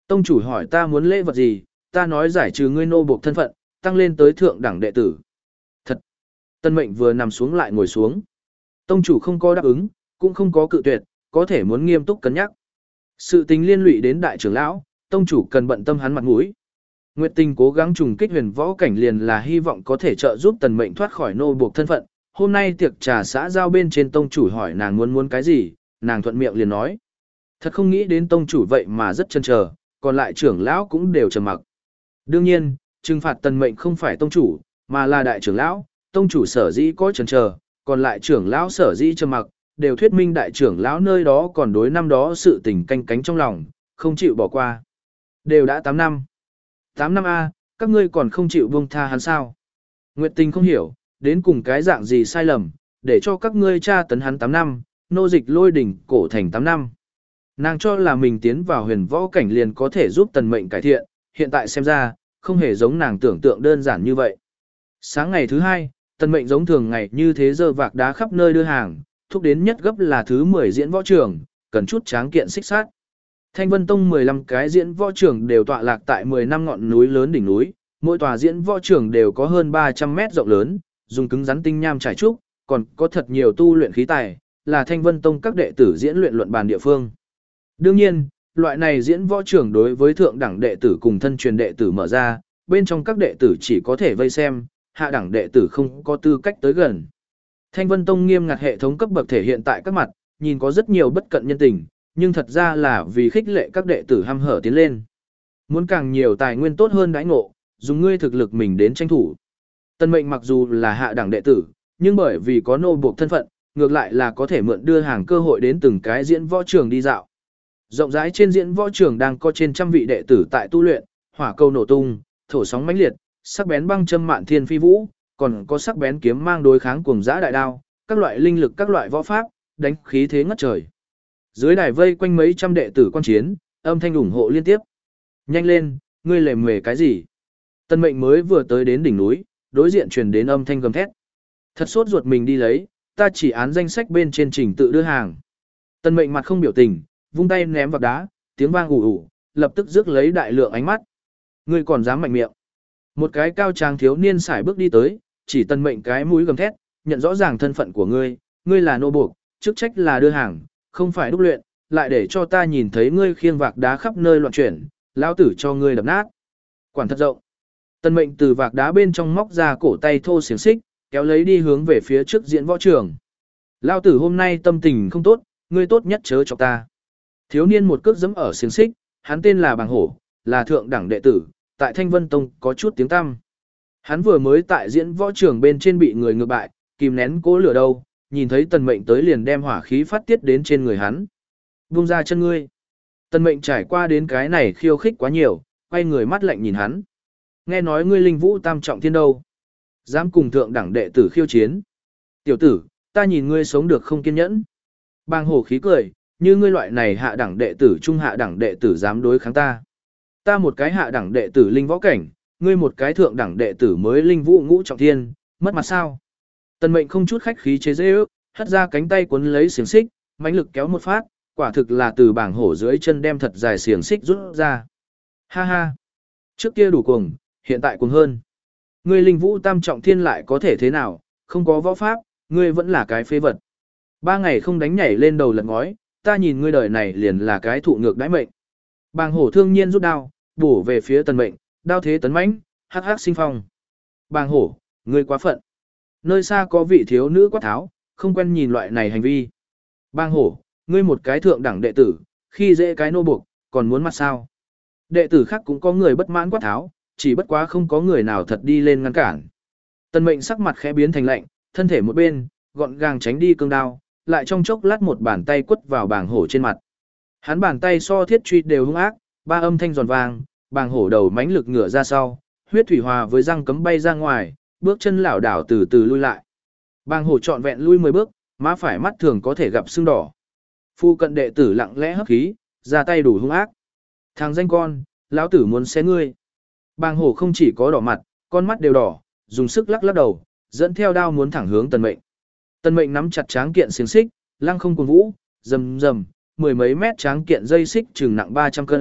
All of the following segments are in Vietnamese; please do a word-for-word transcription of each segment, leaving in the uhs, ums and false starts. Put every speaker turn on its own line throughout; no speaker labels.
Tông chủ hỏi ta muốn lễ vật gì, ta nói giải trừ ngươi nô buộc thân phận, tăng lên tới thượng đẳng đệ tử. Thật! Tân mệnh vừa nằm xuống lại ngồi xuống. Tông chủ không có đáp ứng, cũng không có cự tuyệt, có thể muốn nghiêm túc cân nhắc. Sự tình liên lụy đến đại trưởng lão, tông chủ cần bận tâm hắn mặt mũi. Nguyệt Tình cố gắng trùng kích huyền võ cảnh liền là hy vọng có thể trợ giúp tần mệnh thoát khỏi nô buộc thân phận. Hôm nay tiệc trà xã giao bên trên tông chủ hỏi nàng muốn muốn cái gì, nàng thuận miệng liền nói. Thật không nghĩ đến tông chủ vậy mà rất chần chờ, còn lại trưởng lão cũng đều trầm mặc. Đương nhiên, trừng phạt tần mệnh không phải tông chủ, mà là đại trưởng lão, tông chủ sở dĩ có chần chờ, còn lại trưởng lão sở dĩ trầm mặc, đều thuyết minh đại trưởng lão nơi đó còn đối năm đó sự tình canh cánh trong lòng, không chịu bỏ qua. Đều đã tám năm. tám năm A, các ngươi còn không chịu buông tha hắn sao? Nguyệt Tình không hiểu, đến cùng cái dạng gì sai lầm, để cho các ngươi tra tấn hắn tám năm, nô dịch lôi đỉnh cổ thành tám năm. Nàng cho là mình tiến vào huyền võ cảnh liền có thể giúp tần mệnh cải thiện, hiện tại xem ra, không hề giống nàng tưởng tượng đơn giản như vậy. Sáng ngày thứ hai, tần mệnh giống thường ngày như thế giờ vạc đá khắp nơi đưa hàng, thúc đến nhất gấp là thứ mười diễn võ trường, cần chút tráng kiện xích sát. Thanh Vân Tông mười lăm cái diễn võ trường đều tọa lạc tại mười năm ngọn núi lớn đỉnh núi, mỗi tòa diễn võ trường đều có hơn ba trăm mét rộng lớn, dùng cứng rắn tinh nham trải trúc, còn có thật nhiều tu luyện khí tài, là Thanh Vân Tông các đệ tử diễn luyện luận bàn địa phương. Đương nhiên, loại này diễn võ trường đối với thượng đẳng đệ tử cùng thân truyền đệ tử mở ra, bên trong các đệ tử chỉ có thể vây xem, hạ đẳng đệ tử không có tư cách tới gần. Thanh Vân Tông nghiêm ngặt hệ thống cấp bậc thể hiện tại các mặt, nhìn có rất nhiều bất cận nhân tình, nhưng thật ra là vì khích lệ các đệ tử ham hở tiến lên. Muốn càng nhiều tài nguyên tốt hơn đãi ngộ, dùng ngươi thực lực mình đến tranh thủ. Tân mệnh mặc dù là hạ đẳng đệ tử, nhưng bởi vì có nô buộc thân phận, ngược lại là có thể mượn đưa hàng cơ hội đến từng cái diễn võ trường đi dạo. Rộng rãi trên diễn võ trường đang có trên trăm vị đệ tử tại tu luyện, hỏa cầu nổ tung, thổ sóng mãnh liệt, sắc bén băng châm mạn thiên phi vũ, còn có sắc bén kiếm mang đối kháng cuồng dã đại đao, các loại linh lực các loại võ pháp, đánh khí thế ngất trời. Dưới đài vây quanh mấy trăm đệ tử quan chiến, âm thanh ủng hộ liên tiếp. Nhanh lên, ngươi lề mề cái gì? Tân mệnh mới vừa tới đến đỉnh núi, đối diện truyền đến âm thanh gầm thét. Thật sốt ruột mình đi lấy, ta chỉ án danh sách bên trên trình tự đưa hàng. Tân mệnh mặt không biểu tình, vung tay ném vào đá, tiếng vang ủ ủ, lập tức rước lấy đại lượng ánh mắt. Ngươi còn dám mạnh miệng? Một cái cao tráng thiếu niên sải bước đi tới, chỉ tân mệnh cái mũi gầm thét, nhận rõ ràng thân phận của ngươi, ngươi là nô buộc, chức trách là đưa hàng, không phải đúc luyện, lại để cho ta nhìn thấy ngươi khiêng vạc đá khắp nơi loạn chuyển, lão tử cho ngươi đập nát. Quản thật rộng. Tân mệnh từ vạc đá bên trong móc ra cổ tay thô xiềng xích, kéo lấy đi hướng về phía trước diễn võ trường. Lão tử hôm nay tâm tình không tốt, ngươi tốt nhất chớ chọc ta. Thiếu niên một cước giẫm ở xiềng xích, hắn tên là Bàng Hổ, là thượng đẳng đệ tử, tại Thanh Vân Tông có chút tiếng tăm. Hắn vừa mới tại diễn võ trường bên trên bị người ngược bại, kìm nén cố lửa đâu, nhìn thấy tần mệnh tới liền đem hỏa khí phát tiết đến trên người hắn. Buông ra chân ngươi. Tần mệnh trải qua đến cái này khiêu khích quá nhiều, quay người mắt lạnh nhìn hắn. Nghe nói ngươi linh vũ tam trọng thiên đâu. Dám cùng thượng đẳng đệ tử khiêu chiến. Tiểu tử, ta nhìn ngươi sống được không kiên nhẫn. Bàng Hổ khí cười, như ngươi loại này hạ đẳng đệ tử trung hạ đẳng đệ tử dám đối kháng ta. Ta một cái hạ đẳng đệ tử linh võ cảnh, ngươi một cái thượng đẳng đệ tử mới linh vũ ngũ trọng thiên, mất mặt sao? Tần mệnh không chút khách khí chế dễ ước, hất ra cánh tay cuốn lấy xiềng xích, mãnh lực kéo một phát, quả thực là từ Bàng Hổ dưới chân đem thật dài xiềng xích rút ra. Ha ha! Trước kia đủ cuồng, hiện tại cuồng hơn. Ngươi linh vũ tam trọng thiên lại có thể thế nào, không có võ pháp, ngươi vẫn là cái phế vật. Ba ngày không đánh nhảy lên đầu lật ngói, ta nhìn ngươi đời này liền là cái thụ ngược đãi mệnh. Bàng Hổ thương nhiên rút đao, bổ về phía tần mệnh, đao thế tấn mãnh, hắc hắc sinh phong. Bàng Hổ, ngươi quá phận. Nơi xa có vị thiếu nữ quát tháo, không quen nhìn loại này hành vi. Bàng Hổ, ngươi một cái thượng đẳng đệ tử, khi dễ cái nô buộc, còn muốn mặt sao? Đệ tử khác cũng có người bất mãn quát tháo, chỉ bất quá không có người nào thật đi lên ngăn cản. Tần mệnh sắc mặt khẽ biến thành lạnh, thân thể một bên, gọn gàng tránh đi cương đao, lại trong chốc lát một bàn tay quất vào Bàng Hổ trên mặt. Hắn bàn tay so thiết truy đều hung ác, ba âm thanh giòn vang, Bàng Hổ đầu mãnh lực ngửa ra sau, huyết thủy hòa với răng cấm bay ra ngoài, bước chân lảo đảo từ từ lui lại. Bàng Hổ trọn vẹn lui mười bước, má phải mắt thường có thể gặp sưng đỏ. Phu cận đệ tử lặng lẽ hấp khí, ra tay đủ hung ác. Thằng danh con, lão tử muốn xé ngươi. Bàng Hổ không chỉ có đỏ mặt, con mắt đều đỏ, dùng sức lắc lắc đầu, dẫn theo đao muốn thẳng hướng Tần Mệnh. Tần Mệnh nắm chặt tráng kiện xiềng xích, lăng không cuồng vũ, rầm rầm, mười mấy mét tráng kiện dây xích chừng nặng ba trăm cân,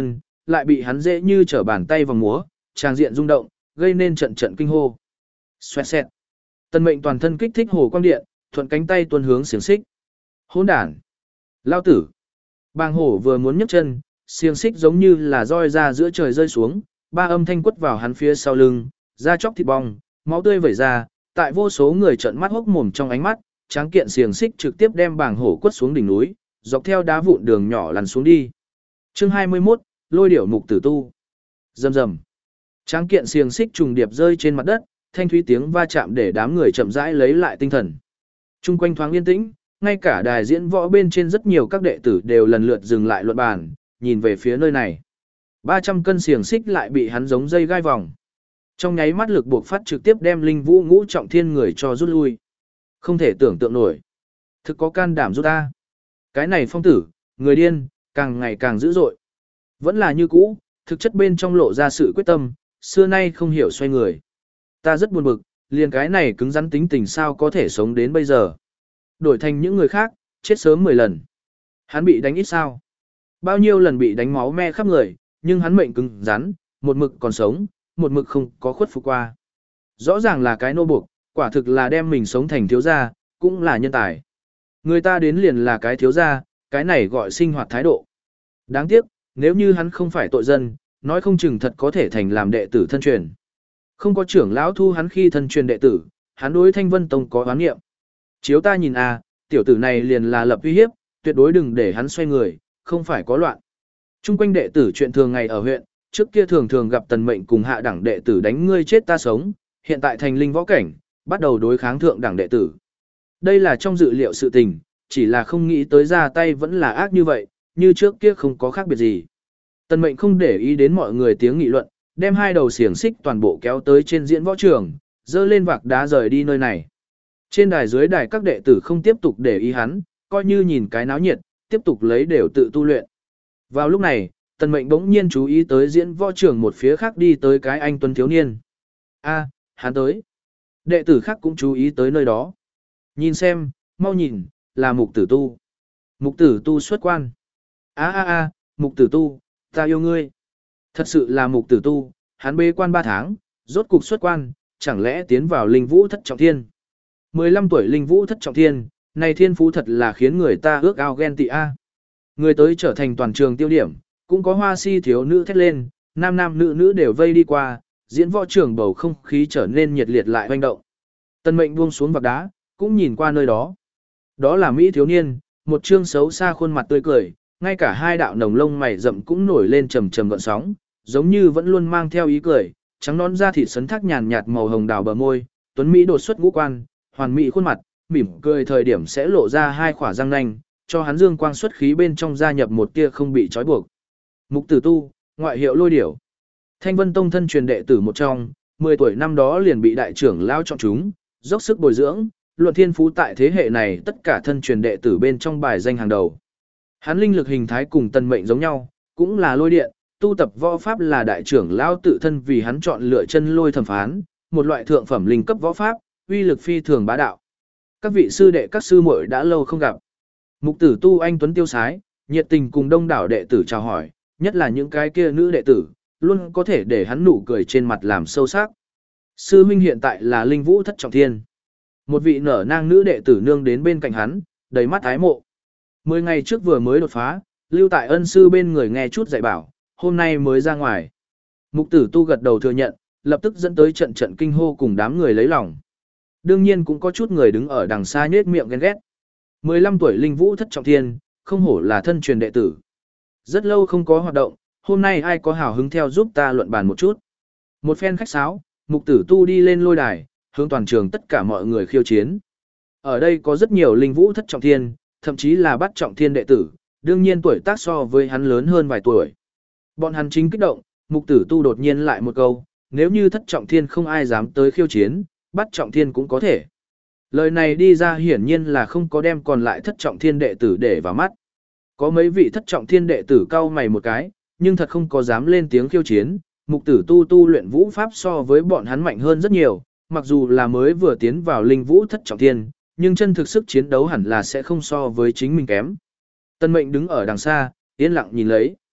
lại bị hắn dễ như trở bàn tay vòng múa, tràng diện rung động, gây nên trận trận kinh hô. Xoẹt xẹt. Tân Mệnh toàn thân kích thích hồ quang điện, thuận cánh tay tuôn hướng xiềng xích. Hỗn đản! Lao tử! Bàng hổ vừa muốn nhấc chân, xiềng xích giống như là roi ra giữa trời rơi xuống, ba âm thanh quất vào hắn phía sau lưng, da chóc thịt bong, máu tươi vẩy ra, tại vô số người trợn mắt hốc mồm trong ánh mắt, tráng kiện xiềng xích trực tiếp đem bàng hổ quất xuống đỉnh núi, dọc theo đá vụn đường nhỏ lăn xuống đi. Chương hai mươi mốt, Lôi điểu mục tử tu. Rầm rầm. Tráng kiện xiềng xích trùng điệp rơi trên mặt đất, thanh thúy tiếng va chạm để đám người chậm rãi lấy lại tinh thần. Trung quanh thoáng yên tĩnh, ngay cả đài diễn võ bên trên rất nhiều các đệ tử đều lần lượt dừng lại luận bàn, nhìn về phía nơi này. ba trăm cân xiềng xích lại bị hắn giống dây gai vòng. Trong nháy mắt lực buộc phát trực tiếp đem Linh Vũ Ngũ Trọng Thiên người cho rút lui. Không thể tưởng tượng nổi. Thực có can đảm rút ta. Cái này phong tử, người điên, càng ngày càng dữ dội. Vẫn là như cũ, thực chất bên trong lộ ra sự quyết tâm, xưa nay không hiểu xoay người. Ta rất buồn bực, liền cái này cứng rắn tính tình sao có thể sống đến bây giờ. Đổi thành những người khác, chết sớm mười lần. Hắn bị đánh ít sao. Bao nhiêu lần bị đánh máu me khắp người, nhưng hắn mệnh cứng rắn, một mực còn sống, một mực không có khuất phục qua. Rõ ràng là cái nô buộc, quả thực là đem mình sống thành thiếu gia, cũng là nhân tài. Người ta đến liền là cái thiếu gia, cái này gọi sinh hoạt thái độ. Đáng tiếc, nếu như hắn không phải tội dân, nói không chừng thật có thể thành làm đệ tử thân truyền. Không có trưởng lão thu hắn khi thân truyền đệ tử, hắn đối Thanh Vân Tông có oán nghiệm. Chiếu ta nhìn à, tiểu tử này liền là lập uy hiếp, tuyệt đối đừng để hắn xoay người, không phải có loạn. Trung quanh đệ tử chuyện thường ngày ở huyện, trước kia thường thường gặp Tần Mệnh cùng hạ đẳng đệ tử đánh ngươi chết ta sống, hiện tại thành linh võ cảnh, bắt đầu đối kháng thượng đẳng đệ tử. Đây là trong dự liệu sự tình, chỉ là không nghĩ tới ra tay vẫn là ác như vậy, như trước kia không có khác biệt gì. Tần Mệnh không để ý đến mọi người tiếng nghị luận, đem hai đầu xiềng xích toàn bộ kéo tới trên diễn võ trường, dơ lên vạc đá rời đi nơi này. Trên đài dưới đài các đệ tử không tiếp tục để ý hắn, coi như nhìn cái náo nhiệt, tiếp tục lấy đều tự tu luyện. Vào lúc này, Tần Mệnh bỗng nhiên chú ý tới diễn võ trường một phía khác đi tới cái anh tuấn thiếu niên. A, hắn tới. Đệ tử khác cũng chú ý tới nơi đó. Nhìn xem, mau nhìn, là mục tử tu. Mục tử tu xuất quan. A a a, mục tử tu, ta yêu ngươi. Thật sự là mục tử tu, hắn bế quan ba tháng, rốt cục xuất quan, chẳng lẽ tiến vào linh vũ thất trọng thiên. mười lăm tuổi linh vũ thất trọng thiên, này thiên phú thật là khiến người ta ước ao ghen tị a. Người tới trở thành toàn trường tiêu điểm, cũng có hoa si thiếu nữ thét lên, nam nam nữ nữ đều vây đi qua, diễn võ trường bầu không khí trở nên nhiệt liệt lại hoành động. Tần Mệnh buông xuống vạc đá, cũng nhìn qua nơi đó. Đó là Mỹ thiếu niên, một trương xấu xa khuôn mặt tươi cười, ngay cả hai đạo nồng lông mày rậm cũng nổi lên trầm trầm gợn sóng, giống như vẫn luôn mang theo ý cười, trắng nón da thịt sấn thác nhàn nhạt màu hồng đào bờ môi, tuấn mỹ đột xuất ngũ quan, hoàn mỹ khuôn mặt, mỉm cười thời điểm sẽ lộ ra hai khỏa răng nanh, cho hắn dương quang xuất khí bên trong gia nhập một tia không bị trói buộc. Mục tử tu, ngoại hiệu Lôi điểu. Thanh Vân Tông thân truyền đệ tử một trong, mười tuổi năm đó liền bị đại trưởng lão chọn chúng, dốc sức bồi dưỡng, luận thiên phú tại thế hệ này tất cả thân truyền đệ tử bên trong bài danh hàng đầu. Hắn linh lực hình thái cùng Tần Mệnh giống nhau, cũng là lôi điện, tu tập võ pháp là đại trưởng lão tự thân vì hắn chọn lựa chân lôi thẩm phán, một loại thượng phẩm linh cấp võ pháp, uy lực phi thường bá đạo. Các vị sư đệ các sư muội đã lâu không gặp. Mục tử tu anh tuấn tiêu sái, nhiệt tình cùng đông đảo đệ tử chào hỏi, nhất là những cái kia nữ đệ tử, luôn có thể để hắn nụ cười trên mặt làm sâu sắc. Sư huynh hiện tại là linh vũ thất trọng thiên. Một vị nở nang nữ đệ tử nương đến bên cạnh hắn, đầy mắt ái mộ. Mười ngày trước vừa mới đột phá, lưu tại ân sư bên người nghe chút dạy bảo, hôm nay mới ra ngoài. Mục tử tu gật đầu thừa nhận, lập tức dẫn tới trận trận kinh hô cùng đám người lấy lòng. Đương nhiên cũng có chút người đứng ở đằng xa nhếch miệng ghen ghét. mười lăm tuổi linh vũ thất trọng thiên, không hổ là thân truyền đệ tử. Rất lâu không có hoạt động, hôm nay ai có hào hứng theo giúp ta luận bàn một chút. Một phen khách sáo, mục tử tu đi lên lôi đài, hướng toàn trường tất cả mọi người khiêu chiến. Ở đây có rất nhiều linh vũ thất trọng thiên, thậm chí là bắt trọng thiên đệ tử, đương nhiên tuổi tác so với hắn lớn hơn vài tuổi. Bọn hắn chính kích động, mục tử tu đột nhiên lại một câu, nếu như thất trọng thiên không ai dám tới khiêu chiến, bắt trọng thiên cũng có thể. Lời này đi ra hiển nhiên là không có đem còn lại thất trọng thiên đệ tử để vào mắt. Có mấy vị thất trọng thiên đệ tử cau mày một cái, nhưng thật không có dám lên tiếng khiêu chiến, mục tử tu tu luyện vũ pháp so với bọn hắn mạnh hơn rất nhiều, mặc dù là mới vừa tiến vào linh vũ thất trọng thiên, nhưng chân thực sức chiến đấu hẳn là sẽ không so với chính mình kém. Tân Mệnh đứng ở đằng xa, yên lặng nhìn lấy.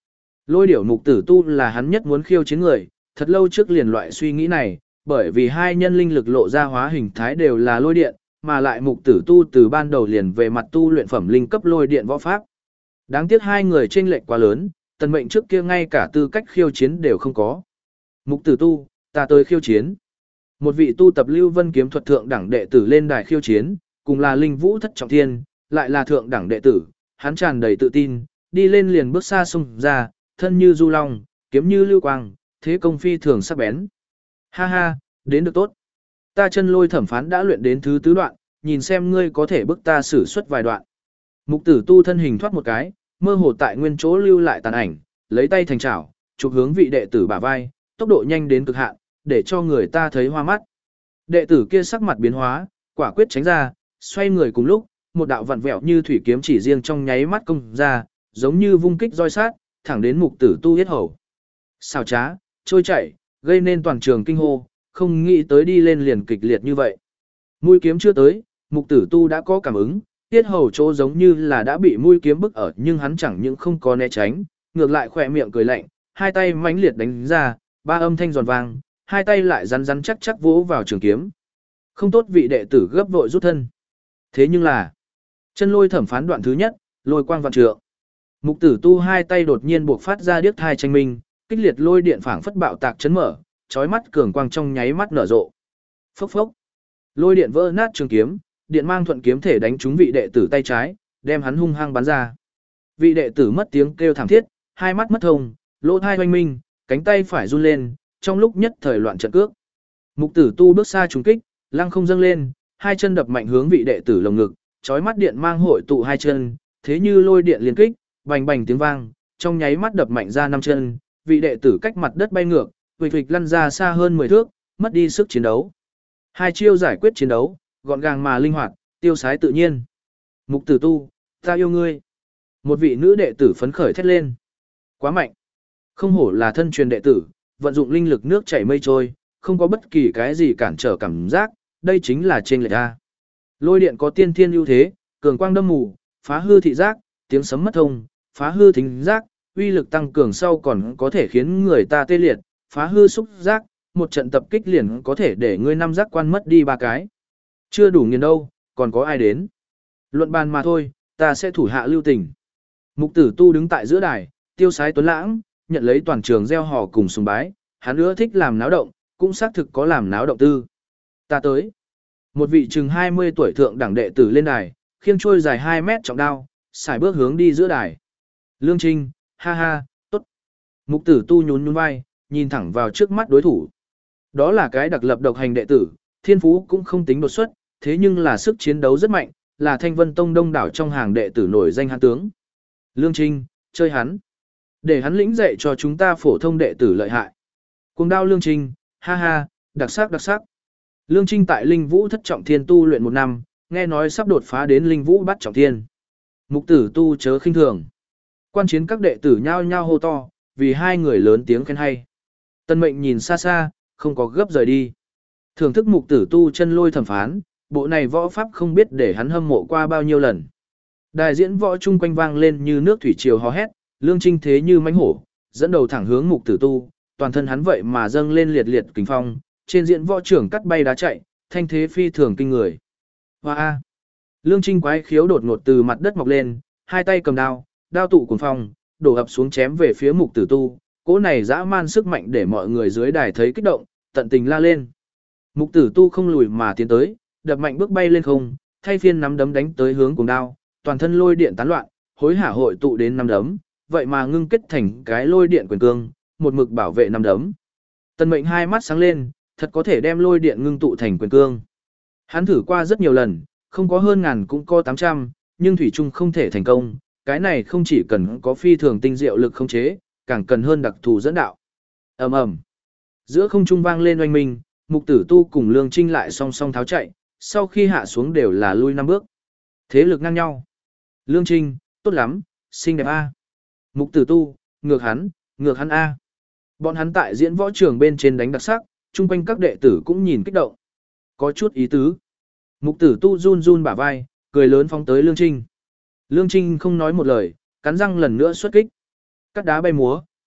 Lôi điểu mục tử tu là hắn nhất muốn khiêu chiến người, thật lâu trước liền loại suy nghĩ này, bởi vì hai nhân linh lực lộ ra hóa hình thái đều là lôi điện, mà lại mục tử tu từ ban đầu liền về mặt tu luyện phẩm linh cấp lôi điện võ pháp. Đáng tiếc hai người chênh lệch quá lớn, tần mệnh trước kia ngay cả tư cách khiêu chiến đều không có. Mục tử tu, ta tới khiêu chiến. Một vị tu tập lưu vân kiếm thuật thượng đẳng đệ tử lên đài khiêu chiến, cùng là linh vũ thất trọng thiên, lại là thượng đẳng đệ tử, hắn tràn đầy tự tin, đi lên liền bước xa xông ra, thân như du long, kiếm như lưu quang, thế công phi thường sắc bén. Ha ha, đến được tốt. Ta chân lôi thẩm phán đã luyện đến thứ tứ đoạn, nhìn xem ngươi có thể bức ta xử suất vài đoạn. Mục tử tu thân hình thoát một cái, mơ hồ tại nguyên chỗ lưu lại tàn ảnh, lấy tay thành chảo, chụp hướng vị đệ tử bả vai, tốc độ nhanh đến cực hạn, để cho người ta thấy hoa mắt. Đệ tử kia sắc mặt biến hóa, quả quyết tránh ra, xoay người cùng lúc, một đạo vặn vẹo như thủy kiếm chỉ riêng trong nháy mắt công ra, giống như vung kích roi sát, thẳng đến mục tử tu yết hầu. Xào trá, trôi chảy, gây nên toàn trường kinh hô, không nghĩ tới đi lên liền kịch liệt như vậy. Mũi kiếm chưa tới, mục tử tu đã có cảm ứng, yết hầu chỗ giống như là đã bị mũi kiếm bức ở, nhưng hắn chẳng những không có né tránh, ngược lại khỏe miệng cười lạnh, hai tay mãnh liệt đánh ra, ba âm thanh giòn vang, hai tay lại rắn rắn chắc chắc vỗ vào trường kiếm. Không tốt, vị đệ tử gấp vội rút thân. Thế nhưng là, chân lôi thẩm phán đoạn thứ nhất, lôi quang vạn trượng. Mục tử tu hai tay đột nhiên buộc phát ra điếc thai tranh minh, kích liệt lôi điện phảng phất bạo tạc chấn mở, chói mắt cường quang trong nháy mắt nở rộ. Phốc phốc. Lôi điện vỡ nát trường kiếm, điện mang thuận kiếm thể đánh trúng vị đệ tử tay trái, đem hắn hung hăng bắn ra. Vị đệ tử mất tiếng kêu thảm thiết, hai mắt mất thông, lỗ tai hoanh minh, cánh tay phải run lên, trong lúc nhất thời loạn trận cước. Mục tử tu bước xa trùng kích, lăng không dâng lên, hai chân đập mạnh hướng vị đệ tử lồng ngực, chói mắt điện mang hội tụ hai chân, thế như lôi điện liên kích, bành bành tiếng vang, trong nháy mắt đập mạnh ra năm chân, vị đệ tử cách mặt đất bay ngược, huỵch huỵch lăn ra xa hơn mười thước, mất đi sức chiến đấu. Hai chiêu giải quyết chiến đấu, gọn gàng mà linh hoạt, tiêu sái tự nhiên. Mục tử tu, ta yêu ngươi. Một vị nữ đệ tử phấn khởi thét lên. Quá mạnh. Không hổ là thân truyền đệ tử, vận dụng linh lực nước chảy mây trôi, không có bất kỳ cái gì cản trở cảm giác, đây chính là trên lệch a. Lôi điện có tiên thiên ưu thế, cường quang đâm mù, phá hư thị giác, tiếng sấm mất thông, phá hư thính giác, uy lực tăng cường sau còn có thể khiến người ta tê liệt, phá hư xúc giác, một trận tập kích liền có thể để ngươi năm giác quan mất đi ba cái. Chưa đủ nghiền đâu, còn có ai đến? Luận bàn mà thôi, ta sẽ thủ hạ lưu tình. Mục tử tu đứng tại giữa đài, tiêu sái tuấn lãng, nhận lấy toàn trường gieo hò cùng sùng bái, hắn ưa thích làm náo động, cũng xác thực có làm náo động tư. Ta tới. Một vị chừng hai mươi tuổi thượng đẳng đệ tử lên đài, khiêng trôi dài hai mét trọng đao, xài bước hướng đi giữa đài. Lương Trinh, ha ha, tốt. Mục tử tu nhún nhún vai, nhìn thẳng vào trước mắt đối thủ. Đó là cái đặc lập độc hành đệ tử, thiên phú cũng không tính đột xuất, thế nhưng là sức chiến đấu rất mạnh, là Thanh Vân Tông đông đảo trong hàng đệ tử nổi danh hãn tướng. Lương Trinh, chơi hắn. Để hắn lĩnh dạy cho chúng ta phổ thông đệ tử lợi hại. Cuồng đao Lương Trinh, ha ha, đặc sắc đặc sắc. Lương Trinh tại Linh Vũ thất trọng thiên tu luyện một năm, nghe nói sắp đột phá đến Linh Vũ bát trọng thiên. Mục tử tu chớ khinh thường. Quan chiến các đệ tử nhao nhao hô to, vì hai người lớn tiếng khen hay. Tân Mệnh nhìn xa xa, không có gấp rời đi. Thưởng thức mục tử tu chân lôi thẩm phán, bộ này võ pháp không biết để hắn hâm mộ qua bao nhiêu lần. Đài diễn võ chung quanh vang lên như nước thủy triều hò hét, Lương Trinh thế như mãnh hổ, dẫn đầu thẳng hướng mục tử tu, toàn thân hắn vậy mà dâng lên liệt liệt kình phong, trên diễn võ trưởng cắt bay đá chạy, thanh thế phi thường kinh người. Hoa a! Lương Trinh quái khiếu đột ngột từ mặt đất mọc lên, hai tay cầm đao, đao tụ cuồng phong, đổ ập xuống chém về phía mục tử tu, cỗ này dã man sức mạnh để mọi người dưới đài thấy kích động, tận tình la lên. Mục tử tu không lùi mà tiến tới, đập mạnh bước bay lên không, thay phiên nắm đấm đánh tới hướng cuồng đao, toàn thân lôi điện tán loạn, hối hả hội tụ đến nắm đấm, vậy mà ngưng kết thành cái lôi điện quyền cương, một mực bảo vệ nắm đấm. Tần Mệnh hai mắt sáng lên, thật có thể đem lôi điện ngưng tụ thành quyền cương. Hắn thử qua rất nhiều lần, không có hơn ngàn cũng có tám trăm, nhưng thủy chung không thể thành công, cái này không chỉ cần có phi thường tinh diệu lực khống chế, càng cần hơn đặc thù dẫn đạo. Ầm ầm. Giữa không trung vang lên oanh minh, mục tử tu cùng Lương Trinh lại song song tháo chạy, sau khi hạ xuống đều là lui năm bước. Thế lực ngang nhau. Lương Trinh, tốt lắm, xinh đẹp a. Mục tử tu, ngược hắn, ngược hắn a. Bọn hắn tại diễn võ trường bên trên đánh đặc sắc, chung quanh các đệ tử cũng nhìn kích động. Có chút ý tứ. Mục tử tu run run bả vai, cười lớn phóng tới Lương Trinh. Lương Trinh không nói một lời, cắn răng lần nữa xuất kích. Cắt đá bay múa,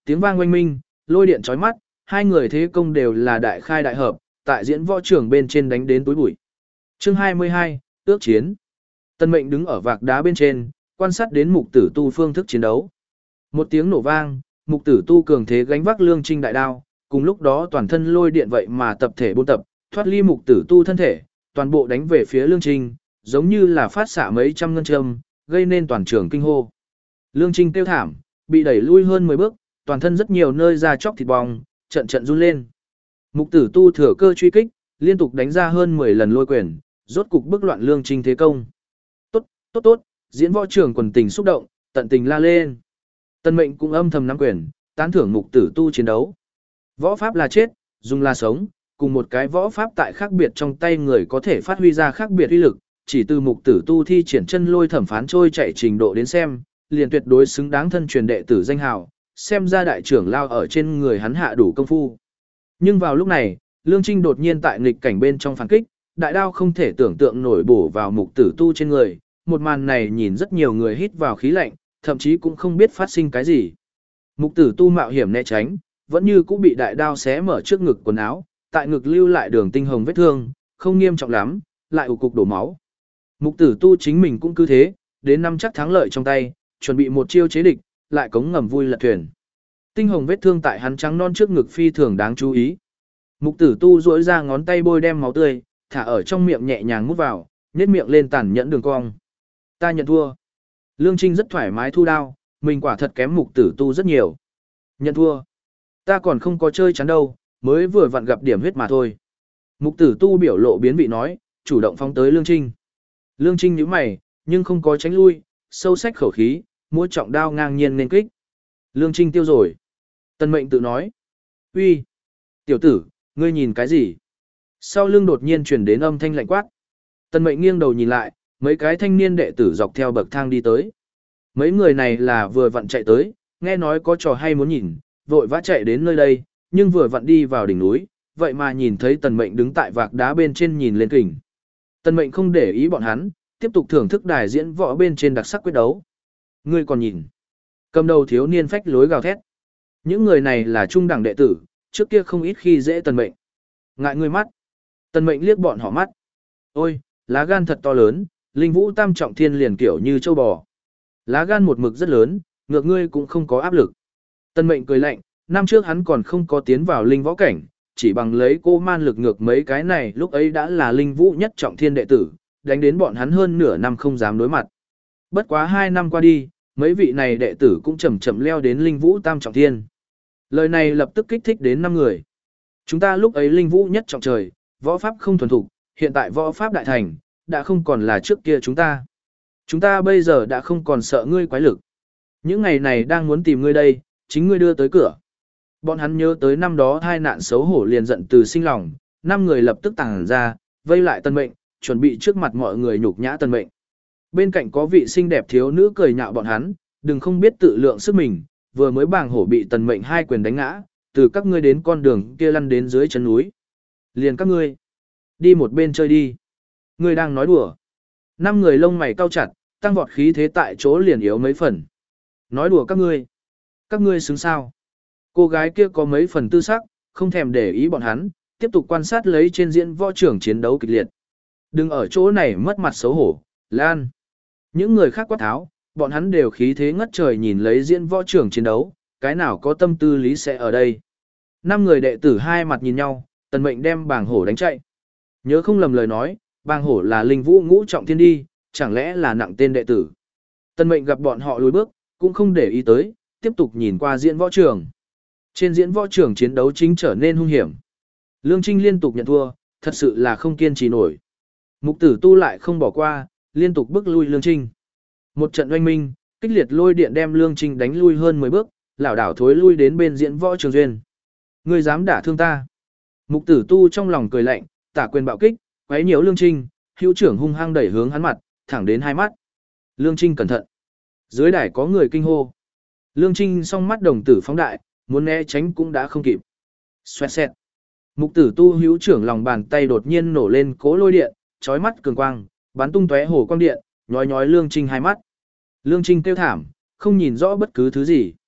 tiếng vang oanh minh, lôi điện chói mắt, hai người thế công đều là đại khai đại hợp, tại diễn võ trường bên trên đánh đến túi bụi. Chương hai mươi hai, ước chiến. Tân Mệnh đứng ở vạc đá bên trên, quan sát đến Mục Tử Tu phương thức chiến đấu. Một tiếng nổ vang, Mục Tử Tu cường thế gánh vác Lương Trinh đại đao, cùng lúc đó toàn thân lôi điện vậy mà tập thể buôn tập, thoát ly Mục Tử Tu thân thể, toàn bộ đánh về phía Lương Trinh, giống như là phát xạ mấy trăm ngân châm, gây nên toàn trường kinh hô. Lương Trinh kêu thảm, bị đẩy lui hơn mười bước, toàn thân rất nhiều nơi da chóc thịt bong, trận trận run lên. Mục Tử Tu thừa cơ truy kích, liên tục đánh ra hơn mười lần lôi quyền, rốt cục bức loạn Lương Trinh thế công. Tốt, tốt tốt, diễn võ trường quần tình xúc động, tận tình la lên. Tân Mệnh cũng âm thầm nắm quyền, tán thưởng Mục Tử Tu chiến đấu. Võ pháp là chết, dùng là sống, cùng một cái võ pháp tại khác biệt trong tay người có thể phát huy ra khác biệt uy lực, chỉ từ Mục Tử Tu thi triển chân lôi thẩm phán trôi chạy trình độ đến xem, liền tuyệt đối xứng đáng thân truyền đệ tử danh hào, xem ra đại trưởng lao ở trên người hắn hạ đủ công phu. Nhưng vào lúc này, Lương Trinh đột nhiên tại nghịch cảnh bên trong phản kích, đại đao không thể tưởng tượng nổi bổ vào Mục Tử Tu trên người, một màn này nhìn rất nhiều người hít vào khí lạnh, thậm chí cũng không biết phát sinh cái gì. Mục Tử Tu mạo hiểm né tránh, vẫn như cũng bị đại đao xé mở trước ngực quần áo, tại ngực lưu lại đường tinh hồng vết thương, không nghiêm trọng lắm, lại ù cục đổ máu. Mục Tử Tu chính mình cũng cứ thế, đến năm chắc thắng lợi trong tay, chuẩn bị một chiêu chế địch, lại cống ngầm vui lật thuyền. Tinh hồng vết thương tại hắn trắng non trước ngực phi thường đáng chú ý. Mục Tử Tu duỗi ra ngón tay bôi đem máu tươi, thả ở trong miệng nhẹ nhàng mút vào, nhếch miệng lên tàn nhẫn đường cong. Ta nhận thua. Lương Trinh rất thoải mái thu đao, mình quả thật kém Mục Tử Tu rất nhiều. Nhận thua. Ta còn không có chơi chắn đâu, mới vừa vặn gặp điểm huyết mà thôi. Mục Tử Tu biểu lộ biến vị nói, chủ động phóng tới Lương Trinh. Lương Trinh nhíu mày, nhưng không có tránh lui, sâu sắc khẩu khí, múa trọng đao ngang nhiên nên kích. Lương Trinh tiêu rồi. Tân Mệnh tự nói. Uy, tiểu tử, ngươi nhìn cái gì? Sau lưng đột nhiên truyền đến âm thanh lạnh quát. Tân Mệnh nghiêng đầu nhìn lại, mấy cái thanh niên đệ tử dọc theo bậc thang đi tới. Mấy người này là vừa vặn chạy tới, nghe nói có trò hay muốn nhìn, vội vã chạy đến nơi đây, nhưng vừa vặn đi vào đỉnh núi, vậy mà nhìn thấy Tần Mệnh đứng tại vạc đá bên trên nhìn lên kình. Tần Mệnh không để ý bọn hắn, tiếp tục thưởng thức đài diễn võ bên trên đặc sắc quyết đấu. Ngươi còn nhìn? Cầm đầu thiếu niên phách lối gào thét. Những người này là trung đẳng đệ tử, trước kia không ít khi dễ Tần Mệnh. Ngại ngươi mắt. Tần Mệnh liếc bọn họ mắt. Ôi, lá gan thật to lớn, linh vũ tam trọng thiên liền kiểu như châu bò. Lá gan một mực rất lớn, ngược ngươi cũng không có áp lực. Tần Mệnh cười lạnh, năm trước hắn còn không có tiến vào linh võ cảnh, chỉ bằng lấy cô man lực ngược mấy cái này lúc ấy đã là linh vũ nhất trọng thiên đệ tử, đánh đến bọn hắn hơn nửa năm không dám đối mặt. Bất quá hai năm qua đi, mấy vị này đệ tử cũng chậm chậm leo đến linh vũ tam trọng thiên. Lời này lập tức kích thích đến năm người. Chúng ta lúc ấy linh vũ nhất trọng trời, võ pháp không thuần thục, hiện tại võ pháp đại thành, đã không còn là trước kia chúng ta. Chúng ta bây giờ đã không còn sợ ngươi quái lực. Những ngày này đang muốn tìm ngươi đây, chính ngươi đưa tới cửa. Bọn hắn nhớ tới năm đó hai nạn xấu hổ liền giận từ sinh lòng, năm người lập tức tàng ra, vây lại Tần Mệnh, chuẩn bị trước mặt mọi người nhục nhã Tần Mệnh. Bên cạnh có vị xinh đẹp thiếu nữ cười nhạo bọn hắn, đừng không biết tự lượng sức mình, vừa mới bàng hổ bị Tần Mệnh hai quyền đánh ngã, từ các ngươi đến con đường kia lăn đến dưới chân núi. Liền các ngươi, đi một bên chơi đi. Ngươi đang nói đùa. Năm người lông mày cau chặt, tăng vọt khí thế tại chỗ liền yếu mấy phần. Nói đùa các ngươi. Các ngươi xứng sao? Cô gái kia có mấy phần tư sắc, không thèm để ý bọn hắn, tiếp tục quan sát lấy trên diễn võ trường chiến đấu kịch liệt. Đừng ở chỗ này mất mặt xấu hổ, Lan. Những người khác quát tháo, bọn hắn đều khí thế ngất trời nhìn lấy diễn võ trường chiến đấu, cái nào có tâm tư lý sẽ ở đây. Năm người đệ tử hai mặt nhìn nhau, Tần Mệnh đem bàng hổ đánh chạy. Nhớ không lầm lời nói, bàng hổ là linh vũ ngũ trọng thiên đi, chẳng lẽ là nặng tên đệ tử. Tần Mệnh gặp bọn họ lùi bước, cũng không để ý tới, tiếp tục nhìn qua diễn võ trường. Trên diễn võ trường chiến đấu chính trở nên hung hiểm. Lương Trinh liên tục nhận thua, thật sự là không kiên trì nổi. Mục Tử Tu lại không bỏ qua, liên tục bức lui Lương Trinh. Một trận oanh minh, kích liệt lôi điện đem Lương Trinh đánh lui hơn mười bước, lảo đảo thối lui đến bên diễn võ trường duyên. Ngươi dám đả thương ta? Mục Tử Tu trong lòng cười lạnh, tả quyền bạo kích, quấy nhiễu Lương Trinh, hữu trưởng hung hăng đẩy hướng hắn mặt, thẳng đến hai mắt. Lương Trinh cẩn thận. Dưới đài có người kinh hô. Lương Trinh song mắt đồng tử phóng đại, muốn né tránh cũng đã không kịp. Xoẹt xẹt. Mục Tử Tu hữu trưởng lòng bàn tay đột nhiên nổ lên cố lôi điện, chói mắt cường quang, bắn tung tóe hồ quang điện, nhói nhói Lương Trinh hai mắt. Lương Trinh kêu thảm, không nhìn rõ bất cứ thứ gì.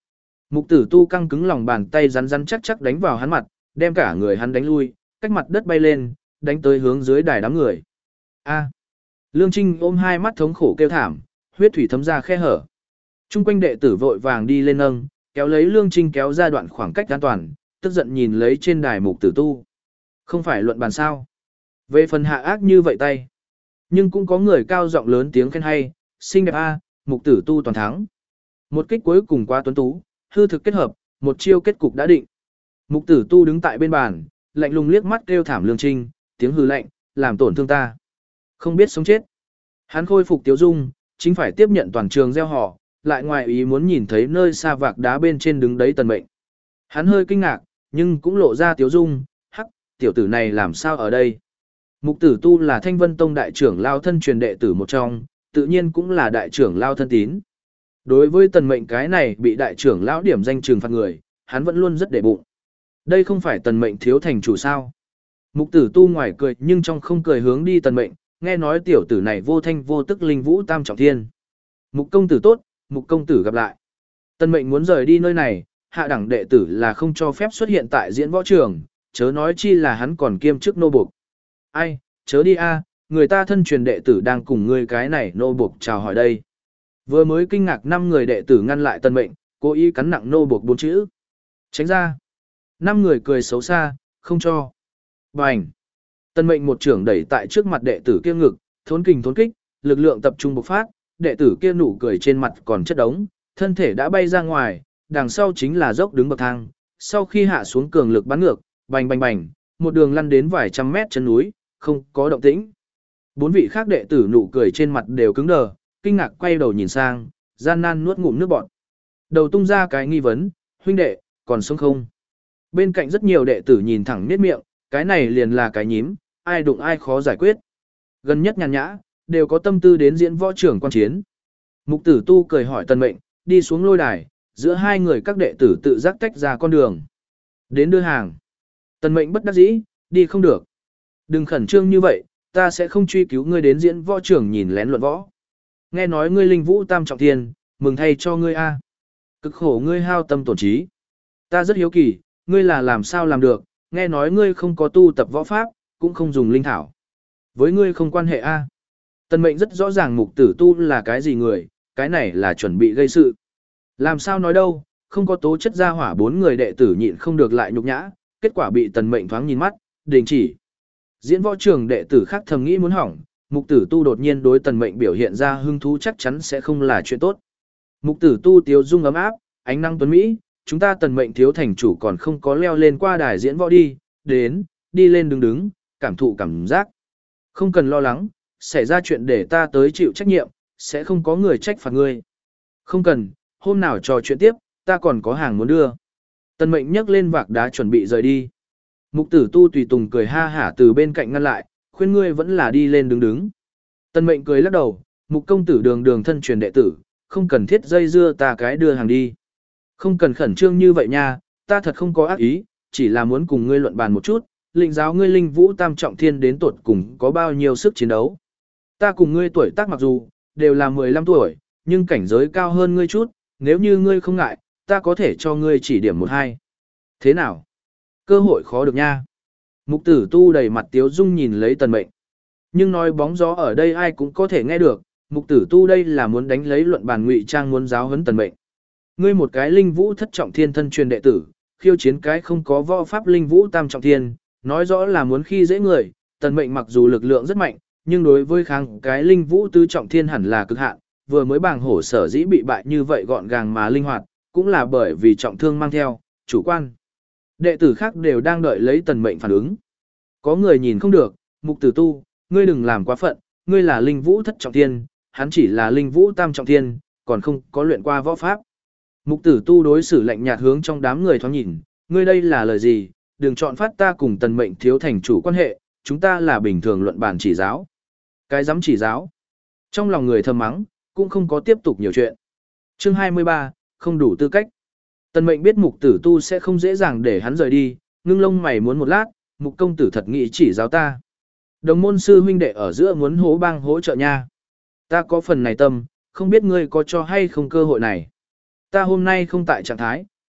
Mục tử tu căng cứng lòng bàn tay rắn rắn chắc chắc đánh vào hắn mặt, đem cả người hắn đánh lui, cách mặt đất bay lên, đánh tới hướng dưới đài đám người. A. Lương Trinh ôm hai mắt thống khổ kêu thảm, huyết thủy thấm ra khe hở. Trung quanh đệ tử vội vàng đi lên nâng, kéo lấy Lương Trinh kéo ra đoạn khoảng cách an toàn, tức giận nhìn lấy trên đài mục tử tu. Không phải luận bàn sao? Về phần hạ ác như vậy tay. Nhưng cũng có người cao giọng lớn tiếng khen hay, xinh đẹp a, mục tử tu toàn thắng. Một kích cuối cùng qua tuấn tú, hư thực kết hợp, một chiêu kết cục đã định. Mục tử tu đứng tại bên bàn, lạnh lùng liếc mắt kêu thảm Lương Trinh, tiếng hư lạnh, làm tổn thương ta. Không biết sống chết. Hắn khôi phục tiếu dung, chính phải tiếp nhận toàn trường gieo họ, lại ngoài ý muốn nhìn thấy nơi xa vạc đá bên trên đứng đấy Tần Mệnh. Hắn hơi kinh ngạc, nhưng cũng lộ ra tiếu dung, hắc, tiểu tử này làm sao ở đây. Mục tử tu là Thanh Vân Tông đại trưởng lao thân truyền đệ tử một trong, tự nhiên cũng là đại trưởng lao thân tín. Đối với Tần Mệnh cái này bị đại trưởng lão điểm danh trừng phạt người, hắn vẫn luôn rất để bụng. Đây không phải Tần Mệnh thiếu thành chủ sao. Mục tử tu ngoài cười nhưng trong không cười hướng đi Tần Mệnh, nghe nói tiểu tử này vô thanh vô tức linh vũ tam trọng thiên. Mục công tử tốt, mục công tử gặp lại. Tần Mệnh muốn rời đi nơi này, hạ đẳng đệ tử là không cho phép xuất hiện tại diễn võ trường, chớ nói chi là hắn còn kiêm chức nô buộc. Ai, chớ đi a, người ta thân truyền đệ tử đang cùng ngươi cái này nô buộc chào hỏi đây. Vừa mới kinh ngạc năm người đệ tử ngăn lại Tần Mệnh, cố ý cắn nặng nô buộc bốn chữ. Tránh ra. Năm người cười xấu xa, không cho. Bành. Tần Mệnh một trưởng đẩy tại trước mặt đệ tử kia ngực, thốn kình thốn kích, lực lượng tập trung bộc phát, đệ tử kia nụ cười trên mặt còn chất đống, thân thể đã bay ra ngoài, đằng sau chính là dốc đứng bậc thang, sau khi hạ xuống cường lực bắn ngược, bành bành bành, một đường lăn đến vài trăm mét chân núi, không có động tĩnh. Bốn vị khác đệ tử nụ cười trên mặt đều cứng đờ, kinh ngạc quay đầu nhìn sang, gian nan nuốt ngụm nước bọt. Đầu tung ra cái nghi vấn, huynh đệ, còn sống không? Bên cạnh rất nhiều đệ tử nhìn thẳng niết miệng, cái này liền là cái nhím, ai đụng ai khó giải quyết. Gần nhất nhàn nhã, đều có tâm tư đến diễn võ trưởng quan chiến. Mục tử tu cười hỏi Tần Mệnh, đi xuống lôi đài, giữa hai người các đệ tử tự giác tách ra con đường. Đến đưa hàng. Tần Mệnh bất đắc dĩ, đi không được. Đừng khẩn trương như vậy, ta sẽ không truy cứu ngươi đến diễn võ trưởng nhìn lén luận võ. Nghe nói ngươi linh vũ tam trọng thiên, mừng thay cho ngươi a. Cực khổ ngươi hao tâm tổn trí. Ta rất hiếu kỳ, ngươi là làm sao làm được, nghe nói ngươi không có tu tập võ pháp, cũng không dùng linh thảo. Với ngươi không quan hệ a. Tần Mệnh rất rõ ràng mục tử tu là cái gì người, cái này là chuẩn bị gây sự. Làm sao nói đâu, không có tố chất ra hỏa bốn người đệ tử nhịn không được lại nhục nhã, kết quả bị Tần Mệnh thoáng nhìn mắt, đình chỉ. Diễn võ trường đệ tử khác thầm nghĩ muốn hỏng, mục tử tu đột nhiên đối Tần Mệnh biểu hiện ra hứng thú chắc chắn sẽ không là chuyện tốt. Mục tử tu tiếu dung ấm áp, ánh năng tuấn Mỹ, chúng ta Tần Mệnh thiếu thành chủ còn không có leo lên qua đài diễn võ đi, đến, đi lên đứng đứng, cảm thụ cảm giác. Không cần lo lắng, xảy ra chuyện để ta tới chịu trách nhiệm, sẽ không có người trách phạt ngươi. Không cần, hôm nào trò chuyện tiếp, ta còn có hàng muốn đưa. Tần Mệnh nhấc lên vạc đá chuẩn bị rời đi. Mục tử tu tùy tùng cười ha hả từ bên cạnh ngăn lại, khuyên ngươi vẫn là đi lên đứng đứng. Tần Mệnh cười lắc đầu, mục công tử đường đường thân truyền đệ tử, không cần thiết dây dưa ta cái đưa hàng đi. Không cần khẩn trương như vậy nha, ta thật không có ác ý, chỉ là muốn cùng ngươi luận bàn một chút, lĩnh giáo ngươi linh vũ tam trọng thiên đến tột cùng có bao nhiêu sức chiến đấu. Ta cùng ngươi tuổi tác mặc dù đều là mười lăm tuổi, nhưng cảnh giới cao hơn ngươi chút, nếu như ngươi không ngại, ta có thể cho ngươi chỉ điểm một hai. Thế nào? Cơ hội khó được nha. Mục tử tu đầy mặt tiếu dung nhìn lấy Tần Mệnh. Nhưng nói bóng gió ở đây ai cũng có thể nghe được, mục tử tu đây là muốn đánh lấy luận bàn ngụy trang muốn giáo huấn Tần Mệnh. Ngươi một cái linh vũ thất trọng thiên thân truyền đệ tử, khiêu chiến cái không có võ pháp linh vũ tam trọng thiên, nói rõ là muốn khi dễ người. Tần Mệnh mặc dù lực lượng rất mạnh, nhưng đối với kháng cái linh vũ tứ trọng thiên hẳn là cực hạn, vừa mới bàng hổ sở dĩ bị bại như vậy gọn gàng mà linh hoạt, cũng là bởi vì trọng thương mang theo, chủ quan. Đệ tử khác đều đang đợi lấy Tần Mệnh phản ứng. Có người nhìn không được, mục tử tu, ngươi đừng làm quá phận, ngươi là linh vũ thất trọng thiên, hắn chỉ là linh vũ tam trọng thiên, còn không có luyện qua võ pháp. Mục tử tu đối xử lạnh nhạt hướng trong đám người thoáng nhìn, ngươi đây là lời gì, đừng chọn phát ta cùng Tần Mệnh thiếu thành chủ quan hệ, chúng ta là bình thường luận bàn chỉ giáo. Cái dám chỉ giáo. Trong lòng người thầm mắng, cũng không có tiếp tục nhiều chuyện. Chương hai mươi ba, không đủ tư cách. Tần Mệnh biết mục tử tu sẽ không dễ dàng để hắn rời đi, ngưng lông mày muốn một lát, mục công tử thật nghĩ chỉ giáo ta. Đồng môn sư huynh đệ ở giữa muốn hố bang hỗ trợ nha. Ta có phần này tâm, không biết ngươi có cho hay không cơ hội này. Ta hôm nay không tại trạng thái,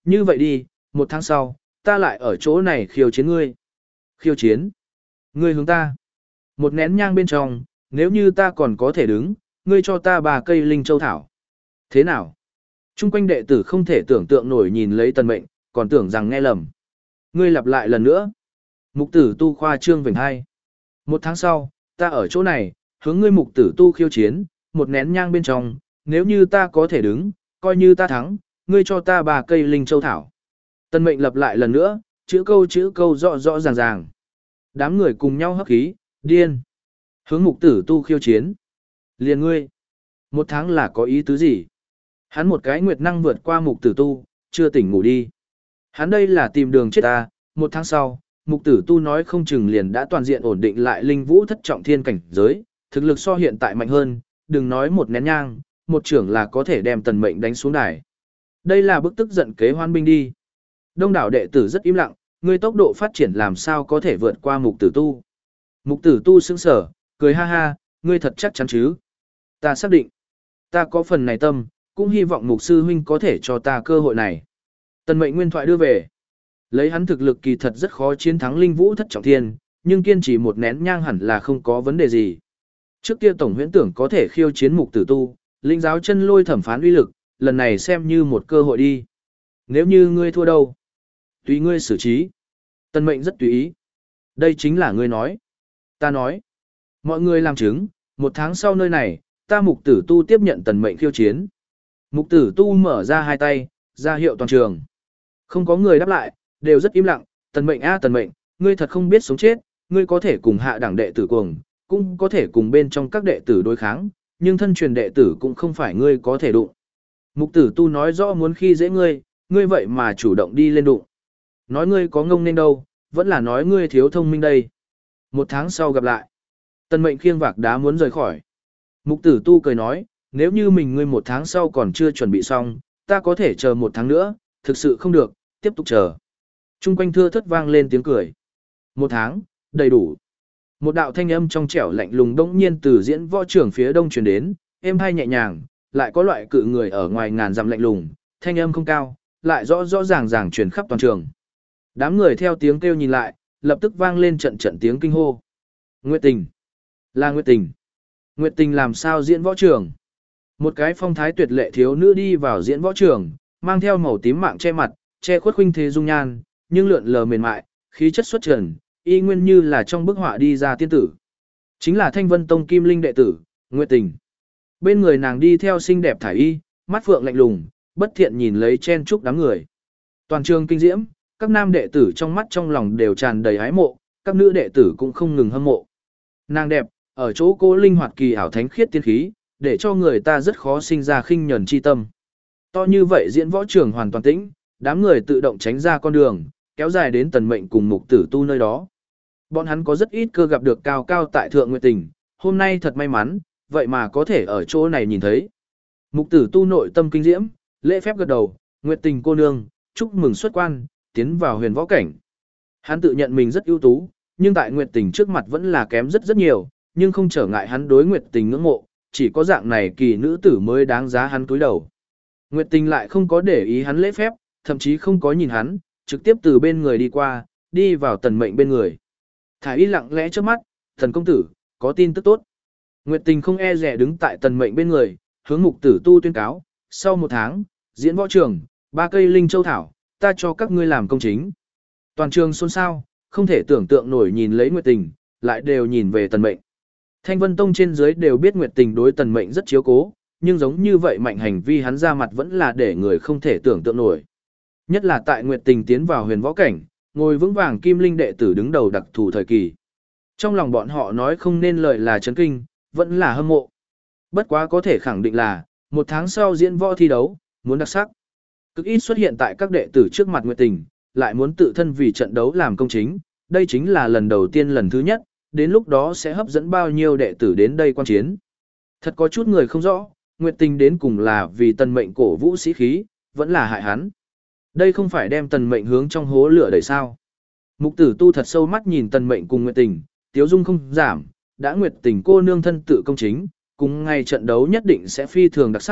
Như vậy đi, một tháng sau, ta lại ở chỗ này khiêu chiến ngươi. Khiêu chiến? Ngươi hướng ta. Một nén nhang bên trong, nếu như ta còn có thể đứng, ngươi cho ta ba cây linh châu thảo. Thế nào? Trung quanh đệ tử không thể tưởng tượng nổi nhìn lấy Tần Mệnh, còn tưởng rằng nghe lầm. Ngươi lặp lại lần nữa. Mục tử tu khoa trương vểnh hai. Một tháng sau, ta ở chỗ này, hướng ngươi mục tử tu khiêu chiến, một nén nhang bên trong, nếu như ta có thể đứng, coi như ta thắng, ngươi cho ta ba cây linh châu thảo. Tần Mệnh lặp lại lần nữa, chữ câu chữ câu rõ rõ ràng ràng. Đám người cùng nhau hấp khí, điên. Hướng mục tử tu khiêu chiến. Liền ngươi. Một tháng là có ý tứ gì? Hắn một cái nguyệt năng vượt qua mục tử tu, chưa tỉnh ngủ đi. Hắn đây là tìm đường chết ta, một tháng sau, mục tử tu nói không chừng liền đã toàn diện ổn định lại linh vũ thất trọng thiên cảnh giới, thực lực so hiện tại mạnh hơn, đừng nói một nén nhang, một trưởng là có thể đem Tần Mệnh đánh xuống đài. Đây là bức tức giận kế hoan binh đi. Đông đảo đệ tử rất im lặng, ngươi tốc độ phát triển làm sao có thể vượt qua mục tử tu. Mục tử tu sững sở, cười ha ha, ngươi thật chắc chắn chứ. Ta xác định, ta có phần này tâm, cũng hy vọng mục sư huynh có thể cho ta cơ hội này. Tần Mệnh nguyên thoại đưa về. Lấy hắn thực lực kỳ thật rất khó chiến thắng linh vũ thất trọng thiên, nhưng kiên trì một nén nhang hẳn là không có vấn đề gì. Trước kia tổng huyễn tưởng có thể khiêu chiến mục tử tu, linh giáo chân lôi thẩm phán uy lực, lần này xem như một cơ hội đi. Nếu như ngươi thua đâu? Tùy ngươi xử trí. Tần Mệnh rất tùy ý. Đây chính là ngươi nói. Ta nói. Mọi người làm chứng, một tháng sau nơi này, ta mục tử tu tiếp nhận Tần Mệnh khiêu chiến. Mục tử tu mở ra hai tay, ra hiệu toàn trường. Không có người đáp lại, đều rất im lặng. Tần Mệnh a Tần Mệnh, ngươi thật không biết sống chết, ngươi có thể cùng hạ đẳng đệ tử cuồng, cũng có thể cùng bên trong các đệ tử đối kháng, nhưng thân truyền đệ tử cũng không phải ngươi có thể đụng. Mục tử tu nói rõ muốn khi dễ ngươi, ngươi vậy mà chủ động đi lên đụng. Nói ngươi có ngông nên đâu, vẫn là nói ngươi thiếu thông minh đây. Một tháng sau gặp lại. Tần Mệnh khiêng vạc đá muốn rời khỏi. Mục tử tu cười nói, nếu như mình ngươi một tháng sau còn chưa chuẩn bị xong, ta có thể chờ một tháng nữa, thực sự không được, tiếp tục chờ. Trung quanh thưa thất vang lên tiếng cười. Một tháng, đầy đủ. Một đạo thanh âm trong trẻo lạnh lùng đông nhiên từ diễn võ trưởng phía đông truyền đến, êm hai nhẹ nhàng, lại có loại cự người ở ngoài ngàn dặm lạnh lùng, thanh âm không cao, lại rõ rõ ràng ràng truyền khắp toàn trường. Đám người theo tiếng kêu nhìn lại, lập tức vang lên trận trận tiếng kinh hô. Nguyệt Tình, là Nguyệt Tình. Nguyệt Tình làm sao diễn võ trường? Một cái phong thái tuyệt lệ thiếu nữ đi vào diễn võ trường, mang theo màu tím mạng che mặt, che khuất khuynh thế dung nhan, nhưng lượn lờ mềm mại, khí chất xuất trần, y nguyên như là trong bức họa đi ra tiên tử. Chính là Thanh Vân Tông Kim Linh đệ tử, Nguyệt Tình. Bên người nàng đi theo xinh đẹp thải y, mắt phượng lạnh lùng, bất thiện nhìn lấy chen chúc đám người. Toàn trường kinh diễm, các nam đệ tử trong mắt trong lòng đều tràn đầy ái mộ, các nữ đệ tử cũng không ngừng hâm mộ. Nàng đẹp, ở chỗ cô linh hoạt kỳ ảo thánh khiết tiên khí, để cho người ta rất khó sinh ra khinh nhẫn chi tâm. To như vậy diễn võ trường hoàn toàn tĩnh, đám người tự động tránh ra con đường, kéo dài đến Tần Mệnh cùng mục tử tu nơi đó. Bọn hắn có rất ít cơ gặp được cao cao tại thượng Nguyệt Tình, hôm nay thật may mắn, vậy mà có thể ở chỗ này nhìn thấy. Mục tử tu nội tâm kinh diễm, lễ phép gật đầu, Nguyệt Tình cô nương, chúc mừng xuất quan, tiến vào huyền võ cảnh. Hắn tự nhận mình rất ưu tú, nhưng tại Nguyệt Tình trước mặt vẫn là kém rất rất nhiều, nhưng không trở ngại hắn đối Nguyệt Tình ngưỡng mộ, chỉ có dạng này kỳ nữ tử mới đáng giá hắn cúi đầu. Nguyệt Tình lại không có để ý hắn lễ phép, thậm chí không có nhìn hắn, trực tiếp từ bên người đi qua, đi vào Tần Mệnh bên người. Thải y lặng lẽ trước mắt, thần công tử, có tin tức tốt. Nguyệt Tình không e rẻ đứng tại Tần Mệnh bên người, hướng mục tử tu tuyên cáo, sau một tháng, diễn võ trường, ba cây linh châu thảo, ta cho các ngươi làm công chính. Toàn trường xôn xao, không thể tưởng tượng nổi nhìn lấy Nguyệt Tình, lại đều nhìn về Tần Mệnh. Thanh Vân Tông trên dưới đều biết Nguyệt Tình đối Tần Mệnh rất chiếu cố, nhưng giống như vậy mạnh hành vi hắn ra mặt vẫn là để người không thể tưởng tượng nổi. Nhất là tại Nguyệt Tình tiến vào huyền võ cảnh, ngồi vững vàng Kim Linh đệ tử đứng đầu đặc thù thời kỳ. Trong lòng bọn họ nói không nên lời là chấn kinh, vẫn là hâm mộ. Bất quá có thể khẳng định là, một tháng sau diễn võ thi đấu, muốn đặc sắc. Cực ít xuất hiện tại các đệ tử trước mặt Nguyệt Tình, lại muốn tự thân vì trận đấu làm công chính, đây chính là lần đầu tiên lần thứ nhất, đến lúc đó sẽ hấp dẫn bao nhiêu đệ tử đến đây quan chiến. Thật có chút người không rõ, Nguyệt Tình đến cùng là vì Tần Mệnh cổ vũ sĩ khí, vẫn là hại hắn. Đây không phải đem Tần Mệnh hướng trong hố lửa đẩy sao. Mục tử tu thật sâu mắt nhìn Tần Mệnh cùng Nguyệt Tình, tiếu dung không giảm, đã Nguyệt Tình cô nương thân tự công chính, cùng ngày trận đấu nhất định sẽ phi thường đặc sắc,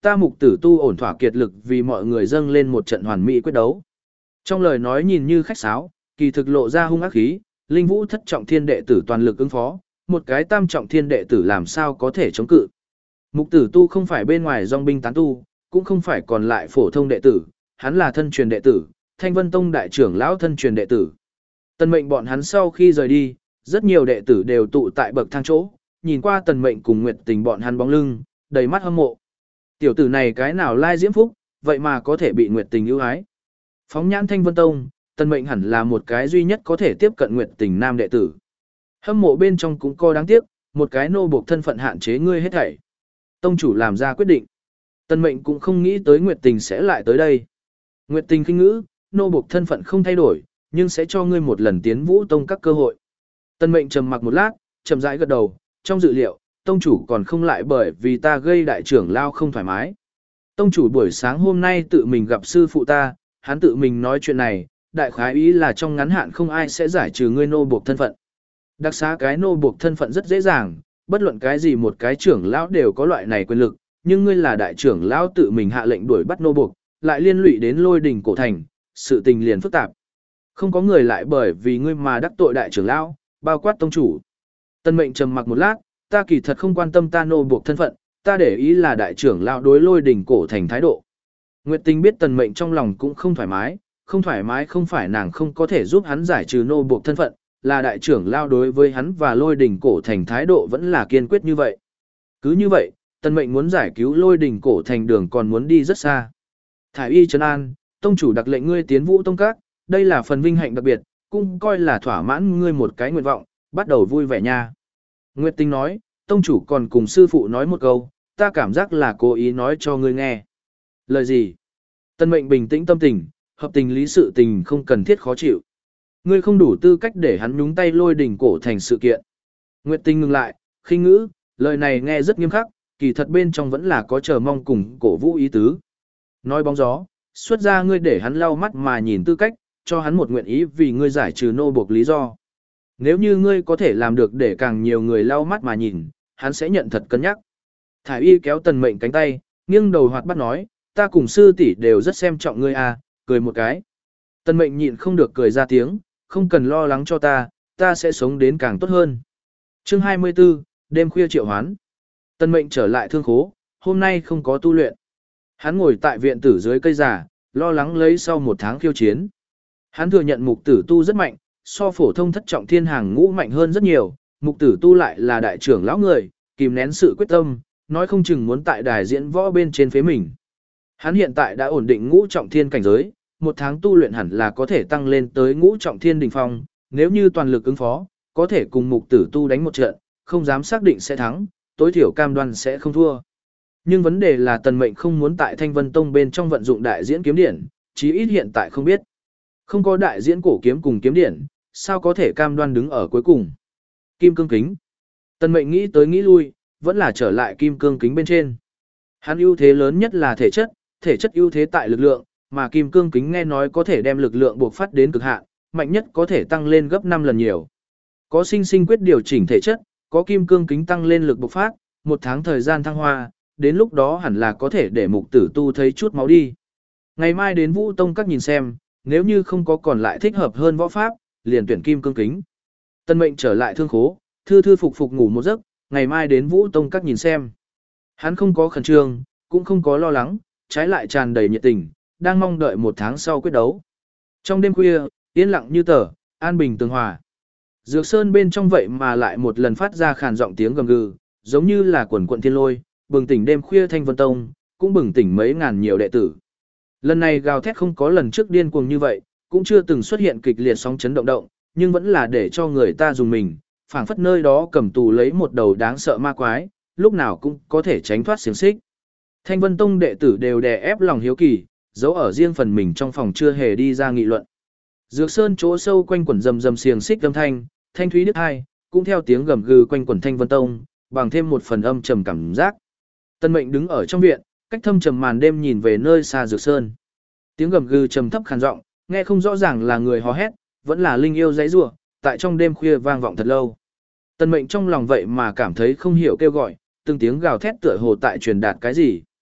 ta Mục Tử Tu ổn thỏa kiệt lực vì mọi người dâng lên một trận hoàn mỹ quyết đấu. Trong lời nói nhìn như khách sáo, kỳ thực lộ ra hung ác khí, Linh Vũ thất trọng thiên đệ tử toàn lực ứng phó, một cái tam trọng thiên đệ tử làm sao có thể chống cự. Mục Tử Tu không phải bên ngoài dòng binh tán tu, cũng không phải còn lại phổ thông đệ tử, hắn là thân truyền đệ tử, Thanh Vân Tông đại trưởng lão thân truyền đệ tử. Tần Mệnh bọn hắn sau khi rời đi, rất nhiều đệ tử đều tụ tại bậc thang chỗ, nhìn qua Tần Mệnh cùng Nguyệt Tình bọn hắn bóng lưng, đầy mắt hâm mộ. Tiểu tử này cái nào lai diễm phúc, vậy mà có thể bị Nguyệt Tình ưu ái. Phóng nhãn Thanh Vân Tông, Tần Mệnh hẳn là một cái duy nhất có thể tiếp cận Nguyệt Tình nam đệ tử. Hâm mộ bên trong cũng co đáng tiếc, một cái nô buộc thân phận hạn chế ngươi hết thảy. Tông chủ làm ra quyết định. Tần Mệnh cũng không nghĩ tới Nguyệt Tình sẽ lại tới đây. Nguyệt Tình khinh ngữ, nô buộc thân phận không thay đổi, nhưng sẽ cho ngươi một lần tiến Vũ Tông các cơ hội. Tần Mệnh trầm mặc một lát, chậm rãi gật đầu, trong dự liệu, tông chủ còn không lại bởi vì ta gây đại trưởng lao không thoải mái. Tông chủ buổi sáng hôm nay tự mình gặp sư phụ ta, hắn tự mình nói chuyện này, đại khái ý là trong ngắn hạn không ai sẽ giải trừ ngươi nô buộc thân phận. Đặc xá cái nô buộc thân phận rất dễ dàng, bất luận cái gì một cái trưởng lão đều có loại này quyền lực, nhưng ngươi là đại trưởng lão tự mình hạ lệnh đuổi bắt nô buộc, lại liên lụy đến Lôi Đình cổ thành, sự tình liền phức tạp. Không có người lại bởi vì ngươi mà đắc tội đại trưởng lão, bao quát tông chủ. Tần Mệnh trầm mặc một lát, ta kỳ thật không quan tâm ta nô buộc thân phận, ta để ý là đại trưởng lão đối Lôi Đình cổ thành thái độ. Nguyệt Tình biết Tần Mệnh trong lòng cũng không thoải mái, không thoải mái không phải nàng không có thể giúp hắn giải trừ nô buộc thân phận, là đại trưởng lão đối với hắn và Lôi Đình cổ thành thái độ vẫn là kiên quyết như vậy. Cứ như vậy, Tần Mệnh muốn giải cứu Lôi Đình cổ thành đường còn muốn đi rất xa. Thải Y trấn an, tông chủ đặc lệnh ngươi tiến Vũ Tông các, đây là phần vinh hạnh đặc biệt, cũng coi là thỏa mãn ngươi một cái nguyện vọng, bắt đầu vui vẻ nha. Nguyệt Tình nói, tông chủ còn cùng sư phụ nói một câu, ta cảm giác là cố ý nói cho ngươi nghe. Lời gì? Tần Mệnh bình tĩnh tâm tình, hợp tình lý sự tình không cần thiết khó chịu. Ngươi không đủ tư cách để hắn nhúng tay Lôi Đình cổ thành sự kiện. Nguyệt Tình ngừng lại, khinh ngữ, lời này nghe rất nghiêm khắc, kỳ thật bên trong vẫn là có chờ mong cùng cổ vũ ý tứ. Nói bóng gió, xuất ra ngươi để hắn lau mắt mà nhìn tư cách, cho hắn một nguyện ý vì ngươi giải trừ nô buộc lý do. Nếu như ngươi có thể làm được để càng nhiều người lau mắt mà nhìn, hắn sẽ nhận thật cân nhắc. Thải Y kéo Tần Mệnh cánh tay, nghiêng đầu hoạt bát nói, ta cùng sư tỷ đều rất xem trọng ngươi à, cười một cái. Tần Mệnh nhịn không được cười ra tiếng, không cần lo lắng cho ta, ta sẽ sống đến càng tốt hơn. Chương hai mươi tư, đêm khuya triệu hoán. Tần Mệnh trở lại thương khố, hôm nay không có tu luyện. Hắn ngồi tại viện tử dưới cây giả, lo lắng lấy sau một tháng khiêu chiến. Hắn thừa nhận Mục Tử Tu rất mạnh, so phổ thông thất trọng thiên hàng ngũ mạnh hơn rất nhiều, Mục Tử Tu lại là đại trưởng lão người, kìm nén sự quyết tâm, nói không chừng muốn tại đài diễn võ bên trên phế mình. Hắn hiện tại đã ổn định ngũ trọng thiên cảnh giới, một tháng tu luyện hẳn là có thể tăng lên tới ngũ trọng thiên đỉnh phong, nếu như toàn lực ứng phó, có thể cùng Mục Tử Tu đánh một trận, không dám xác định sẽ thắng, tối thiểu cam đoan sẽ không thua. Nhưng vấn đề là Tần Mệnh không muốn tại Thanh Vân Tông bên trong vận dụng đại diễn kiếm điển, chí ít hiện tại không biết. Không có đại diễn cổ kiếm cùng kiếm điển, sao có thể cam đoan đứng ở cuối cùng. Kim cương kính. Tần Mệnh nghĩ tới nghĩ lui, vẫn là trở lại kim cương kính bên trên. Hắn ưu thế lớn nhất là thể chất, thể chất ưu thế tại lực lượng, mà kim cương kính nghe nói có thể đem lực lượng buộc phát đến cực hạn, mạnh nhất có thể tăng lên gấp năm lần nhiều. Có sinh sinh quyết điều chỉnh thể chất, có kim cương kính tăng lên lực bộc phát, một tháng thời gian thăng hoa, đến lúc đó hẳn là có thể để Mục Tử Tu thấy chút máu đi. Ngày mai đến Vũ Tông các nhìn xem, nếu như không có còn lại thích hợp hơn võ pháp, liền tuyển kim cương kính. Tần Mệnh trở lại thương khố, thư thư phục phục ngủ một giấc, ngày mai đến Vũ Tông các nhìn xem. Hắn không có khẩn trương, cũng không có lo lắng, trái lại tràn đầy nhiệt tình, đang mong đợi một tháng sau quyết đấu. Trong đêm khuya, yên lặng như tờ, an bình tường hòa. Dược Sơn bên trong vậy mà lại một lần phát ra khàn giọng tiếng gầm gừ, giống như là quần quận thiên lôi, bừng tỉnh đêm khuya Thanh Vân Tông, cũng bừng tỉnh mấy ngàn nhiều đệ tử. Lần này gào thét không có lần trước điên cuồng như vậy, cũng chưa từng xuất hiện kịch liệt sóng chấn động động, nhưng vẫn là để cho người ta dùng mình, phảng phất nơi đó cầm tù lấy một đầu đáng sợ ma quái, lúc nào cũng có thể tránh thoát xiềng xích. Thanh Vân Tông đệ tử đều đè ép lòng hiếu kỳ, giấu ở riêng phần mình trong phòng chưa hề đi ra nghị luận. Dược Sơn chỗ sâu quanh quẩn rầm rầm xiềng xích âm thanh, thanh thúy đứt hai, cũng theo tiếng gầm gừ quanh quẩn Thanh Vân Tông, bằng thêm một phần âm trầm cảm giác. Tân Mệnh đứng ở trong viện, cách thâm trầm màn đêm nhìn về nơi xa Dược Sơn. Tiếng gầm gừ trầm thấp khàn giọng, nghe không rõ ràng là người hò hét, vẫn là linh yêu giãy giụa, tại trong đêm khuya vang vọng thật lâu. Tân Mệnh trong lòng vậy mà cảm thấy không hiểu kêu gọi, từng tiếng gào thét tựa hồ tại truyền đạt cái gì.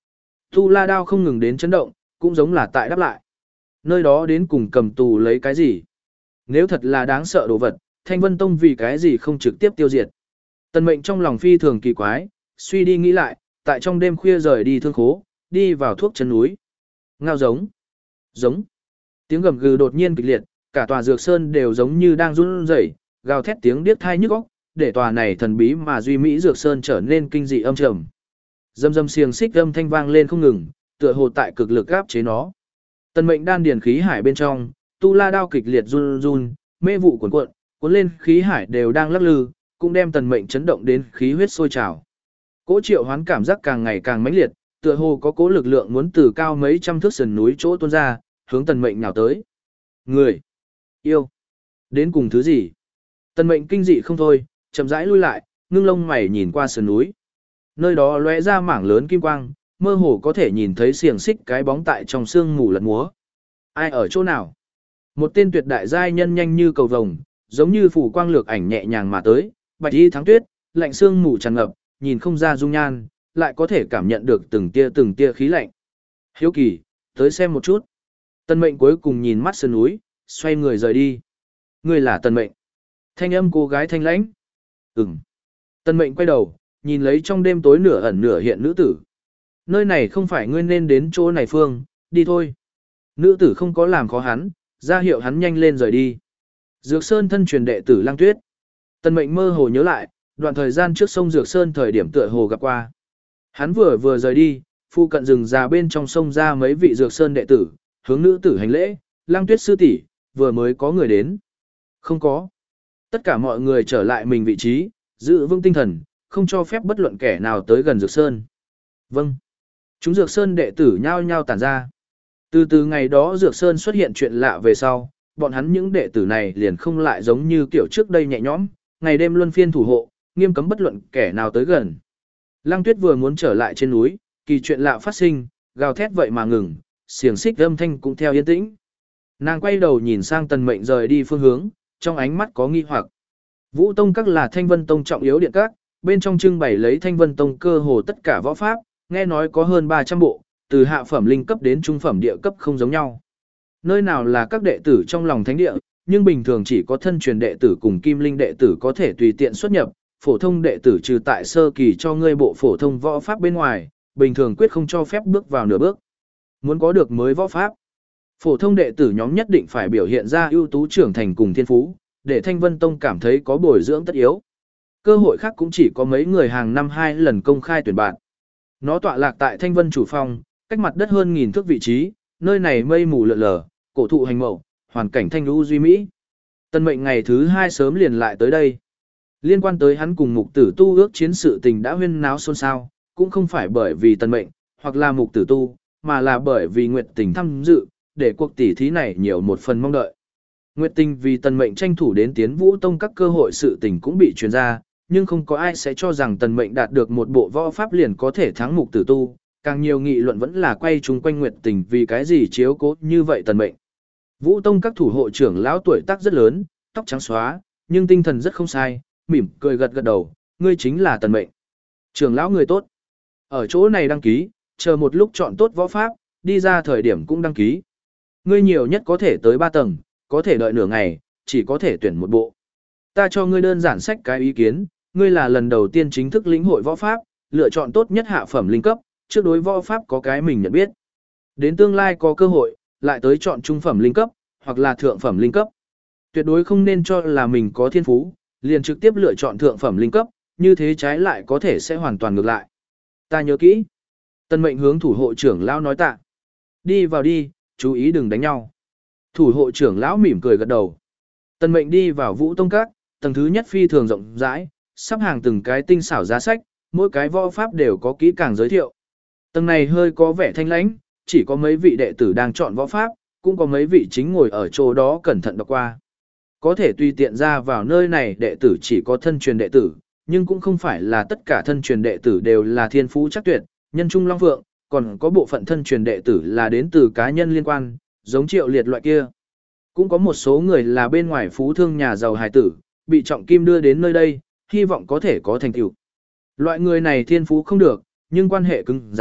Tu La đao không ngừng đến chấn động, cũng giống là tại đáp lại. Nơi đó đến cùng cầm tù lấy cái gì? Nếu thật là đáng sợ đồ vật, Thanh Vân Tông vì cái gì không trực tiếp tiêu diệt? Tần Mệnh trong lòng phi thường kỳ quái, suy đi nghĩ lại, tại trong đêm khuya rời đi thương khố, đi vào thuốc chân núi. Ngao giống, giống. Tiếng gầm gừ đột nhiên kịch liệt, cả tòa dược sơn đều giống như đang run rẩy, gào thét tiếng điếc tai nhức óc, để tòa này thần bí mà duy mỹ dược sơn trở nên kinh dị âm trầm. Dâm dâm xiềng xích âm thanh vang lên không ngừng, tựa hồ tại cực lực áp chế nó. Tần Mệnh đan điền khí hải bên trong, tu la đao kịch liệt run run, mê vụ cuồn cuộn, cuốn lên khí hải đều đang lắc lư, cũng đem Tần Mệnh chấn động đến khí huyết sôi trào. Cỗ triệu hoán cảm giác càng ngày càng mãnh liệt, tựa hồ có cỗ lực lượng muốn từ cao mấy trăm thước sườn núi chỗ tuôn ra, hướng Tần Mệnh nhào tới. Người, yêu, đến cùng thứ gì? Tần Mệnh kinh dị không thôi, chậm rãi lui lại, ngưng lông mày nhìn qua sườn núi. Nơi đó lóe ra mảng lớn kim quang, mơ hồ có thể nhìn thấy xiềng xích cái bóng tại trong sương mù lật múa. Ai ở chỗ nào? Một tên tuyệt đại giai nhân nhanh như cầu vồng, giống như phủ quang lược ảnh nhẹ nhàng mà tới, bạch y thắng tuyết, lạnh sương mù tràn ngập, nhìn không ra dung nhan, lại có thể cảm nhận được từng tia từng tia khí lạnh. Hiếu kỳ, tới xem một chút. Tần Mệnh cuối cùng nhìn mắt sườn núi, xoay người rời đi. Ngươi là Tần Mệnh. Thanh âm cô gái thanh lãnh. Ừm. Tần Mệnh quay đầu, nhìn lấy trong đêm tối nửa ẩn nửa hiện nữ tử. Nơi này không phải ngươi nên đến chỗ này phương, đi thôi. Nữ tử không có làm khó hắn, ra hiệu hắn nhanh lên rời đi. Dược Sơn thân truyền đệ tử Lăng Tuyết. Tần Mệnh mơ hồ nhớ lại, đoạn thời gian trước sông Dược Sơn thời điểm tựa hồ gặp qua. Hắn vừa vừa rời đi, phu cận rừng già bên trong sông ra mấy vị Dược Sơn đệ tử, hướng nữ tử hành lễ, Lăng Tuyết sư tỷ, vừa mới có người đến. Không có. Tất cả mọi người trở lại mình vị trí, giữ vững tinh thần, không cho phép bất luận kẻ nào tới gần Dược Sơn. Vâng. Chúng Dược Sơn đệ tử nhao nhao tản ra. Từ từ ngày đó Dược Sơn xuất hiện chuyện lạ về sau, bọn hắn những đệ tử này liền không lại giống như kiểu trước đây nhẹ nhõm, ngày đêm luân phiên thủ hộ, nghiêm cấm bất luận kẻ nào tới gần. Lăng Tuyết vừa muốn trở lại trên núi, kỳ chuyện lạ phát sinh, gào thét vậy mà ngừng, xiềng xích âm thanh cũng theo yên tĩnh. Nàng quay đầu nhìn sang Tần Mệnh rời đi phương hướng, trong ánh mắt có nghi hoặc. Vũ Tông các là Thanh Vân Tông trọng yếu điện các, bên trong trưng bày lấy Thanh Vân Tông cơ hồ tất cả võ pháp, nghe nói có hơn ba trăm bộ, từ hạ phẩm linh cấp đến trung phẩm địa cấp không giống nhau. Nơi nào là các đệ tử trong lòng thánh địa, nhưng bình thường chỉ có thân truyền đệ tử cùng kim linh đệ tử có thể tùy tiện xuất nhập, phổ thông đệ tử trừ tại sơ kỳ cho ngươi bộ phổ thông võ pháp bên ngoài, bình thường quyết không cho phép bước vào nửa bước. Muốn có được mới võ pháp, phổ thông đệ tử nhóm nhất định phải biểu hiện ra ưu tú trưởng thành cùng thiên phú, để Thanh Vân Tông cảm thấy có bồi dưỡng tất yếu. Cơ hội khác cũng chỉ có mấy người hàng năm hai lần công khai tuyển bạn. Nó tọa lạc tại Thanh Vân chủ phong, cách mặt đất hơn nghìn thước vị trí, nơi này mây mù lượn lờ, cổ thụ hành mậu, hoàn cảnh thanh lưu duy mỹ. Tần Mệnh ngày thứ hai sớm liền lại tới đây. Liên quan tới hắn cùng Mục Tử Tu ước chiến sự tình đã huyên náo xôn xao, cũng không phải bởi vì Tần Mệnh, hoặc là Mục Tử Tu, mà là bởi vì Nguyệt Tình tham dự, để cuộc tỷ thí này nhiều một phần mong đợi. Nguyệt Tình vì Tần Mệnh tranh thủ đến Tiến Vũ Tông các cơ hội sự tình cũng bị truyền ra, nhưng không có ai sẽ cho rằng Tần Mệnh đạt được một bộ võ pháp liền có thể thắng Mục Tử Tu, càng nhiều nghị luận vẫn là quay chung quanh Nguyệt Tình vì cái gì chiếu cố như vậy Tần Mệnh. Vũ Tông các thủ hộ trưởng lão tuổi tác rất lớn, tóc trắng xóa, nhưng tinh thần rất không sai, mỉm cười gật gật đầu, ngươi chính là Tần Mệnh. Trưởng lão người tốt. Ở chỗ này đăng ký, chờ một lúc chọn tốt võ pháp, đi ra thời điểm cũng đăng ký. Ngươi nhiều nhất có thể tới ba tầng, có thể đợi nửa ngày, chỉ có thể tuyển một bộ. Ta cho ngươi đơn giản sách cái ý kiến, ngươi là lần đầu tiên chính thức lĩnh hội võ pháp, lựa chọn tốt nhất hạ phẩm linh cấp, trước đối võ pháp có cái mình nhận biết. Đến tương lai có cơ hội, lại tới chọn trung phẩm linh cấp, hoặc là thượng phẩm linh cấp. Tuyệt đối không nên cho là mình có thiên phú, liền trực tiếp lựa chọn thượng phẩm linh cấp, như thế trái lại có thể sẽ hoàn toàn ngược lại. Ta nhớ kỹ. Tần Mệnh hướng thủ hộ trưởng lão nói tạ. Đi vào đi, chú ý đừng đánh nhau. Thủ hộ trưởng lão mỉm cười gật đầu. Tần Mệnh đi vào Vũ Tông các, tầng thứ nhất phi thường rộng rãi, sắp hàng từng cái tinh xảo giá sách, mỗi cái võ pháp đều có kỹ càng giới thiệu. Tầng này hơi có vẻ thanh lãnh, chỉ có mấy vị đệ tử đang chọn võ pháp, cũng có mấy vị chính ngồi ở chỗ đó cẩn thận đọc qua. Có thể tùy tiện ra vào nơi này đệ tử chỉ có thân truyền đệ tử, nhưng cũng không phải là tất cả thân truyền đệ tử đều là thiên phú chắc tuyệt, nhân trung long phượng, còn có bộ phận thân truyền đệ tử là đến từ cá nhân liên quan, giống Triệu Liệt loại kia. Cũng có một số người là bên ngoài phú thương nhà giàu hài tử, bị trọng kim đưa đến nơi đây, hy vọng có thể có thành tựu. Loại người này thiên phú không được, nhưng quan hệ cứng rắn,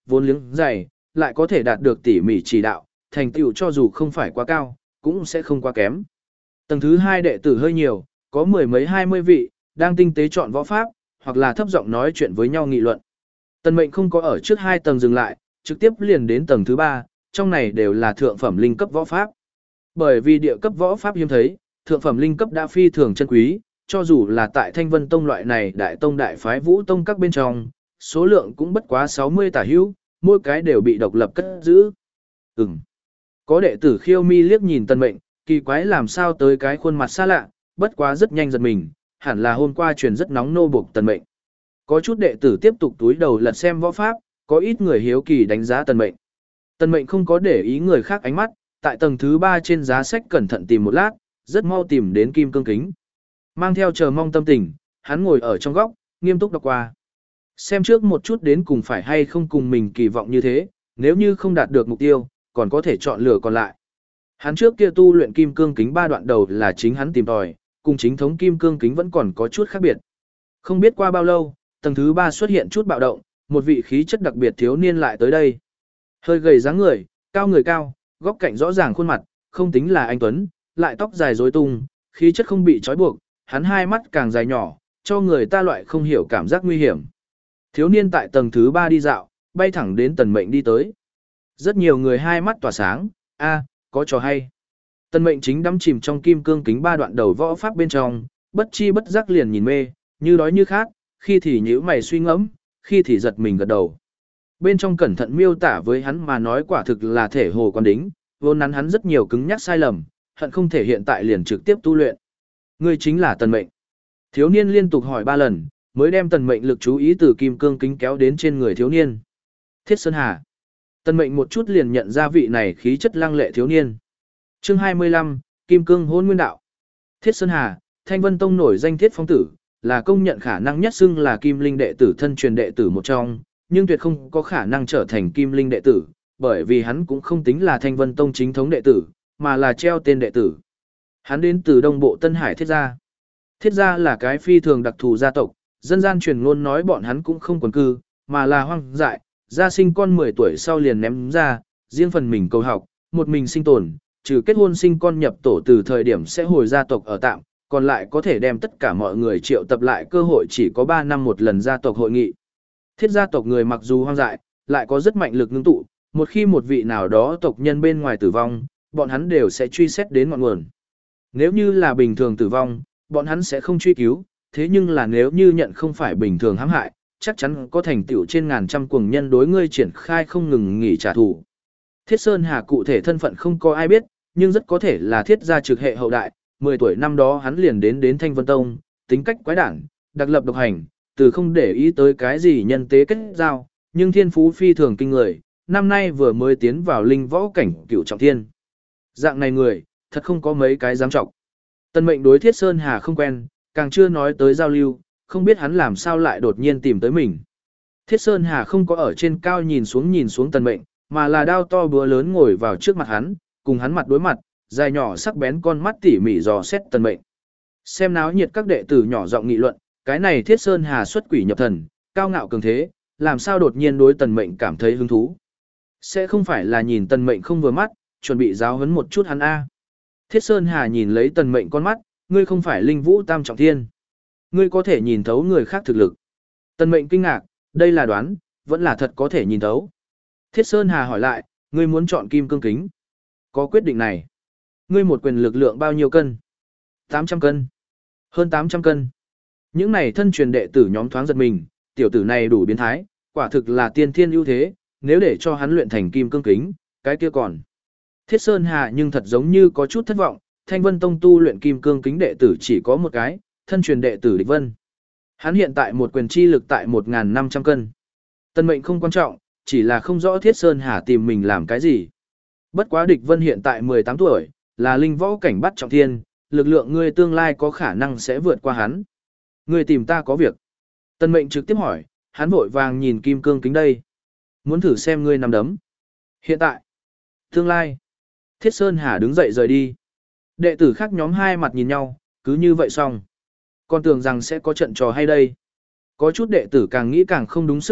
vốn liếng dày, lại có thể đạt được tỉ mỉ chỉ đạo, thành tựu cho dù không phải quá cao, cũng sẽ không quá kém. Tầng thứ hai đệ tử hơi nhiều, có mười mấy hai mươi vị, đang tinh tế chọn võ pháp, hoặc là thấp giọng nói chuyện với nhau nghị luận. Tần Mệnh không có ở trước hai tầng dừng lại, trực tiếp liền đến tầng thứ ba, trong này đều là thượng phẩm linh cấp võ pháp. Bởi vì địa cấp võ pháp hiếm thấy, thượng phẩm linh cấp đã phi thường chân quý, cho dù là tại Thanh Vân Tông loại này đại tông đại phái Vũ Tông các bên trong, số lượng cũng bất quá sáu mươi tả hữu, mỗi cái đều bị độc lập cất giữ. Ừm. Có đệ tử Khiêu Mi liếc nhìn Tần Mệnh, kỳ quái làm sao tới cái khuôn mặt xa lạ, bất quá rất nhanh giật mình, hẳn là hôm qua truyền rất nóng nô buộc Tần Mệnh. Có chút đệ tử tiếp tục túi đầu lật xem võ pháp, có ít người hiếu kỳ đánh giá Tần Mệnh. Tần Mệnh không có để ý người khác ánh mắt, tại tầng thứ ba trên giá sách cẩn thận tìm một lát, rất mau tìm đến kim cương kính. Mang theo chờ mong tâm tình, hắn ngồi ở trong góc, nghiêm túc đọc qua. Xem trước một chút đến cùng phải hay không cùng mình kỳ vọng như thế, nếu như không đạt được mục tiêu, còn có thể chọn lựa còn lại. Hắn trước kia tu luyện kim cương kính ba đoạn đầu là chính hắn tìm tòi, cùng chính thống kim cương kính vẫn còn có chút khác biệt. Không biết qua bao lâu, tầng thứ ba xuất hiện chút bạo động, một vị khí chất đặc biệt thiếu niên lại tới đây. Hơi gầy dáng người, cao người cao, góc cạnh rõ ràng khuôn mặt, không tính là anh tuấn, lại tóc dài rối tung, khí chất không bị trói buộc, hắn hai mắt càng dài nhỏ, cho người ta loại không hiểu cảm giác nguy hiểm. Thiếu niên tại tầng thứ ba đi dạo, bay thẳng đến Tần Mệnh đi tới. Rất nhiều người hai mắt tỏa sáng, a, có trò hay. Tần Mệnh chính đắm chìm trong kim cương kính ba đoạn đầu võ pháp bên trong, bất chi bất giác liền nhìn mê, như đói như khát, khi thì nhíu mày suy ngẫm, khi thì giật mình gật đầu. Bên trong cẩn thận miêu tả với hắn mà nói quả thực là thể hồ quan đính, vốn nắn hắn rất nhiều cứng nhắc sai lầm, hận không thể hiện tại liền trực tiếp tu luyện. Ngươi chính là Tần Mệnh. Thiếu niên liên tục hỏi ba lần, mới đem Tần Mệnh lực chú ý từ kim cương kính kéo đến trên người thiếu niên. Thiết Sơn Hà. Tần Mệnh một chút liền nhận ra vị này khí chất lăng lệ thiếu niên. Chương hai mươi lăm, Kim Cương Hôn Nguyên Đạo. Thiết Sơn Hà, Thanh Vân Tông nổi danh Thiết Phong tử, là công nhận khả năng nhất xưng là Kim Linh đệ tử thân truyền đệ tử một trong, nhưng tuyệt không có khả năng trở thành Kim Linh đệ tử, bởi vì hắn cũng không tính là Thanh Vân Tông chính thống đệ tử, mà là treo tên đệ tử. Hắn đến từ Đông Bộ Tân Hải Thiết gia. Thiết gia là cái phi thường đặc thù gia tộc, dân gian truyền ngôn nói bọn hắn cũng không quần cư, mà là hoang dại, gia sinh con mười tuổi sau liền ném ra, riêng phần mình cầu học, một mình sinh tồn, trừ kết hôn sinh con nhập tổ từ thời điểm sẽ hồi gia tộc ở tạm, còn lại có thể đem tất cả mọi người triệu tập lại cơ hội chỉ có ba năm một lần gia tộc hội nghị. Thiết gia tộc người mặc dù hoang dại, lại có rất mạnh lực ngưng tụ, một khi một vị nào đó tộc nhân bên ngoài tử vong, bọn hắn đều sẽ truy xét đến ngọn nguồn. Nếu như là bình thường tử vong, bọn hắn sẽ không truy cứu, thế nhưng là nếu như nhận không phải bình thường hãm hại, chắc chắn có thành tựu trên ngàn trăm cuồng nhân đối ngươi triển khai không ngừng nghỉ trả thù. Thiết Sơn Hà cụ thể thân phận không có ai biết, nhưng rất có thể là thiết gia trực hệ hậu đại, mười tuổi năm đó hắn liền đến đến Thanh Vân Tông, tính cách quái đản, đặc lập độc hành, từ không để ý tới cái gì nhân tế kết giao, nhưng thiên phú phi thường kinh người, năm nay vừa mới tiến vào linh võ cảnh cửu trọng thiên. Dạng này người, thật không có mấy cái dám trọng. Tần Mệnh đối Thiết Sơn Hà không quen, càng chưa nói tới giao lưu, không biết hắn làm sao lại đột nhiên tìm tới mình. Thiết Sơn Hà không có ở trên cao nhìn xuống nhìn xuống Tần Mệnh, mà là đao to búa lớn ngồi vào trước mặt hắn, cùng hắn mặt đối mặt, dài nhỏ sắc bén con mắt tỉ mỉ dò xét Tần Mệnh. Xem náo nhiệt các đệ tử nhỏ giọng nghị luận, cái này Thiết Sơn Hà xuất quỷ nhập thần, cao ngạo cường thế, làm sao đột nhiên đối Tần Mệnh cảm thấy hứng thú. Sẽ không phải là nhìn Tần Mệnh không vừa mắt, chuẩn bị giáo huấn một chút hắn a. Thiết Sơn Hà nhìn lấy Tần Mệnh con mắt, ngươi không phải linh vũ tam trọng thiên. Ngươi có thể nhìn thấu người khác thực lực. Tần Mệnh kinh ngạc, đây là đoán, vẫn là thật có thể nhìn thấu. Thiết Sơn Hà hỏi lại, ngươi muốn chọn kim cương kính. Có quyết định này. Ngươi một quyền lực lượng bao nhiêu cân? tám trăm cân. Hơn tám trăm cân. Những này thân truyền đệ tử nhóm thoáng giật mình, tiểu tử này đủ biến thái, quả thực là tiên thiên ưu thế, nếu để cho hắn luyện thành kim cương kính, cái kia còn. Thiết Sơn Hà nhưng thật giống như có chút thất vọng, Thanh Vân Tông tu luyện kim cương kính đệ tử chỉ có một cái, thân truyền đệ tử Địch Vân. Hắn hiện tại một quyền chi lực tại một nghìn năm trăm cân. Tần Mệnh không quan trọng, chỉ là không rõ Thiết Sơn Hà tìm mình làm cái gì. Bất quá Địch Vân hiện tại mười tám tuổi, là linh võ cảnh bắt trọng thiên, lực lượng ngươi tương lai có khả năng sẽ vượt qua hắn. Ngươi tìm ta có việc. Tần Mệnh trực tiếp hỏi, hắn vội vàng nhìn kim cương kính đây. Muốn thử xem ngươi nắm đấm. Hiện tại. Tương lai. Thiết Sơn Hà đứng dậy rời đi. Đệ tử khác nhóm hai mặt nhìn nhau, cứ như vậy xong. Con tưởng rằng sẽ có trận trò hay đây. Có chút đệ tử càng nghĩ càng không đúng sức lực,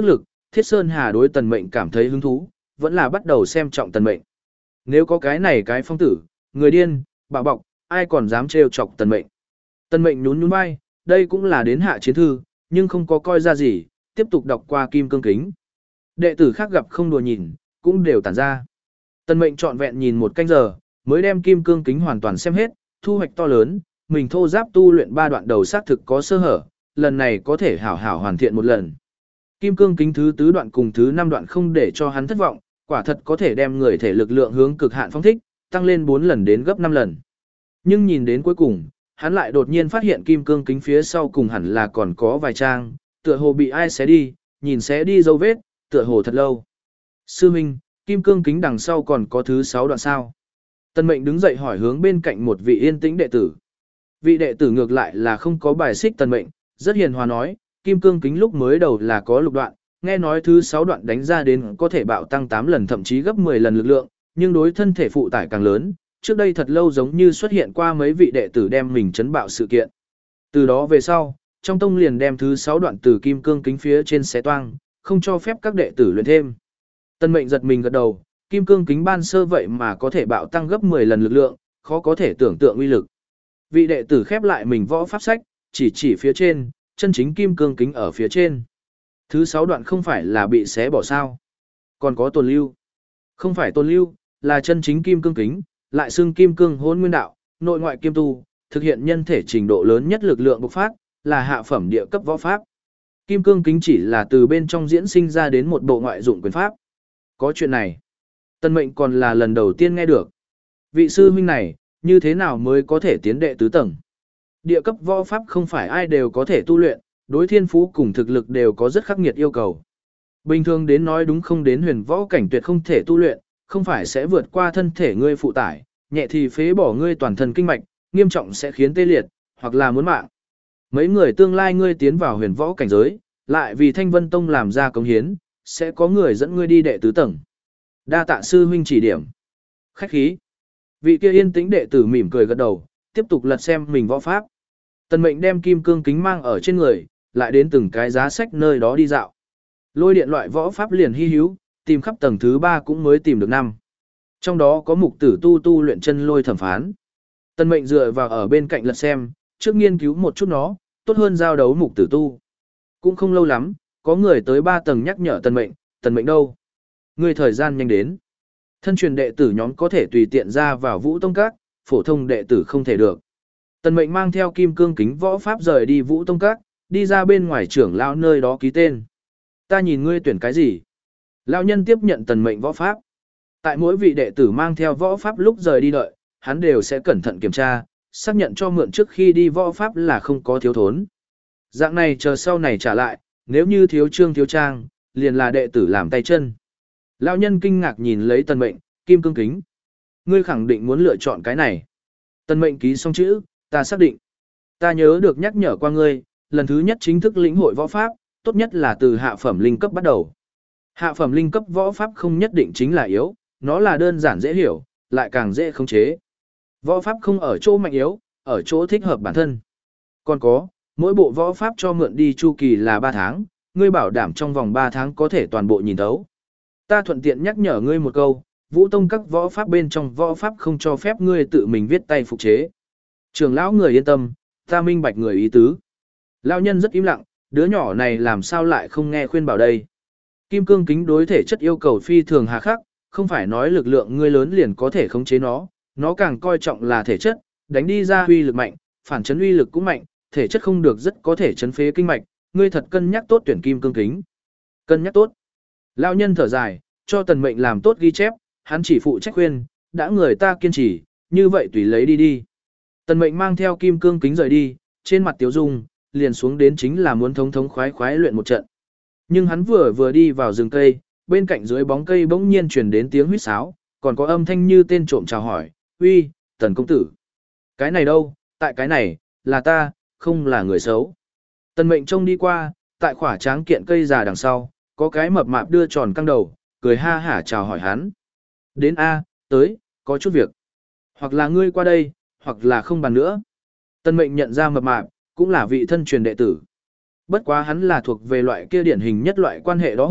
Thiết Sơn Hà đối Tần Mệnh cảm thấy hứng thú, vẫn là bắt đầu xem trọng Tần Mệnh. Nếu có cái này cái phong tử, người điên, bạo bọc, ai còn dám trêu chọc Tần Mệnh. Tần Mệnh nhún nhún vai, đây cũng là đến hạ chiến thư, nhưng không có coi ra gì, tiếp tục đọc qua Kim Cương Kính. Đệ tử khác gặp không đùa nhìn, cũng đều tản ra. Tần Mệnh trọn vẹn nhìn một canh giờ, mới đem Kim Cương Kính hoàn toàn xem hết, thu hoạch to lớn, mình thô giáp tu luyện ba đoạn đầu xác thực có sơ hở, lần này có thể hảo hảo hoàn thiện một lần. Kim Cương Kính thứ tứ đoạn cùng thứ năm đoạn không để cho hắn thất vọng, quả thật có thể đem người thể lực lượng hướng cực hạn phóng thích, tăng lên bốn lần đến gấp năm lần. Nhưng nhìn đến cuối cùng, hắn lại đột nhiên phát hiện Kim Cương Kính phía sau cùng hẳn là còn có vài trang, tựa hồ bị ai xé đi, nhìn xé đi dấu vết, tựa hồ thật lâu. Sư huynh, Kim Cương Kính đằng sau còn có thứ sáu đoạn sao? Tần Mệnh đứng dậy hỏi hướng bên cạnh một vị yên tĩnh đệ tử. Vị đệ tử ngược lại là không có bài xích Tần Mệnh, rất hiền hòa nói, Kim Cương Kính lúc mới đầu là có lục đoạn, nghe nói thứ sáu đoạn đánh ra đến có thể bạo tăng tám lần thậm chí gấp mười lần lực lượng, nhưng đối thân thể phụ tải càng lớn, trước đây thật lâu giống như xuất hiện qua mấy vị đệ tử đem mình chấn bạo sự kiện. Từ đó về sau, trong tông liền đem thứ sáu đoạn từ Kim Cương Kính phía trên xé toang, không cho phép các đệ tử luyện thêm. Tần Mệnh giật mình gật đầu, Kim Cương Kính ban sơ vậy mà có thể bạo tăng gấp mười lần lực lượng, khó có thể tưởng tượng uy lực. Vị đệ tử khép lại mình võ pháp sách, chỉ chỉ phía trên, chân chính Kim Cương Kính ở phía trên. Thứ sáu đoạn không phải là bị xé bỏ sao? Còn có tồn lưu. Không phải tồn lưu, là chân chính Kim Cương Kính, lại xưng Kim Cương Hỗn Nguyên Đạo, nội ngoại kiêm tu, thực hiện nhân thể trình độ lớn nhất lực lượng bộc phát, là hạ phẩm địa cấp võ pháp. Kim Cương Kính chỉ là từ bên trong diễn sinh ra đến một bộ ngoại dụng quyền pháp. Có chuyện này, Tần Mệnh còn là lần đầu tiên nghe được. Vị sư huynh này, như thế nào mới có thể tiến đệ tứ tầng? Địa cấp võ pháp không phải ai đều có thể tu luyện, đối thiên phú cùng thực lực đều có rất khắc nghiệt yêu cầu. Bình thường đến nói đúng không đến huyền võ cảnh tuyệt không thể tu luyện, không phải sẽ vượt qua thân thể ngươi phụ tải, nhẹ thì phế bỏ ngươi toàn thân kinh mạch, nghiêm trọng sẽ khiến tê liệt, hoặc là muốn mạng. Mấy người tương lai ngươi tiến vào huyền võ cảnh giới, lại vì Thanh Vân Tông làm ra công hiến, sẽ có người dẫn ngươi đi đệ tứ tầng. Đa tạ sư huynh chỉ điểm. Khách khí. Vị kia yên tĩnh đệ tử mỉm cười gật đầu, tiếp tục lật xem mình võ pháp. Tần Mệnh đem Kim Cương Kính mang ở trên người, lại đến từng cái giá sách nơi đó đi dạo. Lôi điện loại võ pháp liền hy hữu, tìm khắp tầng thứ ba cũng mới tìm được năm. Trong đó có mục tử tu tu luyện chân lôi thẩm phán. Tần Mệnh dựa vào ở bên cạnh lật xem, trước nghiên cứu một chút nó, tốt hơn giao đấu mục tử tu. Cũng không lâu lắm, có người tới ba tầng nhắc nhở Tần Mệnh, Tần Mệnh đâu? Người thời gian nhanh đến. Thân truyền đệ tử nhóm có thể tùy tiện ra vào Vũ Tông Các, phổ thông đệ tử không thể được. Tần Mệnh mang theo Kim Cương Kính võ pháp rời đi Vũ Tông Các, đi ra bên ngoài trưởng lão nơi đó ký tên. Ta nhìn ngươi tuyển cái gì? Lão nhân tiếp nhận Tần Mệnh võ pháp. Tại mỗi vị đệ tử mang theo võ pháp lúc rời đi đợi, hắn đều sẽ cẩn thận kiểm tra, xác nhận cho mượn trước khi đi võ pháp là không có thiếu thốn. Dạng này chờ sau này trả lại, nếu như thiếu trương thiếu trang, liền là đệ tử làm tay chân. Lão nhân kinh ngạc nhìn lấy Tần Mệnh, Kim Cương Kính. Ngươi khẳng định muốn lựa chọn cái này. Tần Mệnh ký xong chữ, ta xác định. Ta nhớ được nhắc nhở qua ngươi, lần thứ nhất chính thức lĩnh hội võ pháp, tốt nhất là từ hạ phẩm linh cấp bắt đầu. Hạ phẩm linh cấp võ pháp không nhất định chính là yếu, nó là đơn giản dễ hiểu, lại càng dễ khống chế. Võ pháp không ở chỗ mạnh yếu, ở chỗ thích hợp bản thân. Còn có, mỗi bộ võ pháp cho mượn đi chu kỳ là ba tháng, ngươi bảo đảm trong vòng ba tháng có thể toàn bộ nhìn thấu. Ta thuận tiện nhắc nhở ngươi một câu, Vũ Tông các võ pháp bên trong võ pháp không cho phép ngươi tự mình viết tay phục chế. Trường lão người yên tâm, ta minh bạch người ý tứ. Lão nhân rất im lặng, đứa nhỏ này làm sao lại không nghe khuyên bảo đây. Kim Cương Kính đối thể chất yêu cầu phi thường hà khắc, không phải nói lực lượng ngươi lớn liền có thể khống chế nó, nó càng coi trọng là thể chất, đánh đi ra uy lực mạnh, phản chấn uy lực cũng mạnh, thể chất không được rất có thể chấn phế kinh mạch, ngươi thật cân nhắc tốt tuyển Kim Cương Kính. Cân nhắc tốt. Lão nhân thở dài, cho Tần Mệnh làm tốt ghi chép, hắn chỉ phụ trách khuyên, đã người ta kiên trì, như vậy tùy lấy đi đi. Tần Mệnh mang theo Kim Cương Kính rời đi, trên mặt Tiếu Dung, liền xuống đến chính là muốn thống thống khoái khoái luyện một trận. Nhưng hắn vừa vừa đi vào rừng cây, bên cạnh dưới bóng cây bỗng nhiên truyền đến tiếng huýt sáo, còn có âm thanh như tên trộm chào hỏi, uy, Tần công tử. Cái này đâu, tại cái này, là ta, không là người xấu. Tần Mệnh trông đi qua, tại khỏa tráng kiện cây già đằng sau, có cái mập mạp đưa tròn căng đầu, cười ha hả chào hỏi hắn. Đến A, tới, có chút việc. Hoặc là ngươi qua đây, hoặc là không bàn nữa. Tần Mệnh nhận ra mập mạp, cũng là vị thân truyền đệ tử. Bất quá hắn là thuộc về loại kia điển hình nhất loại quan hệ đó hộ,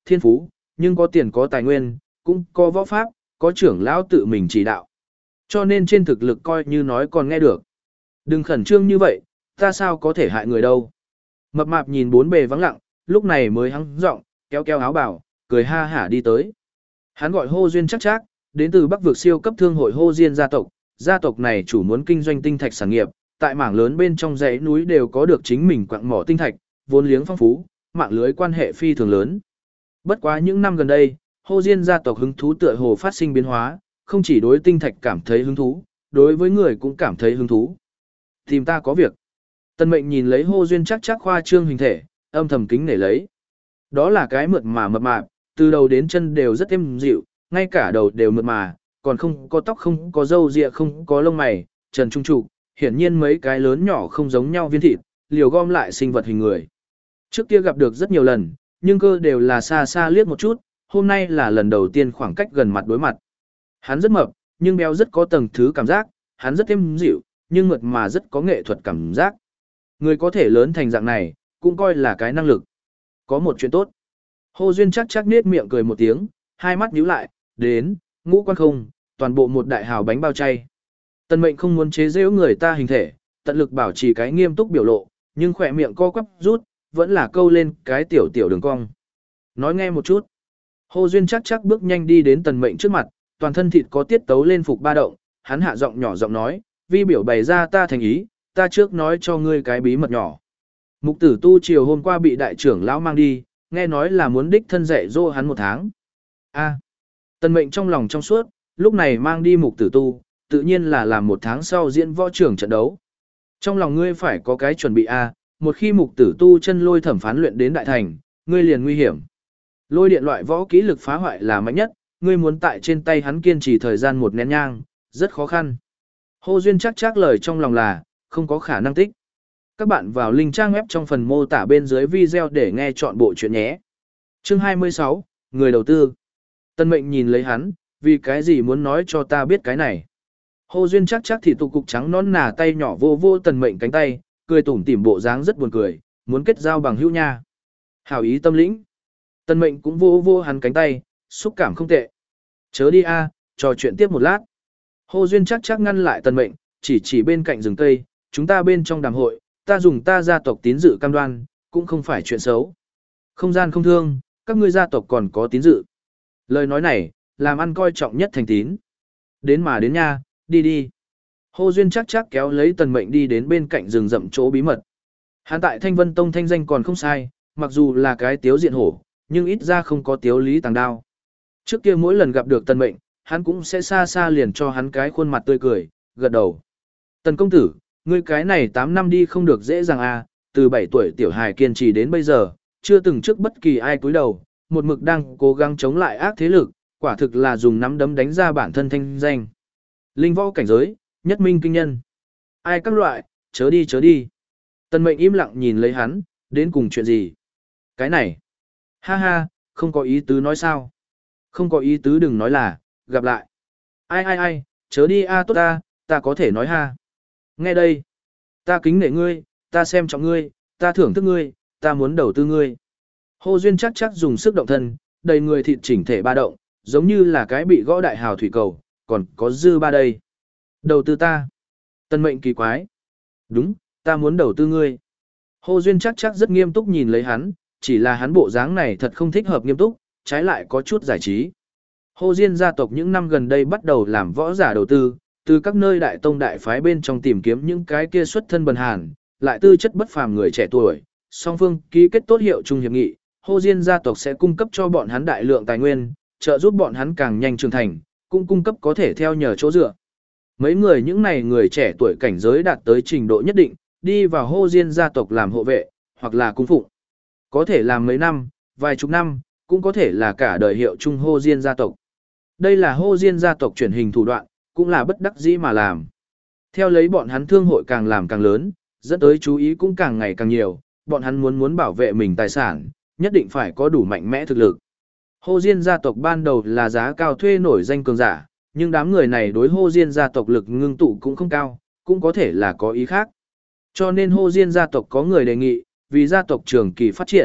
thiên phú, nhưng có tiền có tài nguyên, cũng có võ pháp, có trưởng lão tự mình chỉ đạo. Cho nên trên thực lực coi như nói còn nghe được. Đừng khẩn trương như vậy, ta sao có thể hại người đâu. Mập mạp nhìn bốn bề vắng lặng, lúc này mới hắng giọng, kéo kéo áo bảo, cười ha hả đi tới. Hắn gọi Hô Duyên chắc chắc, đến từ Bắc vực siêu cấp thương hội Hô Diên gia tộc, gia tộc này chủ muốn kinh doanh tinh thạch sản nghiệp, tại mảng lớn bên trong dãy núi đều có được chính mình quặng mỏ tinh thạch, vốn liếng phong phú, mạng lưới quan hệ phi thường lớn. Bất quá những năm gần đây, Hô Diên gia tộc hứng thú tựa hồ phát sinh biến hóa, không chỉ đối tinh thạch cảm thấy hứng thú, đối với người cũng cảm thấy hứng thú. Tìm ta có việc. Tân Mệnh nhìn lấy Hô Duyên chắc chắc khoa trương hình thể, âm thầm kính nể lấy. Đó là cái mượt mà mập mạp, từ đầu đến chân đều rất êm dịu, ngay cả đầu đều mượt mà, còn không có tóc không có râu ria không có lông mày, trần trung trụ, hiển nhiên mấy cái lớn nhỏ không giống nhau viên thịt, liều gom lại sinh vật hình người. Trước kia gặp được rất nhiều lần, nhưng cơ đều là xa xa liếc một chút, hôm nay là lần đầu tiên khoảng cách gần mặt đối mặt. Hắn rất mập, nhưng béo rất có tầng thứ cảm giác, hắn rất êm dịu, nhưng mượt mà rất có nghệ thuật cảm giác. Người có thể lớn thành dạng này, cũng coi là cái năng lực. Có một chuyện tốt. Hô Duyên chắc chắc nết miệng cười một tiếng, hai mắt nhíu lại, đến, ngũ quan không, toàn bộ một đại hào bánh bao chay. Tân Mệnh không muốn chế giễu người ta hình thể, tận lực bảo trì cái nghiêm túc biểu lộ, nhưng khỏe miệng co quắp rút, vẫn là câu lên cái tiểu tiểu đường cong. Nói nghe một chút. Hô Duyên chắc chắc bước nhanh đi đến Tần Mệnh trước mặt, toàn thân thịt có tiết tấu lên phục ba động, hắn hạ giọng nhỏ giọng nói, vi biểu bày ra ta thành ý, ta trước nói cho ngươi cái bí mật nhỏ. Mục Tử Tu chiều hôm qua bị đại trưởng lão mang đi, nghe nói là muốn đích thân dạy dỗ hắn một tháng. A. Tần Mệnh trong lòng trong suốt, lúc này mang đi Mục Tử Tu, tự nhiên là làm một tháng sau diễn võ trưởng trận đấu. Trong lòng ngươi phải có cái chuẩn bị a, một khi Mục Tử Tu chân lôi thẩm phán luyện đến đại thành, ngươi liền nguy hiểm. Lôi điện loại võ kỹ lực phá hoại là mạnh nhất, ngươi muốn tại trên tay hắn kiên trì thời gian một nén nhang, rất khó khăn. Hô Duyên chắc chắc lời trong lòng là, không có khả năng tích. Các bạn vào link trang web trong phần mô tả bên dưới video để nghe chọn bộ chuyện nhé. Chương hai mươi sáu, người đầu tư. Tân Mệnh nhìn lấy hắn, vì cái gì muốn nói cho ta biết cái này. Hô Duyên chắc chắc thì tụ cục trắng nón nà tay nhỏ vô vô Tần Mệnh cánh tay, cười tủm tỉm bộ dáng rất buồn cười, muốn kết giao bằng hữu nha. Hảo ý tâm lĩnh. Tần Mệnh cũng vô vô hắn cánh tay, xúc cảm không tệ. Chớ đi a, trò chuyện tiếp một lát. Hô Duyên chắc chắc ngăn lại Tần Mệnh, chỉ chỉ bên cạnh rừng cây, chúng ta bên trong đàm hội, ta dùng ta gia tộc tín dự cam đoan, cũng không phải chuyện xấu. Không gian không thương, các ngươi gia tộc còn có tín dự. Lời nói này, làm ăn coi trọng nhất thành tín. Đến mà đến nha, đi đi. Hô Duyên chắc chắc kéo lấy Tần Mệnh đi đến bên cạnh rừng rậm chỗ bí mật. Hắn tại Thanh Vân Tông thanh danh còn không sai, mặc dù là cái tiếu diện hổ, nhưng ít ra không có tiếu lý tàng đao. Trước kia mỗi lần gặp được Tần Mệnh, hắn cũng sẽ xa xa liền cho hắn cái khuôn mặt tươi cười, gật đầu. Tần công tử, ngươi cái này tám năm đi không được dễ dàng à, từ bảy tuổi tiểu hài kiên trì đến bây giờ, chưa từng trước bất kỳ ai cúi đầu, một mực đang cố gắng chống lại ác thế lực, quả thực là dùng nắm đấm đánh ra bản thân thanh danh. Linh võ cảnh giới, nhất minh kinh nhân. Ai các loại, chớ đi chớ đi. Tần Mệnh im lặng nhìn lấy hắn, đến cùng chuyện gì? Cái này. Ha ha, không có ý tứ nói sao? Không có ý tứ đừng nói là, gặp lại. Ai ai ai, chớ đi a tốt ta, ta có thể nói ha. Nghe đây. Ta kính nể ngươi, ta xem trọng ngươi, ta thưởng thức ngươi, ta muốn đầu tư ngươi. Hô Duyên chắc chắc dùng sức động thân, đầy người thịt chỉnh thể ba động, giống như là cái bị gõ đại hào thủy cầu, còn có dư ba đây. Đầu tư ta. Tần Mệnh kỳ quái. Đúng, ta muốn đầu tư ngươi. Hô Duyên chắc chắc rất nghiêm túc nhìn lấy hắn, chỉ là hắn bộ dáng này thật không thích hợp nghiêm túc, trái lại có chút giải trí. Hô Diên gia tộc những năm gần đây bắt đầu làm võ giả đầu tư, từ các nơi đại tông đại phái bên trong tìm kiếm những cái kia xuất thân bần hàn, lại tư chất bất phàm người trẻ tuổi, song phương ký kết tốt hiệu chung hiệp nghị, Hô Diên gia tộc sẽ cung cấp cho bọn hắn đại lượng tài nguyên, trợ giúp bọn hắn càng nhanh trưởng thành, cũng cung cấp có thể theo nhờ chỗ dựa. Mấy người những này người trẻ tuổi cảnh giới đạt tới trình độ nhất định, đi vào Hô Diên gia tộc làm hộ vệ, hoặc là cung phụng. Có thể làm mấy năm, vài chục năm, cũng có thể là cả đời hiệu chung Hô Diên gia tộc. Đây là Hô Diên gia tộc chuyển hình thủ đoạn, cũng là bất đắc dĩ mà làm. Theo lấy bọn hắn thương hội càng làm càng lớn, dẫn tới chú ý cũng càng ngày càng nhiều, bọn hắn muốn muốn bảo vệ mình tài sản, nhất định phải có đủ mạnh mẽ thực lực. Hô Diên gia tộc ban đầu là giá cao thuê nổi danh cường giả, nhưng đám người này đối Hô Diên gia tộc lực ngưng tụ cũng không cao, cũng có thể là có ý khác. Cho nên Hô Diên gia tộc có người đề nghị, vì gia tộc trường kỳ phát triển,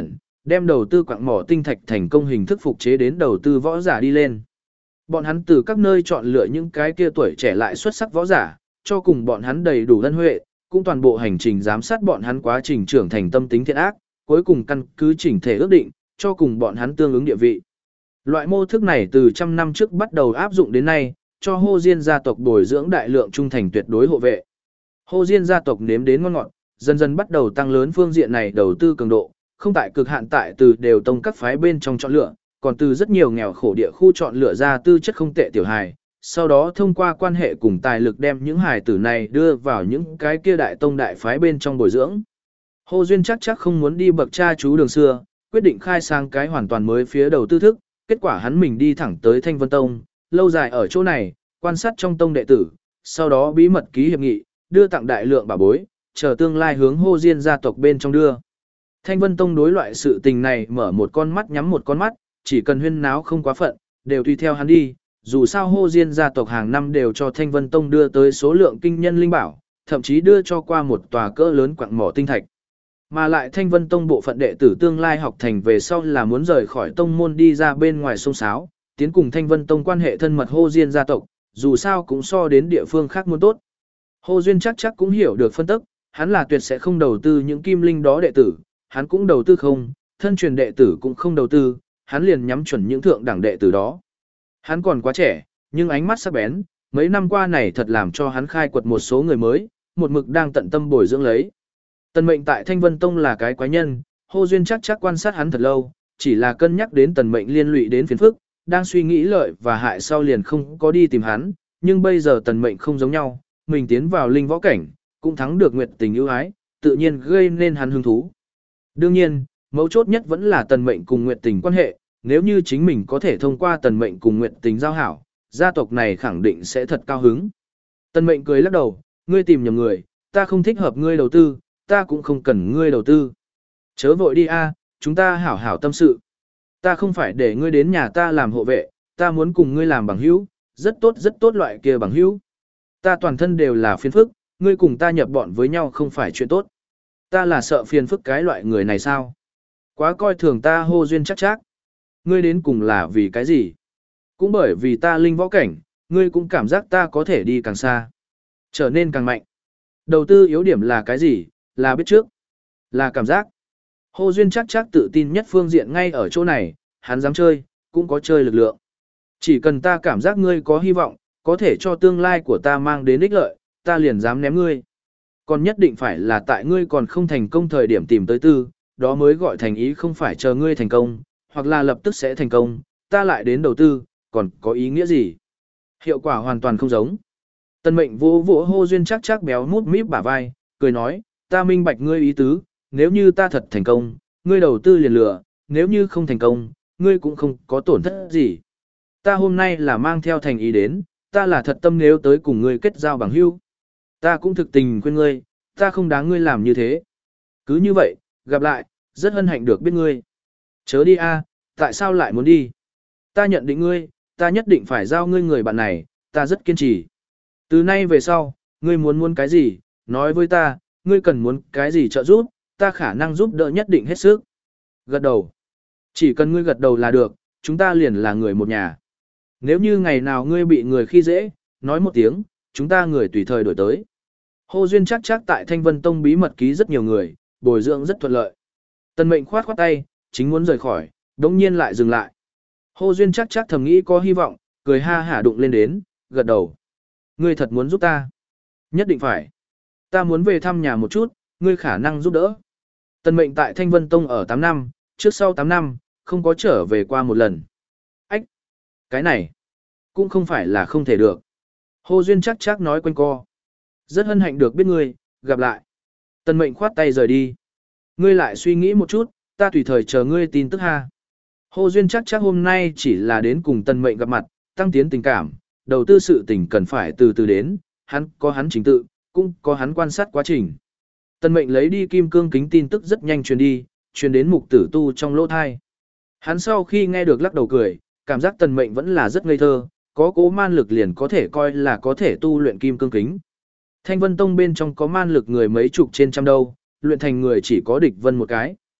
đem đầu tư quặng mỏ tinh thạch thành công hình thức phục chế đến đầu tư võ giả đi lên. Bọn hắn từ các nơi chọn lựa những cái kia tuổi trẻ lại xuất sắc võ giả, cho cùng bọn hắn đầy đủ ân huệ, cũng toàn bộ hành trình giám sát bọn hắn quá trình trưởng thành tâm tính thiện ác, cuối cùng căn cứ chỉnh thể ước định, cho cùng bọn hắn tương ứng địa vị. Loại mô thức này từ trăm năm trước bắt đầu áp dụng đến nay, cho Hồ Diên gia tộc bồi dưỡng đại lượng trung thành tuyệt đối hộ vệ. Hồ Diên gia tộc nếm đến ngon ngọt, dần dần bắt đầu tăng lớn phương diện này đầu tư cường độ, không tại cực hạn tại từ đều tông các phái bên trong chọn lựa, còn từ rất nhiều nghèo khổ địa khu chọn lựa ra tư chất không tệ tiểu hài, sau đó thông qua quan hệ cùng tài lực đem những hài tử này đưa vào những cái kia đại tông đại phái bên trong bồi dưỡng. Hồ Duyên chắc chắc không muốn đi bậc cha chú đường xưa, quyết định khai sang cái hoàn toàn mới phía đầu tư thức, kết quả hắn mình đi thẳng tới Thanh Vân Tông, lâu dài ở chỗ này, quan sát trong tông đệ tử, sau đó bí mật ký hiệp nghị, đưa tặng đại lượng bảo bối, chờ tương lai hướng Hồ Diên gia tộc bên trong đưa. Thanh Vân Tông đối loại sự tình này mở một con mắt nhắm một con mắt, chỉ cần huyên náo không quá phận, đều tùy theo hắn đi, dù sao Hồ Diên gia tộc hàng năm đều cho Thanh Vân Tông đưa tới số lượng kinh nhân linh bảo, thậm chí đưa cho qua một tòa cỡ lớn quặng mỏ tinh thạch. Mà lại Thanh Vân Tông bộ phận đệ tử tương lai học thành về sau là muốn rời khỏi tông môn đi ra bên ngoài sông sáo, tiến cùng Thanh Vân Tông quan hệ thân mật Hồ Diên gia tộc, dù sao cũng so đến địa phương khác muốn tốt. Hồ Duyên chắc chắc cũng hiểu được phân tức, hắn là tuyệt sẽ không đầu tư những kim linh đó đệ tử, hắn cũng đầu tư không, thân truyền đệ tử cũng không đầu tư, hắn liền nhắm chuẩn những thượng đẳng đệ tử đó. Hắn còn quá trẻ, nhưng ánh mắt sắc bén, mấy năm qua này thật làm cho hắn khai quật một số người mới, một mực đang tận tâm bồi dưỡng lấy. Tần Mệnh tại Thanh Vân Tông là cái quái nhân, Hồ Duyên chắc chắc quan sát hắn thật lâu, chỉ là cân nhắc đến Tần Mệnh liên lụy đến phiền phức, đang suy nghĩ lợi và hại sau liền không có đi tìm hắn, nhưng bây giờ Tần Mệnh không giống nhau, mình tiến vào linh võ cảnh, cũng thắng được Nguyệt Tình ưu ái, tự nhiên gây nên hắn hứng thú. Đương nhiên, mấu chốt nhất vẫn là Tần Mệnh cùng Nguyệt Tình quan hệ, nếu như chính mình có thể thông qua Tần Mệnh cùng Nguyệt Tình giao hảo, gia tộc này khẳng định sẽ thật cao hứng. Tần Mệnh cười lắc đầu, ngươi tìm nhầm người, ta không thích hợp ngươi đầu tư, ta cũng không cần ngươi đầu tư. Chớ vội đi a, chúng ta hảo hảo tâm sự. Ta không phải để ngươi đến nhà ta làm hộ vệ, ta muốn cùng ngươi làm bằng hữu, rất tốt rất tốt loại kia bằng hữu. Ta toàn thân đều là phiền phức, ngươi cùng ta nhập bọn với nhau không phải chuyện tốt. Ta là sợ phiền phức cái loại người này sao? Quá coi thường ta Hồ Duyên chắc chắc. Ngươi đến cùng là vì cái gì? Cũng bởi vì ta linh võ cảnh, ngươi cũng cảm giác ta có thể đi càng xa, trở nên càng mạnh. Đầu tư yếu điểm là cái gì? Là biết trước, là cảm giác. Hồ Duyên chắc chắc tự tin nhất phương diện ngay ở chỗ này, hắn dám chơi, cũng có chơi lực lượng. Chỉ cần ta cảm giác ngươi có hy vọng, có thể cho tương lai của ta mang đến ích lợi, ta liền dám ném ngươi. Còn nhất định phải là tại ngươi còn không thành công thời điểm tìm tới tư, đó mới gọi thành ý, không phải chờ ngươi thành công, hoặc là lập tức sẽ thành công, ta lại đến đầu tư, còn có ý nghĩa gì? Hiệu quả hoàn toàn không giống. Tần Mệnh vô vỗ Hồ Duyên chắc chắc béo mút míp bả vai, cười nói, ta minh bạch ngươi ý tứ, nếu như ta thật thành công, ngươi đầu tư liền lừa, nếu như không thành công, ngươi cũng không có tổn thất gì. Ta hôm nay là mang theo thành ý đến, ta là thật tâm nếu tới cùng ngươi kết giao bằng hữu. Ta cũng thực tình khuyên ngươi, ta không đáng ngươi làm như thế. Cứ như vậy, gặp lại, rất hân hạnh được biết ngươi. Chớ đi a, tại sao lại muốn đi? Ta nhận định ngươi, ta nhất định phải giao ngươi người bạn này, ta rất kiên trì. Từ nay về sau, ngươi muốn muốn cái gì, nói với ta, ngươi cần muốn cái gì trợ giúp, ta khả năng giúp đỡ nhất định hết sức. Gật đầu. Chỉ cần ngươi gật đầu là được, chúng ta liền là người một nhà. Nếu như ngày nào ngươi bị người khi dễ, nói một tiếng, chúng ta người tùy thời đổi tới. Hồ Duyên chắc chắc tại Thanh Vân Tông bí mật ký rất nhiều người, bồi dưỡng rất thuận lợi. Tần Mệnh khoát khoát tay, chính muốn rời khỏi, đống nhiên lại dừng lại. Hồ Duyên chắc chắc thầm nghĩ có hy vọng, cười ha hả đụng lên đến, gật đầu. Ngươi thật muốn giúp ta? Nhất định phải. Ta muốn về thăm nhà một chút, ngươi khả năng giúp đỡ. Tần Mệnh tại Thanh Vân Tông ở tám năm, trước sau tám năm, không có trở về qua một lần. Ách! Cái này, cũng không phải là không thể được. Hồ Duyên chắc chắc nói quanh co. Rất hân hạnh được biết ngươi, gặp lại. Tần Mệnh khoát tay rời đi. Ngươi lại suy nghĩ một chút, ta tùy thời chờ ngươi tin tức ha. Hồ Duyên chắc chắc hôm nay chỉ là đến cùng Tần Mệnh gặp mặt, tăng tiến tình cảm, đầu tư sự tình cần phải từ từ đến, hắn có hắn trình tự, cũng có hắn quan sát quá trình. Tần Mệnh lấy đi kim cương kính tin tức rất nhanh truyền đi, truyền đến Mục Tử Tu trong lỗ thai. Hắn sau khi nghe được lắc đầu cười, cảm giác Tần Mệnh vẫn là rất ngây thơ, có cố man lực liền có thể coi là có thể tu luyện kim cương kính. Thanh Vân Tông bên trong có man lực người mấy chục trên trăm đâu, luyện thành người chỉ có Địch Vân một cái.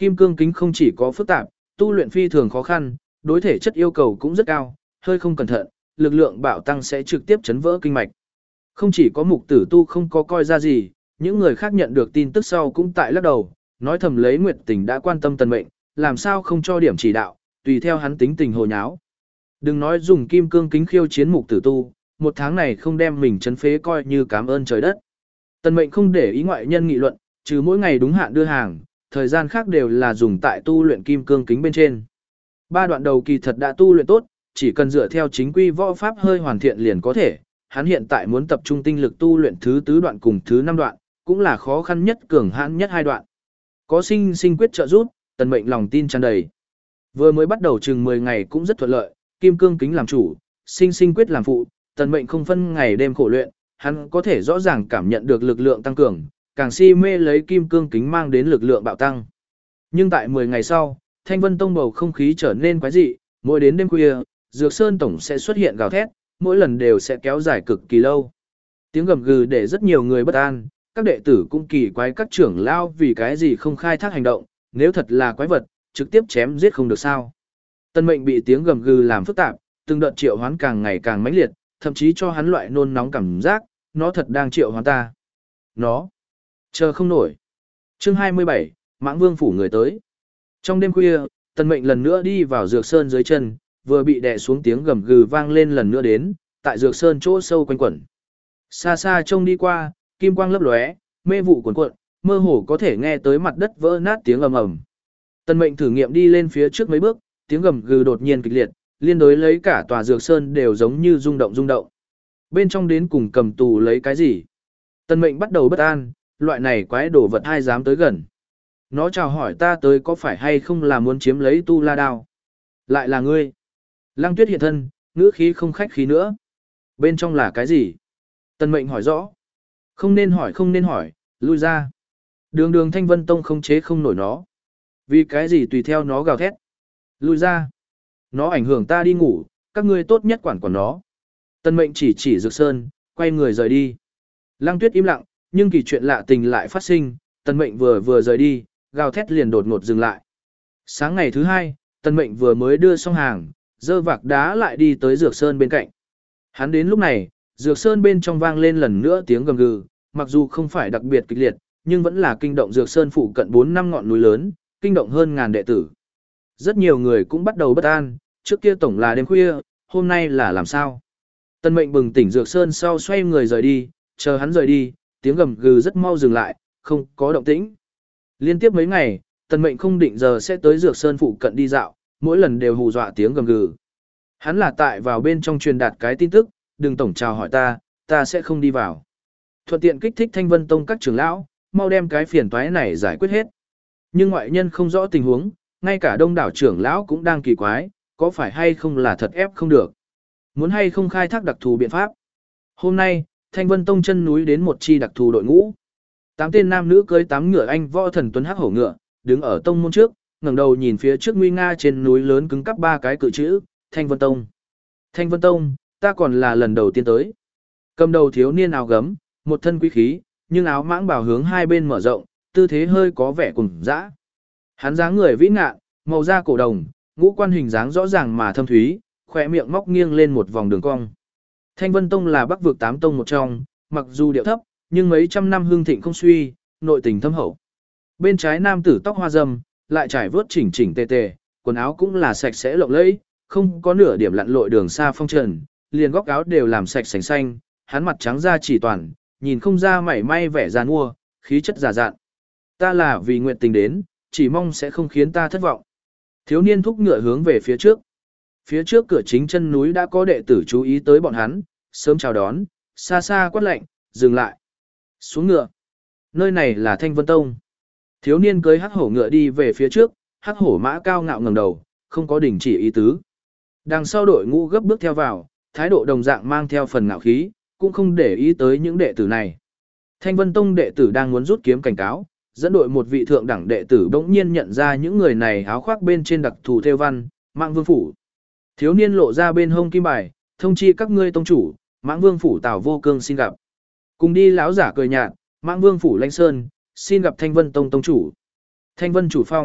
Kim cương kính không chỉ có phức tạp, tu luyện phi thường khó khăn, đối thể chất yêu cầu cũng rất cao, hơi không cẩn thận, lực lượng bạo tăng sẽ trực tiếp chấn vỡ kinh mạch. Không chỉ có mục tử tu không có coi ra gì, những người khác nhận được tin tức sau cũng tại lắc đầu, nói thầm lấy Nguyệt Tình đã quan tâm Tần Mệnh, làm sao không cho điểm chỉ đạo, tùy theo hắn tính tình hồ nháo. Đừng nói dùng kim cương kính khiêu chiến mục tử tu, một tháng này không đem mình chấn phế coi như cảm ơn trời đất. Tần Mệnh không để ý ngoại nhân nghị luận, trừ mỗi ngày đúng hạn đưa hàng, thời gian khác đều là dùng tại tu luyện kim cương kính bên trên. Ba đoạn đầu kỳ thật đã tu luyện tốt, chỉ cần dựa theo chính quy võ pháp hơi hoàn thiện liền có thể. Hắn hiện tại muốn tập trung tinh lực tu luyện thứ tứ đoạn cùng thứ năm đoạn, cũng là khó khăn nhất cường hãn nhất hai đoạn. Có sinh sinh quyết trợ giúp, Tần Mệnh lòng tin tràn đầy. Vừa mới bắt đầu chừng mười ngày cũng rất thuận lợi, kim cương kính làm chủ, sinh sinh quyết làm phụ, Tần Mệnh không phân ngày đêm khổ luyện, hắn có thể rõ ràng cảm nhận được lực lượng tăng cường, càng si mê lấy kim cương kính mang đến lực lượng bạo tăng. Nhưng tại mười ngày sau, Thanh Vân Tông bầu không khí trở nên quái dị, mỗi đến đêm khuya, Dược Sơn tổng sẽ xuất hiện gào thét, mỗi lần đều sẽ kéo dài cực kỳ lâu. Tiếng gầm gừ để rất nhiều người bất an, các đệ tử cũng kỳ quái các trưởng lao vì cái gì không khai thác hành động, nếu thật là quái vật, trực tiếp chém giết không được sao. Tần Mệnh bị tiếng gầm gừ làm phức tạp, từng đợt triệu hoán càng ngày càng mãnh liệt, thậm chí cho hắn loại nôn nóng cảm giác, nó thật đang triệu hoán ta. Nó chờ không nổi. Chương hai mươi bảy, Mãng Vương phủ người tới. Trong đêm khuya, Tần Mệnh lần nữa đi vào Dược Sơn dưới chân, vừa bị đè xuống tiếng gầm gừ vang lên lần nữa đến, tại Dược Sơn chỗ sâu quanh quẩn. Xa xa trông đi qua, kim quang lấp lóe, mê vụ cuồn cuộn, mơ hồ có thể nghe tới mặt đất vỡ nát tiếng ầm ầm. Tần Mệnh thử nghiệm đi lên phía trước mấy bước, tiếng gầm gừ đột nhiên kịch liệt, liên đối lấy cả tòa Dược Sơn đều giống như rung động rung động. Bên trong đến cùng cầm tù lấy cái gì? Tần Mệnh bắt đầu bất an, loại này quái đồ vật ai dám tới gần. Nó chào hỏi ta tới có phải hay không là muốn chiếm lấy tu la đao? Lại là ngươi. Lăng Tuyết hiện thân, ngữ khí không khách khí nữa. Bên trong là cái gì? Tần Mệnh hỏi rõ. Không nên hỏi không nên hỏi, lui ra. Đường đường Thanh Vân Tông không chế không nổi nó. Vì cái gì tùy theo nó gào thét. Lui ra. Nó ảnh hưởng ta đi ngủ, các ngươi tốt nhất quản quản nó. Tần Mệnh chỉ chỉ Dược Sơn, quay người rời đi. Lăng Tuyết im lặng, nhưng kỳ chuyện lạ tình lại phát sinh, Tần Mệnh vừa vừa rời đi, gào thét liền đột ngột dừng lại. Sáng ngày thứ hai, Tần Mệnh vừa mới đưa xong hàng, dơ vạc đá lại đi tới Dược Sơn bên cạnh. Hắn đến lúc này, Dược Sơn bên trong vang lên lần nữa tiếng gầm gừ, mặc dù không phải đặc biệt kịch liệt, nhưng vẫn là kinh động Dược Sơn phụ cận bốn năm ngọn núi lớn, kinh động hơn ngàn đệ tử. Rất nhiều người cũng bắt đầu bất an, trước kia tổng là đêm khuya, hôm nay là làm sao? Tần Mệnh bừng tỉnh Dược Sơn sau xoay người rời đi, chờ hắn rời đi, tiếng gầm gừ rất mau dừng lại, không có động tĩnh. Liên tiếp mấy ngày, Tần Mệnh không định giờ sẽ tới Dược Sơn phụ cận đi dạo, mỗi lần đều hù dọa tiếng gầm gừ. Hắn là tại vào bên trong truyền đạt cái tin tức, đừng tổng chào hỏi ta, ta sẽ không đi vào. Thuận tiện kích thích Thanh Vân Tông các trưởng lão, mau đem cái phiền toái này giải quyết hết. Nhưng ngoại nhân không rõ tình huống, ngay cả đông đảo trưởng lão cũng đang kỳ quái, có phải hay không là thật ép không được. Muốn hay không khai thác đặc thù biện pháp. Hôm nay, Thanh Vân Tông chân núi đến một chi đặc thù đội ngũ. Tám tên nam nữ cưới tám ngựa anh võ thần tuấn hắc hổ ngựa, đứng ở tông môn trước, ngẩng đầu nhìn phía trước nguy nga trên núi lớn cứng cắp ba cái cự chữ, Thanh Vân Tông. Thanh Vân Tông, ta còn là lần đầu tiên tới. Cầm đầu thiếu niên áo gấm, một thân quý khí, nhưng áo mãng bào hướng hai bên mở rộng, tư thế hơi có vẻ cùng dã. Hắn dáng người vĩ ngạn, màu da cổ đồng, ngũ quan hình dáng rõ ràng mà thâm thúy, khỏe miệng móc nghiêng lên một vòng đường cong. Thanh Vân Tông là Bắc vực tám tông một trong, mặc dù điệu thấp, nhưng mấy trăm năm hương thịnh không suy, nội tình thâm hậu. Bên trái nam tử tóc hoa râm, lại trải vớt chỉnh chỉnh tề tề, quần áo cũng là sạch sẽ lộng lẫy, không có nửa điểm lặn lội đường xa phong trần, liền góc áo đều làm sạch sành xanh, hắn mặt trắng da chỉ toàn, nhìn không ra mảy may vẻ giàn mua, khí chất già dạn. Ta là vì nguyện tình đến, chỉ mong sẽ không khiến ta thất vọng. Thiếu niên thúc ngựa hướng về phía trước. Phía trước cửa chính chân núi đã có đệ tử chú ý tới bọn hắn, sớm chào đón, xa xa quát lệnh, dừng lại. Xuống ngựa. Nơi này là Thanh Vân Tông. Thiếu niên cưới hắc hổ ngựa đi về phía trước, hắc hổ mã cao ngạo ngẩng đầu, không có đình chỉ ý tứ. Đằng sau đội ngũ gấp bước theo vào, thái độ đồng dạng mang theo phần ngạo khí, cũng không để ý tới những đệ tử này. Thanh Vân Tông đệ tử đang muốn rút kiếm cảnh cáo, dẫn đội một vị thượng đẳng đệ tử bỗng nhiên nhận ra những người này áo khoác bên trên đặc thù thêu văn, Mãng Vương phủ. Thiếu niên lộ ra bên hông kim bài, thông chi các ngươi tông chủ, Mãng Vương phủ Tào Vô Cương xin gặp. Cùng đi lão giả cười nhạt, Mãng Vương phủ Lãnh Sơn, xin gặp Thanh Vân Tông tông chủ. Thanh Vân chủ phong,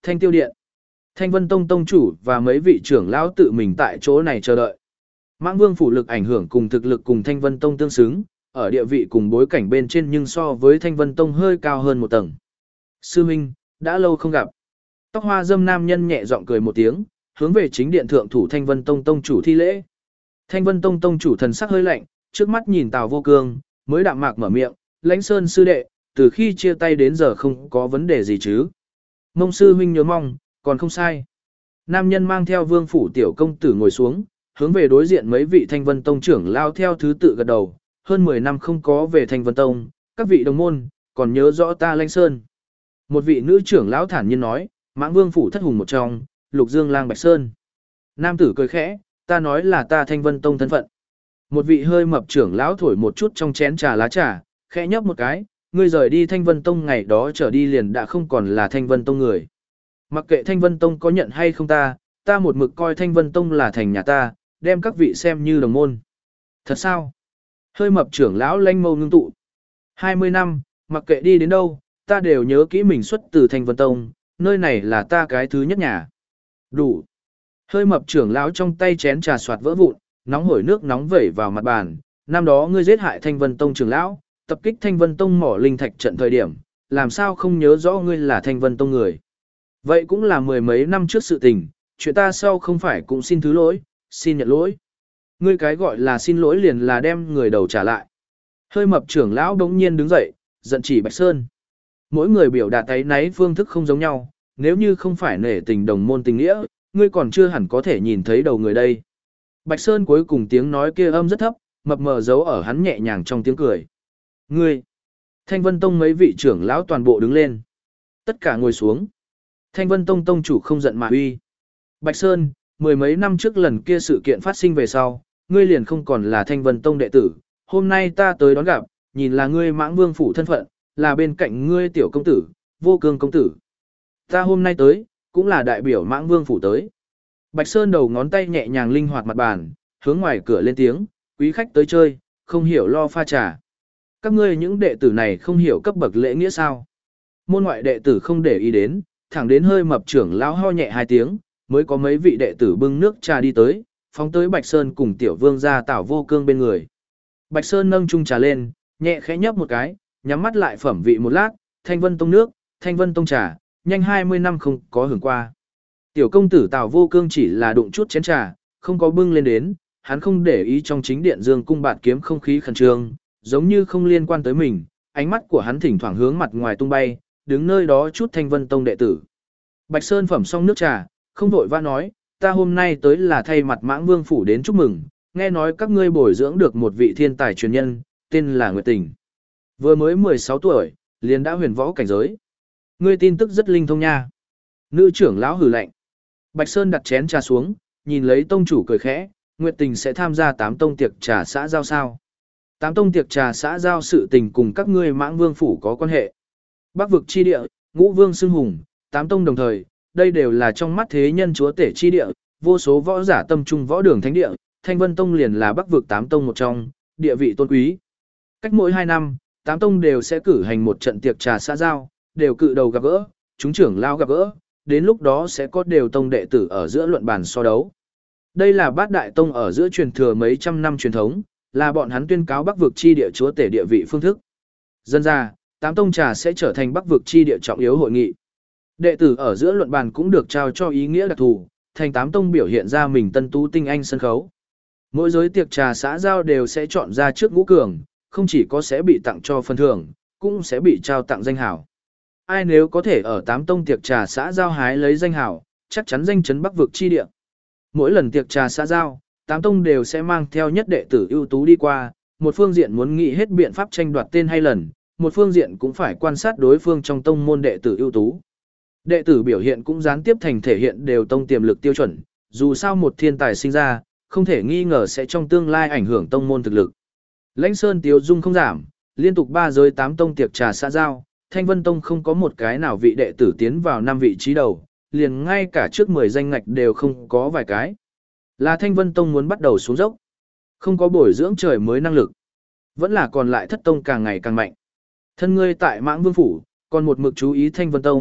Thanh Tiêu Điện. Thanh Vân Tông tông chủ và mấy vị trưởng lão tự mình tại chỗ này chờ đợi. Mãng Vương phủ lực ảnh hưởng cùng thực lực cùng Thanh Vân Tông tương xứng, ở địa vị cùng bối cảnh bên trên nhưng so với Thanh Vân Tông hơi cao hơn một tầng. Sư Minh, đã lâu không gặp. Tóc hoa dâm nam nhân nhẹ giọng cười một tiếng, hướng về chính điện thượng thủ Thanh Vân Tông tông chủ thi lễ. Thanh Vân Tông tông chủ thần sắc hơi lạnh, trước mắt nhìn Tào Vô Cương, mới đạm mạc mở miệng, Lãnh Sơn sư đệ, từ khi chia tay đến giờ không có vấn đề gì chứ. Mông sư huynh nhớ mong, còn không sai. Nam nhân mang theo Vương phủ tiểu công tử ngồi xuống, hướng về đối diện mấy vị Thanh Vân Tông trưởng lao theo thứ tự gật đầu, hơn mười năm không có về Thanh Vân Tông, các vị đồng môn, còn nhớ rõ ta Lãnh Sơn. Một vị nữ trưởng lão thản nhiên nói, Mãng Vương phủ thất hùng một trong, Lục Dương Lang Bạch Sơn. Nam tử cười khẽ, ta nói là ta Thanh Vân Tông thân phận. Một vị hơi mập trưởng lão thổi một chút trong chén trà lá trà, khẽ nhấp một cái, ngươi rời đi Thanh Vân Tông ngày đó trở đi liền đã không còn là Thanh Vân Tông người. Mặc kệ Thanh Vân Tông có nhận hay không ta, ta một mực coi Thanh Vân Tông là thành nhà ta, đem các vị xem như đồng môn. Thật sao? Hơi mập trưởng lão lanh mâu ngưng tụ. hai mươi năm, mặc kệ đi đến đâu, ta đều nhớ kỹ mình xuất từ Thanh Vân Tông, nơi này là ta cái thứ nhất nhà. Đủ. Hơi mập trưởng lão trong tay chén trà soạt vỡ vụn, nóng hổi nước nóng vẩy vào mặt bàn. Năm đó ngươi giết hại Thanh Vân Tông trưởng lão, tập kích Thanh Vân Tông mỏ linh thạch trận thời điểm, làm sao không nhớ rõ ngươi là Thanh Vân Tông người. Vậy cũng là mười mấy năm trước sự tình, chuyện ta sau không phải cũng xin thứ lỗi, xin nhận lỗi. Ngươi cái gọi là xin lỗi liền là đem người đầu trả lại. Hơi mập trưởng lão đống nhiên đứng dậy, giận chỉ Bạch Sơn. Mỗi người biểu đạt ấy náy phương thức không giống nhau, nếu như không phải nể tình đồng môn tình nghĩa, ngươi còn chưa hẳn có thể nhìn thấy đầu người đây. Bạch Sơn cuối cùng tiếng nói kia âm rất thấp, mập mờ giấu ở hắn nhẹ nhàng trong tiếng cười. Ngươi! Thanh Vân Tông mấy vị trưởng lão toàn bộ đứng lên. Tất cả ngồi xuống. Thanh Vân Tông tông chủ không giận mà uy. Bạch Sơn, mười mấy năm trước lần kia sự kiện phát sinh về sau, ngươi liền không còn là Thanh Vân Tông đệ tử. Hôm nay ta tới đón gặp, nhìn là ngươi Mãng Vương phủ thân phận, là bên cạnh ngươi tiểu công tử, Vô Cương công tử. Ta hôm nay tới, cũng là đại biểu Mãng Vương phủ tới. Bạch Sơn đầu ngón tay nhẹ nhàng linh hoạt mặt bàn, hướng ngoài cửa lên tiếng, quý khách tới chơi, không hiểu lo pha trà. Các ngươi những đệ tử này không hiểu cấp bậc lễ nghĩa sao? Môn ngoại đệ tử không để ý đến, thẳng đến hơi mập trưởng lão ho nhẹ hai tiếng, mới có mấy vị đệ tử bưng nước trà đi tới, phóng tới Bạch Sơn cùng tiểu vương gia Tảo Vô Cương bên người. Bạch Sơn nâng chung trà lên, nhẹ khẽ nhấp một cái, nhắm mắt lại phẩm vị một lát, Thanh Vân Tông nước, Thanh Vân Tông trà, nhanh hai mươi năm không có hưởng qua. Tiểu công tử Tảo Vô Cương chỉ là đụng chút chén trà, không có bưng lên đến, hắn không để ý trong chính điện dương cung bạt kiếm không khí khẩn trương, giống như không liên quan tới mình, ánh mắt của hắn thỉnh thoảng hướng mặt ngoài tung bay, đứng nơi đó chút Thanh Vân Tông đệ tử. Bạch Sơn phẩm xong nước trà, không vội vã nói, ta hôm nay tới là thay mặt Mãng Vương phủ đến chúc mừng, nghe nói các ngươi bồi dưỡng được một vị thiên tài truyền nhân, tên là Nguyệt Tình. Vừa mới mười sáu tuổi, liền đã huyền võ cảnh giới. Ngươi tin tức rất linh thông nha. Nữ trưởng lão hử lạnh. Bạch Sơn đặt chén trà xuống, nhìn lấy tông chủ cười khẽ, Nguyệt Tình sẽ tham gia tám tông tiệc trà xã giao sao? Tám tông tiệc trà xã giao sự tình cùng các ngươi Mãng Vương phủ có quan hệ. Bắc vực chi địa, Ngũ Vương xưng hùng, tám tông đồng thời, đây đều là trong mắt thế nhân chúa tể chi địa, vô số võ giả tâm trung võ đường thánh địa, Thanh Vân Tông liền là Bắc vực tám tông một trong, địa vị tôn quý. Cách mỗi hai năm, tám tông đều sẽ cử hành một trận tiệc trà xã giao, đều cự đầu gặp gỡ, chúng trưởng lao gặp gỡ, đến lúc đó sẽ có đều tông đệ tử ở giữa luận bàn so đấu. Đây là bát đại tông ở giữa truyền thừa mấy trăm năm truyền thống, là bọn hắn tuyên cáo Bắc vực chi địa chúa tể địa vị phương thức. Dân ra, tám tông trà sẽ trở thành Bắc vực chi địa trọng yếu hội nghị. Đệ tử ở giữa luận bàn cũng được trao cho ý nghĩa đặc thù, thành tám tông biểu hiện ra mình tân tú tinh anh sân khấu. Mỗi giới tiệc trà xã giao đều sẽ chọn ra trước ngũ cường, không chỉ có sẽ bị tặng cho phần thưởng, cũng sẽ bị trao tặng danh hảo. Ai nếu có thể ở tám tông tiệc trà xã giao hái lấy danh hảo, chắc chắn danh chấn Bắc vực chi địa. Mỗi lần tiệc trà xã giao, tám tông đều sẽ mang theo nhất đệ tử ưu tú đi qua, một phương diện muốn nghĩ hết biện pháp tranh đoạt tên hay lần, một phương diện cũng phải quan sát đối phương trong tông môn đệ tử ưu tú. Đệ tử biểu hiện cũng gián tiếp thành thể hiện đều tông tiềm lực tiêu chuẩn, dù sao một thiên tài sinh ra, không thể nghi ngờ sẽ trong tương lai ảnh hưởng tông môn thực lực. Lãnh Sơn tiêu dung không giảm, liên tục ba giới tám tông tiệc trà xã giao, Thanh Vân Tông không có một cái nào vị đệ tử tiến vào năm vị trí đầu, liền ngay cả trước mười danh ngạch đều không có vài cái. Là Thanh Vân Tông muốn bắt đầu xuống dốc, không có bồi dưỡng trời mới năng lực, vẫn là còn lại thất tông càng ngày càng mạnh. Thân ngươi tại Mãng Vương phủ, còn một mực chú ý Thanh Vân Tông,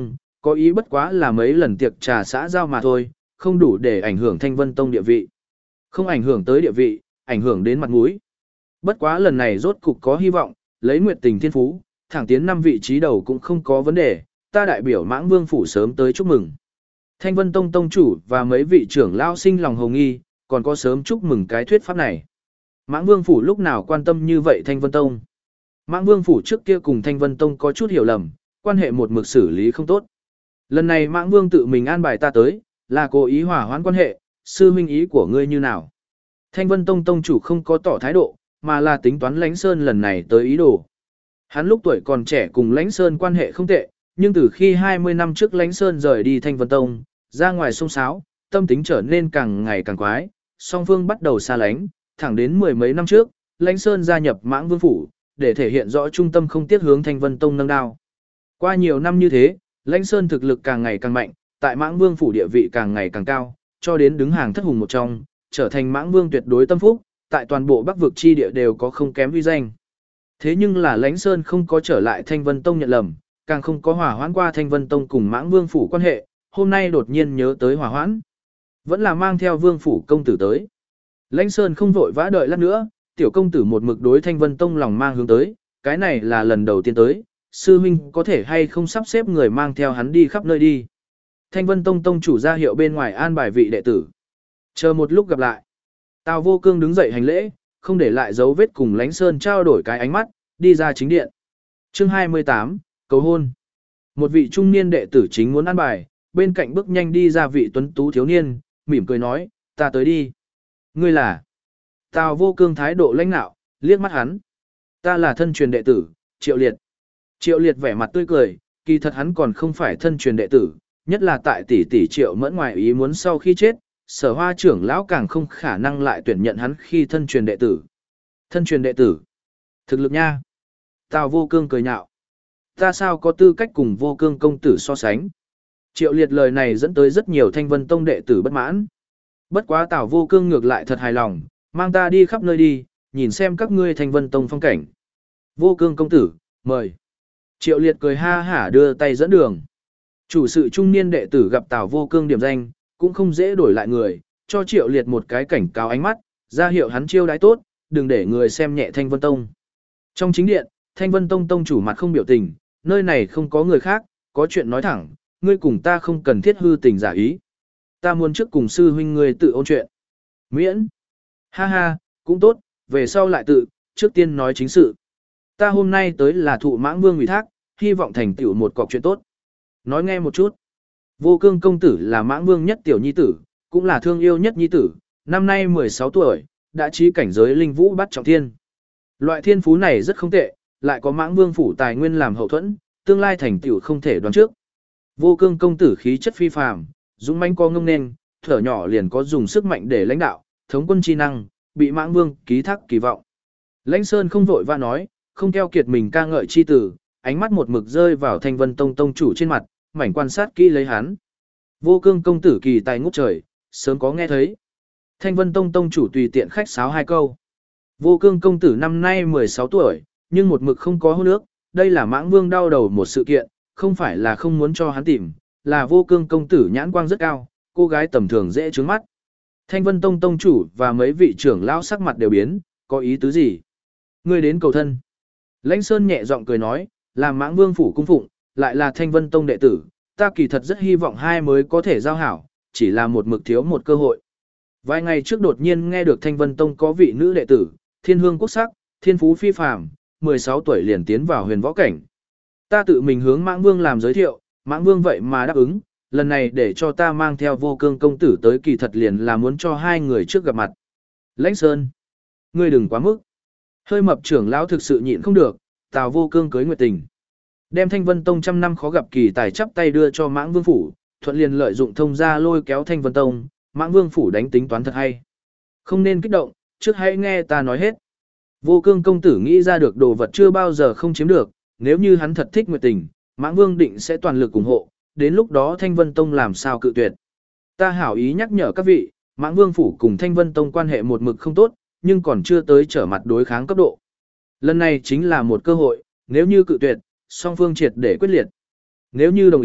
có ý bất quá là mấy lần tiệc trà xã giao mà thôi, không đủ để ảnh hưởng Thanh Vân Tông địa vị. Không ảnh hưởng tới địa vị, ảnh hưởng đến mặt mũi. Bất quá lần này rốt cục có hy vọng, lấy Nguyệt Tình thiên phú, thẳng tiến năm vị trí đầu cũng không có vấn đề, ta đại biểu Mãng Vương phủ sớm tới chúc mừng. Thanh Vân Tông tông chủ và mấy vị trưởng lao sinh lòng hồng nghi, còn có sớm chúc mừng cái thuyết pháp này. Mãng Vương phủ lúc nào quan tâm như vậy Thanh Vân Tông? Mãng Vương phủ trước kia cùng Thanh Vân Tông có chút hiểu lầm, quan hệ một mực xử lý không tốt. Lần này Mãng Vương tự mình an bài ta tới, là cố ý hòa hoãn quan hệ, sư huynh ý của ngươi như nào? Thanh Vân Tông tông chủ không có tỏ thái độ, mà là tính toán Lãnh Sơn lần này tới ý đồ. Hắn lúc tuổi còn trẻ cùng Lãnh Sơn quan hệ không tệ, nhưng từ khi hai mươi năm trước Lãnh Sơn rời đi Thanh Vân Tông, ra ngoài sông sáo, tâm tính trở nên càng ngày càng quái, song phương bắt đầu xa lánh, thẳng đến mười mấy năm trước, Lãnh Sơn gia nhập Mãng Vương phủ, để thể hiện rõ trung tâm không tiếc hướng Thanh Vân Tông nâng đao. Qua nhiều năm như thế, Lãnh Sơn thực lực càng ngày càng mạnh, tại Mãng Vương phủ địa vị càng ngày càng cao, cho đến đứng hàng thất hùng một trong, trở thành Mãng Vương tuyệt đối tâm phúc, tại toàn bộ Bắc vực chi địa đều có không kém uy danh. Thế nhưng là Lãnh Sơn không có trở lại Thanh Vân Tông nhận lầm, càng không có hòa hoãn qua Thanh Vân Tông cùng Mãng Vương phủ quan hệ, hôm nay đột nhiên nhớ tới hòa hoãn. Vẫn là mang theo Vương phủ công tử tới. Lãnh Sơn không vội vã đợi lát nữa, tiểu công tử một mực đối Thanh Vân Tông lòng mang hướng tới, cái này là lần đầu tiên tới, sư huynh có thể hay không sắp xếp người mang theo hắn đi khắp nơi đi. Thanh Vân Tông tông chủ ra hiệu bên ngoài an bài vị đệ tử. Chờ một lúc gặp lại. Tào Vô Cương đứng dậy hành lễ, không để lại dấu vết cùng Lãnh Sơn trao đổi cái ánh mắt, đi ra chính điện. Chương hai mươi tám, cầu hôn. Một vị trung niên đệ tử chính muốn an bài, bên cạnh bước nhanh đi ra vị tuấn tú thiếu niên, mỉm cười nói, ta tới đi. Ngươi là? Tào Vô Cương thái độ lãnh nạo, liếc mắt hắn. Ta là thân truyền đệ tử, Triệu Liệt. Triệu Liệt vẻ mặt tươi cười, kỳ thật hắn còn không phải thân truyền đệ tử, nhất là tại tỷ tỷ Triệu Mẫn ngoài ý muốn sau khi chết, Sở Hoa trưởng lão càng không khả năng lại tuyển nhận hắn khi thân truyền đệ tử. Thân truyền đệ tử? Thực lực nha. Tào Vô Cương cười nhạo. Ta sao có tư cách cùng Vô Cương công tử so sánh? Triệu Liệt lời này dẫn tới rất nhiều Thanh Vân Tông đệ tử bất mãn. Bất quá Tào Vô Cương ngược lại thật hài lòng, mang ta đi khắp nơi đi, nhìn xem các ngươi Thanh Vân Tông phong cảnh. Vô Cương công tử, mời. Triệu Liệt cười ha hả đưa tay dẫn đường. Chủ sự trung niên đệ tử gặp Tào Vô Cương điểm danh, cũng không dễ đổi lại người, cho Triệu Liệt một cái cảnh cáo ánh mắt, ra hiệu hắn chiêu đãi tốt, đừng để người xem nhẹ Thanh Vân Tông. Trong chính điện, Thanh Vân Tông tông chủ mặt không biểu tình, nơi này không có người khác, có chuyện nói thẳng, ngươi cùng ta không cần thiết hư tình giả ý. Ta muốn trước cùng sư huynh ngươi tự ôn chuyện. Miễn. Ha ha, cũng tốt, về sau lại tự, trước tiên nói chính sự. Ta hôm nay tới là thụ Mãng Vương ủy thác, hy vọng thành tựu một cọc chuyện tốt. Nói nghe một chút. Vô Cương công tử là Mãng Vương nhất tiểu nhi tử, cũng là thương yêu nhất nhi tử, năm nay mười sáu tuổi, đã chí cảnh giới linh vũ bắt trọng thiên. Loại thiên phú này rất không tệ, lại có Mãng Vương phủ tài nguyên làm hậu thuẫn, tương lai thành tựu không thể đoán trước. Vô Cương công tử khí chất phi phàm, dũng mãnh có ngông nên, thở nhỏ liền có dùng sức mạnh để lãnh đạo, thống quân chi năng, bị Mãng Vương ký thác kỳ vọng. Lãnh Sơn không vội vã nói, không keo kiệt mình ca ngợi chi tử, ánh mắt một mực rơi vào Thanh Vân Tông tông chủ trên mặt, mảnh quan sát kỹ lấy hắn. Vô Cương công tử kỳ tài ngút trời, sớm có nghe thấy. Thanh Vân Tông tông chủ tùy tiện khách sáo hai câu. Vô Cương công tử năm nay mười sáu tuổi, nhưng một mực không có hôn ước, đây là Mãng Vương đau đầu một sự kiện, không phải là không muốn cho hắn tìm, là Vô Cương công tử nhãn quang rất cao, cô gái tầm thường dễ trướng mắt. Thanh Vân Tông tông chủ và mấy vị trưởng lão sắc mặt đều biến, có ý tứ gì? Ngươi đến cầu thân. Lãnh Sơn nhẹ giọng cười nói, làm Mãng Vương phủ cung phụng, lại là Thanh Vân Tông đệ tử, ta kỳ thật rất hy vọng hai mới có thể giao hảo, chỉ là một mực thiếu một cơ hội. Vài ngày trước đột nhiên nghe được Thanh Vân Tông có vị nữ đệ tử, thiên hương quốc sắc, thiên phú phi phàm, mười sáu tuổi liền tiến vào huyền võ cảnh. Ta tự mình hướng Mãng Vương làm giới thiệu, Mãng Vương vậy mà đáp ứng, lần này để cho ta mang theo Vô Cương công tử tới kỳ thật liền là muốn cho hai người trước gặp mặt. Lãnh Sơn, ngươi đừng quá mức. Hơi mập trưởng lão thực sự nhịn không được, Tào Vô Cương cưới Nguyệt Tình. Đem Thanh Vân Tông trăm năm khó gặp kỳ tài chắp tay đưa cho Mãng Vương phủ, thuận liền lợi dụng thông gia lôi kéo Thanh Vân Tông, Mãng Vương phủ đánh tính toán thật hay. Không nên kích động, trước hãy nghe ta nói hết. Vô Cương công tử nghĩ ra được đồ vật chưa bao giờ không chiếm được, nếu như hắn thật thích Nguyệt Tình, Mãng Vương định sẽ toàn lực ủng hộ, đến lúc đó Thanh Vân Tông làm sao cự tuyệt. Ta hảo ý nhắc nhở các vị, Mãng Vương phủ cùng Thanh Vân Tông quan hệ một mực không tốt, nhưng còn chưa tới trở mặt đối kháng cấp độ. Lần này chính là một cơ hội, nếu như cự tuyệt, song phương triệt để quyết liệt. Nếu như đồng ý,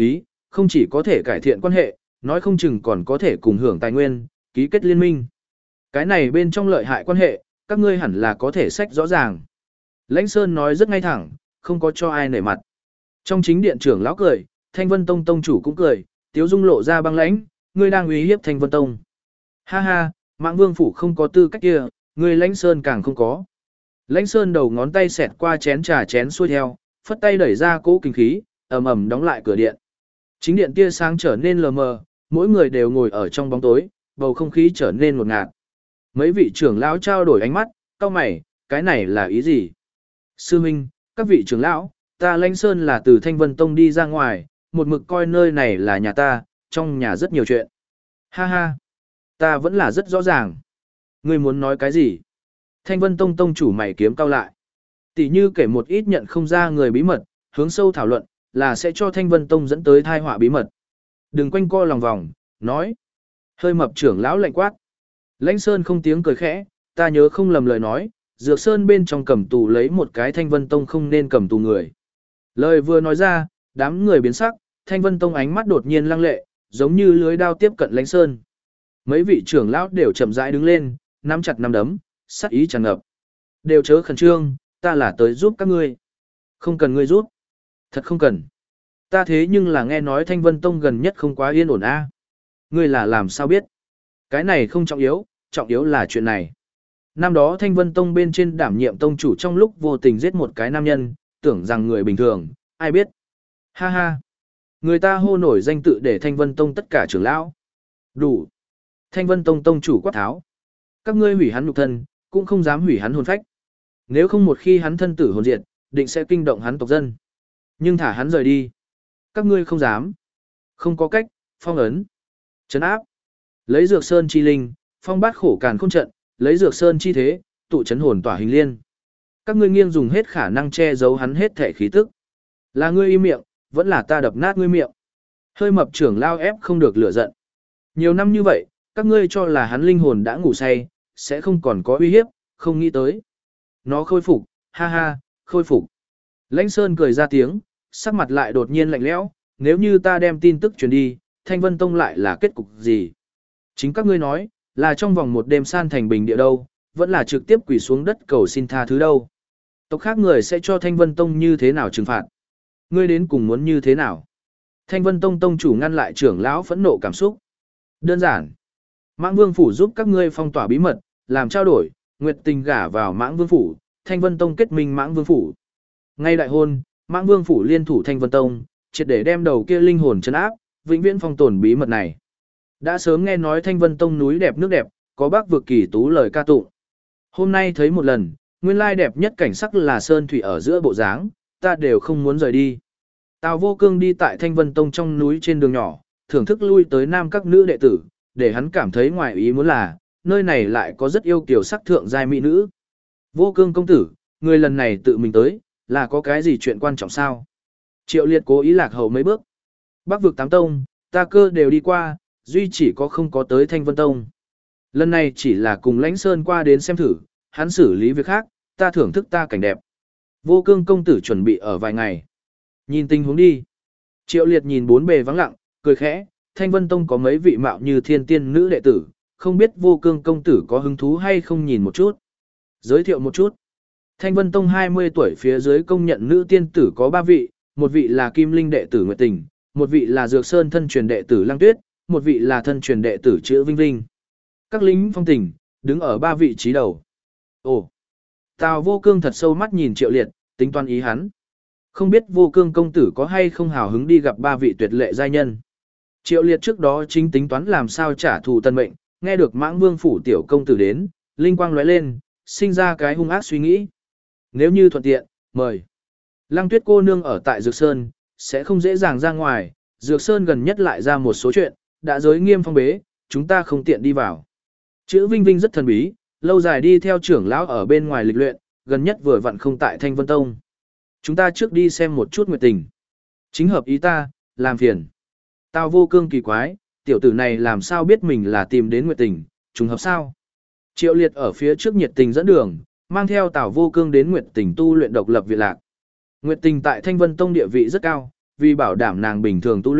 không chỉ có thể cải thiện quan hệ, nói không chừng còn có thể cùng hưởng tài nguyên, ký kết liên minh. Cái này bên trong lợi hại quan hệ, các ngươi hẳn là có thể sách rõ ràng. Lãnh Sơn nói rất ngay thẳng, không có cho ai nể mặt. Trong chính điện trưởng lão cười, Thanh Vân Tông tông chủ cũng cười, Tiếu Dung lộ ra băng lãnh, ngươi đang uy hiếp Thanh Vân Tông. Ha ha, Mãng Vương phủ không có tư cách kia, ngươi Lãnh Sơn càng không có. Lãnh Sơn đầu ngón tay xẹt qua chén trà chén xuôi theo, phất tay đẩy ra cỗ kinh khí, ầm ầm đóng lại cửa điện. Chính điện tia sáng trở nên lờ mờ, mỗi người đều ngồi ở trong bóng tối, bầu không khí trở nên ngột ngạt. Mấy vị trưởng lão trao đổi ánh mắt, cau mày, cái này là ý gì? Sư huynh, các vị trưởng lão, ta Lãnh Sơn là từ Thanh Vân Tông đi ra ngoài, một mực coi nơi này là nhà ta, trong nhà rất nhiều chuyện. Ha ha, ta vẫn là rất rõ ràng. Ngươi muốn nói cái gì? Thanh Vân Tông tông chủ mày kiếm cau lại. Tỷ như kể một ít nhận không ra người bí mật, hướng sâu thảo luận, là sẽ cho Thanh Vân Tông dẫn tới tai họa bí mật. Đừng quanh co lòng vòng, nói. Hơi mập trưởng lão lạnh quát. Lãnh Sơn không tiếng cười khẽ, ta nhớ không lầm lời nói, Dược Sơn bên trong cầm tù lấy một cái Thanh Vân Tông không nên cầm tù người. Lời vừa nói ra, đám người biến sắc, Thanh Vân Tông ánh mắt đột nhiên lăng lệ, giống như lưới đao tiếp cận Lãnh Sơn. Mấy vị trưởng lão đều chậm rãi đứng lên, nắm chặt nắm đấm, sát ý tràn ngập. Đều chớ khẩn trương, ta là tới giúp các ngươi. Không cần ngươi giúp. Thật không cần. Ta thế nhưng là nghe nói Thanh Vân Tông gần nhất không quá yên ổn a. Ngươi là làm sao biết? Cái này không trọng yếu, trọng yếu là chuyện này. Năm đó Thanh Vân Tông bên trên đảm nhiệm tông chủ trong lúc vô tình giết một cái nam nhân, tưởng rằng người bình thường, ai biết. Ha ha. Người ta hô nổi danh tự để Thanh Vân Tông tất cả trưởng lão. Đủ. Thanh Vân Tông tông chủ quát tháo. Các ngươi hủy hắn nhục thân, cũng không dám hủy hắn hồn phách. Nếu không một khi hắn thân tử hồn diệt, định sẽ kinh động hắn tộc dân. Nhưng thả hắn rời đi. Các ngươi không dám. Không có cách, phong ấn. Trấn áp. Lấy Dược Sơn chi linh, phong bát khổ càn khôn trận, lấy Dược Sơn chi thế, tụ chấn hồn tỏa hình liên. Các ngươi nghiêng dùng hết khả năng che giấu hắn hết thể khí tức. Là ngươi im miệng, vẫn là ta đập nát ngươi miệng. Hơi mập trưởng lao ép không được lửa giận. Nhiều năm như vậy, các ngươi cho là hắn linh hồn đã ngủ say, sẽ không còn có uy hiếp, không nghĩ tới. Nó khôi phục, ha ha, khôi phục. Lãnh Sơn cười ra tiếng, sắc mặt lại đột nhiên lạnh lẽo, nếu như ta đem tin tức truyền đi, Thanh Vân Tông lại là kết cục gì? Chính các ngươi nói, là trong vòng một đêm san thành bình địa đâu, vẫn là trực tiếp quỳ xuống đất cầu xin tha thứ đâu. Tộc khác người sẽ cho Thanh Vân Tông như thế nào trừng phạt? Ngươi đến cùng muốn như thế nào? Thanh Vân Tông tông chủ ngăn lại trưởng lão phẫn nộ cảm xúc. Đơn giản. Mãng Vương Phủ giúp các ngươi phong tỏa bí mật, làm trao đổi, Nguyệt Tình gả vào Mãng Vương Phủ, Thanh Vân Tông kết minh Mãng Vương Phủ. Ngay đại hôn, Mãng Vương Phủ liên thủ Thanh Vân Tông, triệt để đem đầu kia linh hồn trấn áp, vĩnh viễn phong tồn bí mật này. Đã sớm nghe nói Thanh Vân Tông núi đẹp nước đẹp, có bác vực kỳ tú lời ca tụng. Hôm nay thấy một lần, nguyên lai đẹp nhất cảnh sắc là sơn thủy ở giữa bộ dáng, ta đều không muốn rời đi. Tào Vô Cương đi tại Thanh Vân Tông trong núi trên đường nhỏ, thưởng thức lui tới nam các nữ đệ tử, để hắn cảm thấy ngoài ý muốn là, nơi này lại có rất yêu kiều sắc thượng giai mỹ nữ. Vô Cương công tử, người lần này tự mình tới, là có cái gì chuyện quan trọng sao? Triệu Liệt cố ý lạc hậu mấy bước. Bắc vực tám tông, ta cơ đều đi qua, duy chỉ có không có tới Thanh Vân Tông. Lần này chỉ là cùng Lãnh Sơn qua đến xem thử, hắn xử lý việc khác, ta thưởng thức ta cảnh đẹp. Vô Cương công tử chuẩn bị ở vài ngày. Nhìn tình huống đi. Triệu Liệt nhìn bốn bề vắng lặng, cười khẽ, Thanh Vân Tông có mấy vị mạo như thiên tiên nữ đệ tử, không biết Vô Cương công tử có hứng thú hay không nhìn một chút. Giới thiệu một chút. Thanh Vân Tông hai mươi tuổi phía dưới công nhận nữ tiên tử có ba vị, một vị là Kim Linh đệ tử Nguyệt Tình, một vị là Dược Sơn thân truyền đệ tử Lăng Tuyết, một vị là thân truyền đệ tử Chữ Vinh Vinh. Các lính phong tình, đứng ở ba vị trí đầu. Ồ! Tào Vô Cương thật sâu mắt nhìn Triệu Liệt, tính toán ý hắn. Không biết Vô Cương công tử có hay không hào hứng đi gặp ba vị tuyệt lệ giai nhân. Triệu Liệt trước đó chính tính toán làm sao trả thù tân mệnh, nghe được Mãng Vương phủ tiểu công tử đến, linh quang lóe lên, sinh ra cái hung ác suy nghĩ. Nếu như thuận tiện, mời. Lăng Tuyết cô nương ở tại Dược Sơn, sẽ không dễ dàng ra ngoài, Dược Sơn gần nhất lại ra một số chuyện, đã giới nghiêm phong bế, chúng ta không tiện đi vào. Chữ Vinh Vinh rất thần bí, lâu dài đi theo trưởng lão ở bên ngoài lịch luyện, gần nhất vừa vặn không tại Thanh Vân Tông. Chúng ta trước đi xem một chút Nguyệt Tình. Chính hợp ý ta, làm phiền. Tào Vô Cương kỳ quái, tiểu tử này làm sao biết mình là tìm đến Nguyệt Tình, trùng hợp sao? Triệu Liệt ở phía trước nhiệt tình dẫn đường, mang theo Tào Vô Cương đến Nguyệt Tình tu luyện độc lập viện lạc. Nguyệt Tình tại Thanh Vân Tông địa vị rất cao, vì bảo đảm nàng bình thường tu luyện,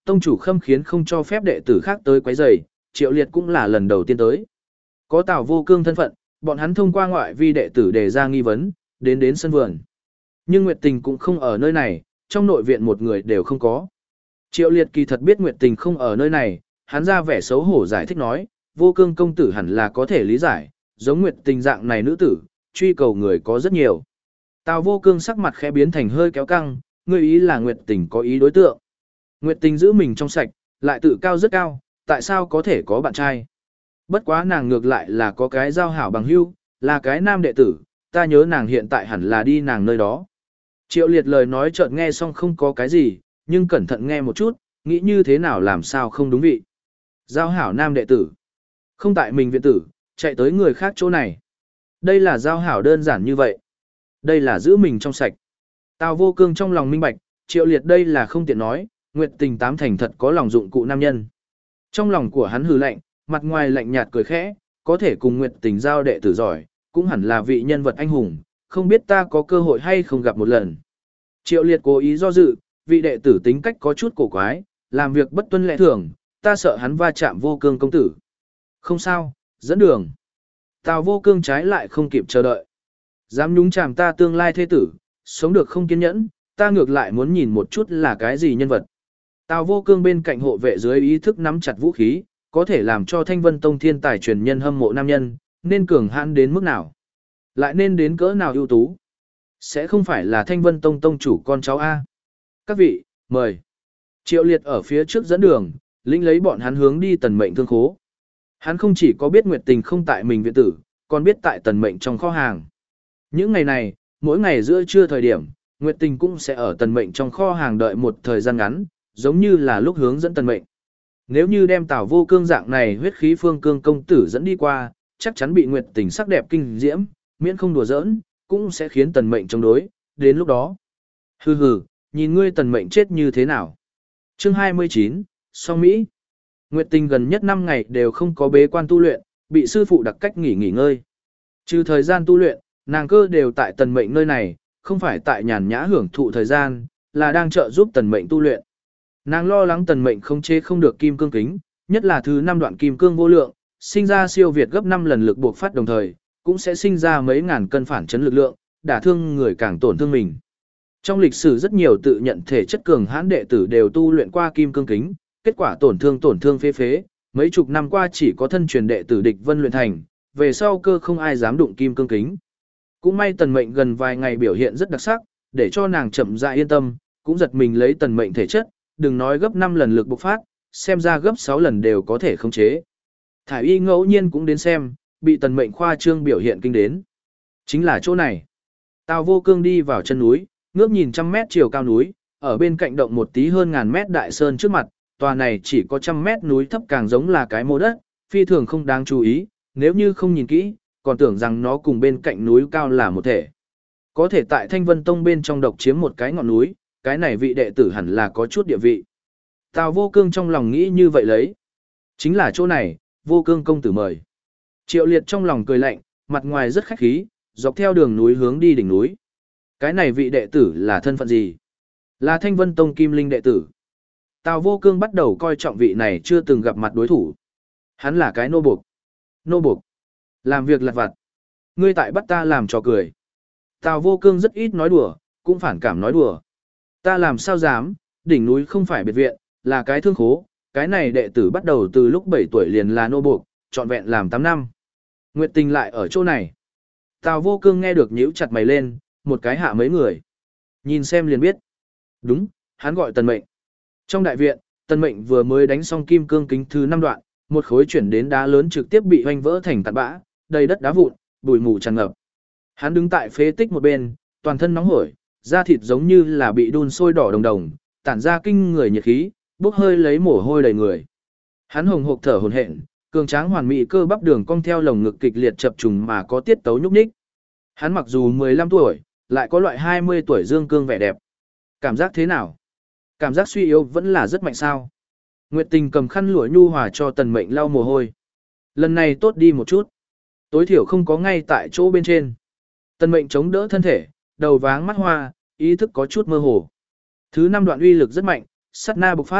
tông chủ khâm khiến không cho phép đệ tử khác tới quấy rầy, Triệu Liệt cũng là lần đầu tiên tới. Có Tào Vô Cương thân phận, bọn hắn thông qua ngoại vi đệ tử đề ra nghi vấn, đến đến sân vườn. Nhưng Nguyệt Tình cũng không ở nơi này, trong nội viện một người đều không có. Triệu Liệt kỳ thật biết Nguyệt Tình không ở nơi này, hắn ra vẻ xấu hổ giải thích nói, Vô Cương công tử hẳn là có thể lý giải, giống Nguyệt Tình dạng này nữ tử, truy cầu người có rất nhiều. Tào Vô Cương sắc mặt khẽ biến thành hơi kéo căng, ngươi ý là Nguyệt Tình có ý đối tượng. Nguyệt Tình giữ mình trong sạch, lại tự cao rất cao, tại sao có thể có bạn trai? Bất quá nàng ngược lại là có cái giao hảo bằng hữu, là cái nam đệ tử, ta nhớ nàng hiện tại hẳn là đi nàng nơi đó. Triệu Liệt lời nói chợt nghe xong không có cái gì, nhưng cẩn thận nghe một chút, nghĩ như thế nào làm sao không đúng vị. Giao hảo nam đệ tử, không tại mình viện tử, chạy tới người khác chỗ này. Đây là giao hảo đơn giản như vậy. Đây là giữ mình trong sạch. Tào Vô Cương trong lòng minh bạch, Triệu Liệt đây là không tiện nói, Nguyệt Tình tám thành thật có lòng dụng cụ nam nhân. Trong lòng của hắn hừ lạnh, mặt ngoài lạnh nhạt cười khẽ, có thể cùng Nguyệt Tình giao đệ tử giỏi, cũng hẳn là vị nhân vật anh hùng, không biết ta có cơ hội hay không gặp một lần. Triệu Liệt cố ý do dự, vị đệ tử tính cách có chút cổ quái, làm việc bất tuân lẽ thường, ta sợ hắn va chạm Vô Cương công tử. Không sao, dẫn đường. Tào Vô Cương trái lại không kịp chờ đợi. Dám nhúng chàm ta tương lai thế tử, sống được không kiên nhẫn, ta ngược lại muốn nhìn một chút là cái gì nhân vật. Tào Vô Cương bên cạnh hộ vệ dưới ý thức nắm chặt vũ khí, có thể làm cho Thanh Vân Tông thiên tài truyền nhân hâm mộ nam nhân, nên cường hãn đến mức nào? Lại nên đến cỡ nào ưu tú? Sẽ không phải là Thanh Vân Tông tông chủ con cháu A. Các vị, mời. Triệu Liệt ở phía trước dẫn đường, lĩnh lấy bọn hắn hướng đi tần mệnh thương khố. Hắn không chỉ có biết Nguyệt Tình không tại mình viện tử, còn biết tại tần mệnh trong kho hàng. Những ngày này, mỗi ngày giữa trưa thời điểm, Nguyệt Tình cũng sẽ ở tần mệnh trong kho hàng đợi một thời gian ngắn, giống như là lúc hướng dẫn tần mệnh. Nếu như đem Tào Vô Cương dạng này huyết khí phương cương công tử dẫn đi qua, chắc chắn bị Nguyệt Tình sắc đẹp kinh diễm, miễn không đùa giỡn, cũng sẽ khiến tần mệnh chống đối, đến lúc đó. Hừ hừ, nhìn ngươi tần mệnh chết như thế nào. Chương hai mươi chín, Song Mỹ. Nguyệt Tình gần nhất năm ngày đều không có bế quan tu luyện, bị sư phụ đặc cách nghỉ nghỉ ngơi. Trừ thời gian tu luyện, nàng cơ đều tại tần mệnh nơi này, không phải tại nhàn nhã hưởng thụ thời gian, là đang trợ giúp tần mệnh tu luyện. Nàng lo lắng tần mệnh không chế không được kim cương kính, nhất là thứ năm đoạn kim cương vô lượng, sinh ra siêu việt gấp năm lần lực buộc phát đồng thời, cũng sẽ sinh ra mấy ngàn cân phản chấn lực lượng, đả thương người càng tổn thương mình. Trong lịch sử rất nhiều tự nhận thể chất cường hãn đệ tử đều tu luyện qua kim cương kính, kết quả tổn thương tổn thương phế phế, mấy chục năm qua chỉ có thân truyền đệ tử Địch Vân luyện thành, về sau cơ không ai dám đụng kim cương kính. Cũng may tần mệnh gần vài ngày biểu hiện rất đặc sắc, để cho nàng chậm rãi yên tâm, cũng giật mình lấy tần mệnh thể chất, đừng nói gấp năm lần lực bộc phát, xem ra gấp sáu lần đều có thể khống chế. Thải y ngẫu nhiên cũng đến xem, bị tần mệnh khoa trương biểu hiện kinh đến. Chính là chỗ này. Tào Vô Cương đi vào chân núi, ngước nhìn trăm mét chiều cao núi, ở bên cạnh động một tí hơn ngàn mét đại sơn trước mặt, tòa này chỉ có trăm mét núi thấp càng giống là cái mô đất, phi thường không đáng chú ý, nếu như không nhìn kỹ, còn tưởng rằng nó cùng bên cạnh núi cao là một thể. Có thể tại Thanh Vân Tông bên trong độc chiếm một cái ngọn núi, cái này vị đệ tử hẳn là có chút địa vị. Tào Vô Cương trong lòng nghĩ như vậy lấy. Chính là chỗ này, Vô Cương công tử mời. Triệu Liệt trong lòng cười lạnh, mặt ngoài rất khách khí, dọc theo đường núi hướng đi đỉnh núi. Cái này vị đệ tử là thân phận gì? Là Thanh Vân Tông Kim Linh đệ tử. Tào Vô Cương bắt đầu coi trọng vị này chưa từng gặp mặt đối thủ. Hắn là cái nô buộc. Nô buộc. Làm việc lặt vặt. Ngươi tại bắt ta làm trò cười. Tào Vô Cương rất ít nói đùa, cũng phản cảm nói đùa. Ta làm sao dám, đỉnh núi không phải biệt viện, là cái thương khố, cái này đệ tử bắt đầu từ lúc bảy tuổi liền là nô buộc, trọn vẹn làm tám năm. Nguyệt Tình lại ở chỗ này. Tào Vô Cương nghe được nhíu chặt mày lên, một cái hạ mấy người. Nhìn xem liền biết. Đúng, hắn gọi Tần Mệnh. Trong đại viện, Tần Mệnh vừa mới đánh xong kim cương kính thứ năm đoạn, một khối chuyển đến đá lớn trực tiếp bị hoanh vỡ thành tạt bã, đầy đất đá vụn, bụi mù tràn ngập. Hắn đứng tại phế tích một bên, toàn thân nóng hổi, da thịt giống như là bị đun sôi đỏ đồng đồng, tản ra kinh người nhiệt khí, bốc hơi lấy mồ hôi đầy người. Hắn hồng hộc thở hổn hển, cường tráng hoàn mỹ cơ bắp đường cong theo lồng ngực kịch liệt chập trùng mà có tiết tấu nhúc nhích. Hắn mặc dù mười lăm tuổi, lại có loại hai mươi tuổi dương cương vẻ đẹp. Cảm giác thế nào? Cảm giác suy yếu vẫn là rất mạnh sao? Nguyệt Tình cầm khăn lụa nhu hòa cho Tần Mệnh lau mồ hôi. Lần này tốt đi một chút. Tối thiểu không có ngay tại chỗ bên trên. Tần Mệnh chống đỡ thân thể, đầu váng mắt hoa, ý thức có chút mơ hồ. Thứ năm đoạn uy lực rất mạnh, sát na bộc phát,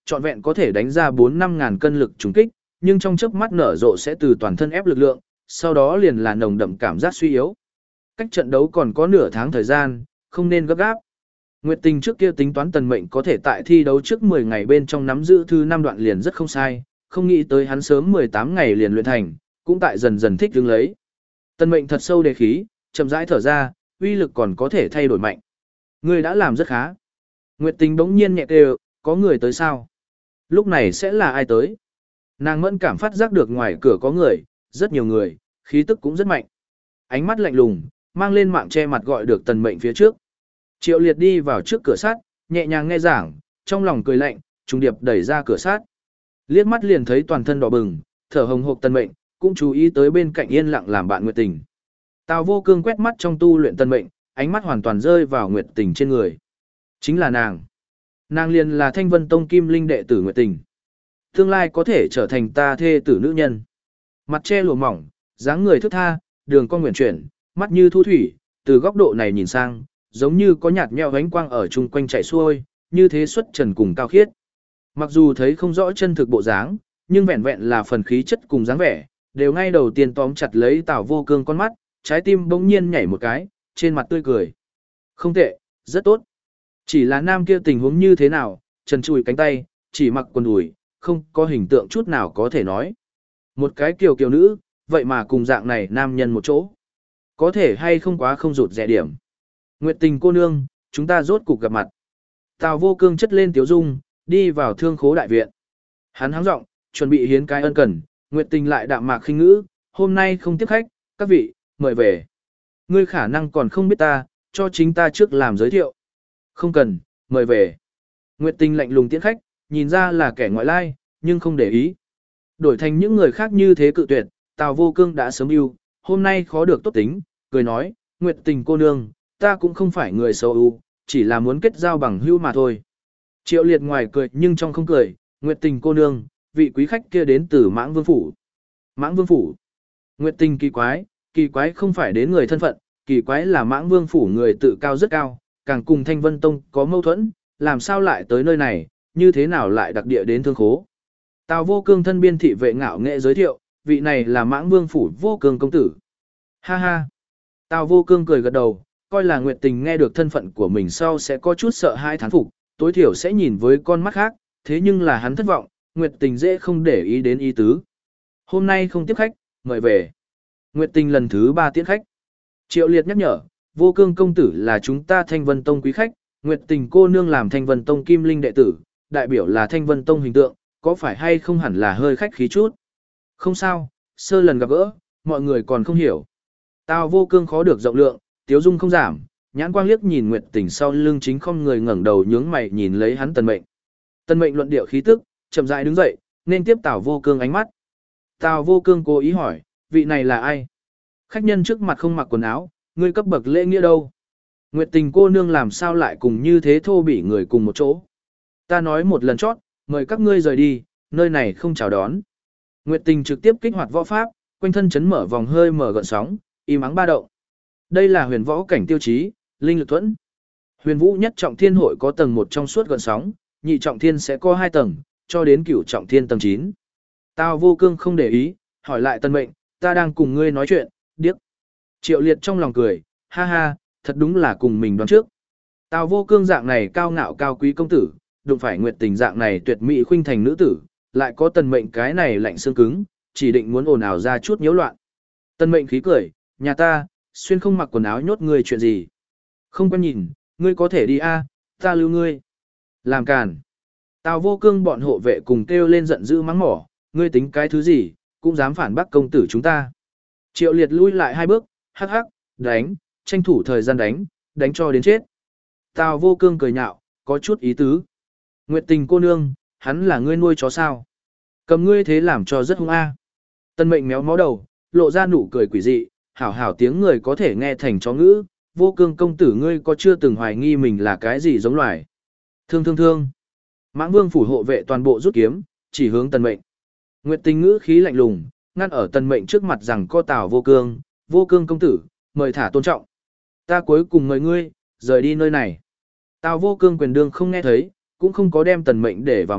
trọn vẹn có thể đánh ra bốn năm ngàn cân lực trùng kích, nhưng trong chớp mắt nở rộ sẽ từ toàn thân ép lực lượng, sau đó liền là nồng đậm cảm giác suy yếu. Cách trận đấu còn có nửa tháng thời gian, không nên gấp gáp. Nguyệt Tình trước kia tính toán Tần Mệnh có thể tại thi đấu trước mười ngày bên trong nắm giữ thứ năm đoạn liền rất không sai, không nghĩ tới hắn sớm mười tám ngày liền luyện thành, cũng tại dần dần thích đứng lấy. Tần Mệnh thật sâu đề khí, chậm rãi thở ra, uy lực còn có thể thay đổi mạnh. Ngươi đã làm rất khá. Nguyệt Tình bỗng nhiên nhẹ kêu, có người tới sao? Lúc này sẽ là ai tới? Nàng mẫn cảm phát giác được ngoài cửa có người, rất nhiều người, khí tức cũng rất mạnh. Ánh mắt lạnh lùng, mang lên mạng che mặt gọi được Tần Mệnh phía trước. Triệu Liệt đi vào trước cửa sắt, nhẹ nhàng nghe giảng, trong lòng cười lạnh, trùng điệp đẩy ra cửa sắt. Liếc mắt liền thấy toàn thân đỏ bừng, thở hồng hộc Tần Mệnh, cũng chú ý tới bên cạnh yên lặng làm bạn Nguyệt Tình. Tào Vô Cương quét mắt trong tu luyện Tần Mệnh, ánh mắt hoàn toàn rơi vào Nguyệt Tình trên người. Chính là nàng. Nàng liền là Thanh Vân Tông Kim Linh đệ tử Nguyệt Tình. Tương lai có thể trở thành ta thê tử nữ nhân. Mặt che lụa mỏng, dáng người thướt tha, đường cong nguyện chuyển, mắt như thu thủy, từ góc độ này nhìn sang, giống như có nhạt nhẽo ánh quang ở chung quanh chảy xuôi, như thế xuất trần cùng cao khiết. Mặc dù thấy không rõ chân thực bộ dáng, nhưng vẹn vẹn là phần khí chất cùng dáng vẻ, đều ngay đầu tiên tóm chặt lấy Tào Vô Cương con mắt, trái tim bỗng nhiên nhảy một cái, trên mặt tươi cười. Không tệ, rất tốt. Chỉ là nam kia tình huống như thế nào, trần trùi cánh tay, chỉ mặc quần đùi, không có hình tượng chút nào có thể nói. Một cái kiều kiều nữ, vậy mà cùng dạng này nam nhân một chỗ. Có thể hay không quá không rụt rẻ điểm. Nguyệt Tình cô nương, chúng ta rốt cục gặp mặt. Tào Vô Cương chất lên tiếu dung, đi vào thương khố đại viện. Hắn hắng giọng, chuẩn bị hiến cái ân cần, Nguyệt Tình lại đạm mạc khinh ngữ, hôm nay không tiếp khách, các vị, mời về. Ngươi khả năng còn không biết ta, cho chính ta trước làm giới thiệu. Không cần, mời về. Nguyệt Tình lạnh lùng tiễn khách, nhìn ra là kẻ ngoại lai, nhưng không để ý. Đổi thành những người khác như thế cự tuyệt, Tào Vô Cương đã sớm ưu, hôm nay khó được tốt tính, cười nói, Nguyệt Tình cô nương, ta cũng không phải người xấu ưu, chỉ là muốn kết giao bằng hữu mà thôi. Triệu Liệt ngoài cười nhưng trong không cười, Nguyệt Tình cô nương, vị quý khách kia đến từ Mãng Vương Phủ. Mãng Vương Phủ. Nguyệt Tình kỳ quái, kỳ quái không phải đến người thân phận, kỳ quái là Mãng Vương Phủ người tự cao rất cao, càng cùng Thanh Vân Tông có mâu thuẫn, làm sao lại tới nơi này, như thế nào lại đặc địa đến thương khố. Tào Vô Cương thân biên thị vệ ngạo nghệ giới thiệu, vị này là Mãng Vương Phủ Vô Cương công tử. Ha ha. Tào Vô Cương cười gật đầu, coi là Nguyệt Tình nghe được thân phận của mình sau sẽ có chút sợ hãi thán phục, tối thiểu sẽ nhìn với con mắt khác, thế nhưng là hắn thất vọng, Nguyệt Tình dễ không để ý đến ý tứ. Hôm nay không tiếp khách, mời về. Nguyệt Tình lần thứ ba tiễn khách. Triệu Liệt nhắc nhở, Vô Cương công tử là chúng ta Thanh Vân Tông quý khách, Nguyệt Tình cô nương làm Thanh Vân Tông Kim Linh đệ tử, đại biểu là Thanh Vân Tông hình tượng, có phải hay không hẳn là hơi khách khí chút. Không sao, sơ lần gặp gỡ, mọi người còn không hiểu. Tào Vô Cương khó được rộng lượng, tiếu dung không giảm, nhãn quang liếc nhìn Nguyệt Tình sau lưng chính không người ngẩng đầu nhướng mày nhìn lấy hắn Tần Mệnh. Tần Mệnh luận điệu khí tức, chậm rãi đứng dậy, nên tiếp Tào Vô Cương ánh mắt. Tào Vô Cương cố ý hỏi, vị này là ai? Khách nhân trước mặt không mặc quần áo, ngươi cấp bậc lễ nghĩa đâu? Nguyệt Tình cô nương làm sao lại cùng như thế thô bỉ người cùng một chỗ? Ta nói một lần chót, mời các ngươi rời đi, nơi này không chào đón. Nguyệt Tình trực tiếp kích hoạt võ pháp, quanh thân chấn mở vòng hơi mở gợn sóng, im ắng ba động. Đây là huyền võ cảnh tiêu chí, linh lực thuẫn. Huyền vũ nhất trọng thiên hội có tầng một trong suốt gợn sóng, nhị trọng thiên sẽ có hai tầng, cho đến cửu trọng thiên tầng chín. Tào Vô Cương không để ý, hỏi lại Tần Mệnh, ta đang cùng ngươi nói chuyện, điếc. Triệu Liệt trong lòng cười, ha ha, thật đúng là cùng mình đoán trước. Tào Vô Cương dạng này cao ngạo cao quý công tử, đụng phải Nguyệt Tình dạng này tuyệt mỹ khuynh thành nữ tử, lại có Tần Mệnh cái này lạnh xương cứng, chỉ định muốn ồn ào ra chút nhiễu loạn. Tần Mệnh khí cười, nhà ta, xuyên không mặc quần áo nhốt ngươi chuyện gì. Không quen nhìn, ngươi có thể đi a, ta lưu ngươi. Làm càn. Tào Vô Cương bọn hộ vệ cùng kêu lên giận dữ mắng mỏ, ngươi tính cái thứ gì, cũng dám phản bác công tử chúng ta. Triệu Liệt lui lại hai bước, hắc hắc, đánh, tranh thủ thời gian đánh, đánh cho đến chết. Tào Vô Cương cười nhạo, có chút ý tứ. Nguyệt Tình cô nương, hắn là ngươi nuôi chó sao? Cầm ngươi thế làm cho rất hung a. Tân Mệnh méo mó đầu, lộ ra nụ cười quỷ dị, hảo hảo tiếng người có thể nghe thành chó ngữ, Vô Cương công tử ngươi có chưa từng hoài nghi mình là cái gì giống loài? Thương thương thương. Mãng Vương phủ hộ vệ toàn bộ rút kiếm, chỉ hướng Tần Mệnh. Nguyệt Tình ngữ khí lạnh lùng, ngăn ở Tần Mệnh trước mặt rằng co Tào Vô Cương, Vô Cương công tử, mời thả tôn trọng. Ta cuối cùng mời ngươi, rời đi nơi này. Tào Vô Cương quyền đương không nghe thấy, cũng không có đem Tần Mệnh để vào mắt,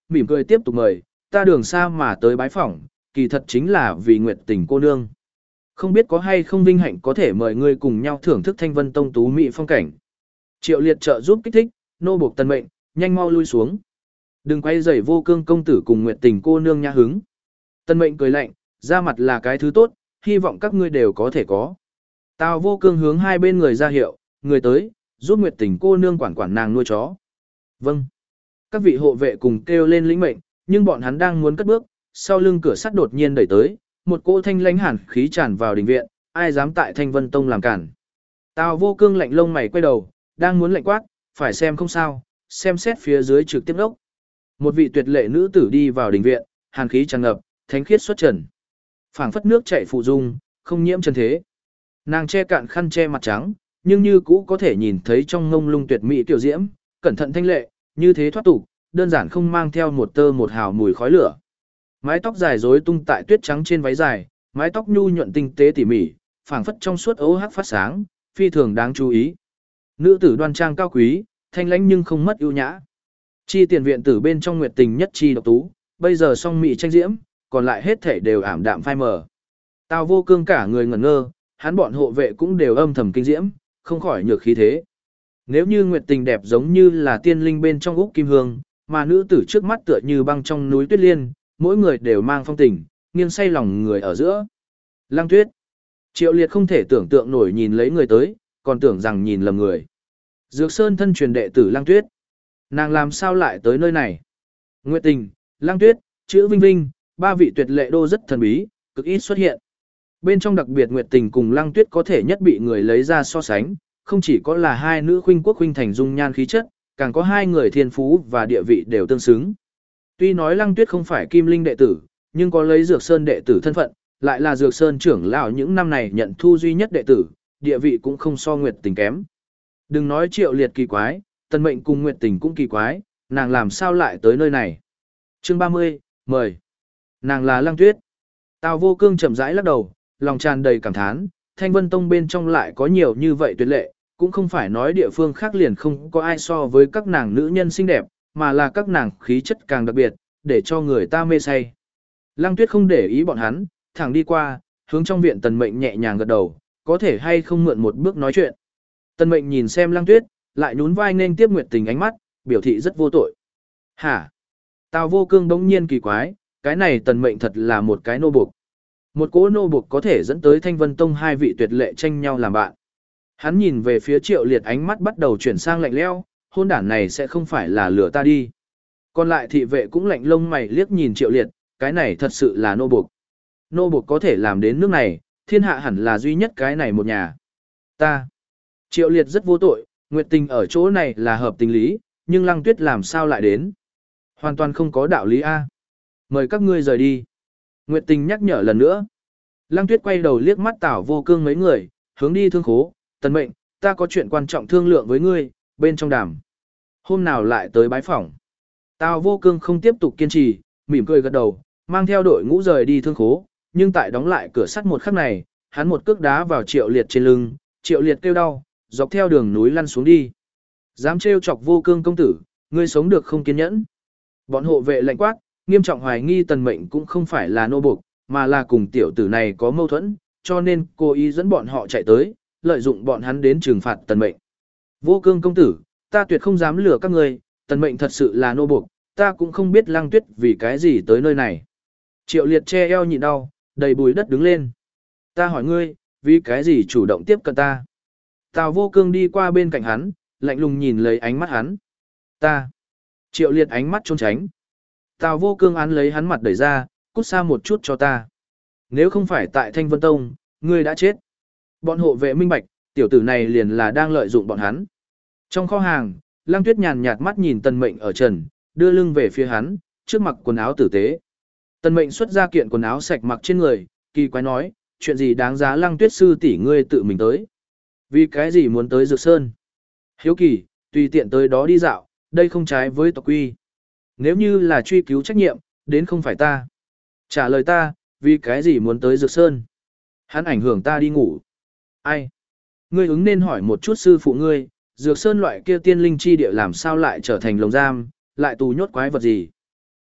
mỉm cười tiếp tục mời, ta đường xa mà tới bái phỏng, kỳ thật chính là vì Nguyệt Tình cô nương. Không biết có hay không vinh hạnh có thể mời ngươi cùng nhau thưởng thức Thanh Vân Tông tú mỹ phong cảnh. Triệu Liệt trợ giúp kích thích, nô buộc Tần Mệnh, nhanh mau lui xuống. Đừng quay rầy Vô Cương công tử cùng Nguyệt Tình cô nương nhã hứng. Tần Mệnh cười lạnh, ra mặt là cái thứ tốt, hy vọng các ngươi đều có thể có. Tào Vô Cương hướng hai bên người ra hiệu, người tới, giúp Nguyệt Tình cô nương quản quản nàng nuôi chó. Vâng. Các vị hộ vệ cùng kêu lên lĩnh mệnh, nhưng bọn hắn đang muốn cất bước, sau lưng cửa sắt đột nhiên đẩy tới, một cỗ thanh lãnh hàn khí tràn vào đình viện, ai dám tại Thanh Vân Tông làm cản. Tào Vô Cương lạnh lông mày quay đầu, đang muốn lạnh quát, phải xem không sao, xem xét phía dưới trực tiếp đốc. Một vị tuyệt lệ nữ tử đi vào đình viện, hàn khí tràn ngập, thánh khiết xuất trần. Phảng phất nước chảy phụ dung, không nhiễm trần thế. Nàng che cạn khăn che mặt trắng, nhưng như cũ có thể nhìn thấy trong ngông lung tuyệt mỹ tiểu diễm, cẩn thận thanh lệ, như thế thoát tục, đơn giản không mang theo một tơ một hào mùi khói lửa. Mái tóc dài rối tung tại tuyết trắng trên váy dài, mái tóc nhu nhuận tinh tế tỉ mỉ, phảng phất trong suốt ấu hắc phát sáng, phi thường đáng chú ý. Nữ tử đoan trang cao quý, thanh lãnh nhưng không mất ưu nhã. Chi tiền viện tử bên trong Nguyệt Tình nhất chi độc tú, bây giờ song mỹ tranh diễm, còn lại hết thể đều ảm đạm phai mờ. Tào Vô Cương cả người ngẩn ngơ, hắn bọn hộ vệ cũng đều âm thầm kinh diễm, không khỏi nhược khí thế. Nếu như Nguyệt Tình đẹp giống như là tiên linh bên trong úc kim hương, mà nữ tử trước mắt tựa như băng trong núi tuyết liên, mỗi người đều mang phong tình, nghiêng say lòng người ở giữa. Lăng Tuyết. Triệu Liệt không thể tưởng tượng nổi nhìn lấy người tới, còn tưởng rằng nhìn lầm người. Dược Sơn thân truyền đệ tử Lăng Tuyết. Nàng làm sao lại tới nơi này? Nguyệt Tình, Lăng Tuyết, chữ Vinh Vinh, ba vị tuyệt lệ đô rất thần bí, cực ít xuất hiện. Bên trong đặc biệt Nguyệt Tình cùng Lăng Tuyết có thể nhất bị người lấy ra so sánh, không chỉ có là hai nữ khuynh quốc khuynh thành dung nhan khí chất, càng có hai người thiên phú và địa vị đều tương xứng. Tuy nói Lăng Tuyết không phải Kim Linh đệ tử, nhưng có lấy Dược Sơn đệ tử thân phận, lại là Dược Sơn trưởng lão những năm này nhận thu duy nhất đệ tử, địa vị cũng không so Nguyệt Tình kém. Đừng nói Triệu Liệt kỳ quái, Tần Mệnh cùng Nguyệt Tình cũng kỳ quái, nàng làm sao lại tới nơi này. Chương ba mươi, mời. Nàng là Lăng Tuyết. Tào Vô Cương chậm rãi lắc đầu, lòng tràn đầy cảm thán, Thanh Vân Tông bên trong lại có nhiều như vậy tuyệt lệ, cũng không phải nói địa phương khác liền không có ai so với các nàng nữ nhân xinh đẹp, mà là các nàng khí chất càng đặc biệt, để cho người ta mê say. Lăng Tuyết không để ý bọn hắn, thẳng đi qua, hướng trong viện Tần Mệnh nhẹ nhàng gật đầu, có thể hay không mượn một bước nói chuyện. Tần Mệnh nhìn xem Lăng Tuyết, lại nhún vai nên tiếp Nguyệt Tình ánh mắt, biểu thị rất vô tội. Hả? Tào Vô Cương bỗng nhiên kỳ quái, cái này Tần Mệnh thật là một cái nô buộc. Một cỗ nô buộc có thể dẫn tới Thanh Vân Tông hai vị tuyệt lệ tranh nhau làm bạn. Hắn nhìn về phía Triệu Liệt ánh mắt bắt đầu chuyển sang lạnh lẽo, hôn đản này sẽ không phải là lừa ta đi. Còn lại thị vệ cũng lạnh lông mày liếc nhìn Triệu Liệt, cái này thật sự là nô buộc. Nô buộc có thể làm đến nước này, thiên hạ hẳn là duy nhất cái này một nhà. Ta. Triệu Liệt rất vô tội, Nguyệt Tình ở chỗ này là hợp tình lý, nhưng Lăng Tuyết làm sao lại đến? Hoàn toàn không có đạo lý a. Mời các ngươi rời đi. Nguyệt Tình nhắc nhở lần nữa. Lăng Tuyết quay đầu liếc mắt Tào Vô Cương mấy người, hướng đi thương khố, Tần Mệnh, ta có chuyện quan trọng thương lượng với ngươi, bên trong đàm. Hôm nào lại tới bái phỏng. Tào Vô Cương không tiếp tục kiên trì, mỉm cười gật đầu, mang theo đội ngũ rời đi thương khố, nhưng tại đóng lại cửa sắt một khắc này, hắn một cước đá vào Triệu Liệt trên lưng, Triệu Liệt kêu đau, dọc theo đường núi lăn xuống đi. Dám trêu chọc Vô Cương công tử, ngươi sống được không kiên nhẫn. Bọn hộ vệ lạnh quát, nghiêm trọng hoài nghi Tần Mệnh cũng không phải là nô buộc, mà là cùng tiểu tử này có mâu thuẫn, cho nên cố ý dẫn bọn họ chạy tới, lợi dụng bọn hắn đến trừng phạt Tần Mệnh. Vô Cương công tử, ta tuyệt không dám lừa các ngươi, Tần Mệnh thật sự là nô buộc, ta cũng không biết Lăng Tuyết vì cái gì tới nơi này. Triệu Liệt che eo nhịn đau, đầy bùi đất đứng lên. Ta hỏi ngươi, vì cái gì chủ động tiếp cận ta? Tào Vô Cương đi qua bên cạnh hắn, lạnh lùng nhìn lấy ánh mắt hắn. Ta. Triệu Liệt ánh mắt trốn tránh. Tào Vô Cương án lấy hắn mặt đẩy ra, cút xa một chút cho ta. Nếu không phải tại Thanh Vân Tông, ngươi đã chết. Bọn hộ vệ minh bạch, tiểu tử này liền là đang lợi dụng bọn hắn. Trong kho hàng, Lăng Tuyết nhàn nhạt mắt nhìn Tần Mệnh ở trần, đưa lưng về phía hắn, trước mặc quần áo tử tế. Tần Mệnh xuất ra kiện quần áo sạch mặc trên người, kỳ quái nói, chuyện gì đáng giá Lăng Tuyết sư tỷ ngươi tự mình tới. Vì cái gì muốn tới Dược Sơn? Hiếu kỳ, tùy tiện tới đó đi dạo, đây không trái với tộc quy. Nếu như là truy cứu trách nhiệm, đến không phải ta. Trả lời ta, vì cái gì muốn tới Dược Sơn? Hắn ảnh hưởng ta đi ngủ. Ai? Ngươi ứng nên hỏi một chút sư phụ ngươi, Dược Sơn loại kia tiên linh chi địa làm sao lại trở thành lồng giam, lại tù nhốt quái vật gì?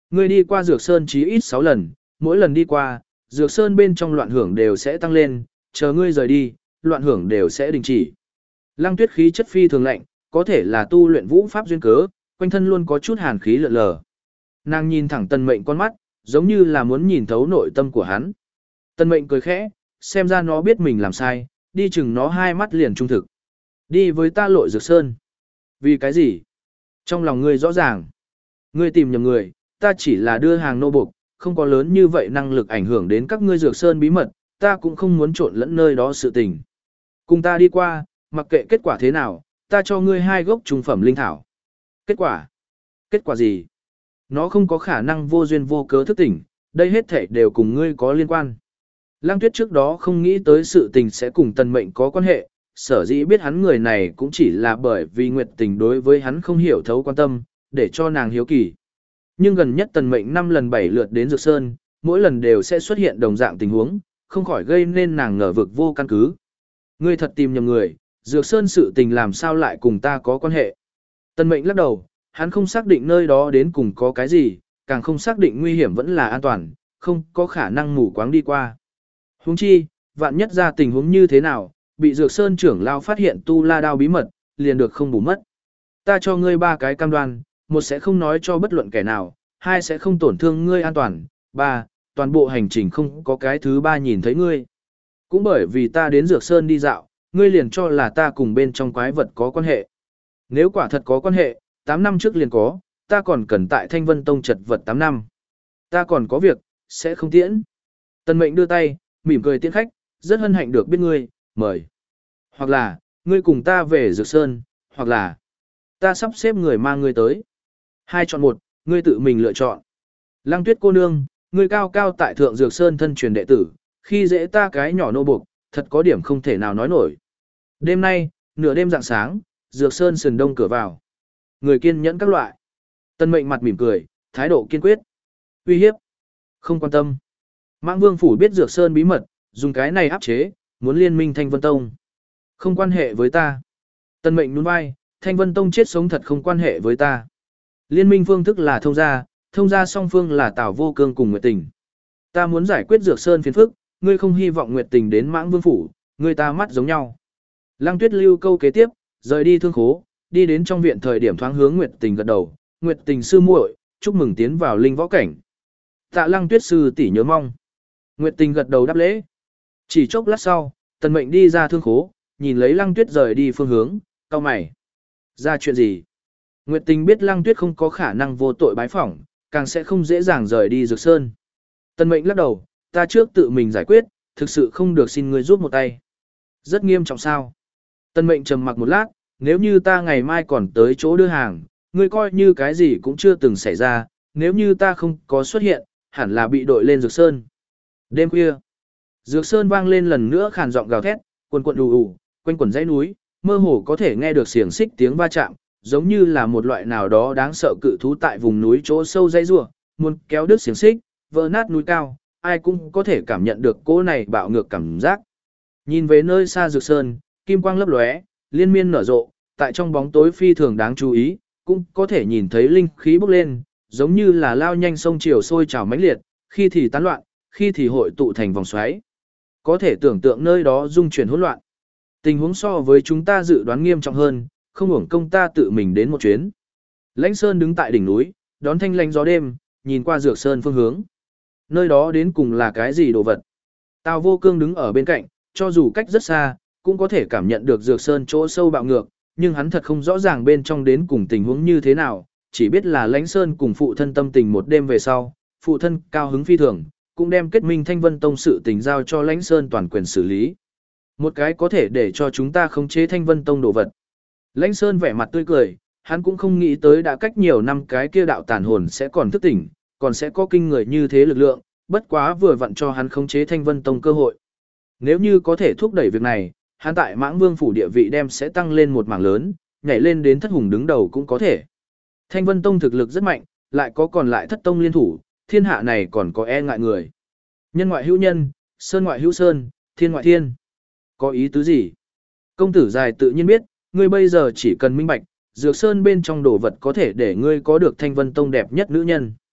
Ngươi đi qua Dược Sơn chí ít sáu lần, mỗi lần đi qua, Dược Sơn bên trong loạn hưởng đều sẽ tăng lên, chờ ngươi rời đi, loạn hưởng đều sẽ đình chỉ. Lăng Tuyết khí chất phi thường lạnh, có thể là tu luyện vũ pháp duyên cớ, quanh thân luôn có chút hàn khí lượn lờ. Nàng nhìn thẳng Tần Mệnh con mắt, giống như là muốn nhìn thấu nội tâm của hắn. Tần Mệnh cười khẽ, xem ra nó biết mình làm sai, đi chừng nó hai mắt liền trung thực. Đi với ta lội Dược Sơn. Vì cái gì? Trong lòng ngươi rõ ràng. Ngươi tìm nhầm người, ta chỉ là đưa hàng nô buộc, không có lớn như vậy năng lực ảnh hưởng đến các ngươi Dược Sơn bí mật, ta cũng không muốn trộn lẫn nơi đó sự tình. Cùng ta đi qua, mặc kệ kết quả thế nào, ta cho ngươi hai gốc trung phẩm linh thảo. Kết quả? Kết quả gì? Nó không có khả năng vô duyên vô cớ thức tỉnh, đây hết thảy đều cùng ngươi có liên quan. Lăng Tuyết trước đó không nghĩ tới sự tình sẽ cùng Tần Mệnh có quan hệ, sở dĩ biết hắn người này cũng chỉ là bởi vì Nguyệt Tình đối với hắn không hiểu thấu quan tâm, để cho nàng hiếu kỳ. Nhưng gần nhất Tần Mệnh năm lần bảy lượt đến Dược Sơn, mỗi lần đều sẽ xuất hiện đồng dạng tình huống, không khỏi gây nên nàng ngờ vực vô căn cứ. Ngươi thật tìm nhầm người, Dược Sơn sự tình làm sao lại cùng ta có quan hệ. Tần Mệnh lắc đầu, hắn không xác định nơi đó đến cùng có cái gì, càng không xác định nguy hiểm vẫn là an toàn, không có khả năng mù quáng đi qua. Huống chi, vạn nhất ra tình huống như thế nào, bị Dược Sơn trưởng lao phát hiện tu la đao bí mật, liền được không bù mất. Ta cho ngươi ba cái cam đoan, một sẽ không nói cho bất luận kẻ nào, hai sẽ không tổn thương ngươi an toàn, ba, toàn bộ hành trình không có cái thứ ba nhìn thấy ngươi. Cũng bởi vì ta đến Dược Sơn đi dạo, ngươi liền cho là ta cùng bên trong quái vật có quan hệ. Nếu quả thật có quan hệ, tám năm trước liền có, ta còn cần tại Thanh Vân Tông chật vật tám năm. Ta còn có việc, sẽ không tiễn. Tần Mệnh đưa tay, mỉm cười tiễn khách, rất hân hạnh được biết ngươi, mời. Hoặc là, ngươi cùng ta về Dược Sơn, hoặc là, ta sắp xếp người mang ngươi tới. Hai chọn một, ngươi tự mình lựa chọn. Lăng Tuyết cô nương, ngươi cao cao tại Thượng Dược Sơn thân truyền đệ tử, khi dễ ta cái nhỏ nô buộc, thật có điểm không thể nào nói nổi. Đêm nay, nửa đêm rạng sáng, Dược Sơn sườn đông cửa vào. Người kiên nhẫn các loại. Tần Mệnh mặt mỉm cười, thái độ kiên quyết. Uy hiếp. Không quan tâm. Mãng Vương Phủ biết Dược Sơn bí mật, dùng cái này áp chế, muốn liên minh Thanh Vân Tông. Không quan hệ với ta. Tần Mệnh nhún vai, Thanh Vân Tông chết sống thật không quan hệ với ta. Liên minh phương thức là thông gia, thông gia song phương là Tào Vô Cương cùng Nguyệt Tình. Ta muốn giải quyết Dược Sơn phiền phức, ngươi không hy vọng Nguyệt Tình đến Mãng Vương Phủ, ngươi ta mắt giống nhau. Lăng Tuyết lưu câu kế tiếp, rời đi thương khố, đi đến trong viện thời điểm thoáng hướng Nguyệt Tình gật đầu, Nguyệt Tình sư muội, chúc mừng tiến vào linh võ cảnh. Tạ Lăng Tuyết sư tỷ nhớ mong. Nguyệt Tình gật đầu đáp lễ. Chỉ chốc lát sau, Tần Mệnh đi ra thương khố, nhìn lấy Lăng Tuyết rời đi phương hướng, cau mày. Ra chuyện gì? Nguyệt Tình biết Lăng Tuyết không có khả năng vô tội bái phỏng, càng sẽ không dễ dàng rời đi Dược Sơn. Tần Mệnh lắc đầu, ta trước tự mình giải quyết, thực sự không được xin ngươi giúp một tay. Rất nghiêm trọng sao? Tần Mệnh trầm mặc một lát, nếu như ta ngày mai còn tới chỗ đưa hàng, ngươi coi như cái gì cũng chưa từng xảy ra, nếu như ta không có xuất hiện, hẳn là bị đội lên Dược Sơn. Đêm khuya, Dược Sơn vang lên lần nữa khàn giọng gào thét, quần quần ù ù, quanh quần dãy núi, mơ hồ có thể nghe được xiềng xích tiếng va chạm, giống như là một loại nào đó đáng sợ cự thú tại vùng núi chỗ sâu dãy rủa, muốn kéo đứt xiềng xích, vỡ nát núi cao, ai cũng có thể cảm nhận được cỗ này bạo ngược cảm giác. Nhìn về nơi xa Dược Sơn, kim quang lấp lóe, liên miên nở rộ, tại trong bóng tối phi thường đáng chú ý, cũng có thể nhìn thấy linh khí bốc lên, giống như là lao nhanh sông chiều sôi trào mãnh liệt, khi thì tán loạn, khi thì hội tụ thành vòng xoáy. Có thể tưởng tượng nơi đó dung chuyển hỗn loạn. Tình huống so với chúng ta dự đoán nghiêm trọng hơn, không hưởng công ta tự mình đến một chuyến. Lãnh Sơn đứng tại đỉnh núi, đón thanh lãnh gió đêm, nhìn qua Dược Sơn phương hướng. Nơi đó đến cùng là cái gì đồ vật? Tào Vô Cương đứng ở bên cạnh, cho dù cách rất xa, cũng có thể cảm nhận được Dược Sơn chỗ sâu bạo ngược, nhưng hắn thật không rõ ràng bên trong đến cùng tình huống như thế nào, chỉ biết là Lãnh Sơn cùng phụ thân tâm tình một đêm về sau, phụ thân cao hứng phi thường, cũng đem kết minh Thanh Vân Tông sự tình giao cho Lãnh Sơn toàn quyền xử lý. Một cái có thể để cho chúng ta khống chế Thanh Vân Tông đồ vật. Lãnh Sơn vẻ mặt tươi cười, hắn cũng không nghĩ tới đã cách nhiều năm cái kia đạo tàn hồn sẽ còn thức tỉnh, còn sẽ có kinh người như thế lực lượng, bất quá vừa vặn cho hắn khống chế Thanh Vân Tông cơ hội. Nếu như có thể thúc đẩy việc này, hắn tại Mãng Vương phủ địa vị đem sẽ tăng lên một mảng lớn, nhảy lên đến thất hùng đứng đầu cũng có thể. Thanh Vân Tông thực lực rất mạnh, lại có còn lại thất tông liên thủ, thiên hạ này còn có e ngại người. Nhân ngoại hữu nhân, sơn ngoại hữu sơn, thiên ngoại thiên. Có ý tứ gì? Công tử dài tự nhiên biết, ngươi bây giờ chỉ cần minh bạch, Dược Sơn bên trong đồ vật có thể để ngươi có được Thanh Vân Tông đẹp nhất nữ nhân.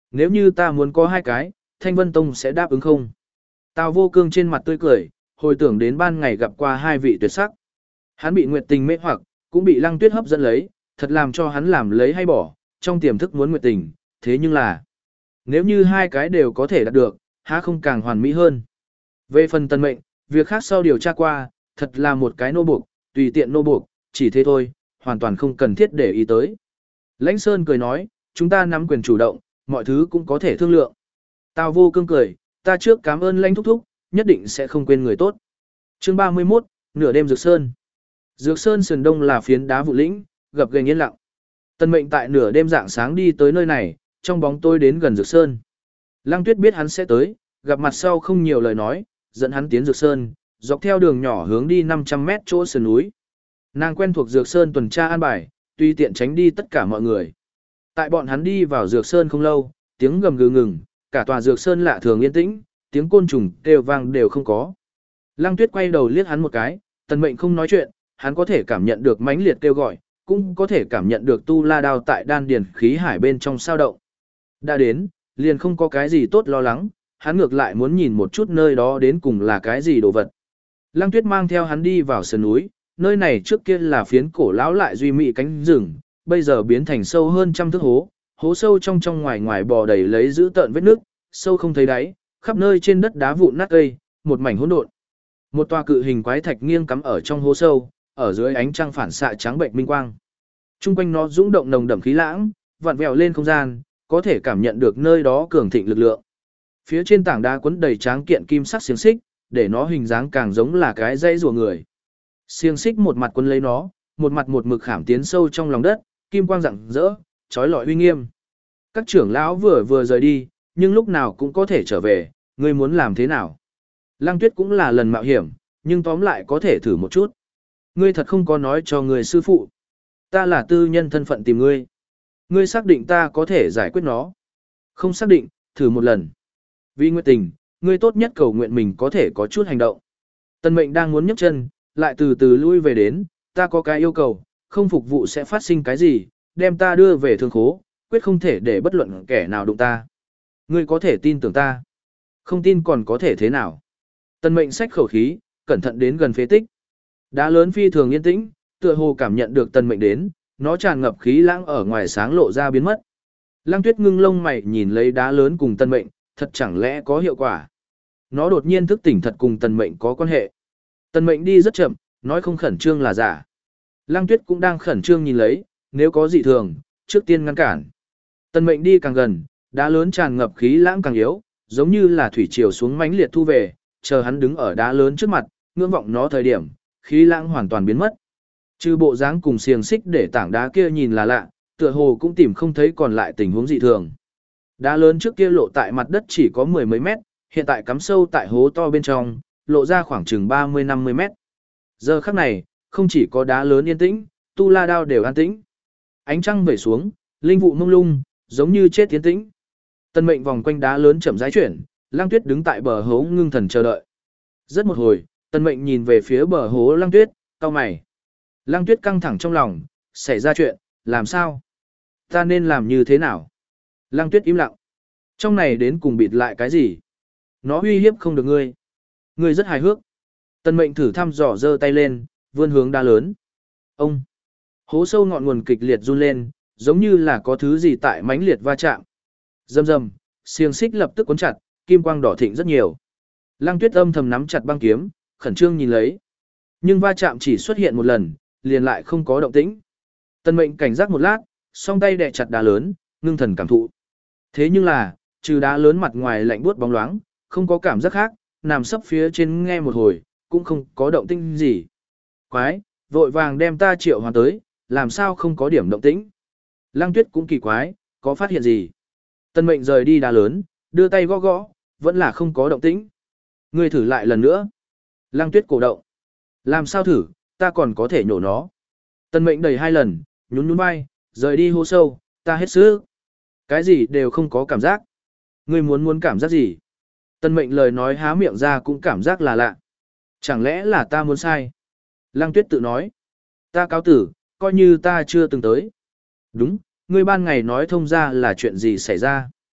Nếu như ta muốn có hai cái, Thanh Vân Tông sẽ đáp ứng không? Tào Vô Cương trên mặt tươi cười, hồi tưởng đến ban ngày gặp qua hai vị tuyệt sắc. Hắn bị Nguyệt Tình mê hoặc, cũng bị Lăng Tuyết hấp dẫn lấy, thật làm cho hắn làm lấy hay bỏ, trong tiềm thức muốn Nguyệt Tình, thế nhưng là, nếu như hai cái đều có thể đạt được, há không càng hoàn mỹ hơn. Về phần Tần Mệnh, việc khác sau điều tra qua, thật là một cái nô buộc, tùy tiện nô buộc, chỉ thế thôi, hoàn toàn không cần thiết để ý tới. Lãnh Sơn cười nói, chúng ta nắm quyền chủ động, mọi thứ cũng có thể thương lượng. Tào Vô Cương cười, ta trước cảm ơn Lãnh thúc thúc, nhất định sẽ không quên người tốt. Chương ba mươi mốt, nửa đêm Dược Sơn. Dược Sơn sườn đông là phiến đá vụ lĩnh, gập ghềnh yên lặng. Tần Mệnh tại nửa đêm rạng sáng đi tới nơi này, trong bóng tối đến gần Dược Sơn. Lăng Tuyết biết hắn sẽ tới, gặp mặt sau không nhiều lời nói, dẫn hắn tiến Dược Sơn, dọc theo đường nhỏ hướng đi năm trăm mét chỗ sườn núi. Nàng quen thuộc Dược Sơn tuần tra an bài, tùy tiện tránh đi tất cả mọi người. Tại bọn hắn đi vào Dược Sơn không lâu, tiếng gầm gừ ngừng, cả tòa Dược Sơn lạ thường yên tĩnh, tiếng côn trùng kêu vang đều không có. Lăng Tuyết quay đầu liếc hắn một cái, Tần Mệnh không nói chuyện, hắn có thể cảm nhận được mãnh liệt kêu gọi, cũng có thể cảm nhận được tu la đao tại đan điền khí hải bên trong sao động. Đã đến, liền không có cái gì tốt lo lắng, hắn ngược lại muốn nhìn một chút nơi đó đến cùng là cái gì đồ vật. Lăng Tuyết mang theo hắn đi vào sườn núi, nơi này trước kia là phiến cổ lão lại duy mỹ cánh rừng, bây giờ biến thành sâu hơn trăm thước hố, hố sâu trong trong ngoài ngoài bò đầy lấy giữ tợn vết nước, sâu không thấy đáy, khắp nơi trên đất đá vụn nát cây, một mảnh hỗn độn. Một tòa cự hình quái thạch nghiêng cắm ở trong hố sâu, ở dưới ánh trăng phản xạ trắng bệnh minh quang. Trung quanh nó dũng động nồng đậm khí lãng, vặn vẹo lên không gian, có thể cảm nhận được nơi đó cường thịnh lực lượng. Phía trên tảng đá quấn đầy tráng kiện kim sắc xiềng xích, để nó hình dáng càng giống là cái dãy rùa người. Xiềng xích một mặt quấn lấy nó, một mặt một mực khảm tiến sâu trong lòng đất, kim quang rạng rỡ, chói lọi uy nghiêm. Các trưởng lão vừa vừa rời đi, nhưng lúc nào cũng có thể trở về, ngươi muốn làm thế nào? Lăng Tuyết cũng là lần mạo hiểm, nhưng tóm lại có thể thử một chút. Ngươi thật không có nói cho người sư phụ. Ta là tư nhân thân phận tìm ngươi. Ngươi xác định ta có thể giải quyết nó. Không xác định, thử một lần. Vì nguyện tình, ngươi tốt nhất cầu nguyện mình có thể có chút hành động. Tần Mệnh đang muốn nhấc chân, lại từ từ lui về đến, ta có cái yêu cầu, không phục vụ sẽ phát sinh cái gì, đem ta đưa về thương khố, quyết không thể để bất luận kẻ nào đụng ta. Ngươi có thể tin tưởng ta. Không tin còn có thể thế nào. Tần Mệnh xách khẩu khí, cẩn thận đến gần phế tích. Đá lớn phi thường yên tĩnh, tựa hồ cảm nhận được Tần Mệnh đến, nó tràn ngập khí lãng ở ngoài sáng lộ ra biến mất. Lăng Tuyết ngưng lông mày nhìn lấy đá lớn cùng Tần Mệnh, thật chẳng lẽ có hiệu quả. Nó đột nhiên thức tỉnh thật cùng Tần Mệnh có quan hệ. Tần Mệnh đi rất chậm, nói không khẩn trương là giả. Lăng Tuyết cũng đang khẩn trương nhìn lấy, nếu có dị thường, trước tiên ngăn cản. Tần Mệnh đi càng gần, đá lớn tràn ngập khí lãng càng yếu, giống như là thủy triều xuống mãnh liệt thu về, chờ hắn đứng ở đá lớn trước mặt, ngưỡng vọng nó thời điểm, khí lãng hoàn toàn biến mất. Trừ bộ dáng cùng xiềng xích để tảng đá kia nhìn là lạ, tựa hồ cũng tìm không thấy còn lại tình huống dị thường. Đá lớn trước kia lộ tại mặt đất chỉ có mười mấy mét, hiện tại cắm sâu tại hố to bên trong, lộ ra khoảng chừng ba mươi năm mươi mét. Giờ khắc này, không chỉ có đá lớn yên tĩnh, tu la đao đều an tĩnh. Ánh trăng vẩy xuống, linh vụ mông lung, giống như chết tiến tĩnh. Tần Mệnh vòng quanh đá lớn chậm rãi chuyển, Lăng Tuyết đứng tại bờ hố ngưng thần chờ đợi. Rất một hồi, Tần Mệnh nhìn về phía bờ hố Lăng Tuyết, cau mày. Lăng Tuyết căng thẳng trong lòng, xảy ra chuyện, làm sao? Ta nên làm như thế nào? Lăng Tuyết im lặng. Trong này đến cùng bịt lại cái gì? Nó uy hiếp không được ngươi. Ngươi rất hài hước. Tần Mệnh thử thăm dò giơ tay lên, vươn hướng đá lớn. Ông! Hố sâu ngọn nguồn kịch liệt run lên, giống như là có thứ gì tại mãnh liệt va chạm. Rầm rầm, xiềng xích lập tức cuốn chặt, kim quang đỏ thịnh rất nhiều. Lăng Tuyết âm thầm nắm chặt băng kiếm, khẩn trương nhìn lấy. Nhưng va chạm chỉ xuất hiện một lần, liền lại không có động tĩnh. Tần Mệnh cảnh giác một lát, song tay đè chặt đá lớn, ngưng thần cảm thụ. Thế nhưng là, trừ đá lớn mặt ngoài lạnh buốt bóng loáng, không có cảm giác khác, nằm sấp phía trên nghe một hồi, cũng không có động tĩnh gì. Quái, vội vàng đem ta triệu hoàn tới, làm sao không có điểm động tĩnh. Lăng Tuyết cũng kỳ quái, có phát hiện gì. Tần Mệnh rời đi đá lớn, đưa tay gõ gõ, vẫn là không có động tĩnh. Ngươi thử lại lần nữa. Lăng Tuyết cổ động. Làm sao thử, ta còn có thể nhổ nó. Tần Mệnh đẩy hai lần, nhún nhún vai, rời đi hố sâu, ta hết sức. Cái gì đều không có cảm giác. Ngươi muốn muốn cảm giác gì? Tần Mệnh lời nói há miệng ra cũng cảm giác là lạ. Chẳng lẽ là ta muốn sai? Lăng Tuyết tự nói. Ta cáo tử, coi như ta chưa từng tới. Đúng, ngươi ban ngày nói thông ra là chuyện gì xảy ra?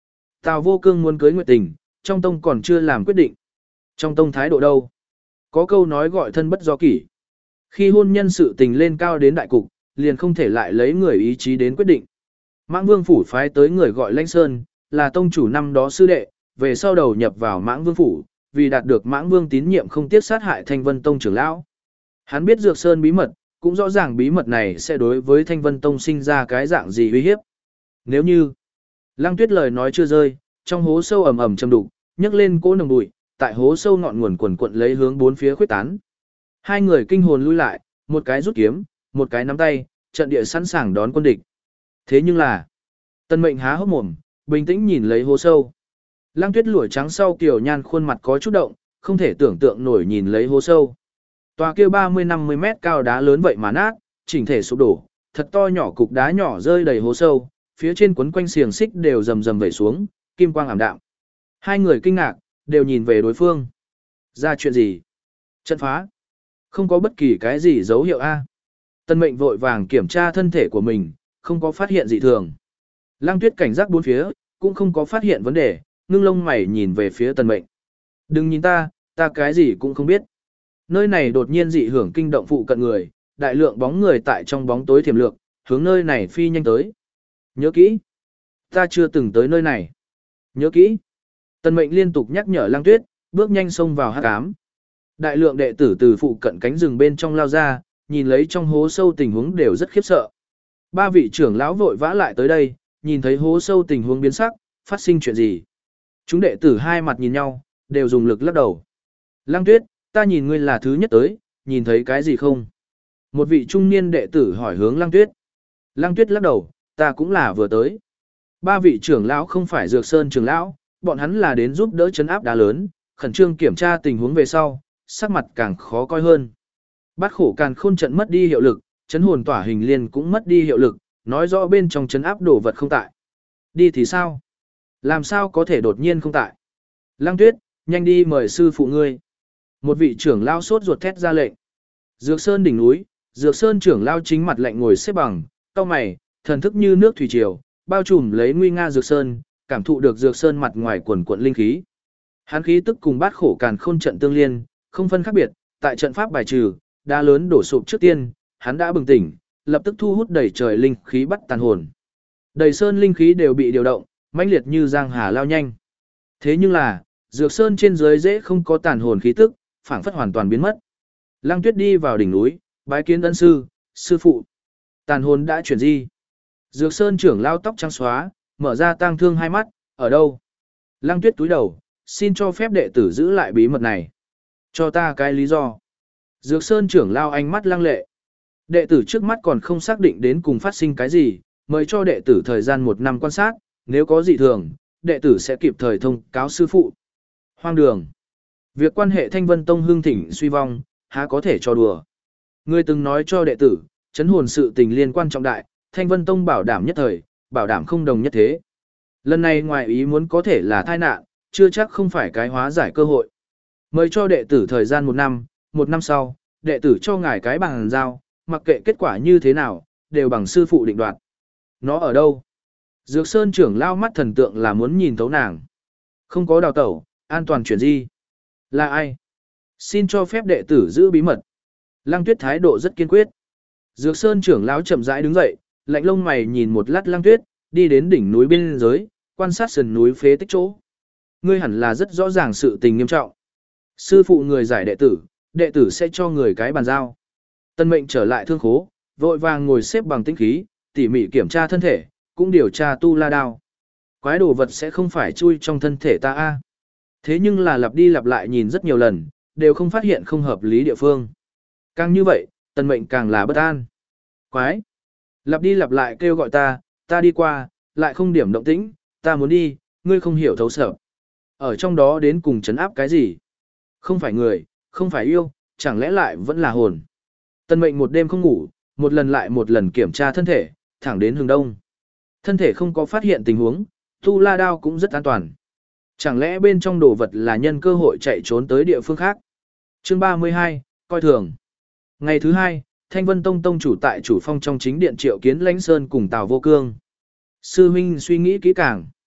Tào Vô Cương muốn cưới Nguyệt Tình, trong tông còn chưa làm quyết định. Trong tông thái độ đâu? Có câu nói gọi thân bất do kỷ. Khi hôn nhân sự tình lên cao đến đại cục, liền không thể lại lấy người ý chí đến quyết định. Mãng Vương phủ phái tới người gọi Lãnh Sơn, là tông chủ năm đó sư đệ, về sau đầu nhập vào Mãng Vương phủ, vì đạt được Mãng Vương tín nhiệm không tiếc sát hại Thanh Vân Tông trưởng lão. Hắn biết Dược Sơn bí mật, cũng rõ ràng bí mật này sẽ đối với Thanh Vân Tông sinh ra cái dạng gì uy hiếp. Nếu như Lăng Tuyết lời nói chưa rơi, trong hố sâu ầm ầm châm đục, nhấc lên cỗ nồng bụi, tại hố sâu ngọn nguồn quần quận lấy hướng bốn phía khuếch tán. Hai người kinh hồn lui lại, một cái rút kiếm, một cái nắm tay, trận địa sẵn sàng đón quân địch. Thế nhưng là, Tân Mệnh há hốc mồm, bình tĩnh nhìn lấy hố sâu. Lăng Tuyết lụa trắng sau kiều nhan khuôn mặt có chút động, không thể tưởng tượng nổi nhìn lấy hố sâu. Tòa kia ba mươi năm mươi mét cao đá lớn vậy mà nát, chỉnh thể sụp đổ, thật to nhỏ cục đá nhỏ rơi đầy hố sâu, phía trên quấn quanh xiềng xích đều rầm rầm vẩy xuống, kim quang ảm đạm. Hai người kinh ngạc, đều nhìn về đối phương. Ra chuyện gì? Trận phá. Không có bất kỳ cái gì dấu hiệu A. Tân Mệnh vội vàng kiểm tra thân thể của mình, không có phát hiện dị thường. Lăng Tuyết cảnh giác bốn phía, cũng không có phát hiện vấn đề, ngưng lông mày nhìn về phía Tân Mệnh. Đừng nhìn ta, ta cái gì cũng không biết. Nơi này đột nhiên dị hưởng kinh động phụ cận người, đại lượng bóng người tại trong bóng tối thiểm lược, hướng nơi này phi nhanh tới. Nhớ kỹ, ta chưa từng tới nơi này. Nhớ kỹ. Tân Mệnh liên tục nhắc nhở Lăng Tuyết, bước nhanh xông vào hắc ám. Đại lượng đệ tử từ phụ cận cánh rừng bên trong lao ra, nhìn lấy trong hố sâu tình huống đều rất khiếp sợ. Ba vị trưởng lão vội vã lại tới đây, nhìn thấy hố sâu tình huống biến sắc, phát sinh chuyện gì. Chúng đệ tử hai mặt nhìn nhau, đều dùng lực lắc đầu. Lăng Tuyết, ta nhìn ngươi là thứ nhất tới, nhìn thấy cái gì không? Một vị trung niên đệ tử hỏi hướng Lăng Tuyết. Lăng Tuyết lắc đầu, ta cũng là vừa tới. Ba vị trưởng lão không phải Dược Sơn trưởng lão, bọn hắn là đến giúp đỡ chấn áp đá lớn, khẩn trương kiểm tra tình huống về sau, sắc mặt càng khó coi hơn. Bát khổ càn khôn trận mất đi hiệu lực, chấn hồn tỏa hình liên cũng mất đi hiệu lực, nói rõ bên trong chấn áp đồ vật không tại. Đi thì sao? Làm sao có thể đột nhiên không tại? Lăng Tuyết, nhanh đi mời sư phụ ngươi. Một vị trưởng lao sốt ruột thét ra lệnh. Dược Sơn đỉnh núi, Dược Sơn trưởng lao chính mặt lạnh ngồi xếp bằng, cau mày, thần thức như nước thủy triều, bao trùm lấy nguy nga Dược Sơn, cảm thụ được Dược Sơn mặt ngoài quần quận linh khí. Hán khí tức cùng bát khổ càn khôn trận tương liên, không phân khác biệt, tại trận pháp bài trừ, đá lớn đổ sụp trước tiên, hắn đã bừng tỉnh, lập tức thu hút đầy trời linh khí bắt tàn hồn. Đầy sơn linh khí đều bị điều động, mãnh liệt như giang hà lao nhanh. Thế nhưng là, Dược Sơn trên dưới dễ không có tàn hồn khí tức, phảng phất hoàn toàn biến mất. Lăng Tuyết đi vào đỉnh núi, bái kiến ân sư, sư phụ. Tàn hồn đã chuyển di. Dược Sơn trưởng lao tóc trắng xóa, mở ra tang thương hai mắt, ở đâu? Lăng Tuyết túi đầu, xin cho phép đệ tử giữ lại bí mật này. Cho ta cái lý do. Dược Sơn trưởng lao ánh mắt lăng lệ. Đệ tử trước mắt còn không xác định đến cùng phát sinh cái gì, mời cho đệ tử thời gian một năm quan sát, nếu có dị thường, đệ tử sẽ kịp thời thông cáo sư phụ. Hoang đường. Việc quan hệ Thanh Vân Tông hưng thịnh suy vong, há có thể cho đùa. Ngươi từng nói cho đệ tử, chấn hồn sự tình liên quan trọng đại, Thanh Vân Tông bảo đảm nhất thời, bảo đảm không đồng nhất thế. Lần này ngoài ý muốn có thể là tai nạn, chưa chắc không phải cái hóa giải cơ hội. Mời cho đệ tử thời gian một năm, một năm sau, đệ tử cho ngài cái bằng giao, mặc kệ kết quả như thế nào, đều bằng sư phụ định đoạt. Nó ở đâu? Dược Sơn trưởng lao mắt thần tượng là muốn nhìn thấu nàng. Không có đào tẩu, an toàn chuyển di. Là ai? Xin cho phép đệ tử giữ bí mật. Lăng Tuyết thái độ rất kiên quyết. Dược Sơn trưởng lão chậm rãi đứng dậy, lạnh lông mày nhìn một lát Lăng Tuyết, đi đến đỉnh núi bên dưới, quan sát sườn núi phế tích chỗ. Ngươi hẳn là rất rõ ràng sự tình nghiêm trọng. Sư phụ người giải đệ tử, đệ tử sẽ cho người cái bàn giao. Tân Mệnh trở lại thương khố, vội vàng ngồi xếp bằng tinh khí, tỉ mỉ kiểm tra thân thể, cũng điều tra tu la đao. Quái đồ vật sẽ không phải chui trong thân thể ta a. Thế nhưng là lặp đi lặp lại nhìn rất nhiều lần, đều không phát hiện không hợp lý địa phương. Càng như vậy, Tân Mệnh càng là bất an. Quái! Lặp đi lặp lại kêu gọi ta, ta đi qua, lại không điểm động tĩnh, ta muốn đi, ngươi không hiểu thấu sở. Ở trong đó đến cùng chấn áp cái gì? Không phải người, không phải yêu, chẳng lẽ lại vẫn là hồn. Tân Mệnh một đêm không ngủ, một lần lại một lần kiểm tra thân thể, thẳng đến hướng đông. Thân thể không có phát hiện tình huống, tu la đao cũng rất an toàn. Chẳng lẽ bên trong đồ vật là nhân cơ hội chạy trốn tới địa phương khác? Chương ba mươi hai, coi thường. Ngày thứ hai, Thanh Vân Tông tông chủ tại chủ phong trong chính điện triệu kiến Lãnh Sơn cùng Tào Vô Cương. Sư huynh suy nghĩ kỹ càng.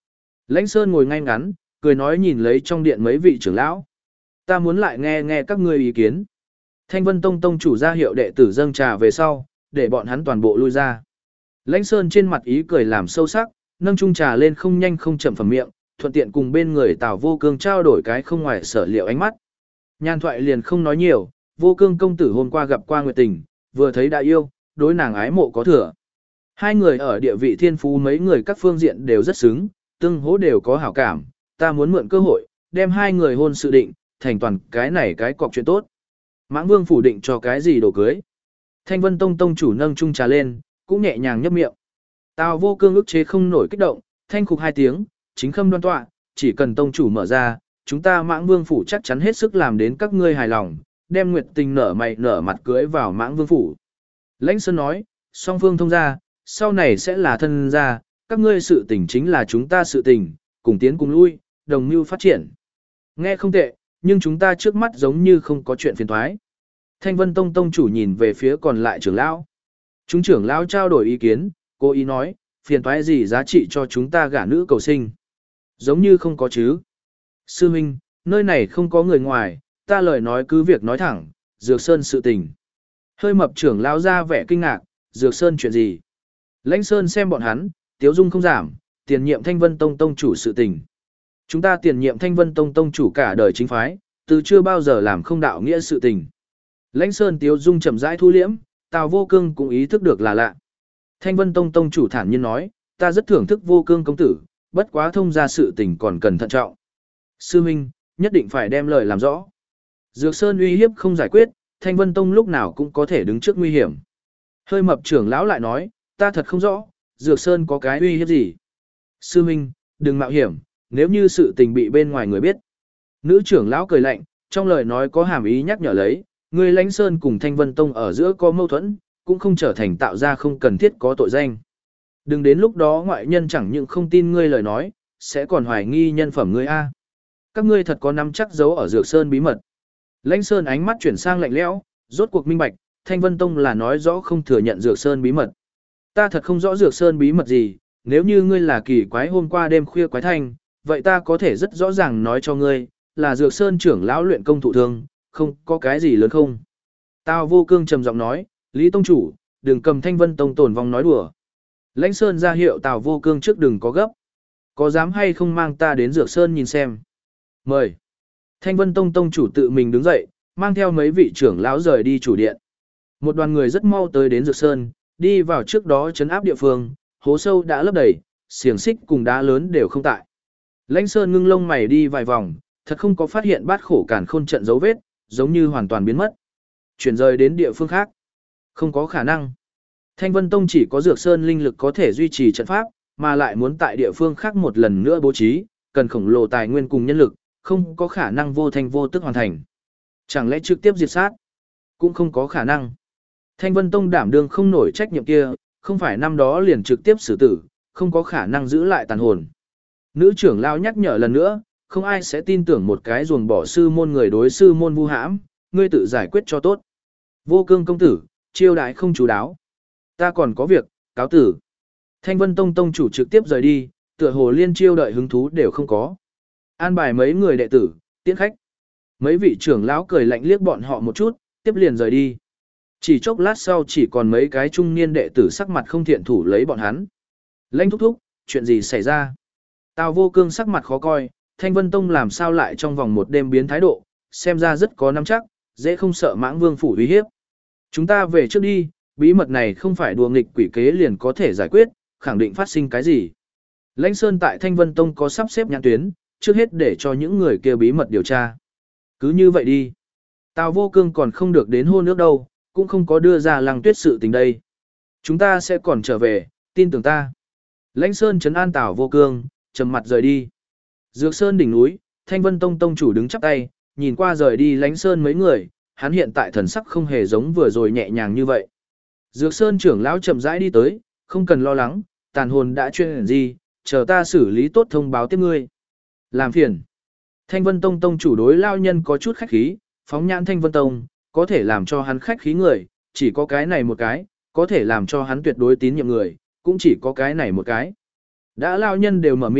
Lãnh Sơn ngồi ngay ngắn, cười nói nhìn lấy trong điện mấy vị trưởng lão. Ta muốn lại nghe nghe các ngươi ý kiến. Thanh Vân Tông tông chủ ra hiệu đệ tử dâng trà về sau, để bọn hắn toàn bộ lui ra. Lãnh Sơn trên mặt ý cười làm sâu sắc, nâng chung trà lên không nhanh không chậm phẩm miệng, thuận tiện cùng bên người Tào Vô Cương trao đổi cái không ngoài sở liệu ánh mắt. Nhan thoại liền không nói nhiều, Vô Cương công tử hôm qua gặp qua Nguyệt Tình, vừa thấy đã yêu, đối nàng ái mộ có thừa. Hai người ở địa vị thiên phú mấy người các phương diện đều rất xứng, tương hỗ đều có hảo cảm, ta muốn mượn cơ hội, đem hai người hôn sự định, thành toàn cái này cái cọc chuyện tốt. Mãng Vương phủ định cho cái gì đồ cưới. Thanh Vân Tông tông chủ nâng chung trà lên, cũng nhẹ nhàng nhấp miệng. Tào Vô Cương ức chế không nổi kích động, thanh khục hai tiếng, chính khâm đoan tọa, chỉ cần tông chủ mở ra, chúng ta Mãng Vương phủ chắc chắn hết sức làm đến các ngươi hài lòng, đem Nguyệt Tình nở mày nở mặt cưới vào Mãng Vương phủ. Lãnh Sơn nói, song phương thông ra, sau này sẽ là thân gia, các ngươi sự tình chính là chúng ta sự tình, cùng tiến cùng lui, đồng mưu phát triển. Nghe không tệ, nhưng chúng ta trước mắt giống như không có chuyện phiền toái. Thanh Vân Tông tông chủ nhìn về phía còn lại trưởng lão. Chúng trưởng lão trao đổi ý kiến, cô ý nói, phiền toái gì giá trị cho chúng ta gả nữ cầu sinh. Giống như không có chứ. Sư huynh, nơi này không có người ngoài, ta lời nói cứ việc nói thẳng, Dược Sơn sự tình. Hơi mập trưởng lão ra vẻ kinh ngạc, Dược Sơn chuyện gì? Lãnh Sơn xem bọn hắn, tiếu dung không giảm, tiền nhiệm Thanh Vân Tông tông chủ sự tình. Chúng ta tiền nhiệm Thanh Vân Tông tông chủ cả đời chính phái, từ chưa bao giờ làm không đạo nghĩa sự tình. Lãnh Sơn tiếu dung chậm rãi thu liễm, Tào Vô Cương cũng ý thức được là lạ. Thanh Vân Tông tông chủ thản nhiên nói, ta rất thưởng thức Vô Cương công tử, bất quá thông ra sự tình còn cần thận trọng. Sư Minh, nhất định phải đem lời làm rõ. Dược Sơn uy hiếp không giải quyết, Thanh Vân Tông lúc nào cũng có thể đứng trước nguy hiểm. Hơi mập trưởng lão lại nói, ta thật không rõ, Dược Sơn có cái uy hiếp gì. Sư Minh, đừng mạo hiểm, nếu như sự tình bị bên ngoài người biết. Nữ trưởng lão cười lạnh, trong lời nói có hàm ý nhắc nhở lấy, người Lãnh Sơn cùng Thanh Vân Tông ở giữa có mâu thuẫn, cũng không trở thành tạo ra không cần thiết có tội danh. Đừng đến lúc đó ngoại nhân chẳng những không tin ngươi lời nói, sẽ còn hoài nghi nhân phẩm ngươi a. Các ngươi thật có nắm chắc giấu ở Dược Sơn bí mật. Lãnh Sơn ánh mắt chuyển sang lạnh lẽo, rốt cuộc minh bạch, Thanh Vân Tông là nói rõ không thừa nhận Dược Sơn bí mật. Ta thật không rõ Dược Sơn bí mật gì, nếu như ngươi là kỳ quái hôm qua đêm khuya quái thanh, vậy ta có thể rất rõ ràng nói cho ngươi, là Dược Sơn trưởng lão luyện công thụ thương, không có cái gì lớn không. Tào Vô Cương trầm giọng nói, Lý Tông Chủ, đừng cầm Thanh Vân Tông tổn vong nói đùa. Lãnh Sơn ra hiệu Tào Vô Cương trước đừng có gấp. Có dám hay không mang ta đến Dược Sơn nhìn xem. Mời. Thanh Vân Tông Tông Chủ tự mình đứng dậy, mang theo mấy vị trưởng lão rời đi chủ điện. Một đoàn người rất mau tới đến Dược Sơn, đi vào trước đó trấn áp địa phương, hố sâu đã lấp đầy, xiềng xích cùng đá lớn đều không tại. Lãnh Sơn ngưng lông mày đi vài vòng, thật không có phát hiện bát khổ càn khôn trận dấu vết, giống như hoàn toàn biến mất. Chuyển rời đến địa phương khác. Không có khả năng. Thanh Vân Tông chỉ có Dược Sơn linh lực có thể duy trì trận pháp, mà lại muốn tại địa phương khác một lần nữa bố trí, cần khổng lồ tài nguyên cùng nhân lực, không có khả năng vô thành vô tức hoàn thành. Chẳng lẽ trực tiếp diệt sát? Cũng không có khả năng. Thanh Vân Tông đảm đương không nổi trách nhiệm kia, không phải năm đó liền trực tiếp xử tử, không có khả năng giữ lại tàn hồn. Nữ trưởng lao nhắc nhở lần nữa, không ai sẽ tin tưởng một cái ruồng bỏ sư môn người đối sư môn vu hãm, ngươi tự giải quyết cho tốt. Vô Cương công tử, chiêu đãi không chú đáo. Ta còn có việc, cáo tử. Thanh Vân Tông tông chủ trực tiếp rời đi, tựa hồ liên chiêu đợi hứng thú đều không có. An bài mấy người đệ tử, tiễn khách. Mấy vị trưởng lão cười lạnh liếc bọn họ một chút, tiếp liền rời đi. Chỉ chốc lát sau chỉ còn mấy cái trung niên đệ tử sắc mặt không thiện thủ lấy bọn hắn. Lãnh thúc thúc, chuyện gì xảy ra? Tào Vô Cương sắc mặt khó coi, Thanh Vân Tông làm sao lại trong vòng một đêm biến thái độ, xem ra rất có nắm chắc, dễ không sợ Mãng Vương phủ uy hiếp. Chúng ta về trước đi, bí mật này không phải đùa nghịch quỷ kế liền có thể giải quyết, khẳng định phát sinh cái gì. Lãnh Sơn tại Thanh Vân Tông có sắp xếp nhãn tuyến, trước hết để cho những người kia bí mật điều tra. Cứ như vậy đi. Tào Vô Cương còn không được đến hôn nước đâu, cũng không có đưa ra Lăng Tuyết sự tình đây. Chúng ta sẽ còn trở về, tin tưởng ta. Lãnh Sơn trấn an Tào Vô Cương, trầm mặt rời đi. Dược Sơn đỉnh núi, Thanh Vân Tông tông chủ đứng chắp tay, nhìn qua rời đi Lãnh Sơn mấy người, hắn hiện tại thần sắc không hề giống vừa rồi nhẹ nhàng như vậy. Dược Sơn trưởng lão chậm rãi đi tới, không cần lo lắng, tàn hồn đã chuyên gì, chờ ta xử lý tốt thông báo tiếp ngươi. Làm phiền. Thanh Vân Tông tông chủ đối lao nhân có chút khách khí, phóng nhãn Thanh Vân Tông, có thể làm cho hắn khách khí người, chỉ có cái này một cái, có thể làm cho hắn tuyệt đối tín nhiệm người, cũng chỉ có cái này một cái. Đã lao nhân đều mở miệng,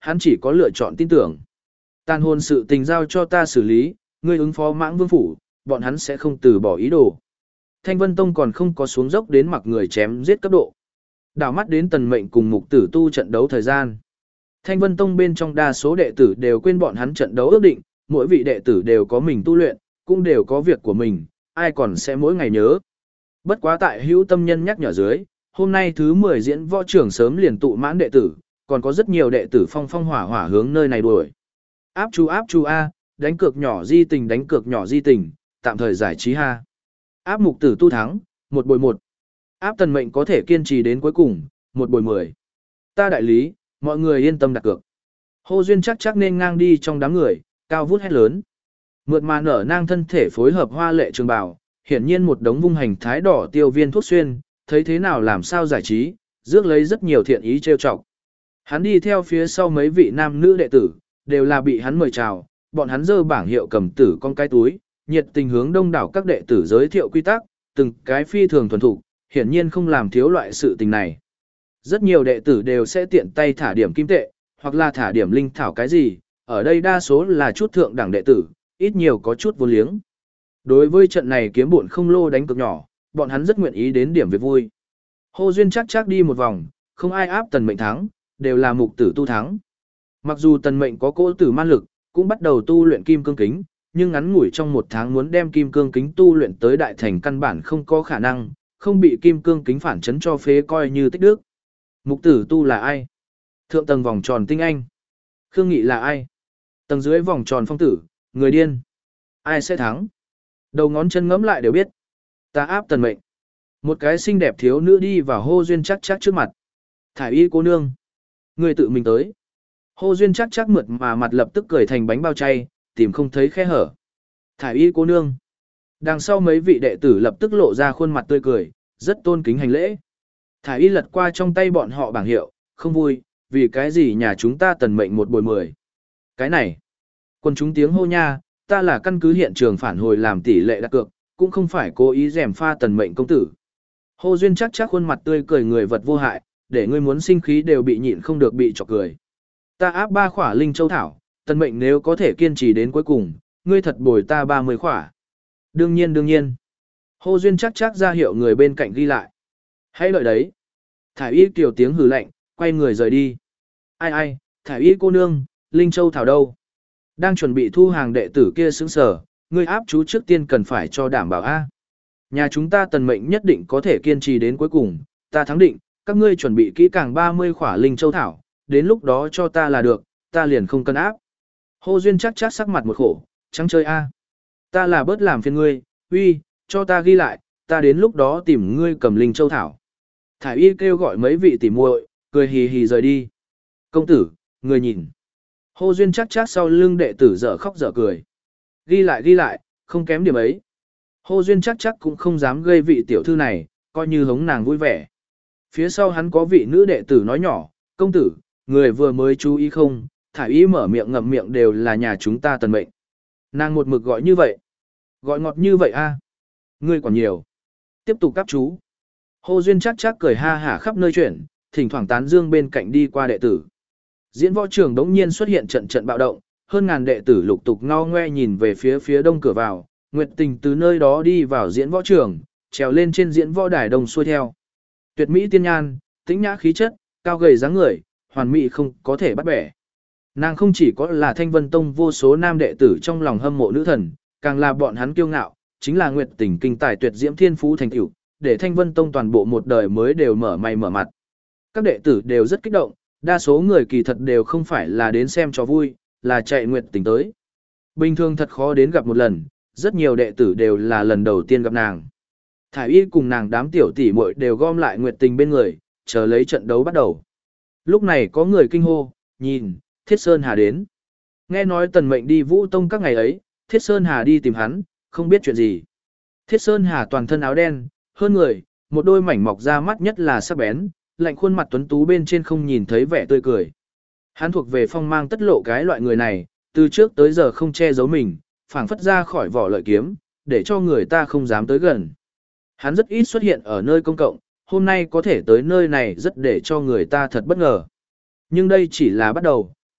hắn chỉ có lựa chọn tin tưởng. Tàn hồn sự tình giao cho ta xử lý, ngươi ứng phó Mãng Vương phủ, bọn hắn sẽ không từ bỏ ý đồ. Thanh Vân Tông còn không có xuống dốc đến mặc người chém giết cấp độ. Đảo mắt đến Tần Mệnh cùng Mục Tử Tu trận đấu thời gian. Thanh Vân Tông bên trong đa số đệ tử đều quên bọn hắn trận đấu ước định, mỗi vị đệ tử đều có mình tu luyện, cũng đều có việc của mình, ai còn sẽ mỗi ngày nhớ. Bất quá tại hữu tâm nhân nhắc nhở dưới, hôm nay thứ mười diễn võ trưởng sớm liền tụ mãn đệ tử, còn có rất nhiều đệ tử phong phong hỏa hỏa hướng nơi này đuổi. Áp chú áp chú A, đánh cược nhỏ di tình đánh cược nhỏ di tình, tạm thời giải trí ha. Áp Mục Tử Tu thắng, một bồi một. Áp Tần Mệnh có thể kiên trì đến cuối cùng, một bồi mười. Ta đại lý, mọi người yên tâm đặt cược. Hô Duyên chắc chắc nên ngang đi trong đám người, cao vút hét lớn. Mượt mà nở nang thân thể phối hợp hoa lệ trường bào, hiển nhiên một đống vung hành thái đỏ tiêu viên thuốc xuyên, thấy thế nào làm sao giải trí, rước lấy rất nhiều thiện ý trêu chọc. Hắn đi theo phía sau mấy vị nam nữ đệ tử, đều là bị hắn mời chào, bọn hắn giơ bảng hiệu cầm tử con cái túi, nhiệt tình hướng đông đảo các đệ tử giới thiệu quy tắc, từng cái phi thường thuần thục, hiển nhiên không làm thiếu loại sự tình này. Rất nhiều đệ tử đều sẽ tiện tay thả điểm kim tệ, hoặc là thả điểm linh thảo cái gì, ở đây đa số là chút thượng đẳng đệ tử, ít nhiều có chút vô liếng. Đối với trận này kiếm bộn không lô đánh cực nhỏ, bọn hắn rất nguyện ý đến điểm việc vui. Hô Duyên chắc chắc đi một vòng, không ai áp Tần Mệnh thắng, đều là Mục Tử Tu thắng. Mặc dù Tần Mệnh có cỗ tử man lực, cũng bắt đầu tu luyện kim cương kính, nhưng ngắn ngủi trong một tháng muốn đem kim cương kính tu luyện tới đại thành căn bản không có khả năng, không bị kim cương kính phản chấn cho phế coi như tích đức. Mục Tử Tu là ai? Thượng tầng vòng tròn tinh anh. Khương Nghị là ai? Tầng dưới vòng tròn phong tử, người điên. Ai sẽ thắng? Đầu ngón chân ngẫm lại đều biết. Ta áp Tần Mệnh. Một cái xinh đẹp thiếu nữ đi vào Hô Duyên chắc chắc trước mặt. Thải y cô nương. Người tự mình tới. Hô Duyên chắc chắc mượt mà mặt lập tức cười thành bánh bao chay, tìm không thấy khe hở. Thải y cô nương. Đằng sau mấy vị đệ tử lập tức lộ ra khuôn mặt tươi cười, rất tôn kính hành lễ. Thải y lật qua trong tay bọn họ bảng hiệu, không vui, vì cái gì nhà chúng ta Tần Mệnh một bồi mười. Cái này. Quân chúng tiếng hô nha, ta là căn cứ hiện trường phản hồi làm tỷ lệ đặt cược, cũng không phải cố ý rèm pha Tần Mệnh công tử. Hô Duyên chắc chắc khuôn mặt tươi cười người vật vô hại, để ngươi muốn sinh khí đều bị nhịn không được bị chọc cười. Ta áp ba khỏa linh châu thảo, Tần Mệnh nếu có thể kiên trì đến cuối cùng, ngươi thật bồi ta ba mươi khỏa. Đương nhiên đương nhiên. Hô Duyên chắc chắc ra hiệu người bên cạnh ghi lại. Hãy đợi đấy. Thải y kiểu tiếng hừ lạnh, quay người rời đi. Ai ai, Thải y cô nương, linh châu thảo đâu? Đang chuẩn bị thu hàng đệ tử kia sững sờ, ngươi áp chú trước tiên cần phải cho đảm bảo a. Nhà chúng ta Tần Mệnh nhất định có thể kiên trì đến cuối cùng, ta thắng định, các ngươi chuẩn bị kỹ càng ba mươi khỏa linh châu thảo, đến lúc đó cho ta là được, ta liền không cần áp. Hô Duyên chắc chắc sắc mặt một khổ, trắng chơi a. Ta là bớt làm phiền ngươi, uy, cho ta ghi lại, ta đến lúc đó tìm ngươi cầm linh châu thảo. Thải y kêu gọi mấy vị tỉ muội, cười hì hì rời đi. Công tử, người nhìn. Hô Duyên chắc chắc sau lưng đệ tử dở khóc dở cười. Ghi lại ghi lại, không kém điểm ấy. Hô Duyên chắc chắc cũng không dám gây vị tiểu thư này, coi như hống nàng vui vẻ. Phía sau hắn có vị nữ đệ tử nói nhỏ, công tử, người vừa mới chú ý không, Thải y mở miệng ngậm miệng đều là nhà chúng ta Tần Mệnh. Nàng một mực gọi như vậy. Gọi ngọt như vậy a. Ngươi còn nhiều. Tiếp tục cắp chú. Hô Duyên chắc chắc cười ha hả khắp nơi chuyển, thỉnh thoảng tán dương bên cạnh đi qua đệ tử. Diễn võ trường đống nhiên xuất hiện trận trận bạo động, hơn ngàn đệ tử lục tục ngao ngoe nhìn về phía phía đông cửa vào, Nguyệt Tình từ nơi đó đi vào diễn võ trường, trèo lên trên diễn võ đài đồng xuôi theo. Tuyệt mỹ tiên nhan, tĩnh nhã khí chất, cao gầy dáng người, hoàn mỹ không có thể bắt bẻ. Nàng không chỉ có là Thanh Vân Tông vô số nam đệ tử trong lòng hâm mộ nữ thần, càng là bọn hắn kiêu ngạo, chính là Nguyệt Tình kinh tài tuyệt diễm thiên phú thành tựu, để Thanh Vân Tông toàn bộ một đời mới đều mở mày mở mặt. Các đệ tử đều rất kích động, đa số người kỳ thật đều không phải là đến xem cho vui, là chạy Nguyệt Tình tới. Bình thường thật khó đến gặp một lần, rất nhiều đệ tử đều là lần đầu tiên gặp nàng. Thải y cùng nàng đám tiểu tỷ muội đều gom lại Nguyệt Tình bên người, chờ lấy trận đấu bắt đầu. Lúc này có người kinh hô, nhìn, Thiết Sơn Hà đến. Nghe nói Tần Mệnh đi Vũ Tông các ngày ấy, Thiết Sơn Hà đi tìm hắn, không biết chuyện gì. Thiết Sơn Hà toàn thân áo đen, hơn người, một đôi mảnh mọc ra mắt nhất là sắc bén, lạnh khuôn mặt tuấn tú bên trên không nhìn thấy vẻ tươi cười. Hắn thuộc về phong mang tất lộ cái loại người này, từ trước tới giờ không che giấu mình, phảng phất ra khỏi vỏ lợi kiếm, để cho người ta không dám tới gần. Hắn rất ít xuất hiện ở nơi công cộng, hôm nay có thể tới nơi này rất để cho người ta thật bất ngờ. Nhưng đây chỉ là bắt đầu,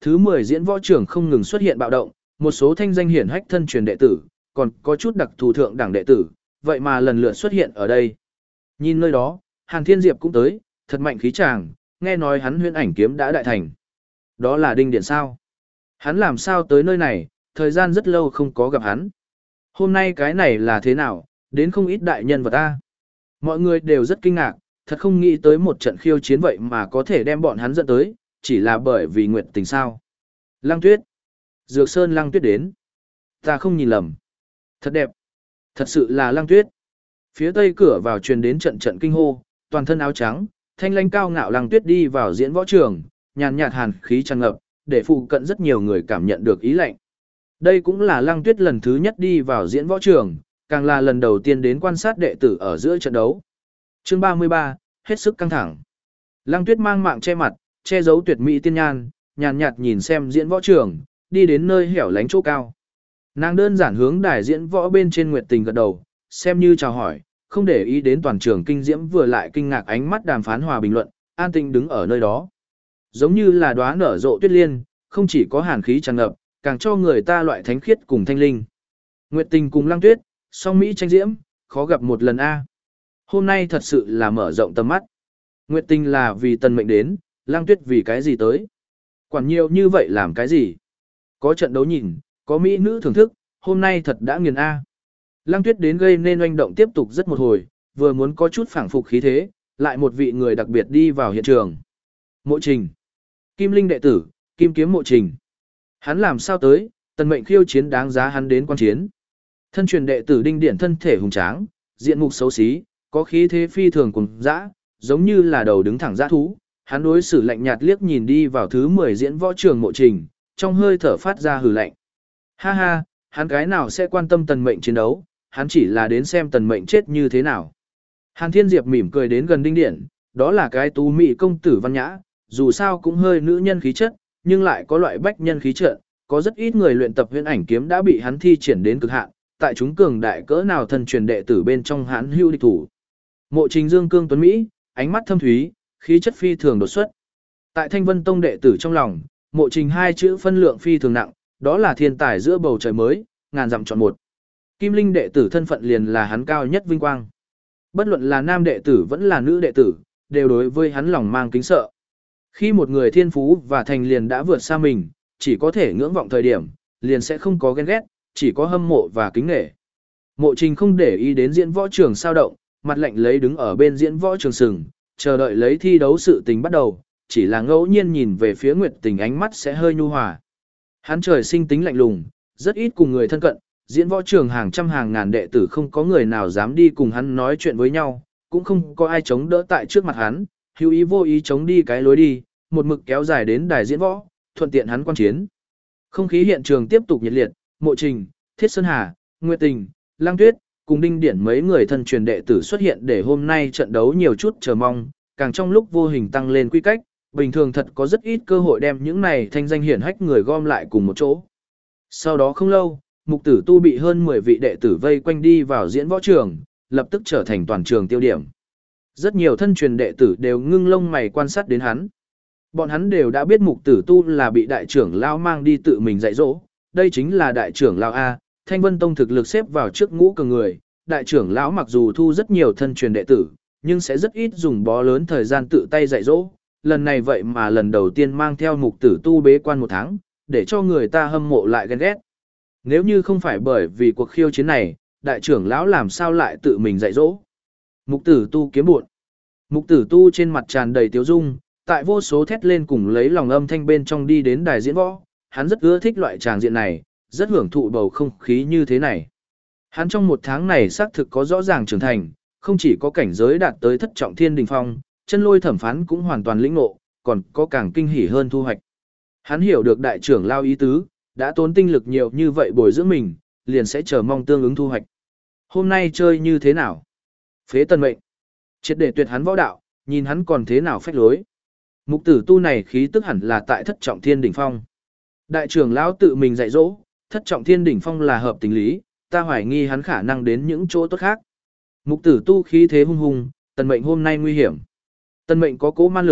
Thứ mười diễn võ trường không ngừng xuất hiện bạo động, một số thanh danh hiển hách thân truyền đệ tử, còn có chút đặc thù thượng đẳng đệ tử, vậy mà lần lượt xuất hiện ở đây. Nhìn nơi đó, Hàn Thiên Diệp cũng tới, thật mạnh khí chàng, nghe nói hắn huyễn ảnh kiếm đã đại thành. Đó là Đinh Điện sao? Hắn làm sao tới nơi này, thời gian rất lâu không có gặp hắn. Hôm nay cái này là thế nào, đến không ít đại nhân vật ta. Mọi người đều rất kinh ngạc, thật không nghĩ tới một trận khiêu chiến vậy mà có thể đem bọn hắn dẫn tới, chỉ là bởi vì nguyện tình sao. Lăng Tuyết. Dược Sơn Lăng Tuyết đến. Ta không nhìn lầm. Thật đẹp. Thật sự là Lăng Tuyết. Phía tây cửa vào truyền đến trận trận kinh hô, toàn thân áo trắng, thanh lãnh cao ngạo Lăng Tuyết đi vào diễn võ trường, nhàn nhạt hàn khí tràn ngập, để phụ cận rất nhiều người cảm nhận được ý lạnh. Đây cũng là Lăng Tuyết lần thứ nhất đi vào diễn võ trường, càng là lần đầu tiên đến quan sát đệ tử ở giữa trận đấu. Chương ba mươi ba, hết sức căng thẳng. Lăng Tuyết mang mạng che mặt, che giấu tuyệt mỹ tiên nhan, nhàn nhạt nhìn xem diễn võ trường, đi đến nơi hẻo lánh chỗ cao. Nàng đơn giản hướng đài diễn võ bên trên Nguyệt Tình gật đầu, xem như chào hỏi, không để ý đến toàn trường kinh diễm vừa lại kinh ngạc ánh mắt đàm phán hòa bình luận, an tĩnh đứng ở nơi đó. Giống như là đóa nở rộ tuyết liên, không chỉ có hàn khí tràn ngập, càng cho người ta loại thánh khiết cùng thanh linh. Nguyệt Tình cùng Lăng Tuyết, song mỹ tranh diễm, khó gặp một lần a. Hôm nay thật sự là mở rộng tầm mắt. Nguyệt Tình là vì Tần Mệnh đến, Lăng Tuyết vì cái gì tới? Quản nhiều như vậy làm cái gì? Có trận đấu nhìn, có mỹ nữ thưởng thức, hôm nay thật đã nghiền a. Lăng Tuyết đến gây nên oanh động tiếp tục rất một hồi, vừa muốn có chút phảng phục khí thế, lại một vị người đặc biệt đi vào hiện trường. Mộ Trình. Kim Linh đệ tử, Kim Kiếm Mộ Trình. Hắn làm sao tới, Tần Mệnh khiêu chiến đáng giá hắn đến quan chiến. Thân truyền đệ tử Đinh Điển thân thể hùng tráng, diện mục xấu xí, có khí thế phi thường cùng dã, giống như là đầu đứng thẳng dã thú. Hắn đối xử lạnh nhạt liếc nhìn đi vào thứ mười diễn võ trường Mộ Trình, trong hơi thở phát ra hừ lạnh. Ha ha, hắn cái nào sẽ quan tâm Tần Mệnh chiến đấu, hắn chỉ là đến xem Tần Mệnh chết như thế nào. Hàn Thiên Diệp mỉm cười đến gần Đinh Điển, đó là cái tú mỹ công tử văn nhã, dù sao cũng hơi nữ nhân khí chất, nhưng lại có loại bách nhân khí chất, có rất ít người luyện tập huyễn ảnh kiếm đã bị hắn thi triển đến cực hạn, tại chúng cường đại cỡ nào thân truyền đệ tử bên trong hắn hưu địch thủ. Mộ Trình Dương cương tuấn mỹ, ánh mắt thâm thúy, khí chất phi thường đột xuất. Tại Thanh Vân Tông đệ tử trong lòng, Mộ Trình hai chữ phân lượng phi thường nặng, đó là thiên tài giữa bầu trời mới, ngàn dặm chọn một. Kim Linh đệ tử thân phận liền là hắn cao nhất vinh quang. Bất luận là nam đệ tử vẫn là nữ đệ tử, đều đối với hắn lòng mang kính sợ. Khi một người thiên phú và thành liền đã vượt xa mình, chỉ có thể ngưỡng vọng thời điểm, liền sẽ không có ghen ghét, chỉ có hâm mộ và kính nể. Mộ Trình không để ý đến diễn võ trường sao động, mặt lạnh lấy đứng ở bên diễn võ trường sừng, chờ đợi lấy thi đấu sự tình bắt đầu, chỉ là ngẫu nhiên nhìn về phía Nguyệt Tình ánh mắt sẽ hơi nhu hòa. Hắn trời sinh tính lạnh lùng, rất ít cùng người thân cận, diễn võ trường hàng trăm hàng ngàn đệ tử không có người nào dám đi cùng hắn nói chuyện với nhau, cũng không có ai chống đỡ tại trước mặt hắn, hữu ý vô ý chống đi cái lối đi, một mực kéo dài đến đài diễn võ, thuận tiện hắn quan chiến. Không khí hiện trường tiếp tục nhiệt liệt, Mộ Trình, Thiết Sơn Hà, Nguyệt Tình, Lăng Tuyết, cùng Đinh Điển mấy người thân truyền đệ tử xuất hiện để hôm nay trận đấu nhiều chút chờ mong, càng trong lúc vô hình tăng lên quy cách, bình thường thật có rất ít cơ hội đem những này thanh danh hiển hách người gom lại cùng một chỗ. Sau đó không lâu, Mục Tử Tu bị hơn mười vị đệ tử vây quanh đi vào diễn võ trường, lập tức trở thành toàn trường tiêu điểm. Rất nhiều thân truyền đệ tử đều ngưng lông mày quan sát đến hắn. Bọn hắn đều đã biết Mục Tử Tu là bị đại trưởng lão mang đi tự mình dạy dỗ, đây chính là đại trưởng lão A, Thanh Vân Tông thực lực xếp vào trước ngũ cường người, đại trưởng lão mặc dù thu rất nhiều thân truyền đệ tử, nhưng sẽ rất ít dùng bó lớn thời gian tự tay dạy dỗ, lần này vậy mà lần đầu tiên mang theo Mục Tử Tu bế quan một tháng, để cho người ta hâm mộ lại ghen ghét. Nếu như không phải bởi vì cuộc khiêu chiến này, đại trưởng lão làm sao lại tự mình dạy dỗ. Mục Tử Tu kiếm buồn. Mục Tử Tu trên mặt tràn đầy tiếu dung, tại vô số thét lên cùng lấy lòng âm thanh bên trong đi đến đài diễn võ, hắn rất ưa thích loại tràng diện này, rất hưởng thụ bầu không khí như thế này. Hắn trong một tháng này xác thực có rõ ràng trưởng thành, không chỉ có cảnh giới đạt tới thất trọng thiên đỉnh phong, chân lôi thẩm phán cũng hoàn toàn lĩnh ngộ, còn có càng kinh hỉ hơn thu hoạch. Hắn hiểu được đại trưởng lao ý tứ, đã tốn tinh lực nhiều như vậy bồi dưỡng mình, liền sẽ chờ mong tương ứng thu hoạch. Hôm nay chơi như thế nào? Phế Tần Mệnh. Triệt để tuyệt hắn võ đạo, nhìn hắn còn thế nào phách lối. Mục Tử Tu này khí tức hẳn là tại thất trọng thiên đỉnh phong. Đại trưởng lão tự mình dạy dỗ, thất trọng thiên đỉnh phong là hợp tình lý, ta hoài nghi hắn khả năng đến những chỗ tốt khác. Mục Tử Tu khí thế hung hùng, Tần Mệnh hôm nay nguy hiểm. Tần Mệnh có cố man lực,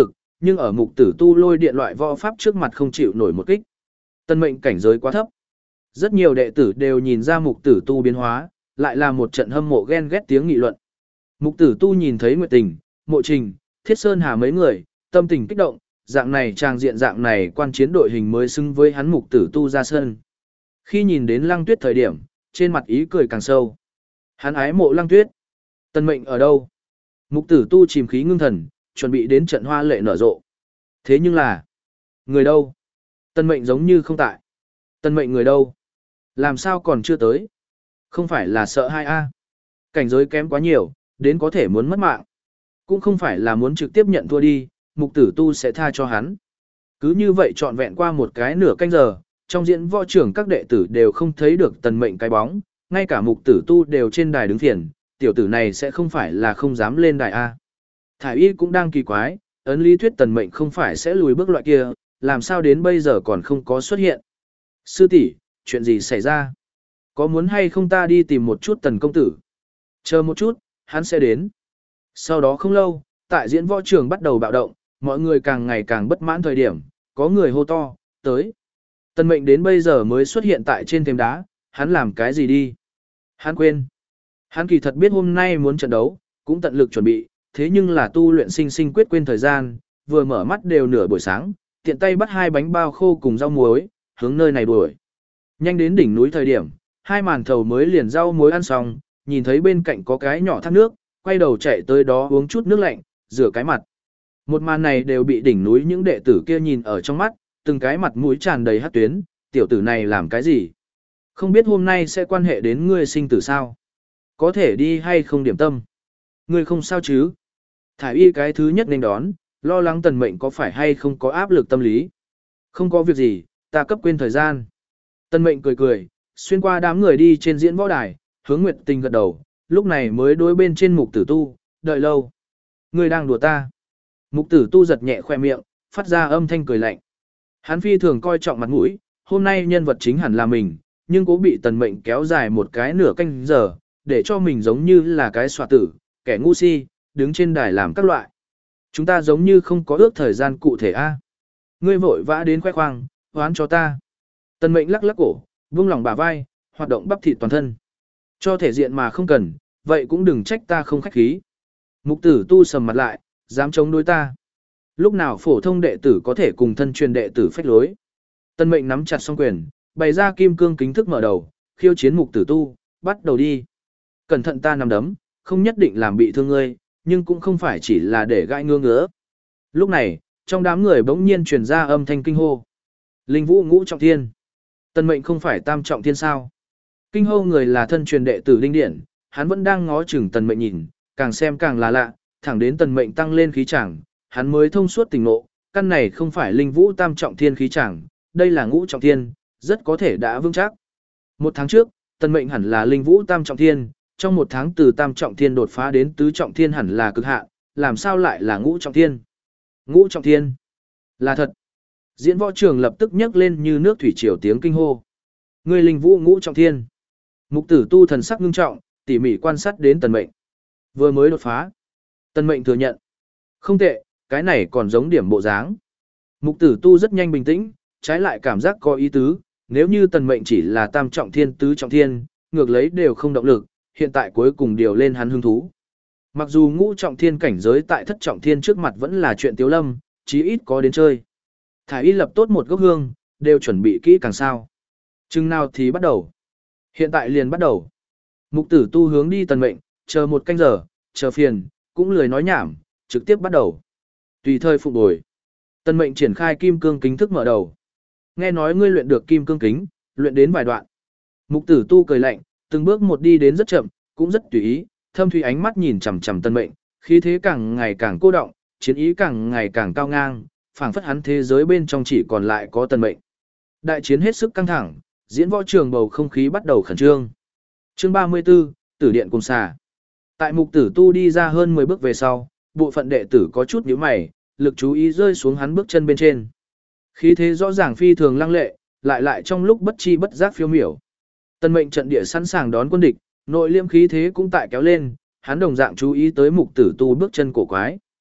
nhưng ở mục tử tu lôi điện loại võ pháp trước mặt không chịu nổi một kích. Tân mệnh cảnh giới quá thấp. Rất nhiều đệ tử đều nhìn ra mục tử tu biến hóa, lại là một trận hâm mộ ghen ghét tiếng nghị luận. Mục tử tu nhìn thấy Nguyệt Tình, Mộ Trình, Thiết Sơn Hà mấy người, tâm tình kích động, dạng này trang diện dạng này quan chiến đội hình mới xứng với hắn mục tử tu ra sân. Khi nhìn đến Lăng Tuyết thời điểm, trên mặt ý cười càng sâu. Hắn ái mộ Lăng Tuyết. Tân mệnh ở đâu? Mục tử tu chìm khí ngưng thần, chuẩn bị đến trận hoa lệ nở rộ. Thế nhưng là, người đâu? Tân mệnh giống như không tại. Tân mệnh người đâu? Làm sao còn chưa tới? Không phải là sợ hai a Cảnh giới kém quá nhiều, đến có thể muốn mất mạng. Cũng không phải là muốn trực tiếp nhận thua đi, mục tử tu sẽ tha cho hắn. Cứ như vậy trọn vẹn qua một cái nửa canh giờ, trong diễn võ trưởng các đệ tử đều không thấy được tần mệnh cái bóng, ngay cả mục tử tu đều trên đài đứng phiền, tiểu tử này sẽ không phải là không dám lên đài A. Thải y cũng đang kỳ quái, ấn lý thuyết tần mệnh không phải sẽ lùi bước loại kia, làm sao đến bây giờ còn không có xuất hiện. Sư tỷ, chuyện gì xảy ra? Có muốn hay không ta đi tìm một chút tần công tử? Chờ một chút, hắn sẽ đến. Sau đó không lâu, tại diễn võ trường bắt đầu bạo động, mọi người càng ngày càng bất mãn thời điểm, có người hô to, tới. Tần mệnh đến bây giờ mới xuất hiện tại trên thềm đá, hắn làm cái gì đi? Hắn quên. Hắn kỳ thật biết hôm nay muốn trận đấu, cũng tận lực chuẩn bị, thế nhưng là tu luyện sinh sinh quyết quên thời gian, vừa mở mắt đều nửa buổi sáng, tiện tay bắt hai bánh bao khô cùng rau muối, hướng nơi này đuổi. Nhanh đến đỉnh núi thời điểm, hai màn thầu mới liền rau muối ăn xong, nhìn thấy bên cạnh có cái nhỏ thác nước, quay đầu chạy tới đó uống chút nước lạnh, rửa cái mặt. Một màn này đều bị đỉnh núi những đệ tử kia nhìn ở trong mắt, từng cái mặt mũi tràn đầy hắc tuyến, tiểu tử này làm cái gì? Không biết hôm nay sẽ quan hệ đến ngươi sinh tử sao? Có thể đi hay không điểm tâm? Ngươi không sao chứ? Thải y cái thứ nhất nên đón, lo lắng tần mệnh có phải hay không có áp lực tâm lý. Không có việc gì, ta cấp quên thời gian. Tần mệnh cười cười, xuyên qua đám người đi trên diễn võ đài, hướng Nguyệt Tình gật đầu, lúc này mới đối bên trên mục tử tu, đợi lâu. Ngươi đang đùa ta. Mục tử tu giật nhẹ khoe miệng, phát ra âm thanh cười lạnh. Hắn phi thường coi trọng mặt mũi, hôm nay nhân vật chính hẳn là mình, nhưng cố bị tần mệnh kéo dài một cái nửa canh giờ, để cho mình giống như là cái xoạ tử, kẻ ngu si, đứng trên đài làm các loại. Chúng ta giống như không có ước thời gian cụ thể a. Ngươi vội vã đến khoe khoang, hoán cho ta. Tần mệnh lắc lắc cổ, buông lỏng bả vai, hoạt động bắp thịt toàn thân. Cho thể diện mà không cần, vậy cũng đừng trách ta không khách khí. Mục tử tu sầm mặt lại, dám chống đối ta. Lúc nào phổ thông đệ tử có thể cùng thân truyền đệ tử phách lối. Tân mệnh nắm chặt song quyền, bày ra kim cương kính thức mở đầu, khiêu chiến mục tử tu, bắt đầu đi. Cẩn thận ta nằm đấm, không nhất định làm bị thương ngươi, nhưng cũng không phải chỉ là để gãi ngứa ngứa. Lúc này, trong đám người bỗng nhiên truyền ra âm thanh kinh hô. Linh vũ ngũ trọng thiên. Tân mệnh không phải tam trọng thiên sao? Kinh hô người là thân truyền đệ tử Linh Điển, hắn vẫn đang ngó chừng tần mệnh nhìn, càng xem càng là lạ, thẳng đến tần mệnh tăng lên khí chẳng, hắn mới thông suốt tình ngộ, căn này không phải linh vũ tam trọng thiên khí chẳng, đây là ngũ trọng thiên, rất có thể đã vững chắc. Một tháng trước, tần mệnh hẳn là linh vũ tam trọng thiên, trong một tháng từ tam trọng thiên đột phá đến tứ trọng thiên hẳn là cực hạn, làm sao lại là ngũ trọng thiên? Ngũ trọng thiên là thật. Diễn võ trường lập tức nhấc lên như nước thủy triều tiếng kinh hô. Người linh vũ ngũ trọng thiên. Mục tử tu thần sắc ngưng trọng, tỉ mỉ quan sát đến tần mệnh. Vừa mới đột phá. Tần mệnh thừa nhận. Không tệ, cái này còn giống điểm bộ dáng. Mục tử tu rất nhanh bình tĩnh, trái lại cảm giác có ý tứ, nếu như tần mệnh chỉ là tam trọng thiên tứ trọng thiên, ngược lấy đều không động lực, hiện tại cuối cùng điều lên hắn hứng thú. Mặc dù ngũ trọng thiên cảnh giới tại thất trọng thiên trước mặt vẫn là chuyện tiếu lâm, chí ít có đến chơi. Thải y lập tốt một gốc hương, đều chuẩn bị kỹ càng sao. Chừng nào thì bắt đầu. Hiện tại liền bắt đầu. Mục tử tu hướng đi tần mệnh, chờ một canh giờ, chờ phiền, cũng lười nói nhảm, trực tiếp bắt đầu. Tùy thời phục bồi. Tần mệnh triển khai kim cương kính thức mở đầu. Nghe nói ngươi luyện được kim cương kính, luyện đến vài đoạn. Mục tử tu cười lạnh, từng bước một đi đến rất chậm, cũng rất tùy ý, thâm thủy ánh mắt nhìn chằm chằm tần mệnh, khí thế càng ngày càng cô động, chiến ý càng ngày càng cao ngang, phảng phất hắn thế giới bên trong chỉ còn lại có tần mệnh. Đại chiến hết sức căng thẳng, diễn võ trường bầu không khí bắt đầu khẩn trương. Chương ba mươi tư, Tử điện cùng xà. Tại mục tử tu đi ra hơn mười bước về sau, bộ phận đệ tử có chút nhíu mày, lực chú ý rơi xuống hắn bước chân bên trên. Khí thế rõ ràng phi thường lăng lệ, lại lại trong lúc bất chi bất giác phiêu miểu. Tần mệnh trận địa sẵn sàng đón quân địch, nội liêm khí thế cũng tại kéo lên, hắn đồng dạng chú ý tới mục tử tu bước chân cổ quái.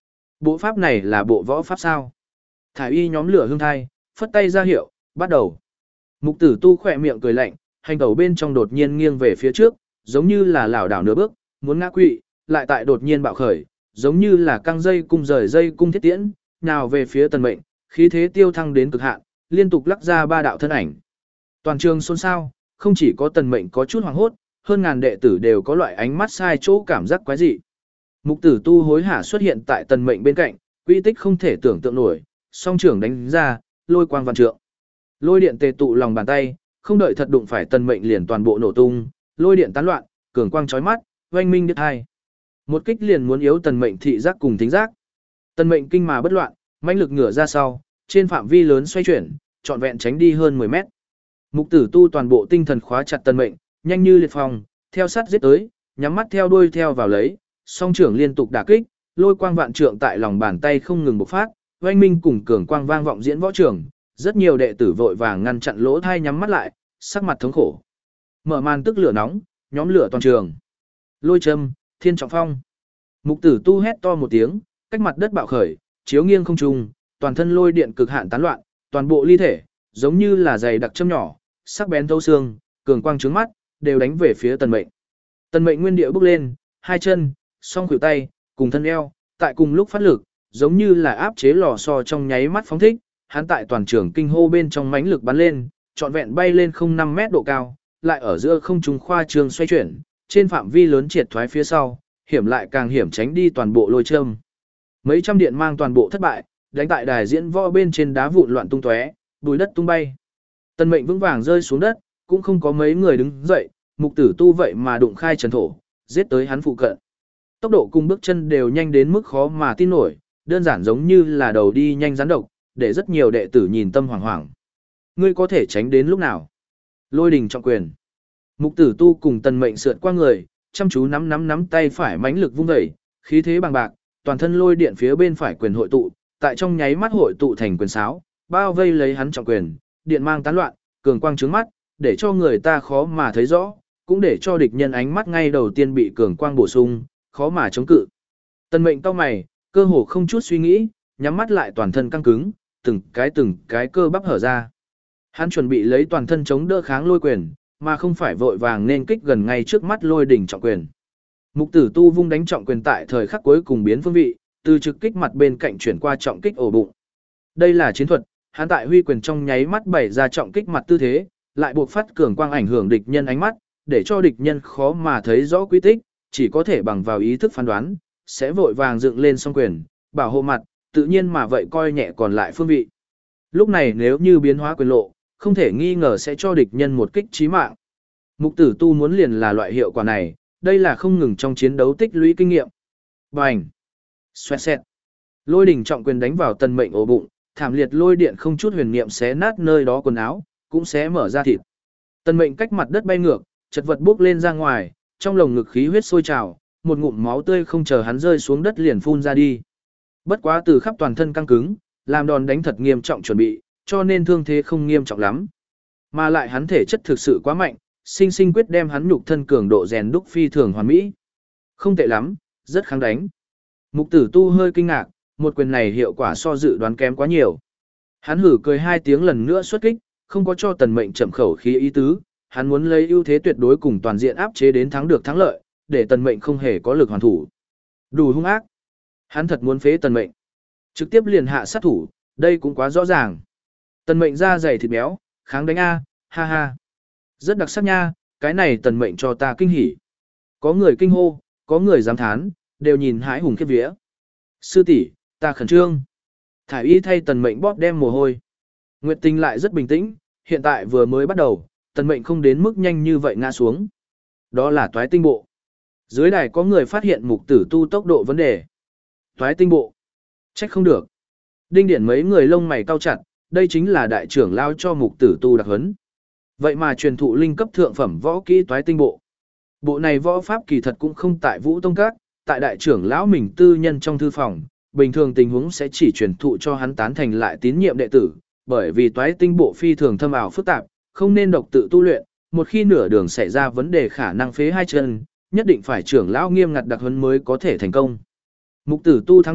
Bộ pháp này là bộ võ pháp sao? Thải y nhóm lửa hương thai, phất tay ra hiệu, bắt đầu. Mục tử tu khỏe miệng cười lạnh, hành tẩu bên trong đột nhiên nghiêng về phía trước, giống như là lảo đảo nửa bước, muốn ngã quỵ, lại tại đột nhiên bạo khởi, giống như là căng dây cung rời dây cung thiết tiễn, nào về phía tần mệnh, khí thế tiêu thăng đến cực hạn, liên tục lắc ra ba đạo thân ảnh. Toàn trường xôn xao, không chỉ có tần mệnh có chút hoảng hốt, hơn ngàn đệ tử đều có loại ánh mắt sai chỗ cảm giác quái dị. Mục tử tu hối hả xuất hiện tại tần mệnh bên cạnh, quy tích không thể tưởng tượng nổi, song trưởng đánh ra, lôi quang văn trượng. Lôi điện tề tụ lòng bàn tay, không đợi thật đụng phải tần mệnh liền toàn bộ nổ tung, lôi điện tán loạn, cường quang chói mắt, oanh minh đứt hai. Một kích liền muốn yếu tần mệnh thị giác cùng thính giác. Tần mệnh kinh mà bất loạn, mãnh lực ngửa ra sau, trên phạm vi lớn xoay chuyển, trọn vẹn tránh đi hơn mười mét. Mục tử tu toàn bộ tinh thần khóa chặt tần mệnh, nhanh như liệt phong, theo sát giết tới, nhắm mắt theo đuôi theo vào lấy, song trưởng liên tục đả kích, lôi quang vạn trượng tại lòng bàn tay không ngừng bộc phát, oanh minh cùng cường quang vang vọng diễn võ trường, rất nhiều đệ tử vội vàng ngăn chặn lỗ tai nhắm mắt lại, sắc mặt thống khổ. Mở màn tức lửa nóng, nhóm lửa toàn trường. Lôi châm, thiên trọng phong. Mục tử tu hét to một tiếng, cách mặt đất bạo khởi, chiếu nghiêng không trung, toàn thân lôi điện cực hạn tán loạn, toàn bộ ly thể, giống như là dày đặc châm nhỏ, sắc bén thấu xương, cường quang trướng mắt, đều đánh về phía tần mệnh. Tần mệnh nguyên địa bước lên, hai chân, song khuỷu tay, cùng thân eo, tại cùng lúc phát lực, giống như là áp chế lò xo trong nháy mắt phóng thích, hắn tại toàn trường kinh hô bên trong mãnh lực bắn lên, trọn vẹn bay lên không năm mét độ cao, lại ở giữa không trung khoa trương xoay chuyển, trên phạm vi lớn triệt thoái phía sau, hiểm lại càng hiểm tránh đi toàn bộ lôi châm. Mấy trăm điện mang toàn bộ thất bại, đánh tại đài diễn võ bên trên đá vụn loạn tung tóe, bùi đất tung bay. Tần mệnh vững vàng rơi xuống đất, cũng không có mấy người đứng dậy, mục tử tu vậy mà đụng khai trần thổ, giết tới hắn phụ cận. Tốc độ cùng bước chân đều nhanh đến mức khó mà tin nổi, đơn giản giống như là đầu đi nhanh rắn độc, để rất nhiều đệ tử nhìn tâm hoảng hoảng. Ngươi có thể tránh đến lúc nào? Lôi đình trọng quyền. Mục tử tu cùng tần mệnh sượt qua người, chăm chú nắm nắm nắm tay phải mãnh lực vung dậy, khí thế bằng bạc, toàn thân lôi điện phía bên phải quyền hội tụ, tại trong nháy mắt hội tụ thành quyền sáo, bao vây lấy hắn trọng quyền, điện mang tán loạn, cường quang trướng mắt, để cho người ta khó mà thấy rõ, cũng để cho địch nhân ánh mắt ngay đầu tiên bị cường quang bổ sung, khó mà chống cự. Tần mệnh cau mày, cơ hồ không chút suy nghĩ, nhắm mắt lại toàn thân căng cứng, từng cái từng cái cơ bắp hở ra. Hắn chuẩn bị lấy toàn thân chống đỡ kháng lôi quyền, mà không phải vội vàng nên kích gần ngay trước mắt lôi đỉnh trọng quyền. Mục tử tu vung đánh trọng quyền tại thời khắc cuối cùng biến phương vị, từ trực kích mặt bên cạnh chuyển qua trọng kích ổ bụng. Đây là chiến thuật, hắn tại huy quyền trong nháy mắt bày ra trọng kích mặt tư thế, lại buộc phát cường quang ảnh hưởng địch nhân ánh mắt, để cho địch nhân khó mà thấy rõ quy tích, chỉ có thể bằng vào ý thức phán đoán, sẽ vội vàng dựng lên song quyền, bảo hộ mặt, tự nhiên mà vậy coi nhẹ còn lại phương vị. Lúc này nếu như biến hóa quyền lộ, không thể nghi ngờ sẽ cho địch nhân một kích chí mạng. Mục tử tu muốn liền là loại hiệu quả này, đây là không ngừng trong chiến đấu tích lũy kinh nghiệm. Bành! Xoẹt xẹt! Lôi đỉnh trọng quyền đánh vào tần mệnh ổ bụng, thảm liệt lôi điện không chút huyền niệm xé nát nơi đó quần áo, cũng xé mở ra thịt. Tần mệnh cách mặt đất bay ngược, chật vật bước lên ra ngoài, trong lồng ngực khí huyết sôi trào, một ngụm máu tươi không chờ hắn rơi xuống đất liền phun ra đi. Bất quá từ khắp toàn thân căng cứng, làm đòn đánh thật nghiêm trọng chuẩn bị, cho nên thương thế không nghiêm trọng lắm. Mà lại hắn thể chất thực sự quá mạnh, sinh sinh quyết đem hắn nhục thân cường độ rèn đúc phi thường hoàn mỹ. Không tệ lắm, rất kháng đánh. Mục tử tu hơi kinh ngạc, một quyền này hiệu quả so dự đoán kém quá nhiều. Hắn hử cười hai tiếng lần nữa xuất kích, không có cho tần mệnh chậm khẩu khí ý tứ, hắn muốn lấy ưu thế tuyệt đối cùng toàn diện áp chế đến thắng được thắng lợi, để tần mệnh không hề có lực hoàn thủ. Đủ hung ác. Hắn thật muốn phế tần mệnh. Trực tiếp liền hạ sát thủ, đây cũng quá rõ ràng. Tần mệnh da dày thịt béo, kháng đánh A, ha ha. Rất đặc sắc nha, cái này tần mệnh cho ta kinh hỉ. Có người kinh hô, có người dám thán, đều nhìn hãi hùng khiếp vía. Sư tỷ, ta khẩn trương. Thải y thay tần mệnh bóp đem mồ hôi. Nguyệt Tình lại rất bình tĩnh, hiện tại vừa mới bắt đầu, tần mệnh không đến mức nhanh như vậy ngã xuống. Đó là toái tinh bộ. Dưới đài có người phát hiện mục tử tu tốc độ vấn đề. Toái tinh bộ. Trách không được. Đinh điển mấy người lông mày cau chặt, đây chính là đại trưởng lao cho mục tử tu đặc huấn. Vậy mà truyền thụ linh cấp thượng phẩm võ kỹ toái tinh bộ. Bộ này võ pháp kỳ thật cũng không tại Vũ Tông Các, tại đại trưởng lão mình tư nhân trong thư phòng, bình thường tình huống sẽ chỉ truyền thụ cho hắn tán thành lại tín nhiệm đệ tử, bởi vì toái tinh bộ phi thường thâm ảo phức tạp, không nên độc tự tu luyện, một khi nửa đường xảy ra vấn đề khả năng phế hai chân, nhất định phải trưởng lão nghiêm ngặt đặc huấn mới có thể thành công. Mục tử tu thắng định,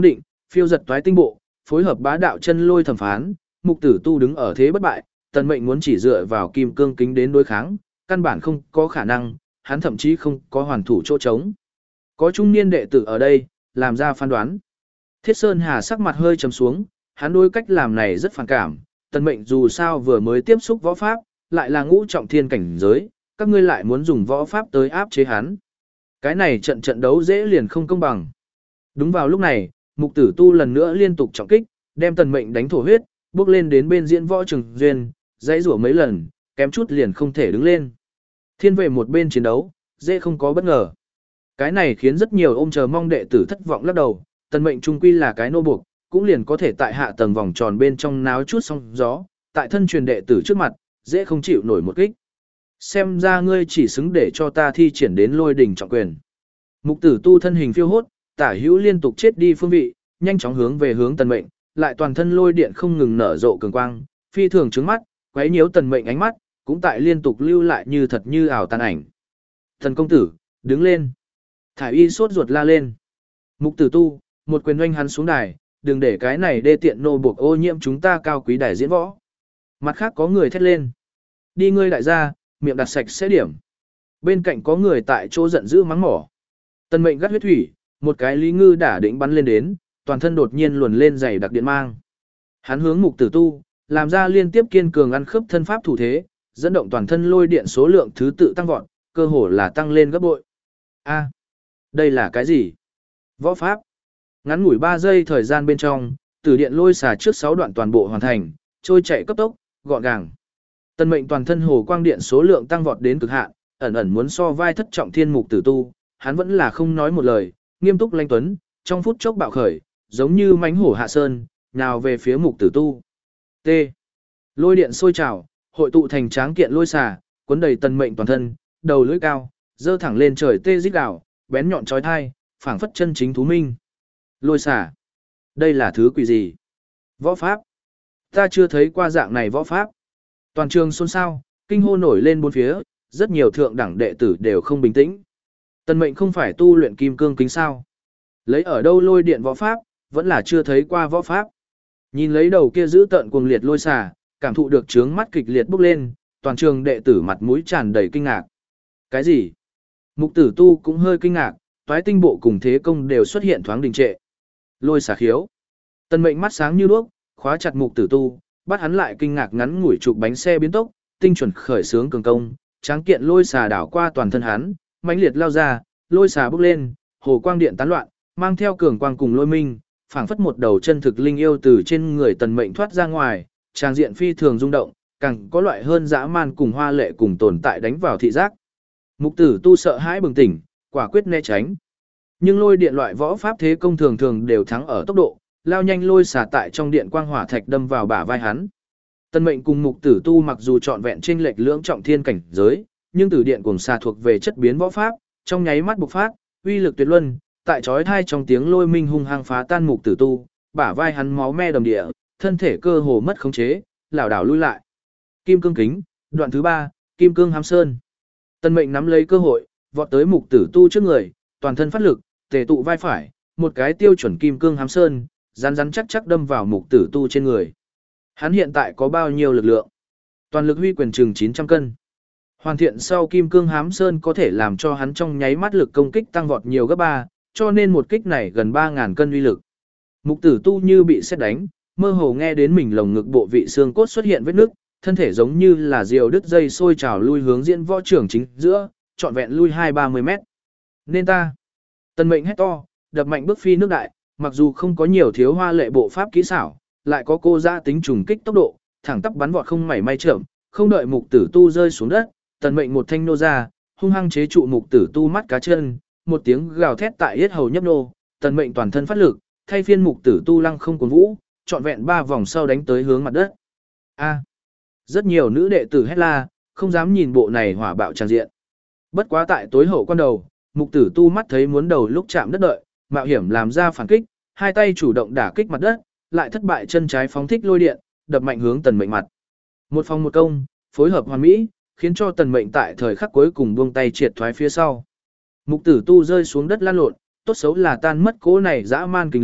phiêu giật toái tinh bộ, phối hợp bá đạo chân lôi thẩm phán, Mục Tử Tu đứng ở thế bất bại, Tần Mệnh muốn chỉ dựa vào kim cương kính đến đối kháng, căn bản không có khả năng, hắn thậm chí không có hoàn thủ chỗ trống. Có trung niên đệ tử ở đây, làm ra phán đoán. Thiết Sơn Hà sắc mặt hơi trầm xuống, hắn đối cách làm này rất phản cảm, Tần Mệnh dù sao vừa mới tiếp xúc võ pháp, lại là ngũ trọng thiên cảnh giới, các ngươi lại muốn dùng võ pháp tới áp chế hắn. Cái này trận trận đấu dễ liền không công bằng. Đúng vào lúc này, Mục Tử Tu lần nữa liên tục trọng kích, đem Tần Mệnh đánh thổ huyết, bước lên đến bên diễn võ trường duyên, dãy rủa mấy lần, kém chút liền không thể đứng lên. Thiên về một bên chiến đấu, dễ không có bất ngờ. Cái này khiến rất nhiều ôm chờ mong đệ tử thất vọng lắc đầu, Tần Mệnh trung quy là cái nô buộc, cũng liền có thể tại hạ tầng vòng tròn bên trong náo chút sóng gió, tại thân truyền đệ tử trước mặt, dễ không chịu nổi một kích. Xem ra ngươi chỉ xứng để cho ta thi triển đến lôi đỉnh trọng quyền. Mục Tử Tu thân hình phiêu hốt, tả hữu liên tục chết đi phương vị, nhanh chóng hướng về hướng Tần Mệnh, lại toàn thân lôi điện không ngừng nở rộ cường quang, phi thường trứng mắt, quấy nhiễu Tần Mệnh ánh mắt, cũng tại liên tục lưu lại như thật như ảo tàn ảnh. Thần công tử, đứng lên. Thải Y sốt ruột la lên. Mục Tử Tu, một quyền oanh hắn xuống đài, đừng để cái này đê tiện nô buộc ô nhiễm chúng ta cao quý đài diễn võ. Mặt khác có người thét lên. Đi ngươi đại gia, miệng đặt sạch sẽ điểm. Bên cạnh có người tại chỗ giận dữ mắng mỏ. Tần Mệnh gắt huyết thủy, một cái lý ngư đả đỉnh bắn lên đến, toàn thân đột nhiên luồn lên dày đặc điện mang. Hắn hướng Mục Tử Tu, làm ra liên tiếp kiên cường ăn khớp thân pháp thủ thế, dẫn động toàn thân lôi điện số lượng thứ tự tăng vọt, cơ hồ là tăng lên gấp bội. A, đây là cái gì? Võ pháp. Ngắn ngủi ba giây thời gian bên trong, Tử điện lôi xả trước sáu đoạn toàn bộ hoàn thành, trôi chạy cấp tốc, gọn gàng. Tần Mệnh toàn thân hồ quang điện số lượng tăng vọt đến cực hạn, ẩn ẩn muốn so vai thất trọng thiên Mục Tử Tu, hắn vẫn là không nói một lời, nghiêm túc lanh tuấn, trong phút chốc bạo khởi, giống như mãnh hổ hạ sơn, nào về phía Mục Tử Tu. T. Lôi điện sôi trào, hội tụ thành tráng kiện lôi xả, cuốn đầy Tần Mệnh toàn thân, đầu lưỡi cao, dơ thẳng lên trời tê rít gào, bén nhọn chói tai, phảng phất chân chính thú minh. Lôi xả. Đây là thứ quỷ gì? Võ pháp. Ta chưa thấy qua dạng này võ pháp. Toàn trường xôn xao, kinh hô nổi lên bốn phía, rất nhiều thượng đẳng đệ tử đều không bình tĩnh. Tần Mệnh không phải tu luyện kim cương kính sao? Lấy ở đâu lôi điện võ pháp, vẫn là chưa thấy qua võ pháp. Nhìn lấy đầu kia giữ tợn cuồng liệt lôi xả, cảm thụ được trướng mắt kịch liệt bốc lên, toàn trường đệ tử mặt mũi tràn đầy kinh ngạc. Cái gì? Mục Tử Tu cũng hơi kinh ngạc, toái tinh bộ cùng thế công đều xuất hiện thoáng đình trệ. Lôi xả khiếu. Tần Mệnh mắt sáng như đuốc, khóa chặt Mục Tử Tu, bắt hắn lại kinh ngạc ngắn ngủi chụp bánh xe biến tốc, tinh chuẩn khởi sướng cường công, tráng kiện lôi xả đảo qua toàn thân hắn, mãnh liệt lao ra, lôi xả bốc lên, hồ quang điện tán loạn, mang theo cường quang cùng lôi minh, phảng phất một đầu chân thực linh yêu từ trên người Tần Mệnh thoát ra ngoài, trang diện phi thường rung động, càng có loại hơn dã man cùng hoa lệ cùng tồn tại đánh vào thị giác. Mục Tử Tu sợ hãi bừng tỉnh, quả quyết né tránh. Nhưng lôi điện loại võ pháp thế công thường thường đều thắng ở tốc độ, lao nhanh lôi xả tại trong điện quang hỏa thạch đâm vào bả vai hắn. Tần Mệnh cùng Mục Tử Tu mặc dù trọn vẹn chênh lệch lưỡng trọng thiên cảnh giới, nhưng tử điện cùng xà thuộc về chất biến võ pháp, trong nháy mắt bộc phát, uy lực tuyệt luân, tại chói tai trong tiếng lôi minh hung hăng phá tan Mục Tử Tu, bả vai hắn máu me đầm địa, thân thể cơ hồ mất khống chế, lảo đảo lui lại. Kim cương kính, đoạn thứ ba, Kim cương hám sơn. Tần Mệnh nắm lấy cơ hội, vọt tới Mục Tử Tu trước người, toàn thân phát lực, tề tụ vai phải, một cái tiêu chuẩn kim cương hám sơn, rắn rắn chắc chắc đâm vào Mục Tử Tu trên người. Hắn hiện tại có bao nhiêu lực lượng? Toàn lực huy quyền chừng chín trăm cân. Hoàn thiện sau kim cương hám sơn có thể làm cho hắn trong nháy mắt lực công kích tăng vọt nhiều gấp ba, cho nên một kích này gần ba nghìn cân uy lực. Mục Tử Tu như bị sét đánh, mơ hồ nghe đến mình lồng ngực bộ vị xương cốt xuất hiện vết nứt, thân thể giống như là diều đứt dây sôi trào lui hướng diễn võ trưởng chính giữa, trọn vẹn lui hai ba mươi mét. Nên ta. Tần Mệnh hét to, đập mạnh bước phi nước đại, mặc dù không có nhiều thiếu hoa lệ bộ pháp kỹ xảo, lại có cô ra tính trùng kích tốc độ, thẳng tắp bắn vọt không mảy may chậm, không đợi Mục Tử Tu rơi xuống đất, Tần Mệnh một thanh nô ra, hung hăng chế trụ Mục Tử Tu mắt cá chân, một tiếng gào thét tại yết hầu nhấp nô, Tần Mệnh toàn thân phát lực, thay phiên Mục Tử Tu lăng không cuốn vũ, trọn vẹn ba vòng sau đánh tới hướng mặt đất. A! Rất nhiều nữ đệ tử hét la, không dám nhìn bộ này hỏa bạo tràn diện. Bất quá tại tối hậu quan đầu, Mục Tử Tu mắt thấy muốn đầu lúc chạm đất đợi, mạo hiểm làm ra phản kích, hai tay chủ động đả kích mặt đất, lại thất bại chân trái phóng thích lôi điện, đập mạnh hướng Tần Mệnh mặt. Một phòng một công, phối hợp hoàn mỹ, khiến cho Tần Mệnh tại thời khắc cuối cùng buông tay triệt thoái phía sau. Mục Tử Tu rơi xuống đất lăn lộn, tốt xấu là tan mất cỗ này dã man kinh lực,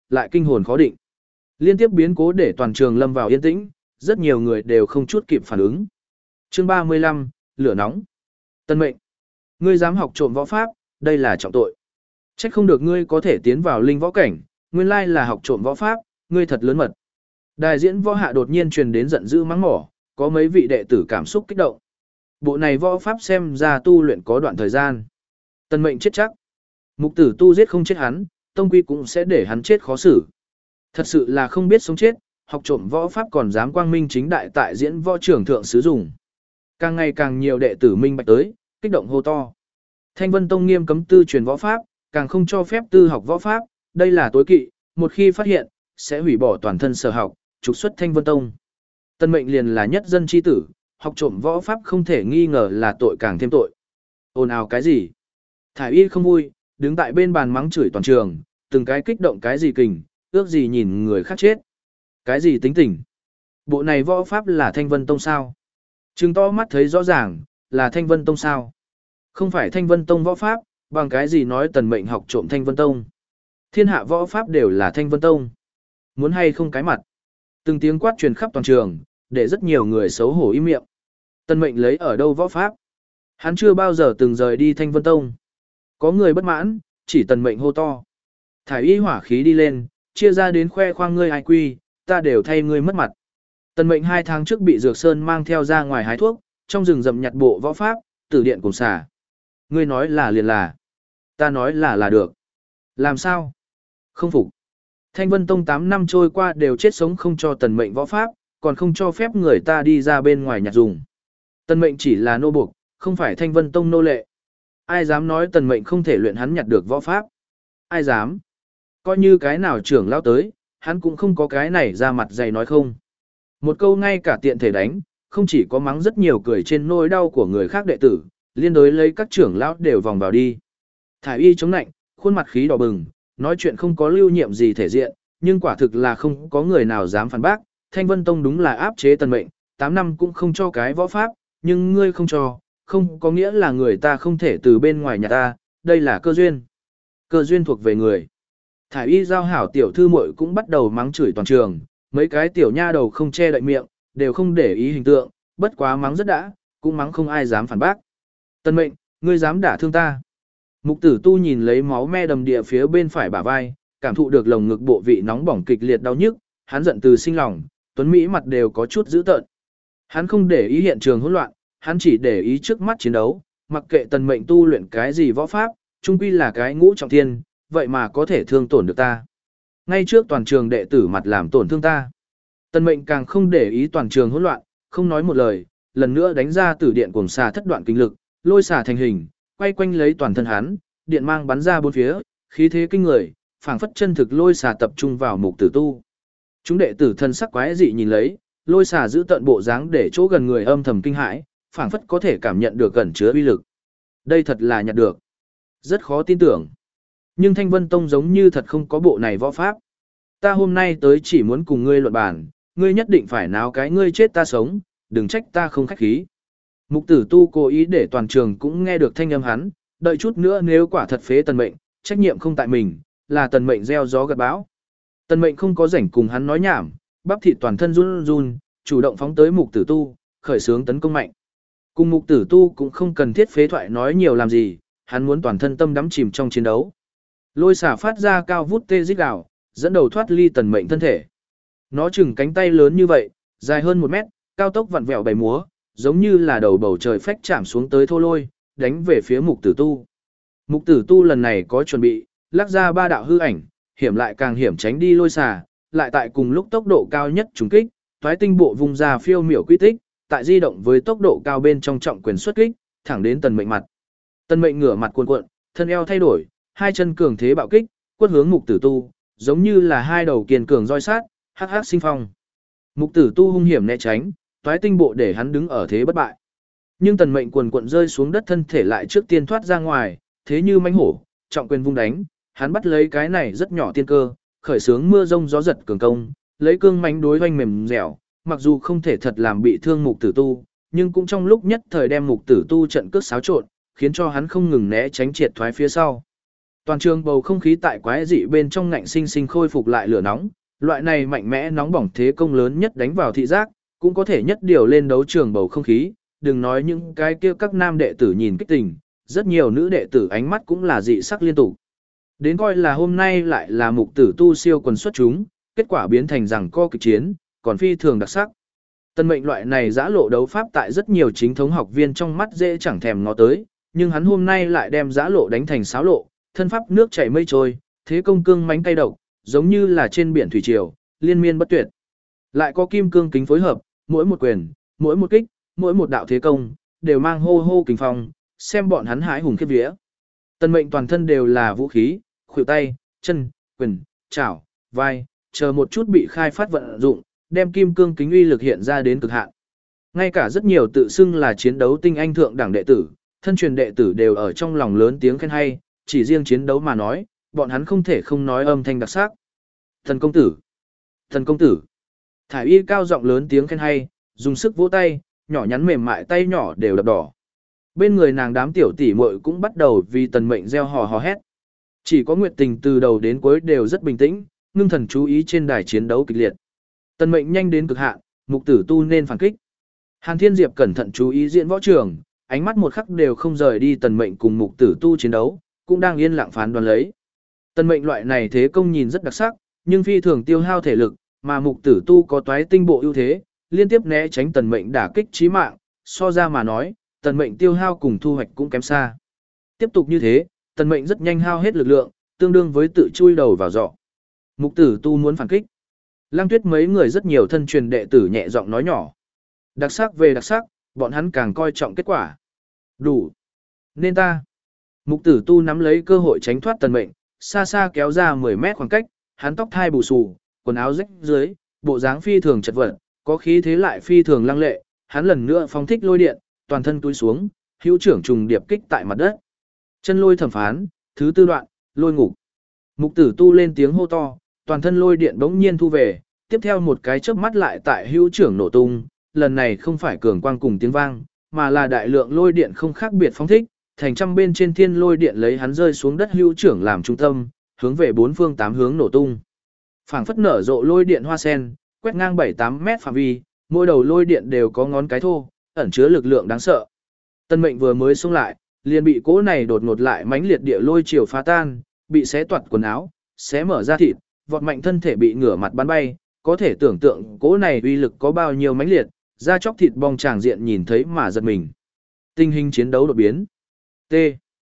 lại kinh hồn khó định. Liên tiếp biến cố để toàn trường lâm vào yên tĩnh, rất nhiều người đều không chút kịp phản ứng. Chương ba mươi lăm, lửa nóng. Tân mệnh. Ngươi dám học trộm võ pháp, đây là trọng tội. Trách không được ngươi có thể tiến vào linh võ cảnh, nguyên lai là học trộm võ pháp, ngươi thật lớn mật. Đại diễn võ hạ đột nhiên truyền đến giận dữ mắng mỏ, có mấy vị đệ tử cảm xúc kích động. Bộ này võ pháp xem ra tu luyện có đoạn thời gian. Tân mệnh chết chắc. Mục tử tu giết không chết hắn, tông quy cũng sẽ để hắn chết khó xử. Thật sự là không biết sống chết, học trộm võ pháp còn dám quang minh chính đại tại diễn võ trưởng thượng sử dụng. Càng ngày càng nhiều đệ tử minh bạch tới, kích động hô to. Thanh Vân Tông nghiêm cấm tư truyền võ pháp, càng không cho phép tư học võ pháp, đây là tối kỵ, một khi phát hiện, sẽ hủy bỏ toàn thân sở học, trục xuất Thanh Vân Tông. Tân mệnh liền là nhất dân chi tử, học trộm võ pháp không thể nghi ngờ là tội càng thêm tội. Ồn ào cái gì? Thải y không vui, đứng tại bên bàn mắng chửi toàn trường, từng cái kích động cái gì kình, ước gì nhìn người khác chết. Cái gì tính tình? Bộ này võ pháp là Thanh Vân Tông sao? Trừng to mắt thấy rõ ràng, là Thanh Vân Tông sao? Không phải Thanh Vân Tông võ pháp, bằng cái gì nói tần mệnh học trộm Thanh Vân Tông? Thiên hạ võ pháp đều là Thanh Vân Tông. Muốn hay không cái mặt? Từng tiếng quát truyền khắp toàn trường, để rất nhiều người xấu hổ im miệng. Tần mệnh lấy ở đâu võ pháp? Hắn chưa bao giờ từng rời đi Thanh Vân Tông. Có người bất mãn, chỉ tần mệnh hô to. Thải y hỏa khí đi lên, chia ra đến khoe khoang ngươi ai quy, ta đều thay ngươi mất mặt. Tần mệnh hai tháng trước bị Dược Sơn mang theo ra ngoài hái thuốc, trong rừng rậm nhặt bộ võ pháp, tử điện cùng xả. Ngươi nói là liền là. Ta nói là là được. Làm sao? Không phục. Thanh Vân Tông tám năm trôi qua đều chết sống không cho tần mệnh võ pháp, còn không cho phép người ta đi ra bên ngoài nhặt dùng. Tần mệnh chỉ là nô buộc, không phải Thanh Vân Tông nô lệ. Ai dám nói tần mệnh không thể luyện hắn nhặt được võ pháp? Ai dám? Coi như cái nào trưởng lao tới, hắn cũng không có cái này ra mặt dày nói không. Một câu ngay cả tiện thể đánh, không chỉ có mắng rất nhiều cười trên nỗi đau của người khác đệ tử, liên đối lấy các trưởng lão đều vòng vào đi. Thải y chống nạnh, khuôn mặt khí đỏ bừng, nói chuyện không có lưu nhiệm gì thể diện, nhưng quả thực là không có người nào dám phản bác. Thanh Vân Tông đúng là áp chế tần mệnh, tám năm cũng không cho cái võ pháp, nhưng ngươi không cho, không có nghĩa là người ta không thể từ bên ngoài nhà ta, đây là cơ duyên. Cơ duyên thuộc về người. Thải y giao hảo tiểu thư muội cũng bắt đầu mắng chửi toàn trường, mấy cái tiểu nha đầu không che đậy miệng, đều không để ý hình tượng, bất quá mắng rất đã, cũng mắng không ai dám phản bác. Tân mệnh, ngươi dám đả thương ta. Mục tử tu nhìn lấy máu me đầm địa phía bên phải bả vai, cảm thụ được lồng ngực bộ vị nóng bỏng kịch liệt đau nhức, hắn giận từ sinh lòng, tuấn Mỹ mặt đều có chút dữ tợn. Hắn không để ý hiện trường hỗn loạn, hắn chỉ để ý trước mắt chiến đấu, mặc kệ tần mệnh tu luyện cái gì võ pháp, chung quy là cái ngũ trọng thiên, vậy mà có thể thương tổn được ta. Ngay trước toàn trường đệ tử mặt làm tổn thương ta. Tần mệnh càng không để ý toàn trường hỗn loạn, không nói một lời, lần nữa đánh ra tử điện cuồng xà thất đoạn kinh lực, lôi xà thành hình, quay quanh lấy toàn thân hắn, điện mang bắn ra bốn phía, khí thế kinh người, phảng phất chân thực lôi xà tập trung vào mục tử tu. Chúng đệ tử thân sắc quái dị nhìn lấy, lôi xà giữ tận bộ dáng để chỗ gần người âm thầm kinh hãi, phảng phất có thể cảm nhận được gần chứa uy lực. Đây thật là nhặt được. Rất khó tin tưởng. Nhưng Thanh Vân Tông giống như thật không có bộ này võ pháp. Ta hôm nay tới chỉ muốn cùng ngươi luận bàn, ngươi nhất định phải náo cái ngươi chết ta sống, đừng trách ta không khách khí. Mục tử tu cố ý để toàn trường cũng nghe được thanh âm hắn, đợi chút nữa nếu quả thật phế tần mệnh, trách nhiệm không tại mình, là tần mệnh gieo gió gặt bão. Tần mệnh không có rảnh cùng hắn nói nhảm, bắp thịt toàn thân run run, chủ động phóng tới mục tử tu, khởi xướng tấn công mạnh. Cùng mục tử tu cũng không cần thiết phế thoại nói nhiều làm gì, hắn muốn toàn thân tâm đắm chìm trong chiến đấu. Lôi xả phát ra cao vút tê rít gào, dẫn đầu thoát ly tần mệnh thân thể. Nó chừng cánh tay lớn như vậy, dài hơn một mét, cao tốc vặn vẹo bảy múa, giống như là đầu bầu trời phách chạm xuống tới thô lôi, đánh về phía mục tử tu. Mục tử tu lần này có chuẩn bị, lắc ra ba đạo hư ảnh, hiểm lại càng hiểm tránh đi lôi xả, lại tại cùng lúc tốc độ cao nhất trúng kích, toái tinh bộ vùng ra phiêu miểu quy tích, tại di động với tốc độ cao bên trong trọng quyền xuất kích, thẳng đến tần mệnh mặt. Tần mệnh ngửa mặt cuộn cuộn, thân eo thay đổi, hai chân cường thế bạo kích, quất hướng mục tử tu, giống như là hai đầu kiên cường roi sát, hắc hắc sinh phong. Mục tử tu hung hiểm né tránh, toái tinh bộ để hắn đứng ở thế bất bại. Nhưng tần mệnh quần cuộn rơi xuống đất thân thể lại trước tiên thoát ra ngoài, thế như mãnh hổ, trọng quyền vung đánh, hắn bắt lấy cái này rất nhỏ tiên cơ, khởi sướng mưa rông gió giật cường công, lấy cương mãnh đối hoành mềm dẻo, mặc dù không thể thật làm bị thương mục tử tu, nhưng cũng trong lúc nhất thời đem mục tử tu trận cước xáo trộn, khiến cho hắn không ngừng né tránh triệt thoái phía sau. Toàn trường bầu không khí tại quái dị bên trong ngạnh sinh sinh khôi phục lại lửa nóng, loại này mạnh mẽ nóng bỏng thế công lớn nhất đánh vào thị giác, cũng có thể nhất điều lên đấu trường bầu không khí, đừng nói những cái kia các nam đệ tử nhìn kích tình, rất nhiều nữ đệ tử ánh mắt cũng là dị sắc liên tục. Đến coi là hôm nay lại là mục tử tu siêu quần xuất chúng, kết quả biến thành rằng co kịch chiến, còn phi thường đặc sắc. Tân mệnh loại này giã lộ đấu pháp tại rất nhiều chính thống học viên trong mắt dễ chẳng thèm ngó tới, nhưng hắn hôm nay lại đem giã lộ đánh thành sáo lộ, thân pháp nước chảy mây trôi, thế công cương mánh cay độc, giống như là trên biển thủy triều, liên miên bất tuyệt. Lại có kim cương kính phối hợp, mỗi một quyền, mỗi một kích, mỗi một đạo thế công, đều mang hô hô kình phong, xem bọn hắn hái hùng khiếp vía. Tân mệnh toàn thân đều là vũ khí, khuỷu tay, chân, quyền, chảo, vai, chờ một chút bị khai phát vận dụng, đem kim cương kính uy lực hiện ra đến cực hạn. Ngay cả rất nhiều tự xưng là chiến đấu tinh anh thượng đẳng đệ tử, thân truyền đệ tử đều ở trong lòng lớn tiếng khen hay, chỉ riêng chiến đấu mà nói, bọn hắn không thể không nói âm thanh đặc sắc. Thần công tử! Thần công tử! Thải y cao giọng lớn tiếng khen hay, dùng sức vỗ tay, nhỏ nhắn mềm mại tay nhỏ đều đập đỏ. Bên người nàng đám tiểu tỷ muội cũng bắt đầu vì tần mệnh gieo hò hò hét. Chỉ có Nguyệt Tình từ đầu đến cuối đều rất bình tĩnh, ngưng thần chú ý trên đài chiến đấu kịch liệt. Tần mệnh nhanh đến cực hạn, mục tử tu nên phản kích. Hàn Thiên Diệp cẩn thận chú ý diễn võ trường, ánh mắt một khắc đều không rời đi tần mệnh cùng mục tử tu chiến đấu, cũng đang yên lặng phán đoán lấy. Tần mệnh loại này thế công nhìn rất đặc sắc, nhưng phi thường tiêu hao thể lực, mà mục tử tu có toái tinh bộ ưu thế, liên tiếp né tránh tần mệnh đả kích chí mạng, so ra mà nói, tần mệnh tiêu hao cùng thu hoạch cũng kém xa. Tiếp tục như thế, tần mệnh rất nhanh hao hết lực lượng, tương đương với tự chui đầu vào giỏ. Mục tử tu muốn phản kích. Lăng Tuyết mấy người rất nhiều thân truyền đệ tử nhẹ giọng nói nhỏ. Đặc sắc về đặc sắc, bọn hắn càng coi trọng kết quả. Đủ. Nên ta. Mục tử tu nắm lấy cơ hội tránh thoát tần mệnh, xa xa kéo ra mười mét khoảng cách, hắn tóc thai bù xù, quần áo rách dưới, bộ dáng phi thường chật vật, có khí thế lại phi thường lăng lệ, hắn lần nữa phóng thích lôi điện, toàn thân túi xuống, hữu trưởng trùng điệp kích tại mặt đất. Chân lôi thẩm phán, thứ tư đoạn, lôi ngục. Mục tử tu lên tiếng hô to, toàn thân lôi điện bỗng nhiên thu về, tiếp theo một cái chớp mắt lại tại hữu trưởng nổ tung, lần này không phải cường quang cùng tiếng vang, mà là đại lượng lôi điện không khác biệt phóng thích, thành trăm bên trên thiên lôi điện lấy hắn rơi xuống đất hữu trưởng làm trung tâm, hướng về bốn phương tám hướng nổ tung. Phảng phất nở rộ lôi điện hoa sen, quét ngang bảy tám mét phạm vi, mỗi đầu lôi điện đều có ngón cái thô, ẩn chứa lực lượng đáng sợ. Tân mệnh vừa mới xông lại, liền bị cỗ này đột ngột lại mãnh liệt địa lôi chiều phá tan, bị xé toạc quần áo, xé mở ra thịt, vọt mạnh thân thể bị ngửa mặt bắn bay, có thể tưởng tượng cỗ này uy lực có bao nhiêu mãnh liệt, da chóc thịt bong tràng diện nhìn thấy mà giật mình. Tình hình chiến đấu đột biến. T.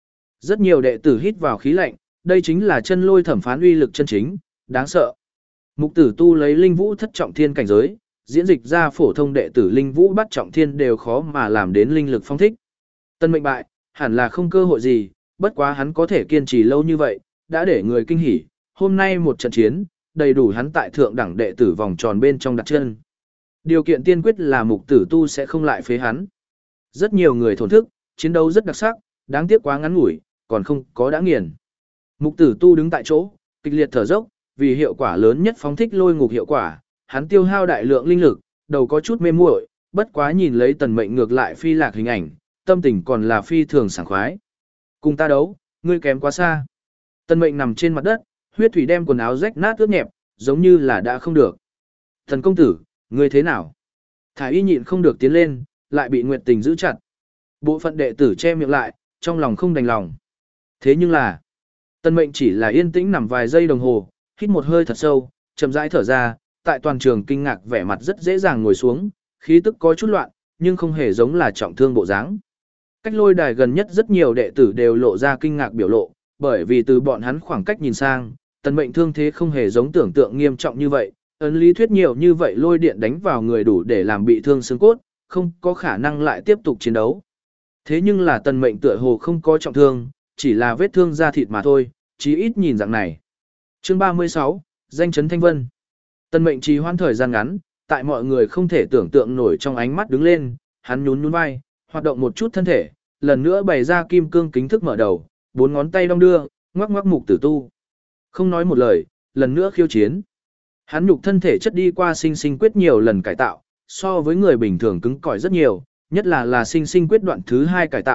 Rất nhiều đệ tử hít vào khí lạnh, đây chính là chân lôi thẩm phán uy lực chân chính, đáng sợ. Mục tử tu lấy linh vũ thất trọng thiên cảnh giới, diễn dịch ra phổ thông đệ tử linh vũ bắt trọng thiên đều khó mà làm đến linh lực phong thích. Tân mệnh bại, hẳn là không cơ hội gì, bất quá hắn có thể kiên trì lâu như vậy, đã để người kinh hỉ, hôm nay một trận chiến, đầy đủ hắn tại thượng đẳng đệ tử vòng tròn bên trong đặt chân. Điều kiện tiên quyết là mục tử tu sẽ không lại phế hắn. Rất nhiều người thổn thức, chiến đấu rất đặc sắc, đáng tiếc quá ngắn ngủi, còn không có đã nghiền. Mục tử tu đứng tại chỗ, kịch liệt thở dốc, vì hiệu quả lớn nhất phóng thích lôi ngục hiệu quả, hắn tiêu hao đại lượng linh lực, đầu có chút mê muội, bất quá nhìn lấy tần mệnh ngược lại phi lạc hình ảnh, tâm tình còn là phi thường sảng khoái. Cùng ta đấu, ngươi kém quá xa. Tần mệnh nằm trên mặt đất, huyết thủy đem quần áo rách nát ướt nhẹp, giống như là đã không được. Thần công tử, ngươi thế nào? Thải y nhịn không được tiến lên, lại bị Nguyệt Tình giữ chặt. Bộ phận đệ tử che miệng lại, trong lòng không đành lòng. Thế nhưng là, Tần mệnh chỉ là yên tĩnh nằm vài giây đồng hồ, hít một hơi thật sâu, chậm rãi thở ra, tại toàn trường kinh ngạc vẻ mặt rất dễ dàng ngồi xuống, khí tức có chút loạn, nhưng không hề giống là trọng thương bộ dáng. Cách lôi đài gần nhất rất nhiều đệ tử đều lộ ra kinh ngạc biểu lộ, bởi vì từ bọn hắn khoảng cách nhìn sang, tần mệnh thương thế không hề giống tưởng tượng nghiêm trọng như vậy, ấn lý thuyết nhiều như vậy lôi điện đánh vào người đủ để làm bị thương xương cốt, không có khả năng lại tiếp tục chiến đấu. Thế nhưng là tần mệnh tựa hồ không có trọng thương, chỉ là vết thương da thịt mà thôi, chí ít nhìn dạng này. Chương ba mươi sáu, danh chấn Thanh Vân. Tần mệnh trì hoãn thời gian ngắn, tại mọi người không thể tưởng tượng nổi trong ánh mắt đứng lên, hắn nhún nhún vai, hoạt động một chút thân thể, lần nữa bày ra kim cương kính thức mở đầu, bốn ngón tay đong đưa, ngoắc ngoắc mục tử tu. Không nói một lời, lần nữa khiêu chiến. Hắn nhục thân thể chất đi qua sinh sinh quyết nhiều lần cải tạo, so với người bình thường cứng cỏi rất nhiều, nhất là là sinh sinh quyết đoạn thứ hai cải tạo,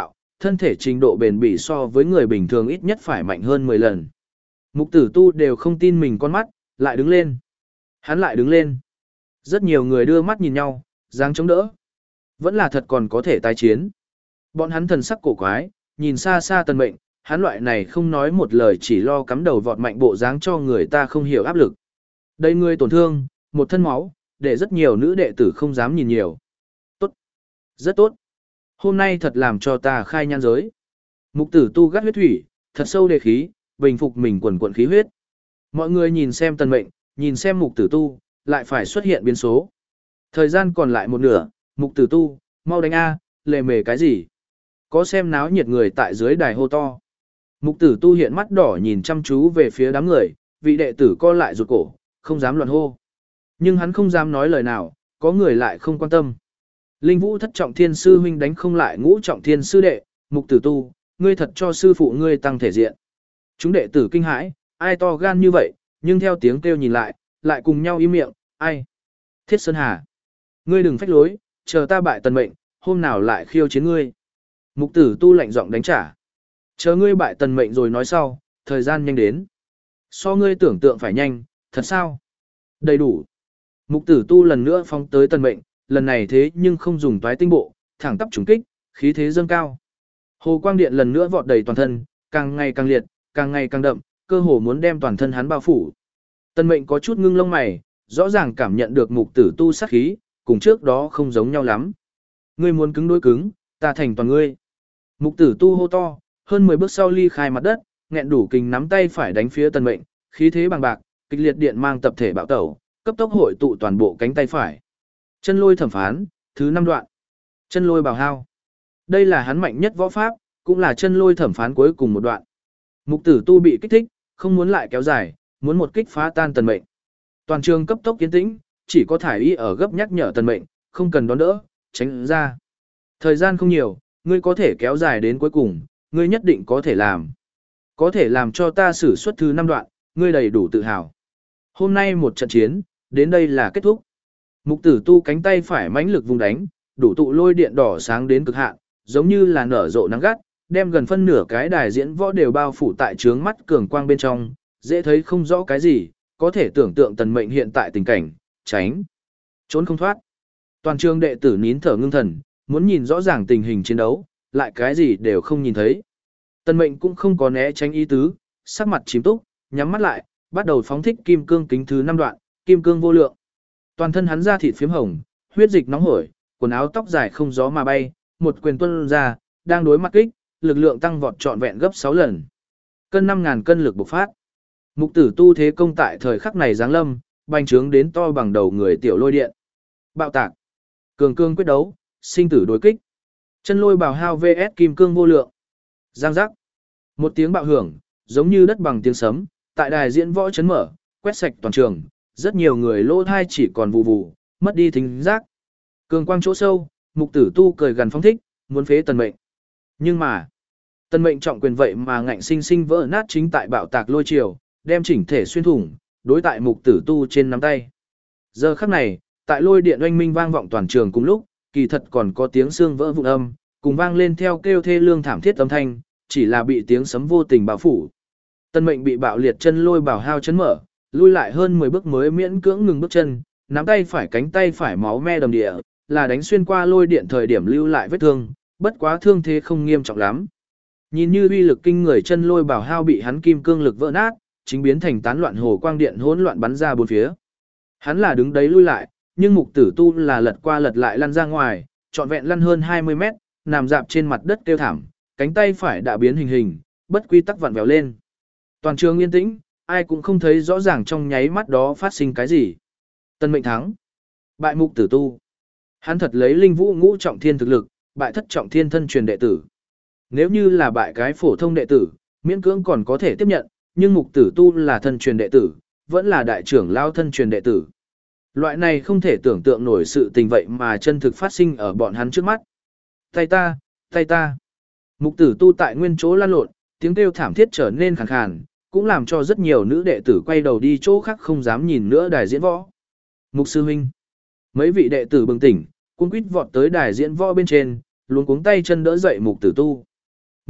thân thể trình độ bền bỉ so với người bình thường ít nhất phải mạnh hơn mười lần. Mục tử tu đều không tin mình con mắt, lại đứng lên. Hắn lại đứng lên. Rất nhiều người đưa mắt nhìn nhau, dáng chống đỡ. Vẫn là thật còn có thể tái chiến. Bọn hắn thần sắc cổ quái, nhìn xa xa Tần Mệnh, hắn loại này không nói một lời chỉ lo cắm đầu vọt mạnh bộ dáng cho người ta không hiểu áp lực. Đây người tổn thương, một thân máu, để rất nhiều nữ đệ tử không dám nhìn nhiều. Tốt. Rất tốt. Hôm nay thật làm cho ta khai nhan giới. Mục tử tu gắt huyết thủy, thật sâu đề khí, bình phục mình quần quần khí huyết. Mọi người nhìn xem Tần Mệnh, nhìn xem mục tử tu, lại phải xuất hiện biến số. Thời gian còn lại một nửa, mục tử tu, mau đánh A, lề mề cái gì? Có xem náo nhiệt người tại dưới đài hô to. Mục tử tu hiện mắt đỏ nhìn chăm chú về phía đám người, vị đệ tử co lại rụt cổ, không dám loạn hô. Nhưng hắn không dám nói lời nào, có người lại không quan tâm. Linh Vũ thất trọng thiên sư huynh đánh không lại ngũ trọng thiên sư đệ, mục tử tu, ngươi thật cho sư phụ ngươi tăng thể diện. Chúng đệ tử kinh hãi, ai to gan như vậy, nhưng theo tiếng kêu nhìn lại, lại cùng nhau im miệng, ai? Thiết Sơn Hà. Ngươi đừng phách lối, chờ ta bại Tần Mệnh, hôm nào lại khiêu chiến ngươi. Mục tử tu lạnh giọng đánh trả. Chờ ngươi bại Tần Mệnh rồi nói sau, thời gian nhanh đến. So ngươi tưởng tượng phải nhanh, thật sao? Đầy đủ. Mục tử tu lần nữa phóng tới Tần Mệnh, lần này thế nhưng không dùng toái tinh bộ, thẳng tắp trùng kích, khí thế dâng cao. Hồ quang điện lần nữa vọt đầy toàn thân, càng ngày càng liệt, càng ngày càng đậm, cơ hồ muốn đem toàn thân hắn bao phủ. Tần Mệnh có chút ngưng lông mày, rõ ràng cảm nhận được mục tử tu sát khí, cùng trước đó không giống nhau lắm. Ngươi muốn cứng đối cứng, ta thành toàn ngươi. Mục tử tu hô to, hơn mười bước sau ly khai mặt đất, nghẹn đủ kình nắm tay phải đánh phía Tần Mệnh, khí thế bằng bạc, kịch liệt điện mang tập thể bạo tẩu, cấp tốc hội tụ toàn bộ cánh tay phải. Chân lôi thẩm phán, thứ năm đoạn. Chân lôi bào hao. Đây là hắn mạnh nhất võ pháp, cũng là chân lôi thẩm phán cuối cùng một đoạn. Mục tử tu bị kích thích, không muốn lại kéo dài, muốn một kích phá tan Tần Mệnh. Toàn trường cấp tốc kiến tĩnh, chỉ có thải y ở gấp nhắc nhở Tần Mệnh, không cần đón đỡ, tránh ra. Thời gian không nhiều, ngươi có thể kéo dài đến cuối cùng, ngươi nhất định có thể làm. Có thể làm cho ta xử suất thứ năm đoạn, ngươi đầy đủ tự hào. Hôm nay một trận chiến, đến đây là kết thúc. Mục tử tu cánh tay phải mãnh lực vùng đánh, đủ tụ lôi điện đỏ sáng đến cực hạn, giống như là nở rộ nắng gắt, đem gần phân nửa cái đài diễn võ đều bao phủ tại trướng mắt cường quang bên trong, dễ thấy không rõ cái gì, có thể tưởng tượng Tần Mệnh hiện tại tình cảnh, tránh, trốn không thoát. Toàn trường đệ tử nín thở ngưng thần, muốn nhìn rõ ràng tình hình chiến đấu, lại cái gì đều không nhìn thấy. Tần Mệnh cũng không có né tránh ý tứ, sắc mặt chìm túc, nhắm mắt lại, bắt đầu phóng thích kim cương kính thứ năm đoạn, kim cương vô lượng. Toàn thân hắn da thịt phiếm hồng, huyết dịch nóng hổi, quần áo tóc dài không gió mà bay, một quyền tuôn ra, đang đối mặt kích, lực lượng tăng vọt trọn vẹn gấp sáu lần. Cân năm ngàn cân lực bộc phát. Mục tử tu thế công tại thời khắc này giáng lâm, bành trướng đến to bằng đầu người tiểu lôi điện. Bạo tạc. Cường cương quyết đấu, sinh tử đối kích. Chân lôi bào hao vs kim cương vô lượng. Giang giác. Một tiếng bạo hưởng, giống như đất bằng tiếng sấm, tại đài diễn võ chấn mở, quét sạch toàn trường, rất nhiều người lỗ thai chỉ còn vụ vụ, mất đi thính giác. Cường quang chỗ sâu, mục tử tu cười gần phong thích, muốn phế Tần Mệnh. Nhưng mà, Tần Mệnh trọng quyền vậy mà ngạnh sinh sinh vỡ nát chính tại bạo tạc lôi chiều, đem chỉnh thể xuyên thủng, đối tại mục tử tu trên nắm tay. Giờ khắc này, tại lôi điện oanh minh vang vọng toàn trường cùng lúc, kỳ thật còn có tiếng xương vỡ vụn âm, cùng vang lên theo kêu thê lương thảm thiết âm thanh, chỉ là bị tiếng sấm vô tình bao phủ. Tần Mệnh bị bạo liệt chân lôi bảo hao chấn mở, lui lại hơn mười bước mới miễn cưỡng ngừng bước chân, nắm tay phải cánh tay phải máu me đầm địa, là đánh xuyên qua lôi điện thời điểm lưu lại vết thương, bất quá thương thế không nghiêm trọng lắm. Nhìn như uy lực kinh người chân lôi bảo hao bị hắn kim cương lực vỡ nát, chính biến thành tán loạn hồ quang điện hỗn loạn bắn ra bốn phía. Hắn là đứng đấy lui lại, nhưng mục tử tu là lật qua lật lại lăn ra ngoài, trọn vẹn lăn hơn hai mươi mét, nằm dạp trên mặt đất kêu thảm, cánh tay phải đã biến hình hình, bất quy tắc vặn vẹo lên. Toàn trường yên tĩnh, ai cũng không thấy rõ ràng trong nháy mắt đó phát sinh cái gì. Tần Mệnh thắng. Bại mục tử tu. Hắn thật lấy linh vũ ngũ trọng thiên thực lực, bại thất trọng thiên thân truyền đệ tử. Nếu như là bại cái phổ thông đệ tử, miễn cưỡng còn có thể tiếp nhận, nhưng mục tử tu là thân truyền đệ tử, vẫn là đại trưởng lao thân truyền đệ tử. Loại này không thể tưởng tượng nổi sự tình vậy mà chân thực phát sinh ở bọn hắn trước mắt. Tay ta, tay ta. Mục tử tu tại nguyên chỗ lăn lộn, tiếng kêu thảm thiết trở nên khàn khàn, cũng làm cho rất nhiều nữ đệ tử quay đầu đi chỗ khác không dám nhìn nữa đài diễn võ. Mục sư huynh. Mấy vị đệ tử bừng tỉnh, cuống quýt vọt tới đài diễn võ bên trên, luống cuống tay chân đỡ dậy mục tử tu.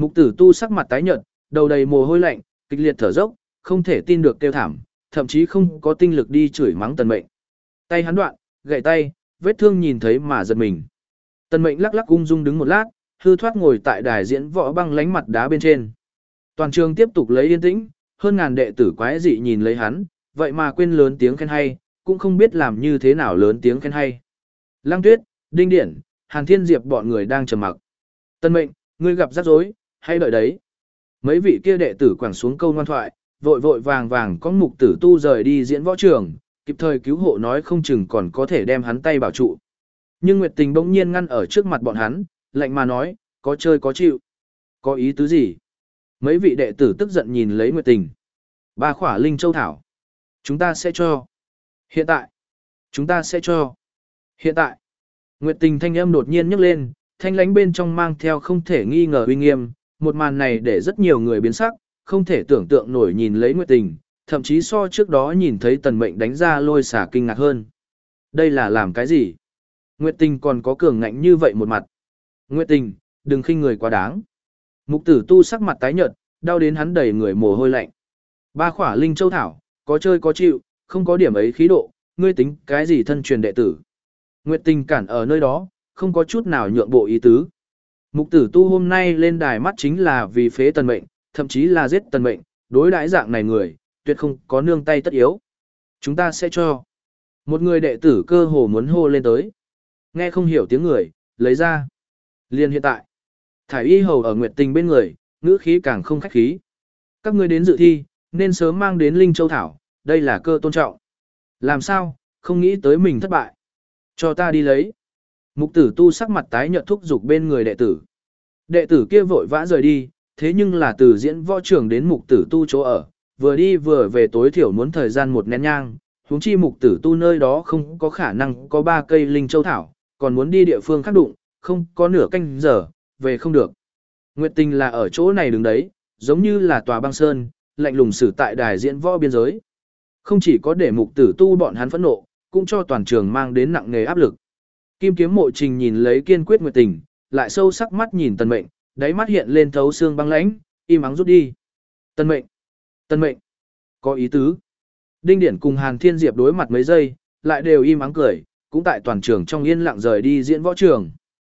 Mục tử tu sắc mặt tái nhợt, đầu đầy mồ hôi lạnh, kịch liệt thở dốc, không thể tin được kêu thảm, thậm chí không có tinh lực đi chửi mắng Tần Mệnh. Tay hắn đoạn, gãy tay, vết thương nhìn thấy mà giật mình. Tần Mệnh lắc lắc ung dung đứng một lát, hư thoát ngồi tại đài diễn võ băng lánh mặt đá bên trên. Toàn trường tiếp tục lấy yên tĩnh, hơn ngàn đệ tử quái dị nhìn lấy hắn, vậy mà quên lớn tiếng khen hay, cũng không biết làm như thế nào lớn tiếng khen hay. Lăng Tuyết, Đinh Điển, Hàn Thiên Diệp bọn người đang trầm mặc. Tần Mệnh, ngươi gặp rắc rối, hay đợi đấy. Mấy vị kia đệ tử quẳng xuống câu ngoan thoại, vội vội vàng vàng có Mục Tử Tu rời đi diễn võ trường, kịp thời cứu hộ nói không chừng còn có thể đem hắn tay bảo trụ. Nhưng Nguyệt Tình bỗng nhiên ngăn ở trước mặt bọn hắn, lạnh mà nói, có chơi có chịu. Có ý tứ gì? Mấy vị đệ tử tức giận nhìn lấy Nguyệt Tình. Ba khỏa linh châu thảo. Chúng ta sẽ cho. Hiện tại. Chúng ta sẽ cho. Hiện tại. Nguyệt Tình thanh âm đột nhiên nhấc lên, thanh lãnh bên trong mang theo không thể nghi ngờ uy nghiêm. Một màn này để rất nhiều người biến sắc, không thể tưởng tượng nổi nhìn lấy Nguyệt Tình, thậm chí so trước đó nhìn thấy Tần Mệnh đánh ra lôi xả kinh ngạc hơn. Đây là làm cái gì? Nguyệt Tình còn có cường ngạnh như vậy một mặt. Nguyệt Tình, đừng khinh người quá đáng. Mục Tử Tu sắc mặt tái nhợt, đau đến hắn đầy người mồ hôi lạnh. Ba khỏa linh châu thảo, có chơi có chịu, không có điểm ấy khí độ, ngươi tính cái gì thân truyền đệ tử. Nguyệt Tình cản ở nơi đó, không có chút nào nhượng bộ ý tứ. Mục Tử Tu hôm nay lên đài mắt chính là vì phế Tần Mệnh, thậm chí là giết Tần Mệnh, đối đãi dạng này người, tuyệt không có nương tay tất yếu. Chúng ta sẽ cho. Một người đệ tử cơ hồ muốn hô lên tới. Nghe không hiểu tiếng người, lấy ra. Liên hiện tại. Thải Y hầu ở Nguyệt Tình bên người, ngữ khí càng không khách khí. Các ngươi đến dự thi, nên sớm mang đến Linh Châu Thảo, đây là cơ tôn trọng. Làm sao, không nghĩ tới mình thất bại. Cho ta đi lấy. Mục Tử Tu sắc mặt tái nhợt thúc giục bên người đệ tử. Đệ tử kia vội vã rời đi, thế nhưng là từ diễn võ trường đến Mục Tử Tu chỗ ở, vừa đi vừa về tối thiểu muốn thời gian một nén nhang, huống chi Mục Tử Tu nơi đó không có khả năng có ba cây Linh Châu Thảo, còn muốn đi địa phương khác đụng, không có nửa canh giờ, về không được. Nguyệt Tình là ở chỗ này đứng đấy, giống như là tòa băng sơn, lạnh lùng xử tại đài diễn võ biên giới. Không chỉ có để Mục Tử Tu bọn hắn phẫn nộ, cũng cho toàn trường mang đến nặng nề áp lực. Kim Kiếm Mộ Trình nhìn lấy kiên quyết Nguyệt Tình, lại sâu sắc mắt nhìn Tần Mệnh, đáy mắt hiện lên thấu xương băng lãnh, im ắng rút đi. Tần Mệnh, Tần Mệnh, có ý tứ. Đinh Điển cùng Hàn Thiên Diệp đối mặt mấy giây, lại đều im ắng cười, cũng tại toàn trường trong yên lặng rời đi diễn võ trường.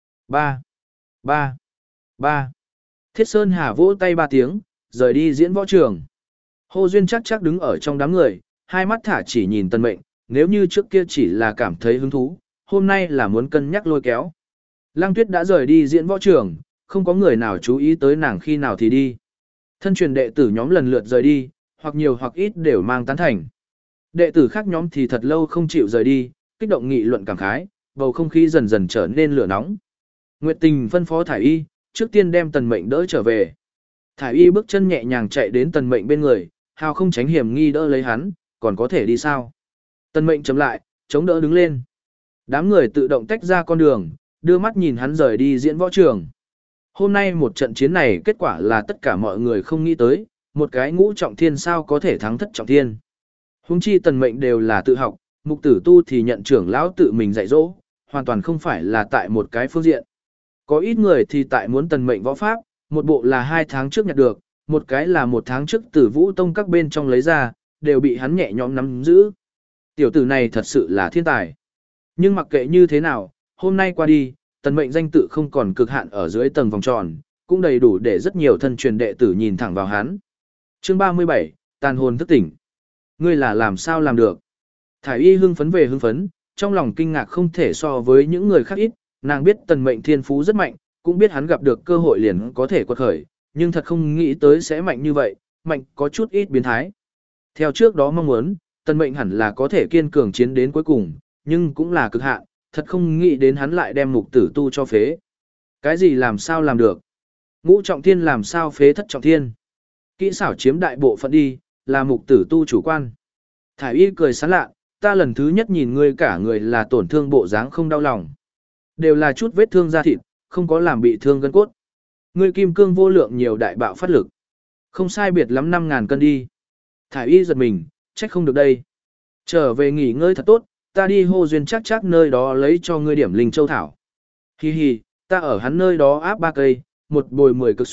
Ba, ba, ba. Thiết Sơn Hà vỗ tay ba tiếng, rời đi diễn võ trường. Hồ Duyên chắc chắc đứng ở trong đám người, hai mắt thả chỉ nhìn Tần Mệnh, nếu như trước kia chỉ là cảm thấy hứng thú, hôm nay là muốn cân nhắc lôi kéo. Lăng Tuyết đã rời đi diễn võ trường, không có người nào chú ý tới nàng khi nào thì đi. Thân truyền đệ tử nhóm lần lượt rời đi, hoặc nhiều hoặc ít đều mang tán thành. Đệ tử khác nhóm thì thật lâu không chịu rời đi, kích động nghị luận cảm khái, bầu không khí dần dần trở nên lửa nóng. Nguyệt Tình phân phó Thải Y, trước tiên đem Tần Mệnh đỡ trở về. Thải Y bước chân nhẹ nhàng chạy đến Tần Mệnh bên người, hào không tránh hiểm nghi đỡ lấy hắn, còn có thể đi sao. Tần Mệnh chấm lại, chống đỡ đứng lên. Đám người tự động tách ra con đường, đưa mắt nhìn hắn rời đi diễn võ trường. Hôm nay một trận chiến này kết quả là tất cả mọi người không nghĩ tới, một cái ngũ trọng thiên sao có thể thắng thất trọng thiên. Huống chi Tần Mệnh đều là tự học, Mục Tử Tu thì nhận trưởng lão tự mình dạy dỗ, hoàn toàn không phải là tại một cái phương diện. Có ít người thì tại muốn Tần Mệnh võ pháp, một bộ là hai tháng trước nhặt được, một cái là một tháng trước từ Vũ Tông các bên trong lấy ra, đều bị hắn nhẹ nhõm nắm giữ. Tiểu tử này thật sự là thiên tài. Nhưng mặc kệ như thế nào, hôm nay qua đi, Tần Mệnh danh tự không còn cực hạn ở dưới tầng vòng tròn, cũng đầy đủ để rất nhiều thân truyền đệ tử nhìn thẳng vào hắn. Chương ba mươi bảy, tàn hồn thức tỉnh. Ngươi là làm sao làm được? Thải Y hưng phấn về hưng phấn, trong lòng kinh ngạc không thể so với những người khác ít, nàng biết Tần Mệnh thiên phú rất mạnh, cũng biết hắn gặp được cơ hội liền có thể quật khởi, nhưng thật không nghĩ tới sẽ mạnh như vậy, mạnh có chút ít biến thái. Theo trước đó mong muốn, Tần Mệnh hẳn là có thể kiên cường chiến đến cuối cùng, nhưng cũng là cực hạn, thật không nghĩ đến hắn lại đem Mục Tử Tu cho phế. Cái gì làm sao làm được? Ngũ trọng thiên làm sao phế thất trọng thiên? Kỹ xảo chiếm đại bộ phận đi, là Mục Tử Tu chủ quan. Thải Y cười sán lạ, ta lần thứ nhất nhìn ngươi cả người là tổn thương bộ dáng không đau lòng. Đều là chút vết thương da thịt, không có làm bị thương gân cốt. Ngươi kim cương vô lượng nhiều đại bạo phát lực. Không sai biệt lắm năm ngàn cân đi. Thải Y giật mình, trách không được đây. Trở về nghỉ ngơi thật tốt, ta đi Hồ Duyên chắc chắc nơi đó lấy cho ngươi điểm linh châu thảo. Hi hi, ta ở hắn nơi đó áp ba cây, một bồi mười cực suất,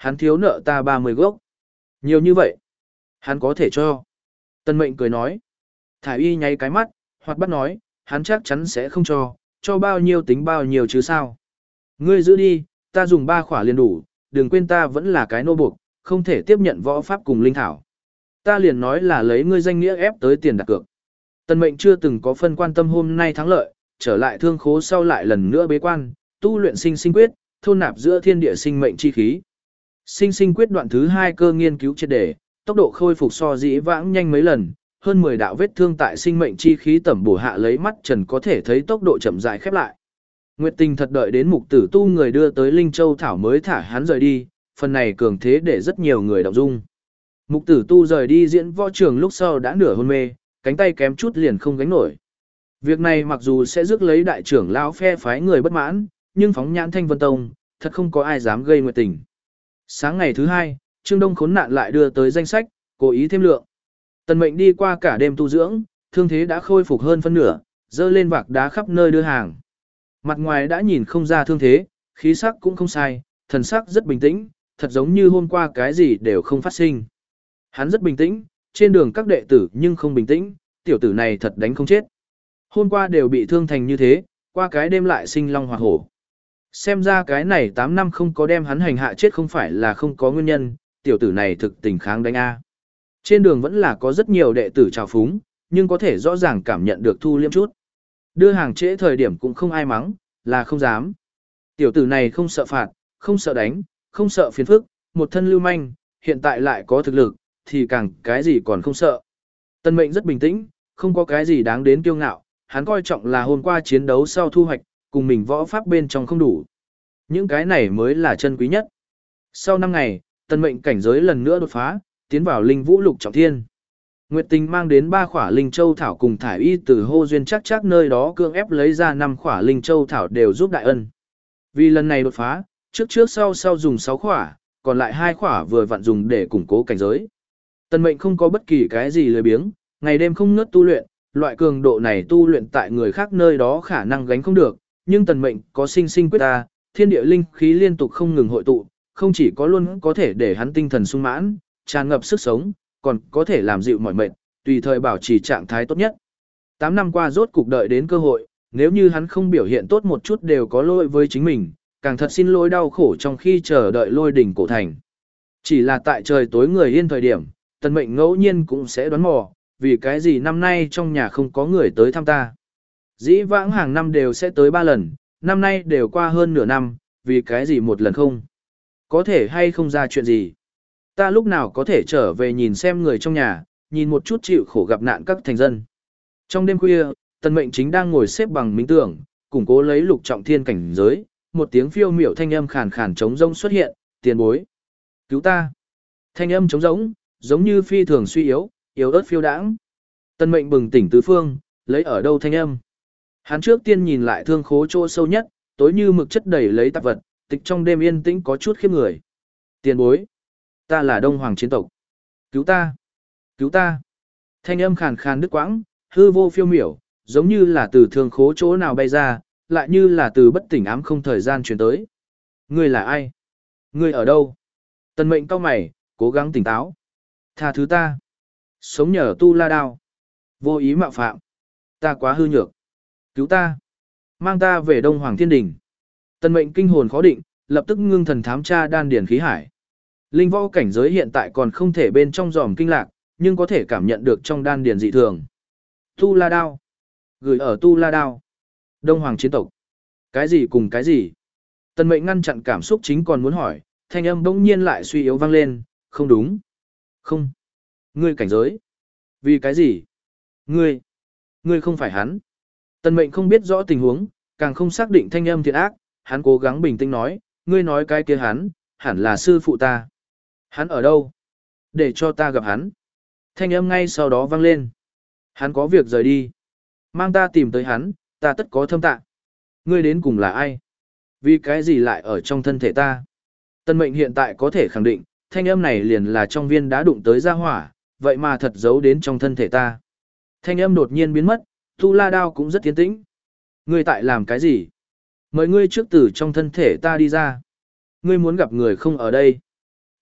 hắn thiếu nợ ta ba mươi gốc. Nhiều như vậy. Hắn có thể cho. Tân mệnh cười nói. Thải y nháy cái mắt, hoặc bắt nói, hắn chắc chắn sẽ không cho, cho bao nhiêu tính bao nhiêu chứ sao. Ngươi giữ đi, ta dùng ba khỏa liền đủ, đừng quên ta vẫn là cái nô buộc, không thể tiếp nhận võ pháp cùng linh thảo. Ta liền nói là lấy ngươi danh nghĩa ép tới tiền đặt cược. Tân mệnh chưa từng có phân quan tâm hôm nay thắng lợi, trở lại thương khố sau lại lần nữa bế quan, tu luyện sinh sinh quyết, thôn nạp giữa thiên địa sinh mệnh chi khí. Sinh sinh quyết đoạn thứ hai cơ nghiên cứu triệt đề, tốc độ khôi phục so dĩ vãng nhanh mấy lần, hơn mười đạo vết thương tại sinh mệnh chi khí tẩm bổ hạ lấy mắt trần có thể thấy tốc độ chậm rãi khép lại. Nguyệt Tình thật đợi đến mục tử tu người đưa tới Linh Châu Thảo mới thả hắn rời đi, phần này cường thế để rất nhiều người động dung. Mục tử tu rời đi diễn võ trường lúc sau đã nửa hôn mê, cánh tay kém chút liền không gánh nổi. Việc này mặc dù sẽ rước lấy đại trưởng lão phe phái người bất mãn, nhưng phóng nhãn Thanh Vân Tông, thật không có ai dám gây Nguyệt Tình. Sáng ngày thứ hai, Trương Đông khốn nạn lại đưa tới danh sách, cố ý thêm lượng. Tần Mệnh đi qua cả đêm tu dưỡng, thương thế đã khôi phục hơn phân nửa, dơ lên vạc đá khắp nơi đưa hàng. Mặt ngoài đã nhìn không ra thương thế, khí sắc cũng không sai, thần sắc rất bình tĩnh, thật giống như hôm qua cái gì đều không phát sinh. Hắn rất bình tĩnh, trên đường các đệ tử nhưng không bình tĩnh, tiểu tử này thật đánh không chết. Hôm qua đều bị thương thành như thế, qua cái đêm lại sinh long hoặc hổ. Xem ra cái này tám năm không có đem hắn hành hạ chết không phải là không có nguyên nhân, tiểu tử này thực tình kháng đánh A. Trên đường vẫn là có rất nhiều đệ tử trào phúng, nhưng có thể rõ ràng cảm nhận được thu liêm chút. Đưa hàng trễ thời điểm cũng không ai mắng, là không dám. Tiểu tử này không sợ phạt, không sợ đánh, không sợ phiền phức, một thân lưu manh, hiện tại lại có thực lực, thì càng cái gì còn không sợ. Tân Mệnh rất bình tĩnh, không có cái gì đáng đến kiêu ngạo, hắn coi trọng là hôm qua chiến đấu sau thu hoạch, cùng mình võ pháp bên trong không đủ. Những cái này mới là chân quý nhất. Sau năm ngày, Tân Mệnh cảnh giới lần nữa đột phá, tiến vào linh vũ lục trọng thiên. Nguyệt Tình mang đến ba khỏa linh châu thảo cùng thải y từ hô duyên chắc chắc nơi đó cương ép lấy ra năm khỏa linh châu thảo đều giúp đại ân. Vì lần này đột phá, trước trước sau sau dùng sáu khỏa, còn lại hai khỏa vừa vặn dùng để củng cố cảnh giới. Tân Mệnh không có bất kỳ cái gì lười biếng, ngày đêm không ngớt tu luyện, loại cường độ này tu luyện tại người khác nơi đó khả năng gánh không được, nhưng Tần Mệnh có sinh sinh quyết ta, thiên địa linh khí liên tục không ngừng hội tụ, không chỉ có luôn có thể để hắn tinh thần sung mãn, tràn ngập sức sống, còn có thể làm dịu mọi mệt, tùy thời bảo trì trạng thái tốt nhất. Tám năm qua rốt cục đợi đến cơ hội, nếu như hắn không biểu hiện tốt một chút đều có lỗi với chính mình, càng thật xin lỗi đau khổ trong khi chờ đợi lôi đỉnh cổ thành. Chỉ là tại trời tối người yên thời điểm, Tần Mệnh ngẫu nhiên cũng sẽ đoán mò, vì cái gì năm nay trong nhà không có người tới thăm ta. Dĩ vãng hàng năm đều sẽ tới ba lần, năm nay đều qua hơn nửa năm, vì cái gì một lần không. Có thể hay không ra chuyện gì. Ta lúc nào có thể trở về nhìn xem người trong nhà, nhìn một chút chịu khổ gặp nạn các thành dân. Trong đêm khuya, Tần Mệnh chính đang ngồi xếp bằng minh tưởng, củng cố lấy lục trọng thiên cảnh giới, một tiếng phiêu miểu thanh âm khàn khàn trống rỗng xuất hiện, tiền bối. Cứu ta. Thanh âm trống rỗng, giống như phi thường suy yếu, yếu ớt phiêu đãng. Tần Mệnh bừng tỉnh tứ phương, lấy ở đâu thanh âm. Hắn trước tiên nhìn lại thương khố chỗ sâu nhất, tối như mực chất đầy lấy tạp vật, tịch trong đêm yên tĩnh có chút khiếp người. Tiền bối. Ta là Đông Hoàng chiến tộc. Cứu ta. Cứu ta. Thanh âm khàn khàn đứt quãng, hư vô phiêu miểu, giống như là từ thương khố chỗ nào bay ra, lại như là từ bất tỉnh ám không thời gian truyền tới. Ngươi là ai? Ngươi ở đâu? Tần Mệnh cau mày, cố gắng tỉnh táo. Tha thứ ta. Sống nhờ tu la đao. Vô ý mạo phạm. Ta quá hư nhược. Cứu ta. Mang ta về Đông Hoàng Thiên Đình. Tần Mệnh kinh hồn khó định, lập tức ngưng thần thám tra đan điển khí hải. Linh võ cảnh giới hiện tại còn không thể bên trong giòm kinh lạc, nhưng có thể cảm nhận được trong đan điển dị thường. Tu la đao. Gửi ở tu la đao. Đông Hoàng chiến tộc. Cái gì cùng cái gì? Tần Mệnh ngăn chặn cảm xúc chính còn muốn hỏi, thanh âm bỗng nhiên lại suy yếu vang lên, không đúng. Không. Ngươi cảnh giới. Vì cái gì? Ngươi. Ngươi không phải hắn. Tần Mệnh không biết rõ tình huống, càng không xác định thanh âm thiện ác, hắn cố gắng bình tĩnh nói, ngươi nói cái kia hắn, hẳn là sư phụ ta. Hắn ở đâu? Để cho ta gặp hắn. Thanh âm ngay sau đó vang lên. Hắn có việc rời đi. Mang ta tìm tới hắn, ta tất có thâm tạ. Ngươi đến cùng là ai? Vì cái gì lại ở trong thân thể ta? Tần Mệnh hiện tại có thể khẳng định, thanh âm này liền là trong viên đá đụng tới ra hỏa, vậy mà thật giấu đến trong thân thể ta. Thanh âm đột nhiên biến mất, tu la đao cũng rất tiến tĩnh. Ngươi tại làm cái gì? Mời ngươi trước từ trong thân thể ta đi ra. Ngươi muốn gặp người không ở đây.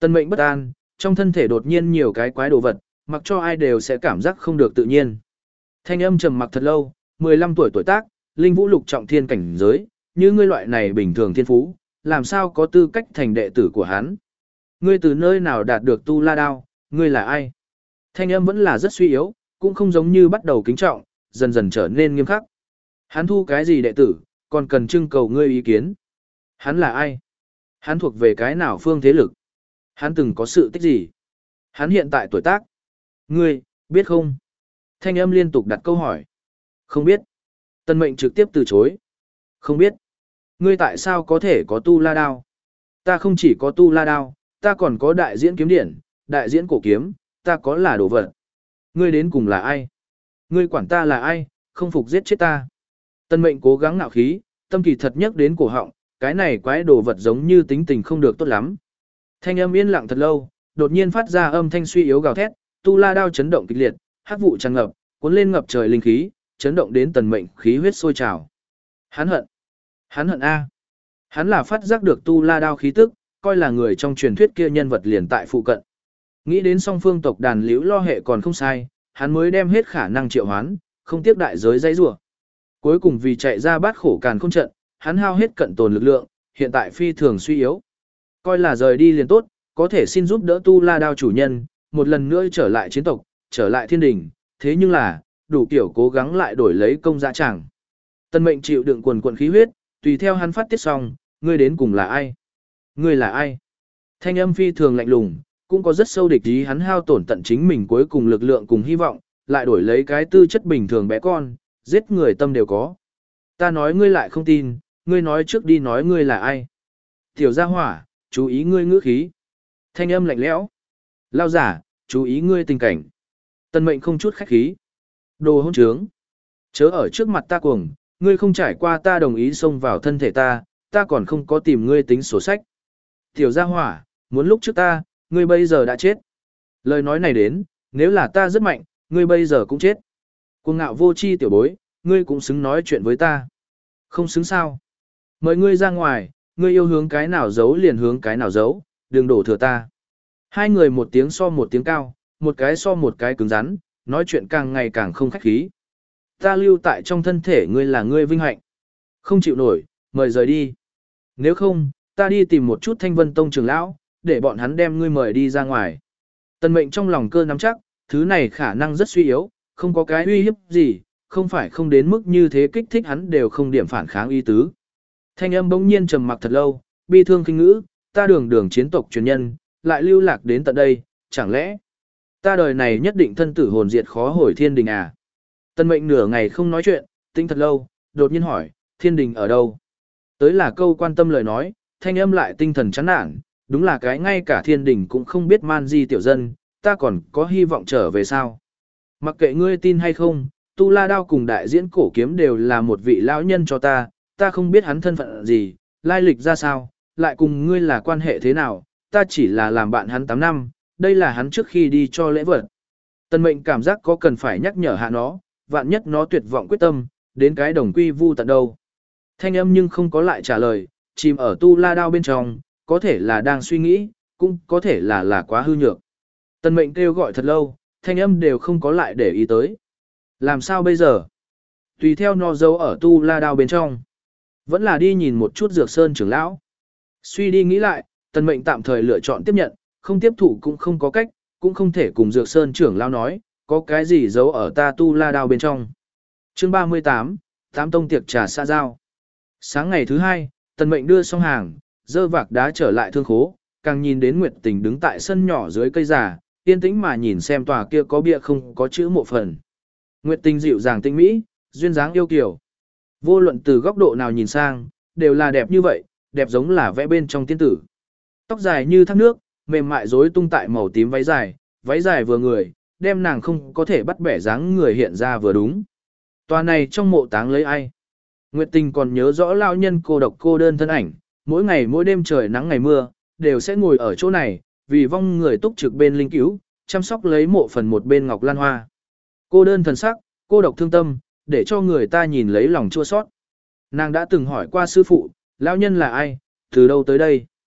Tân mệnh bất an, trong thân thể đột nhiên nhiều cái quái đồ vật, mặc cho ai đều sẽ cảm giác không được tự nhiên. Thanh âm trầm mặc thật lâu, mười lăm tuổi tuổi tác, linh vũ lục trọng thiên cảnh giới, như ngươi loại này bình thường thiên phú, làm sao có tư cách thành đệ tử của hắn? Ngươi từ nơi nào đạt được tu la đao, ngươi là ai? Thanh âm vẫn là rất suy yếu, cũng không giống như bắt đầu kính trọng, dần dần trở nên nghiêm khắc. Hắn thu cái gì đệ tử, còn cần trưng cầu ngươi ý kiến. Hắn là ai? Hắn thuộc về cái nào phương thế lực? Hắn từng có sự tích gì? Hắn hiện tại tuổi tác? Ngươi, biết không? Thanh âm liên tục đặt câu hỏi. Không biết. Tân mệnh trực tiếp từ chối. Không biết. Ngươi tại sao có thể có tu la đao? Ta không chỉ có tu la đao, ta còn có đại diễn kiếm điển, đại diễn cổ kiếm, ta có là đồ vật. Ngươi đến cùng là ai? Ngươi quản ta là ai, không phục giết chết ta. Tân mệnh cố gắng ngạo khí, tâm kỳ thật nhất đến cổ họng, cái này quái đồ vật giống như tính tình không được tốt lắm. Thanh âm yên lặng thật lâu, đột nhiên phát ra âm thanh suy yếu gào thét, tu la đao chấn động kịch liệt, hắc vụ tràn ngập, cuốn lên ngập trời linh khí, chấn động đến tần mệnh khí huyết sôi trào. Hắn hận. Hắn hận A. Hắn là phát giác được tu la đao khí tức, coi là người trong truyền thuyết kia nhân vật liền tại phụ cận. Nghĩ đến song phương tộc đàn liễu lo hệ còn không sai, hắn mới đem hết khả năng triệu hoán, không tiếc đại giới dây rủa. Cuối cùng vì chạy ra bát khổ càn không trận, hắn hao hết cận tồn lực lượng, hiện tại phi thường suy yếu. Coi là rời đi liền tốt, có thể xin giúp đỡ tu la đao chủ nhân, một lần nữa trở lại chiến tộc, trở lại thiên đình, thế nhưng là, đủ kiểu cố gắng lại đổi lấy công dã tràng. Tân mệnh chịu đựng quần quần khí huyết, tùy theo hắn phát tiết xong, ngươi đến cùng là ai? Ngươi là ai? Thanh âm phi thường lạnh lùng, cũng có rất sâu địch ý, hắn hao tổn tận chính mình cuối cùng lực lượng cùng hy vọng, lại đổi lấy cái tư chất bình thường bé con, giết người tâm đều có. Ta nói ngươi lại không tin, ngươi nói trước đi nói ngươi là ai? Tiểu gia hỏa, chú ý ngươi ngữ khí. Thanh âm lạnh lẽo. Lao giả, chú ý ngươi tình cảnh. Tân mệnh không chút khách khí. Đồ hỗn trướng. Chớ ở trước mặt ta cuồng, ngươi không trải qua ta đồng ý xông vào thân thể ta, ta còn không có tìm ngươi tính sổ sách. Tiểu gia hỏa, muốn lúc trước ta, ngươi bây giờ đã chết. Lời nói này đến, nếu là ta rất mạnh, ngươi bây giờ cũng chết. Cuồng ngạo vô chi tiểu bối, ngươi cũng xứng nói chuyện với ta. Không xứng sao? Mời ngươi ra ngoài, ngươi yêu hướng cái nào giấu liền hướng cái nào giấu, đừng đổ thừa ta. Hai người một tiếng so một tiếng cao, một cái so một cái cứng rắn, nói chuyện càng ngày càng không khách khí. Ta lưu tại trong thân thể ngươi là ngươi vinh hạnh. Không chịu nổi, mời rời đi. Nếu không, ta đi tìm một chút Thanh Vân Tông trưởng lão, để bọn hắn đem ngươi mời đi ra ngoài. Tần mệnh trong lòng cơ nắm chắc, thứ này khả năng rất suy yếu, không có cái uy hiếp gì, không phải không đến mức như thế kích thích hắn đều không điểm phản kháng ý tứ. Thanh âm bỗng nhiên trầm mặc thật lâu, bi thương kinh ngữ, ta đường đường chiến tộc truyền nhân, lại lưu lạc đến tận đây, chẳng lẽ ta đời này nhất định thân tử hồn diệt khó hồi thiên đình à? Tân mệnh nửa ngày không nói chuyện, tinh thật lâu, đột nhiên hỏi, thiên đình ở đâu? Tới là câu quan tâm lời nói, thanh âm lại tinh thần chán nản, đúng là cái ngay cả thiên đình cũng không biết man di tiểu dân, ta còn có hy vọng trở về sao? Mặc kệ ngươi tin hay không, tu la đao cùng đại diễn cổ kiếm đều là một vị lão nhân cho ta, ta không biết hắn thân phận gì, lai lịch ra sao, lại cùng ngươi là quan hệ thế nào, ta chỉ là làm bạn hắn tám năm, đây là hắn trước khi đi cho lễ vật. Tân mệnh cảm giác có cần phải nhắc nhở hạ nó, vạn nhất nó tuyệt vọng quyết tâm, đến cái đồng quy vu tận đâu. Thanh âm nhưng không có lại trả lời, chìm ở tu la đao bên trong, có thể là đang suy nghĩ, cũng có thể là là quá hư nhược. Tân mệnh kêu gọi thật lâu, thanh âm đều không có lại để ý tới. Làm sao bây giờ? Tùy theo nó giấu ở tu la đao bên trong. Vẫn là đi nhìn một chút Dược Sơn trưởng lão. Suy đi nghĩ lại, Tân mệnh tạm thời lựa chọn tiếp nhận, không tiếp thụ cũng không có cách, cũng không thể cùng Dược Sơn trưởng lão nói, có cái gì giấu ở ta tu la đao bên trong. Chương ba mươi tám, Tám tông tiệc trà xã giao. Sáng ngày thứ hai, Tần mệnh đưa xong hàng, dơ vạc đá trở lại thương khố, càng nhìn đến Nguyệt Tình đứng tại sân nhỏ dưới cây già, yên tĩnh mà nhìn xem tòa kia có bia không có chữ mộ phần. Nguyệt Tình dịu dàng tinh mỹ, duyên dáng yêu kiều. Vô luận từ góc độ nào nhìn sang, đều là đẹp như vậy, đẹp giống là vẽ bên trong tiên tử. Tóc dài như thác nước, mềm mại rối tung tại màu tím váy dài, váy dài vừa người, đem nàng không có thể bắt bẻ dáng người hiện ra vừa đúng. Tòa này trong mộ táng lấy ai? Nguyệt Tình còn nhớ rõ lão nhân cô độc cô đơn thân ảnh, mỗi ngày mỗi đêm trời nắng ngày mưa, đều sẽ ngồi ở chỗ này, vì vong người túc trực bên linh cứu, chăm sóc lấy mộ phần một bên ngọc lan hoa. Cô đơn thần sắc, cô độc thương tâm, để cho người ta nhìn lấy lòng chua xót. Nàng đã từng hỏi qua sư phụ, lão nhân là ai, từ đâu tới đây?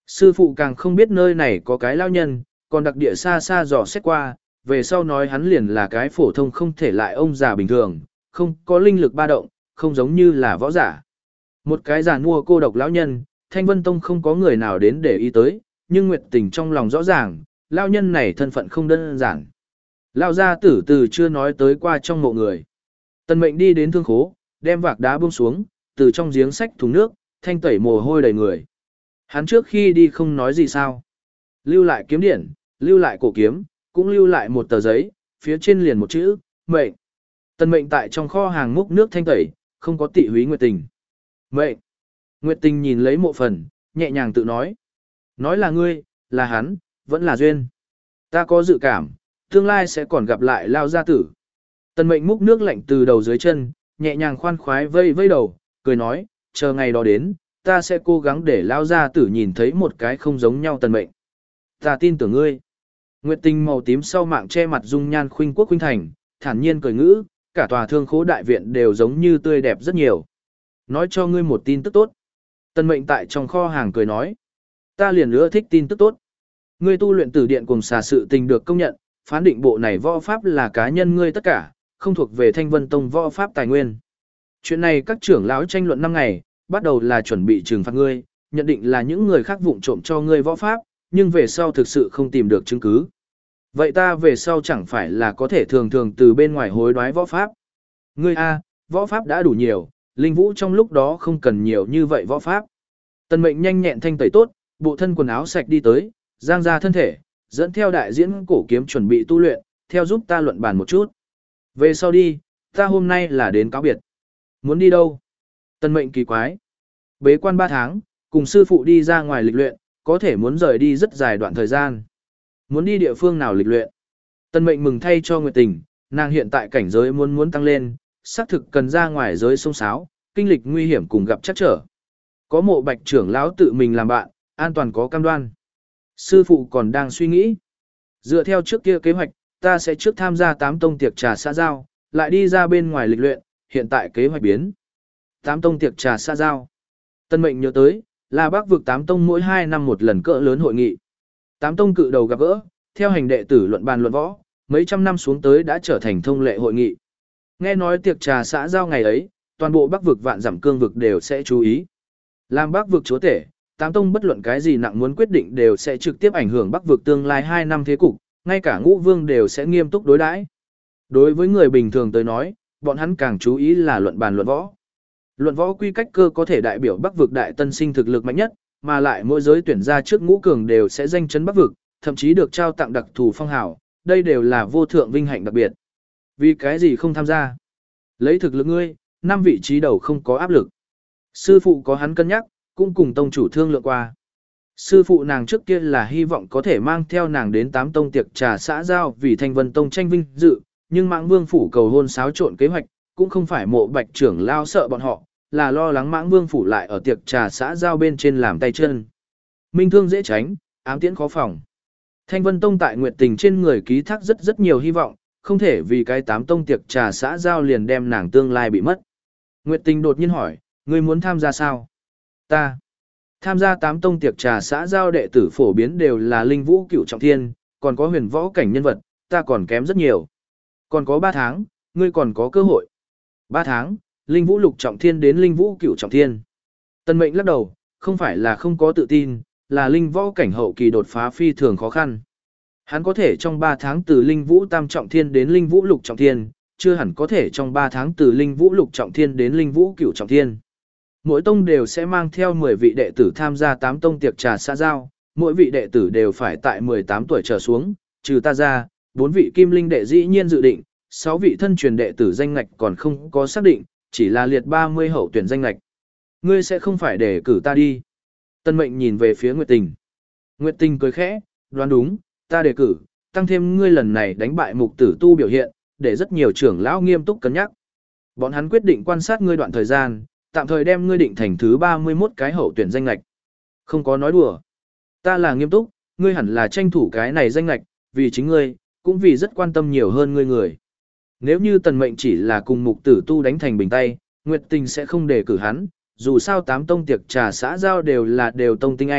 Sư phụ càng không biết nơi này có cái lao nhân, còn đặc địa xa xa dò xét qua, về sau nói hắn liền là cái phổ thông không thể lại ông già bình thường, không có linh lực ba động, không giống như là võ giả. Một cái già nua cô độc lão nhân, Thanh Vân Tông không có người nào đến để ý tới, nhưng Nguyệt Tình trong lòng rõ ràng, lão nhân này thân phận không đơn giản. Lão gia tử từ chưa nói tới qua trong mộ người. Tần Mệnh đi đến thương khố, đem vạc đá buông xuống, từ trong giếng xách thùng nước, thanh tẩy mồ hôi đầy người. Hắn trước khi đi không nói gì sao. Lưu lại kiếm điển, lưu lại cổ kiếm, cũng lưu lại một tờ giấy, phía trên liền một chữ, mệnh. Tần Mệnh tại trong kho hàng múc nước thanh tẩy, không có tị húy Nguyệt Tình. Mệnh. Nguyệt Tình nhìn lấy mộ phần, nhẹ nhàng tự nói. Nói là ngươi, là hắn, vẫn là duyên. Ta có dự cảm, tương lai sẽ còn gặp lại lao gia tử. Tần Mệnh múc nước lạnh từ đầu dưới chân, nhẹ nhàng khoan khoái vây vây đầu, cười nói, chờ ngày đó đến, ta sẽ cố gắng để lao gia tử nhìn thấy một cái không giống nhau Tần Mệnh. Ta tin tưởng ngươi. Nguyệt Tình màu tím sau mạng che mặt dung nhan khuynh quốc khuynh thành, thản nhiên cười ngữ, cả tòa thương khố đại viện đều giống như tươi đẹp rất nhiều. Nói cho ngươi một tin tức tốt. Tần Mệnh tại trong kho hàng cười nói, ta liền ưa thích tin tức tốt. Ngươi tu luyện tử điện cùng xà sự tình được công nhận, phán định bộ này võ pháp là cá nhân ngươi tất cả, không thuộc về Thanh Vân Tông võ pháp tài nguyên. Chuyện này các trưởng lão tranh luận năm ngày, bắt đầu là chuẩn bị trừng phạt ngươi, nhận định là những người khác vụng trộm cho ngươi võ pháp, nhưng về sau thực sự không tìm được chứng cứ. Vậy ta về sau chẳng phải là có thể thường thường từ bên ngoài hối đoái võ pháp. Ngươi a, võ pháp đã đủ nhiều, linh vũ trong lúc đó không cần nhiều như vậy võ pháp. Tần Mệnh nhanh nhẹn thanh tẩy tốt, bộ thân quần áo sạch đi tới, giang ra thân thể, dẫn theo đại diễn cổ kiếm chuẩn bị tu luyện, theo giúp ta luận bàn một chút. Về sau đi, ta hôm nay là đến cáo biệt. Muốn đi đâu? Tần Mệnh kỳ quái. Bế quan ba tháng, cùng sư phụ đi ra ngoài lịch luyện, có thể muốn rời đi rất dài đoạn thời gian. Muốn đi địa phương nào lịch luyện? Tần Mệnh mừng thay cho Nguyệt Tình, nàng hiện tại cảnh giới muốn muốn tăng lên, xác thực cần ra ngoài giới sông sáo, kinh lịch nguy hiểm cùng gặp chắc trở. Có Mộ Bạch trưởng lão tự mình làm bạn, an toàn có cam đoan. Sư phụ còn đang suy nghĩ. Dựa theo trước kia kế hoạch, ta sẽ trước tham gia tám tông tiệc trà xã giao, lại đi ra bên ngoài lịch luyện, hiện tại kế hoạch biến. Tám tông tiệc trà xã giao. Tân Mệnh nhớ tới, là Bắc vực tám tông mỗi hai năm một lần cỡ lớn hội nghị. Tám tông cự đầu gặp gỡ, theo hành đệ tử luận bàn luận võ, mấy trăm năm xuống tới đã trở thành thông lệ hội nghị. Nghe nói tiệc trà xã giao ngày ấy, toàn bộ Bắc vực vạn dặm cương vực đều sẽ chú ý. Làm Bắc vực chúa tể, tám tông bất luận cái gì nặng muốn quyết định đều sẽ trực tiếp ảnh hưởng Bắc vực tương lai hai năm thế cục, ngay cả Ngũ Vương đều sẽ nghiêm túc đối đãi. Đối với người bình thường tới nói, bọn hắn càng chú ý là luận bàn luận võ. Luận võ quy cách cơ có thể đại biểu Bắc vực đại tân sinh thực lực mạnh nhất, mà lại mỗi giới tuyển ra trước ngũ cường đều sẽ danh chấn Bắc vực, thậm chí được trao tặng đặc thù phong hào, đây đều là vô thượng vinh hạnh đặc biệt. Vì cái gì không tham gia? Lấy thực lực ngươi, năm vị trí đầu không có áp lực. Sư phụ có hắn cân nhắc, cũng cùng tông chủ thương lượng qua. Sư phụ nàng trước kia là hy vọng có thể mang theo nàng đến tám tông tiệc trà xã giao vì Thanh Vân Tông tranh vinh dự, nhưng Mãng Vương phủ cầu hôn xáo trộn kế hoạch, cũng không phải Mộ Bạch trưởng lao sợ bọn họ, là lo lắng Mãng Vương phủ lại ở tiệc trà xã giao bên trên làm tay chân. Minh thương dễ tránh, ám tiễn khó phòng. Thanh Vân Tông tại Nguyệt Tình trên người ký thác rất rất nhiều hy vọng, không thể vì cái tám tông tiệc trà xã giao liền đem nàng tương lai bị mất. Nguyệt Tình đột nhiên hỏi, ngươi muốn tham gia sao? Ta. Tham gia tám tông tiệc trà xã giao đệ tử phổ biến đều là linh vũ cửu trọng thiên, còn có huyền võ cảnh nhân vật, ta còn kém rất nhiều. Còn có ba tháng, ngươi còn có cơ hội. ba tháng, linh vũ lục trọng thiên đến linh vũ cửu trọng thiên. Tân Mệnh lắc đầu, không phải là không có tự tin, là linh võ cảnh hậu kỳ đột phá phi thường khó khăn. Hắn có thể trong ba tháng từ linh vũ tam trọng thiên đến linh vũ lục trọng thiên, chưa hẳn có thể trong ba tháng từ linh vũ lục trọng thiên đến linh vũ cửu trọng thiên. Mỗi tông đều sẽ mang theo mười vị đệ tử tham gia tám tông tiệc trà xã giao, mỗi vị đệ tử đều phải tại mười tám tuổi trở xuống, trừ ta ra, bốn vị kim linh đệ dĩ nhiên dự định, sáu vị thân truyền đệ tử danh ngạch còn không có xác định, chỉ là liệt ba mươi hậu tuyển danh ngạch. Ngươi sẽ không phải để cử ta đi. Tân Mệnh nhìn về phía Nguyệt Tình. Nguyệt Tình cười khẽ, đoán đúng, ta đề cử, tăng thêm ngươi lần này đánh bại mục tử tu biểu hiện, để rất nhiều trưởng lão nghiêm túc cân nhắc. Bọn hắn quyết định quan sát ngươi đoạn thời gian, tạm thời đem ngươi định thành thứ ba mươi mốt cái hậu tuyển danh lệch. Không có nói đùa. Ta là nghiêm túc, ngươi hẳn là tranh thủ cái này danh lệch, vì chính ngươi, cũng vì rất quan tâm nhiều hơn ngươi người. Nếu như Tần Mệnh chỉ là cùng mục tử tu đánh thành bình tay, Nguyệt Tình sẽ không đề cử hắn, dù sao tám tông tiệc trà xã giao đều là đều tông tinh anh,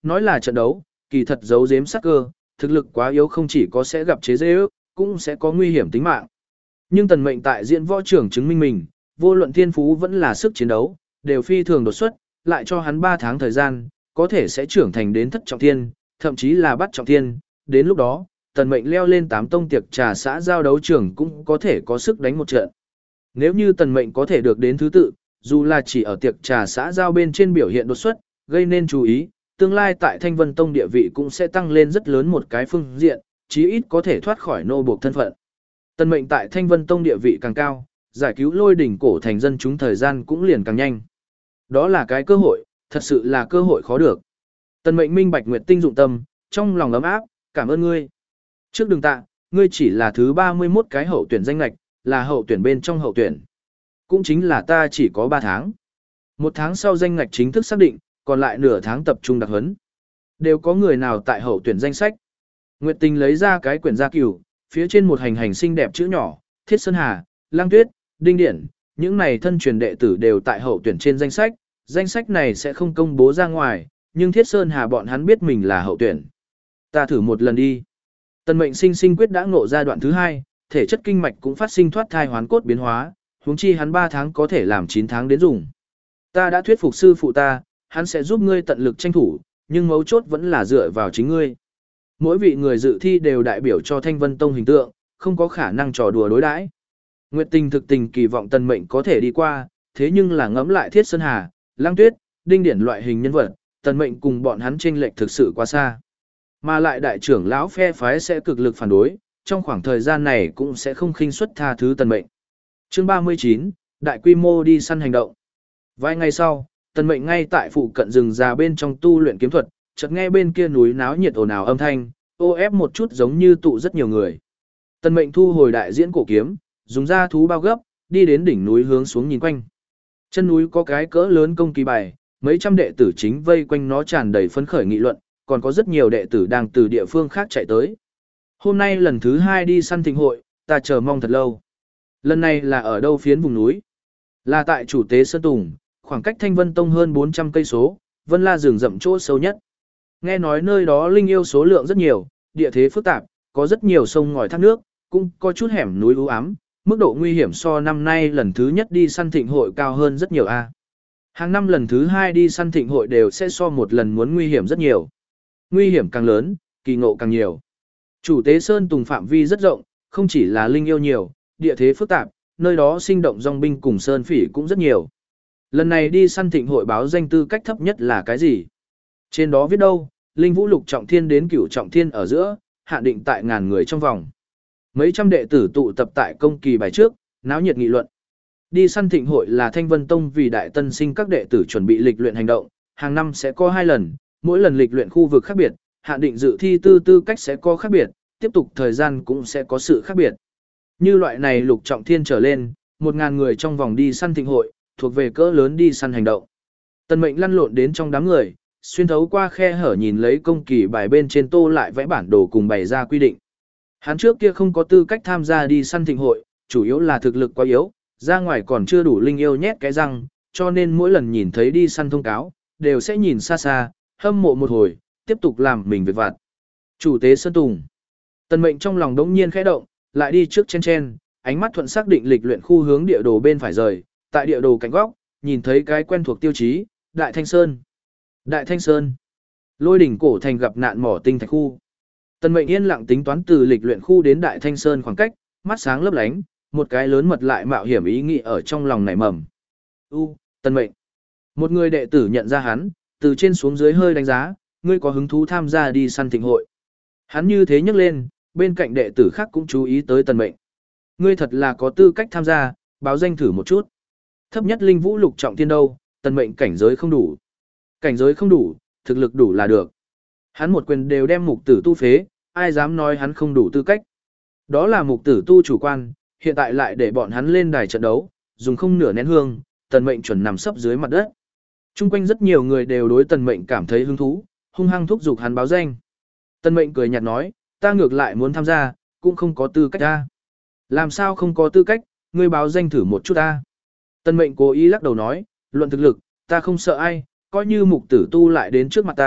nói là trận đấu, kỳ thật giấu giếm sắc cơ, thực lực quá yếu không chỉ có sẽ gặp chế giễu, cũng sẽ có nguy hiểm tính mạng. Nhưng tần mệnh tại diễn võ trưởng chứng minh mình, vô luận thiên phú vẫn là sức chiến đấu, đều phi thường đột xuất, lại cho hắn ba tháng thời gian, có thể sẽ trưởng thành đến thất trọng thiên, thậm chí là bắt trọng thiên, đến lúc đó, tần mệnh leo lên tám tông tiệc trà xã giao đấu trường cũng có thể có sức đánh một trận. Nếu như tần mệnh có thể được đến thứ tự, dù là chỉ ở tiệc trà xã giao bên trên biểu hiện đột xuất, gây nên chú ý, tương lai tại Thanh Vân Tông địa vị cũng sẽ tăng lên rất lớn một cái phương diện, chí ít có thể thoát khỏi nô buộc thân phận. Tần mệnh tại Thanh Vân Tông địa vị càng cao, giải cứu lôi đỉnh cổ thành dân chúng thời gian cũng liền càng nhanh. Đó là cái cơ hội, thật sự là cơ hội khó được. Tần mệnh minh bạch Nguyệt Tinh dụng tâm, trong lòng ấm áp, cảm ơn ngươi. Trước đừng tạ, ngươi chỉ là thứ ba mươi mốt cái hậu tuyển danh lạch, là hậu tuyển bên trong hậu tuyển. Cũng chính là ta chỉ có ba tháng. Một tháng sau danh ngạch chính thức xác định, còn lại nửa tháng tập trung đặc huấn. Đều có người nào tại hậu tuyển danh sách. Nguyệt Tình lấy ra cái quyển gia cửu, phía trên một hành hành xinh đẹp chữ nhỏ, Thiết Sơn Hà, Lang Tuyết, Đinh Điển, những này thân truyền đệ tử đều tại hậu tuyển trên danh sách, danh sách này sẽ không công bố ra ngoài, nhưng Thiết Sơn Hà bọn hắn biết mình là hậu tuyển. Ta thử một lần đi. Tần mệnh sinh sinh quyết đã ngộ ra đoạn thứ hai, thể chất kinh mạch cũng phát sinh thoát thai hoán cốt biến hóa, huống chi hắn ba tháng có thể làm chín tháng đến dùng. Ta đã thuyết phục sư phụ ta, hắn sẽ giúp ngươi tận lực tranh thủ, nhưng mấu chốt vẫn là dựa vào chính ngươi. Mỗi vị người dự thi đều đại biểu cho Thanh Vân Tông hình tượng, không có khả năng trò đùa đối đãi. Nguyệt Tình thực tình kỳ vọng tần mệnh có thể đi qua, thế nhưng là ngẫm lại Thiết Sơn Hà, Lang Tuyết, Đinh Điển loại hình nhân vật, tần mệnh cùng bọn hắn chênh lệch thực sự quá xa. Mà lại đại trưởng lão phe phái sẽ cực lực phản đối, trong khoảng thời gian này cũng sẽ không khinh suất tha thứ tần mệnh. Chương ba mươi chín, đại quy mô đi săn hành động. Vài ngày sau, tần mệnh ngay tại phụ cận rừng già bên trong tu luyện kiếm thuật, chợt nghe bên kia núi náo nhiệt ồn ào âm thanh, ô ép một chút giống như tụ rất nhiều người. Tần mệnh thu hồi đại diễn cổ kiếm, dùng ra thú bao gấp, đi đến đỉnh núi hướng xuống nhìn quanh. Chân núi có cái cỡ lớn công kỳ bài, mấy trăm đệ tử chính vây quanh nó tràn đầy phấn khởi nghị luận, còn có rất nhiều đệ tử đang từ địa phương khác chạy tới. Hôm nay lần thứ hai đi săn thịnh hội, ta chờ mong thật lâu. Lần này là ở đâu phiến vùng núi? Là tại chủ tế Sơn Tùng, khoảng cách Thanh Vân Tông hơn bốn trăm cây số, Vân La rừng rậm chỗ sâu nhất. Nghe nói nơi đó linh yêu số lượng rất nhiều, địa thế phức tạp, có rất nhiều sông ngòi thác nước, cũng có chút hẻm núi u ám, mức độ nguy hiểm so năm nay lần thứ nhất đi săn thịnh hội cao hơn rất nhiều a. Hàng năm lần thứ hai đi săn thịnh hội đều sẽ so một lần muốn nguy hiểm rất nhiều. Nguy hiểm càng lớn, kỳ ngộ càng nhiều. Chủ tế Sơn Tùng phạm vi rất rộng, không chỉ là linh yêu nhiều, địa thế phức tạp, nơi đó sinh động dòng binh cùng sơn phỉ cũng rất nhiều. Lần này đi săn thịnh hội báo danh tư cách thấp nhất là cái gì? Trên đó viết đâu, linh vũ lục trọng thiên đến cửu trọng thiên ở giữa, hạn định tại ngàn người trong vòng. Mấy trăm đệ tử tụ tập tại công kỳ bài trước, náo nhiệt nghị luận. Đi săn thịnh hội là Thanh Vân Tông vì đại tân sinh các đệ tử chuẩn bị lịch luyện hành động, hàng năm sẽ có hai lần, mỗi lần lịch luyện khu vực khác biệt, hạn định dự thi tư tư cách sẽ có khác biệt, tiếp tục thời gian cũng sẽ có sự khác biệt. Như loại này lục trọng thiên trở lên, một ngàn người trong vòng đi săn thịnh hội, thuộc về cỡ lớn đi săn hành động. Tần mệnh lăn lộn đến trong đám người, xuyên thấu qua khe hở nhìn lấy công kỳ bài bên trên tô lại vẽ bản đồ cùng bày ra quy định. Hắn trước kia không có tư cách tham gia đi săn thịnh hội, chủ yếu là thực lực quá yếu, ra ngoài còn chưa đủ linh yêu nhét cái răng, cho nên mỗi lần nhìn thấy đi săn thông cáo, đều sẽ nhìn xa xa, hâm mộ một hồi, tiếp tục làm mình việc vặt. Chủ tế Sơn Tùng. Tần mệnh trong lòng đống nhiên khẽ động, lại đi trước chen chen, ánh mắt thuận xác định lịch luyện khu hướng địa đồ bên phải rời, tại địa đồ cạnh góc, nhìn thấy cái quen thuộc tiêu chí, Đại Thanh Sơn. Đại Thanh Sơn. Lôi đỉnh cổ thành gặp nạn mỏ tinh thạch khu. Tần mệnh yên lặng tính toán từ lịch luyện khu đến Đại Thanh Sơn khoảng cách, mắt sáng lấp lánh, một cái lớn mật lại mạo hiểm ý nghĩ ở trong lòng nảy mầm. U, Tần mệnh. Một người đệ tử nhận ra hắn, từ trên xuống dưới hơi đánh giá, ngươi có hứng thú tham gia đi săn thịnh hội. Hắn như thế nhấc lên, bên cạnh đệ tử khác cũng chú ý tới tần mệnh. Ngươi thật là có tư cách tham gia, báo danh thử một chút. Thấp nhất linh vũ lục trọng thiên đâu, tần mệnh cảnh giới không đủ. Cảnh giới không đủ, thực lực đủ là được. Hắn một quyền đều đem mục tử tu phế, ai dám nói hắn không đủ tư cách. Đó là mục tử tu chủ quan, hiện tại lại để bọn hắn lên đài trận đấu, dùng không nửa nén hương, tần mệnh chuẩn nằm sấp dưới mặt đất. Trung quanh rất nhiều người đều đối tần mệnh cảm thấy hứng thú, hung hăng thúc giục hắn báo danh. Tần mệnh cười nhạt nói, ta ngược lại muốn tham gia, cũng không có tư cách ta. Làm sao không có tư cách, ngươi báo danh thử một chút ta. Tần mệnh cố ý lắc đầu nói, luận thực lực, ta không sợ ai, coi như mục tử tu lại đến trước mặt ta,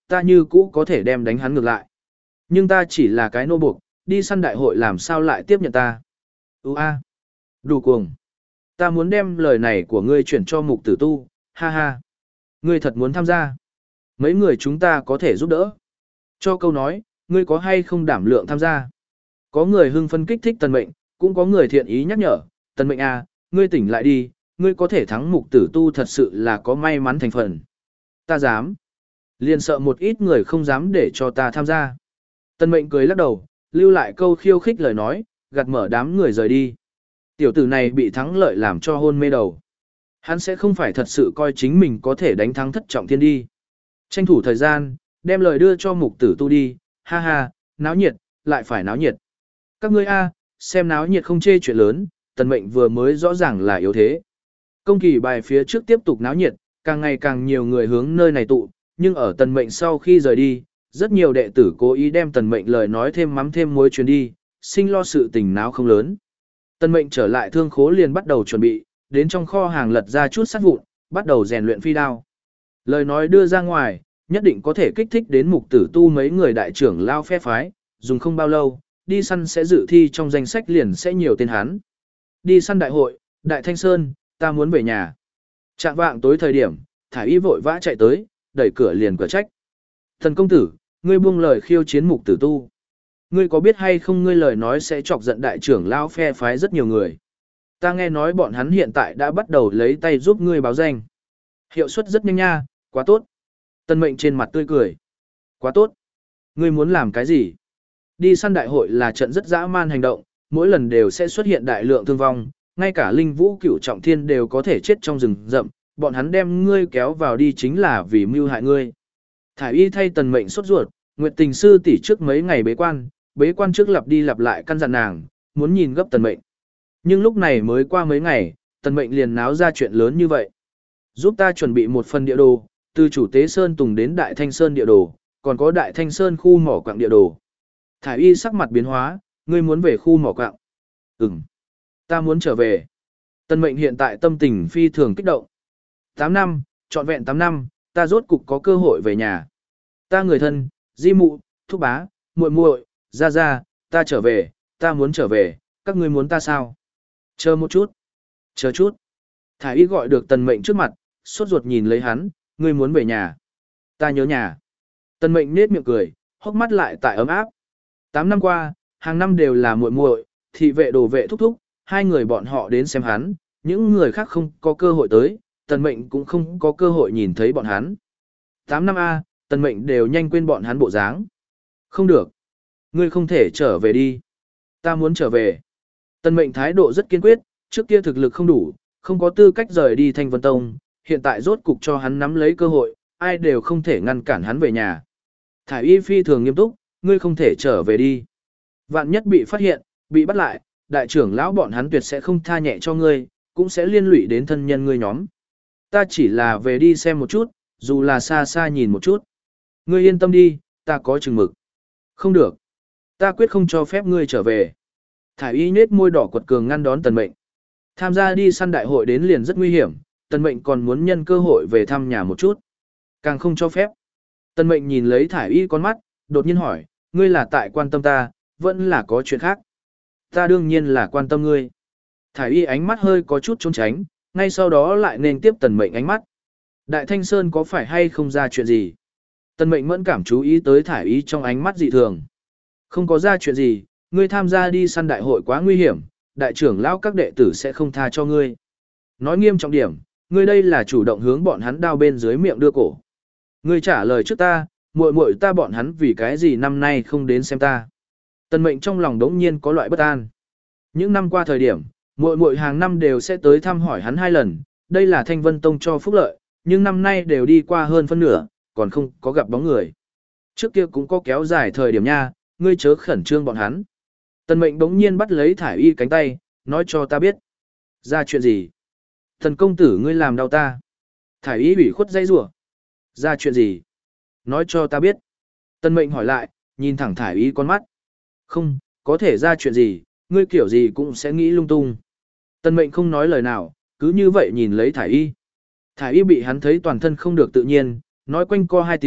ta như cũ có thể đem đánh hắn ngược lại. Nhưng ta chỉ là cái nô buộc, đi săn đại hội làm sao lại tiếp nhận ta. Ú a, đủ cuồng. Ta muốn đem lời này của ngươi chuyển cho mục tử tu, ha ha. Ngươi thật muốn tham gia. Mấy người chúng ta có thể giúp đỡ. Cho câu nói, ngươi có hay không đảm lượng tham gia. Có người hưng phấn kích thích Tần Mệnh, cũng có người thiện ý nhắc nhở, Tần Mệnh à, ngươi tỉnh lại đi, ngươi có thể thắng mục tử tu thật sự là có may mắn thành phần. Ta dám. Liền sợ một ít người không dám để cho ta tham gia. Tần Mệnh cười lắc đầu, lưu lại câu khiêu khích lời nói, gạt mở đám người rời đi. Tiểu tử này bị thắng lợi làm cho hôn mê đầu. Hắn sẽ không phải thật sự coi chính mình có thể đánh thắng thất trọng thiên đi. Tranh thủ thời gian, đem lời đưa cho mục tử tu đi, ha ha, náo nhiệt, lại phải náo nhiệt. Các ngươi a, xem náo nhiệt không chê chuyện lớn, Tần Mệnh vừa mới rõ ràng là yếu thế. Công kỳ bài phía trước tiếp tục náo nhiệt, càng ngày càng nhiều người hướng nơi này tụ, nhưng ở Tần Mệnh sau khi rời đi, rất nhiều đệ tử cố ý đem Tần Mệnh lời nói thêm mắm thêm muối truyền đi, sinh lo sự tình náo không lớn. Tần Mệnh trở lại thương khố liền bắt đầu chuẩn bị, đến trong kho hàng lật ra chút sắt vụn, bắt đầu rèn luyện phi đao. Lời nói đưa ra ngoài, nhất định có thể kích thích đến mục tử tu mấy người đại trưởng lao phe phái, dùng không bao lâu, đi săn sẽ dự thi trong danh sách liền sẽ nhiều tên hắn. Đi săn đại hội, Đại Thanh Sơn, ta muốn về nhà. Trạng vạng tối thời điểm, Thải Y vội vã chạy tới, đẩy cửa liền cửa trách. Thần công tử, ngươi buông lời khiêu chiến mục tử tu. Ngươi có biết hay không ngươi lời nói sẽ chọc giận đại trưởng lao phe phái rất nhiều người. Ta nghe nói bọn hắn hiện tại đã bắt đầu lấy tay giúp ngươi báo danh. Hiệu suất rất nhanh nha, quá tốt. Tần Mệnh trên mặt tươi cười. Quá tốt. Ngươi muốn làm cái gì? Đi săn đại hội là trận rất dã man hành động, mỗi lần đều sẽ xuất hiện đại lượng thương vong, ngay cả linh vũ cửu trọng thiên đều có thể chết trong rừng rậm, bọn hắn đem ngươi kéo vào đi chính là vì mưu hại ngươi. Thải Y thay Tần Mệnh sốt ruột, Nguyệt Tình sư tỷ trước mấy ngày bế quan, bế quan trước lặp đi lặp lại căn dặn nàng, muốn nhìn gấp Tần Mệnh. Nhưng lúc này mới qua mấy ngày, Tần Mệnh liền náo ra chuyện lớn như vậy. Giúp ta chuẩn bị một phần địa đồ, từ chủ tế Sơn Tùng đến Đại Thanh Sơn địa đồ, còn có Đại Thanh Sơn khu mỏ quặng địa đồ. Thải Y sắc mặt biến hóa, ngươi muốn về khu mỏ quặng. Ừm, ta muốn trở về. Tần Mệnh hiện tại tâm tình phi thường kích động. tám năm, trọn vẹn tám năm, ta rốt cục có cơ hội về nhà. Ta người thân, di mụ, thúc bá, muội muội, ra ra, ta trở về, ta muốn trở về, các ngươi muốn ta sao? Chờ một chút, chờ chút. Thải Y gọi được Tần Mệnh trước mặt, sốt ruột nhìn lấy hắn, ngươi muốn về nhà. Ta nhớ nhà. Tần Mệnh nết miệng cười, hốc mắt lại tại ấm áp. Tám năm qua, hàng năm đều là muội muội, thị vệ đồ vệ thúc thúc, hai người bọn họ đến xem hắn, những người khác không có cơ hội tới, Tần Mệnh cũng không có cơ hội nhìn thấy bọn hắn. Tám năm a, Tần Mệnh đều nhanh quên bọn hắn bộ dáng. Không được. Ngươi không thể trở về đi. Ta muốn trở về. Tần Mệnh thái độ rất kiên quyết, trước kia thực lực không đủ, không có tư cách rời đi Thanh Vân Tông, hiện tại rốt cục cho hắn nắm lấy cơ hội, ai đều không thể ngăn cản hắn về nhà. Thải Y phi thường nghiêm túc, ngươi không thể trở về đi. Vạn nhất bị phát hiện, bị bắt lại, đại trưởng lão bọn hắn tuyệt sẽ không tha nhẹ cho ngươi, cũng sẽ liên lụy đến thân nhân ngươi nhóm. Ta chỉ là về đi xem một chút, dù là xa xa nhìn một chút. Ngươi yên tâm đi, ta có chừng mực. Không được. Ta quyết không cho phép ngươi trở về. Thải Y nhếch môi đỏ quật cường ngăn đón Tần Mệnh. Tham gia đi săn đại hội đến liền rất nguy hiểm, Tần Mệnh còn muốn nhân cơ hội về thăm nhà một chút. Càng không cho phép. Tần Mệnh nhìn lấy Thải Y con mắt, đột nhiên hỏi, ngươi là tại quan tâm ta, vẫn là có chuyện khác. Ta đương nhiên là quan tâm ngươi. Thải Y ánh mắt hơi có chút trốn tránh, ngay sau đó lại nên tiếp Tần Mệnh ánh mắt. Đại Thanh Sơn có phải hay không ra chuyện gì? Tần Mệnh mẫn cảm chú ý tới Thải Y trong ánh mắt dị thường. Không có ra chuyện gì, ngươi tham gia đi săn đại hội quá nguy hiểm, đại trưởng lão các đệ tử sẽ không tha cho ngươi. Nói nghiêm trọng điểm, ngươi đây là chủ động hướng bọn hắn đao bên dưới miệng đưa cổ. Ngươi trả lời trước ta, muội muội ta bọn hắn vì cái gì năm nay không đến xem ta. Tần Mệnh trong lòng đống nhiên có loại bất an. Những năm qua thời điểm, muội muội hàng năm đều sẽ tới thăm hỏi hắn hai lần, đây là Thanh Vân Tông cho phúc lợi, nhưng năm nay đều đi qua hơn phân nửa, còn không có gặp bóng người. Trước kia cũng có kéo dài thời điểm nha, ngươi chớ khẩn trương bọn hắn. Tần Mệnh đống nhiên bắt lấy Thải Y cánh tay, nói cho ta biết. Ra chuyện gì? Thần công tử ngươi làm đau ta. Thải Y ủy khuất dây rủa. Ra chuyện gì? Nói cho ta biết. Tần Mệnh hỏi lại, nhìn thẳng Thải Y con mắt. Không, có thể ra chuyện gì, ngươi kiểu gì cũng sẽ nghĩ lung tung. Tần Mệnh không nói lời nào, cứ như vậy nhìn lấy Thải Y. Thải Y bị hắn thấy toàn thân không được tự nhiên, nói quanh co hai tiếng,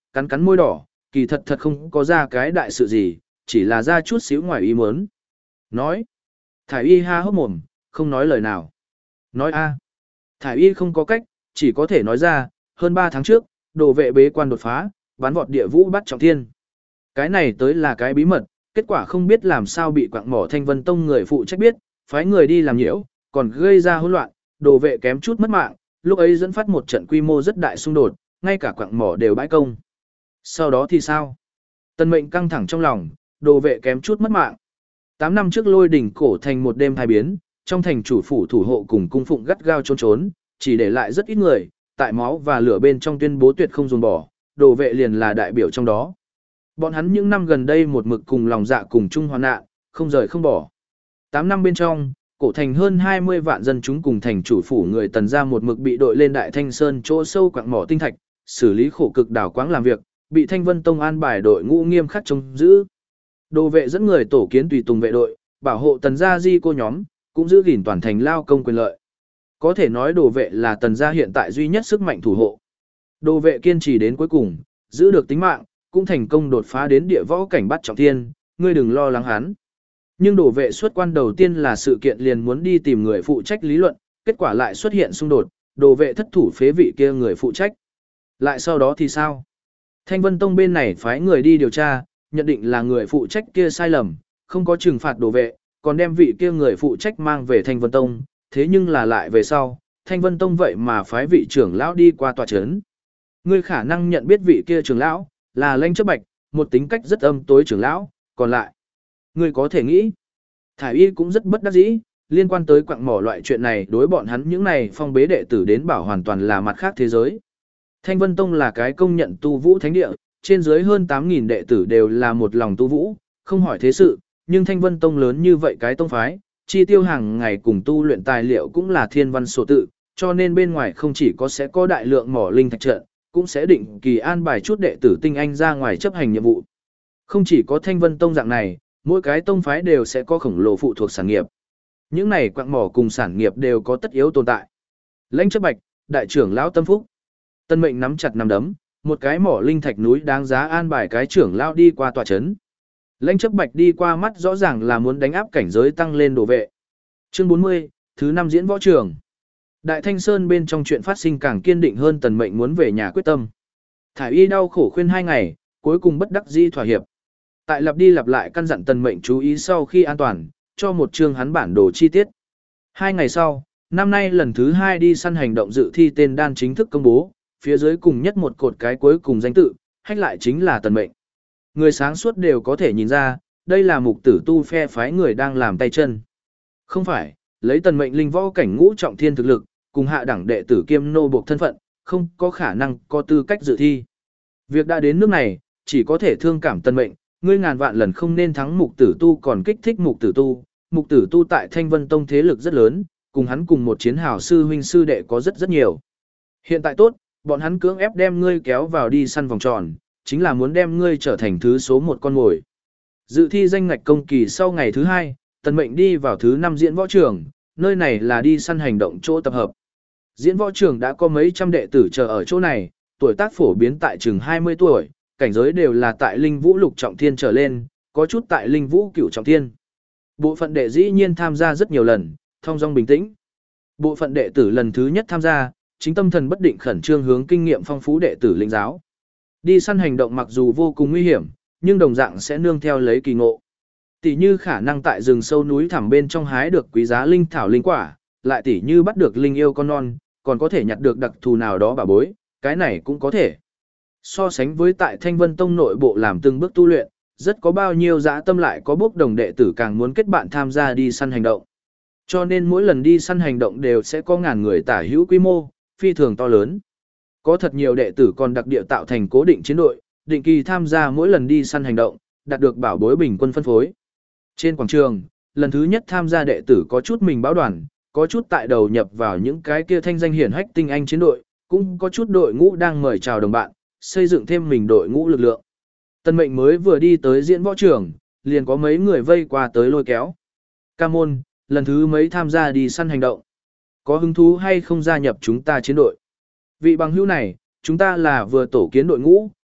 cắn cắn môi đỏ, kỳ thật thật không có ra cái đại sự gì, chỉ là ra chút xíu ngoài ý muốn. Nói. Thải y ha hốc mồm, không nói lời nào. Nói a. Thải y không có cách, chỉ có thể nói ra, hơn ba tháng trước, đồ vệ bế quan đột phá, bắn vọt địa vũ bắt trọng thiên. Cái này tới là cái bí mật, kết quả không biết làm sao bị quạng mỏ Thanh Vân Tông người phụ trách biết, phái người đi làm nhiễu, còn gây ra hỗn loạn, đồ vệ kém chút mất mạng, lúc ấy dẫn phát một trận quy mô rất đại xung đột, ngay cả quạng mỏ đều bãi công. Sau đó thì sao? Tân mệnh căng thẳng trong lòng, đồ vệ kém chút mất mạng. Tám năm trước lôi đỉnh cổ thành một đêm hai biến, trong thành chủ phủ thủ hộ cùng cung phụng gắt gao trốn trốn, chỉ để lại rất ít người, tại máu và lửa bên trong tuyên bố tuyệt không dồn bỏ, đồ vệ liền là đại biểu trong đó. Bọn hắn những năm gần đây một mực cùng lòng dạ cùng chung hoạn nạn, không rời không bỏ. Tám năm bên trong, cổ thành hơn hai mươi vạn dân chúng cùng thành chủ phủ người tần ra một mực bị đội lên Đại Thanh Sơn chỗ sâu quặng mỏ tinh thạch, xử lý khổ cực đào quáng làm việc, bị Thanh Vân Tông an bài đội ngũ nghiêm khắc trông giữ. Đồ vệ dẫn người tổ kiến tùy tùng vệ đội, bảo hộ tần gia di cô nhóm, cũng giữ gìn toàn thành lao công quyền lợi. Có thể nói đồ vệ là tần gia hiện tại duy nhất sức mạnh thủ hộ. Đồ vệ kiên trì đến cuối cùng, giữ được tính mạng, cũng thành công đột phá đến địa võ cảnh bắt trọng thiên, ngươi đừng lo lắng hắn. Nhưng đồ vệ xuất quan đầu tiên là sự kiện liền muốn đi tìm người phụ trách lý luận, kết quả lại xuất hiện xung đột, đồ vệ thất thủ phế vị kia người phụ trách. Lại sau đó thì sao? Thanh Vân Tông bên này phái người đi điều tra, nhận định là người phụ trách kia sai lầm, không có trừng phạt đồ vệ, còn đem vị kia người phụ trách mang về Thanh Vân Tông, thế nhưng là lại về sau, Thanh Vân Tông vậy mà phái vị trưởng lão đi qua tòa chấn. Ngươi khả năng nhận biết vị kia trưởng lão, là Lanh Chấp Bạch, một tính cách rất âm tối trưởng lão, còn lại. Ngươi có thể nghĩ, Thải Y cũng rất bất đắc dĩ, liên quan tới quặng mỏ loại chuyện này đối bọn hắn những này phong bế đệ tử đến bảo hoàn toàn là mặt khác thế giới. Thanh Vân Tông là cái công nhận tu vũ thánh địa, trên dưới hơn tám nghìn đệ tử đều là một lòng tu vũ, không hỏi thế sự, nhưng Thanh Vân Tông lớn như vậy cái tông phái, chi tiêu hàng ngày cùng tu luyện tài liệu cũng là thiên văn sổ tự, cho nên bên ngoài không chỉ có sẽ có đại lượng mỏ linh thạch trận, cũng sẽ định kỳ an bài chút đệ tử tinh anh ra ngoài chấp hành nhiệm vụ. Không chỉ có Thanh Vân Tông dạng này, mỗi cái tông phái đều sẽ có khổng lồ phụ thuộc sản nghiệp. Những này quặng mỏ cùng sản nghiệp đều có tất yếu tồn tại. Lãnh Chấp Bạch, đại trưởng lão Tâm Phúc. Tân Mệnh nắm chặt nắm đấm, một cái mỏ linh thạch núi đáng giá an bài cái trưởng lão đi qua tòa chấn. Lãnh Chấp Bạch đi qua mắt rõ ràng là muốn đánh áp cảnh giới tăng lên đồ vệ. Chương bốn mươi, thứ năm diễn võ trường. Đại Thanh Sơn bên trong chuyện phát sinh càng kiên định hơn Tần Mệnh muốn về nhà quyết tâm. Thải Y đau khổ khuyên hai ngày, cuối cùng bất đắc dĩ thỏa hiệp. Tại lặp đi lặp lại căn dặn Tần Mệnh chú ý sau khi an toàn, cho một chương hắn bản đồ chi tiết. Hai ngày sau, năm nay lần thứ hai đi săn hành động dự thi tên đan chính thức công bố, phía dưới cùng nhất một cột cái cuối cùng danh tự, hách lại chính là Tần Mệnh. Người sáng suốt đều có thể nhìn ra, đây là mục tử tu phe phái người đang làm tay chân. Không phải, lấy Tần Mệnh linh võ cảnh ngũ trọng thiên thực lực, cùng hạ đẳng đệ tử kiêm nô buộc thân phận, không có khả năng có tư cách dự thi. Việc đã đến nước này, chỉ có thể thương cảm Tần Mệnh, ngươi ngàn vạn lần không nên thắng mục tử tu còn kích thích mục tử tu. Mục tử tu tại Thanh Vân Tông thế lực rất lớn, cùng hắn cùng một chiến hào sư huynh sư đệ có rất rất nhiều. Hiện tại tốt, bọn hắn cưỡng ép đem ngươi kéo vào đi săn vòng tròn, chính là muốn đem ngươi trở thành thứ số một con mồi. Dự thi danh ngạch công kỳ sau ngày thứ hai, Tần Mệnh đi vào thứ năm diễn võ trường, nơi này là đi săn hành động chỗ tập hợp. Diễn võ trường đã có mấy trăm đệ tử chờ ở chỗ này, tuổi tác phổ biến tại chừng hai mươi tuổi, cảnh giới đều là tại linh vũ lục trọng thiên trở lên, có chút tại linh vũ cửu trọng thiên. Bộ phận đệ dĩ nhiên tham gia rất nhiều lần, thong dong bình tĩnh. Bộ phận đệ tử lần thứ nhất tham gia, chính tâm thần bất định khẩn trương hướng kinh nghiệm phong phú đệ tử lĩnh giáo. Đi săn hành động mặc dù vô cùng nguy hiểm, nhưng đồng dạng sẽ nương theo lấy kỳ ngộ. Tỷ như khả năng tại rừng sâu núi thẳm bên trong hái được quý giá linh thảo linh quả, lại tỷ như bắt được linh yêu con non, còn có thể nhặt được đặc thù nào đó bảo bối, cái này cũng có thể. So sánh với tại Thanh Vân Tông nội bộ làm từng bước tu luyện, rất có bao nhiêu dã tâm lại có bốc đồng đệ tử càng muốn kết bạn tham gia đi săn hành động. Cho nên mỗi lần đi săn hành động đều sẽ có ngàn người tả hữu quy mô, phi thường to lớn. Có thật nhiều đệ tử còn đặc địa tạo thành cố định chiến đội, định kỳ tham gia mỗi lần đi săn hành động, đạt được bảo bối bình quân phân phối. Trên quảng trường, lần thứ nhất tham gia đệ tử có chút mình báo đoàn, có chút tại đầu nhập vào những cái kia thanh danh hiển hách tinh anh chiến đội, cũng có chút đội ngũ đang mời chào đồng bạn, xây dựng thêm mình đội ngũ lực lượng. Tần Mệnh mới vừa đi tới diễn võ trường, liền có mấy người vây qua tới lôi kéo. Ca môn, lần thứ mấy tham gia đi săn hành động. Có hứng thú hay không gia nhập chúng ta chiến đội? Vị bằng hữu này, chúng ta là vừa tổ kiến đội ngũ,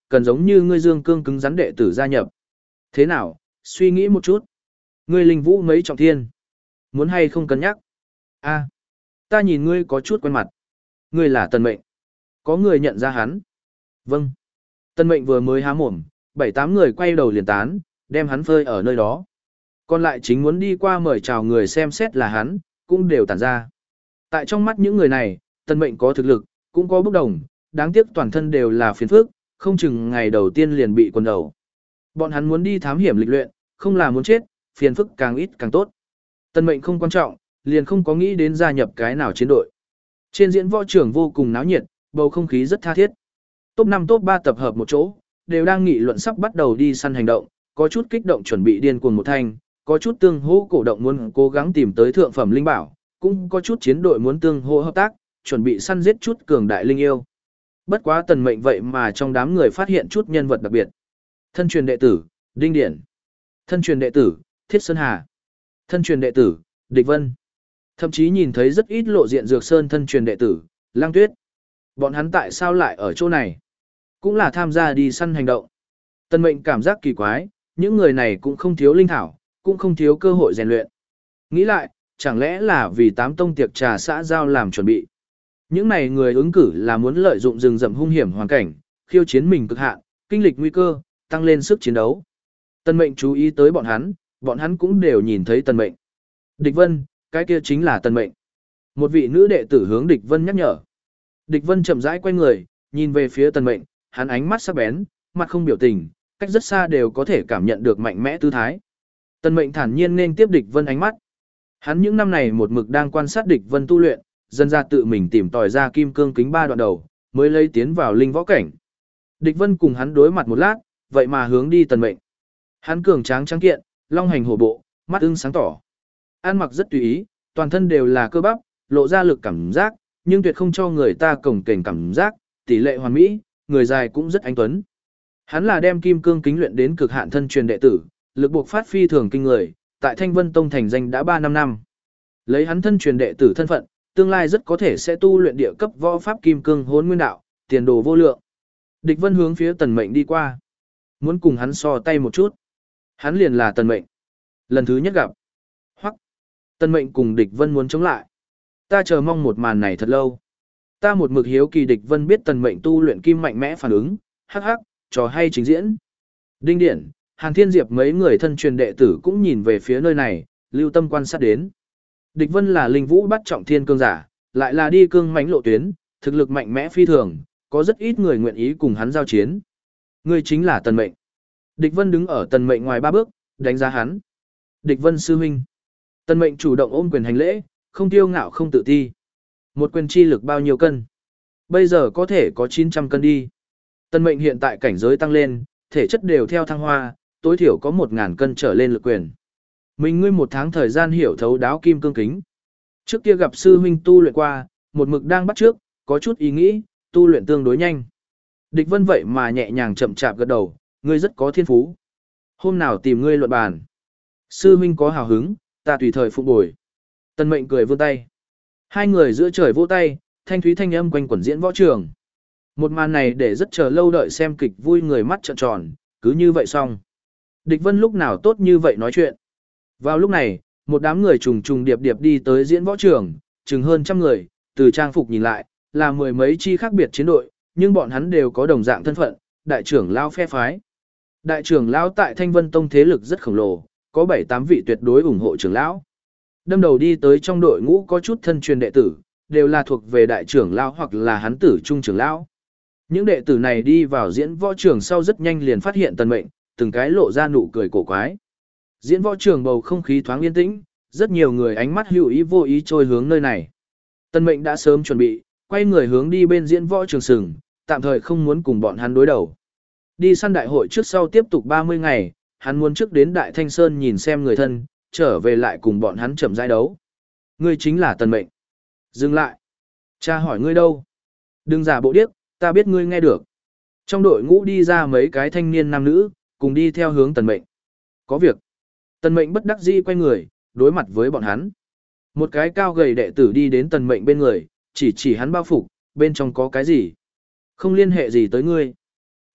cần giống như ngươi dương cương cứng rắn đệ tử gia nhập. Thế nào, suy nghĩ một chút. Ngươi linh vũ mấy trọng thiên. Muốn hay không cân nhắc? A, ta nhìn ngươi có chút quen mặt. Ngươi là Tần Mệnh. Có người nhận ra hắn. Vâng. Tần Mệnh vừa mới há mồm, bảy tám người quay đầu liền tán, đem hắn phơi ở nơi đó. Còn lại chính muốn đi qua mời chào người xem xét là hắn, cũng đều tản ra. Tại trong mắt những người này, Tần Mệnh có thực lực, cũng có bốc đồng, đáng tiếc toàn thân đều là phiền phức, không chừng ngày đầu tiên liền bị quần đầu. Bọn hắn muốn đi thám hiểm lịch luyện, không là muốn chết, phiền phức càng ít càng tốt. Tần Mệnh không quan trọng, liền không có nghĩ đến gia nhập cái nào chiến đội. Trên diễn võ trường vô cùng náo nhiệt, bầu không khí rất tha thiết. Top năm top ba tập hợp một chỗ, đều đang nghị luận sắp bắt đầu đi săn hành động, có chút kích động chuẩn bị điên cuồng một thanh, có chút tương hỗ cổ động muốn cố gắng tìm tới thượng phẩm linh bảo, cũng có chút chiến đội muốn tương hỗ hợp tác, chuẩn bị săn giết chút cường đại linh yêu. Bất quá Tần Mệnh vậy mà trong đám người phát hiện chút nhân vật đặc biệt. Thân truyền đệ tử, Đinh Điển. Thân truyền đệ tử, Thiết Sơn Hà. Thân truyền đệ tử, Địch Vân. Thậm chí nhìn thấy rất ít lộ diện Dược Sơn thân truyền đệ tử, Lang Tuyết. Bọn hắn tại sao lại ở chỗ này? Cũng là tham gia đi săn hành động. Tần Mệnh cảm giác kỳ quái, những người này cũng không thiếu linh thảo, cũng không thiếu cơ hội rèn luyện. Nghĩ lại, chẳng lẽ là vì tám tông tiệc trà xã giao làm chuẩn bị. Những này người ứng cử là muốn lợi dụng rừng rậm hung hiểm hoàn cảnh, khiêu chiến mình cực hạn, kinh lịch nguy cơ, tăng lên sức chiến đấu. Tần Mệnh chú ý tới bọn hắn, bọn hắn cũng đều nhìn thấy Tần Mệnh. Địch Vân, cái kia chính là Tần Mệnh. Một vị nữ đệ tử hướng Địch Vân nhắc nhở. Địch Vân chậm rãi quay người, nhìn về phía Tần Mệnh, hắn ánh mắt sắc bén, mặt không biểu tình, cách rất xa đều có thể cảm nhận được mạnh mẽ tư thái. Tần Mệnh thản nhiên nên tiếp Địch Vân ánh mắt. Hắn những năm này một mực đang quan sát Địch Vân tu luyện, dần ra tự mình tìm tòi ra kim cương kính ba đoạn đầu, mới lấy tiến vào linh võ cảnh. Địch Vân cùng hắn đối mặt một lát, vậy mà hướng đi Tần Mệnh. Hắn cường tráng trắng kiện, long hành hổ bộ, mắt ưng sáng tỏ. Ăn mặc rất tùy ý, toàn thân đều là cơ bắp, lộ ra lực cảm giác, nhưng tuyệt không cho người ta cổng kềnh cảm giác, tỷ lệ hoàn mỹ, người dài cũng rất anh tuấn. Hắn là đem kim cương kính luyện đến cực hạn thân truyền đệ tử, lực buộc phát phi thường kinh người, tại Thanh Vân Tông thành danh đã ba năm năm. Lấy hắn thân truyền đệ tử thân phận, tương lai rất có thể sẽ tu luyện địa cấp võ pháp kim cương hỗn nguyên đạo, tiền đồ vô lượng. Địch Vân hướng phía Tần Mệnh đi qua, muốn cùng hắn so tay một chút. Hắn liền là Tần Mệnh. Lần thứ nhất gặp. Hoặc Tần Mệnh cùng Địch Vân muốn chống lại. Ta chờ mong một màn này thật lâu. Ta một mực hiếu kỳ Địch Vân biết Tần Mệnh tu luyện kim mạnh mẽ phản ứng, hắc hắc, trò hay trình diễn. Đinh Điển, Hàn Thiên Diệp mấy người thân truyền đệ tử cũng nhìn về phía nơi này, lưu tâm quan sát đến. Địch Vân là linh vũ bắt trọng thiên cương giả, lại là đi cương mãnh lộ tuyến, thực lực mạnh mẽ phi thường, có rất ít người nguyện ý cùng hắn giao chiến. Người chính là Tần Mệnh. Địch Vân đứng ở Tần Mệnh ngoài ba bước, đánh giá hắn. Địch Vân sư huynh. Tần Mệnh chủ động ôm quyền hành lễ, không tiêu ngạo không tự ti. Một quyền chi lực bao nhiêu cân? Bây giờ có thể có chín trăm cân đi. Tần Mệnh hiện tại cảnh giới tăng lên, thể chất đều theo thăng hoa, tối thiểu có một nghìn cân trở lên lực quyền. Mình ngươi một tháng thời gian hiểu thấu đáo kim cương kính. Trước kia gặp sư huynh tu luyện qua, một mực đang bắt trước, có chút ý nghĩ, tu luyện tương đối nhanh. Địch Vân vậy mà nhẹ nhàng chậm chạp gật đầu, ngươi rất có thiên phú. Hôm nào tìm ngươi luận bàn. Sư huynh có hào hứng, ta tùy thời phụ bồi. Tần Mệnh cười vươn tay. Hai người giữa trời vỗ tay, thanh thúy thanh âm quanh quẩn diễn võ trường. Một màn này để rất chờ lâu đợi xem kịch vui người mắt trợn tròn, cứ như vậy xong. Địch Vân lúc nào tốt như vậy nói chuyện. Vào lúc này, một đám người trùng trùng điệp điệp đi tới diễn võ trường, chừng hơn trăm người, từ trang phục nhìn lại, là mười mấy chi khác biệt chiến đội, nhưng bọn hắn đều có đồng dạng thân phận, đại trưởng lão phe phái. Đại trưởng lão tại Thanh Vân Tông thế lực rất khổng lồ, có bảy tám vị tuyệt đối ủng hộ trưởng lão. Đâm đầu đi tới trong đội ngũ có chút thân truyền đệ tử, đều là thuộc về đại trưởng lão hoặc là hắn tử trung trưởng lão. Những đệ tử này đi vào diễn võ trường sau rất nhanh liền phát hiện Tần Mệnh, từng cái lộ ra nụ cười cổ quái. Diễn võ trường bầu không khí thoáng yên tĩnh, rất nhiều người ánh mắt hữu ý vô ý trôi hướng nơi này. Tần Mệnh đã sớm chuẩn bị, quay người hướng đi bên diễn võ trường sừng, tạm thời không muốn cùng bọn hắn đối đầu. Đi săn đại hội trước sau tiếp tục ba mươi ngày, hắn muốn trước đến Đại Thanh Sơn nhìn xem người thân, trở về lại cùng bọn hắn chậm rãi đấu. Ngươi chính là Tần Mệnh. Dừng lại. Cha hỏi ngươi đâu? Đừng giả bộ điếc, ta biết ngươi nghe được. Trong đội ngũ đi ra mấy cái thanh niên nam nữ, cùng đi theo hướng Tần Mệnh. Có việc. Tần Mệnh bất đắc dĩ quay người, đối mặt với bọn hắn. Một cái cao gầy đệ tử đi đến Tần Mệnh bên người, chỉ chỉ hắn bao phục, bên trong có cái gì? Không liên hệ gì tới ngươi.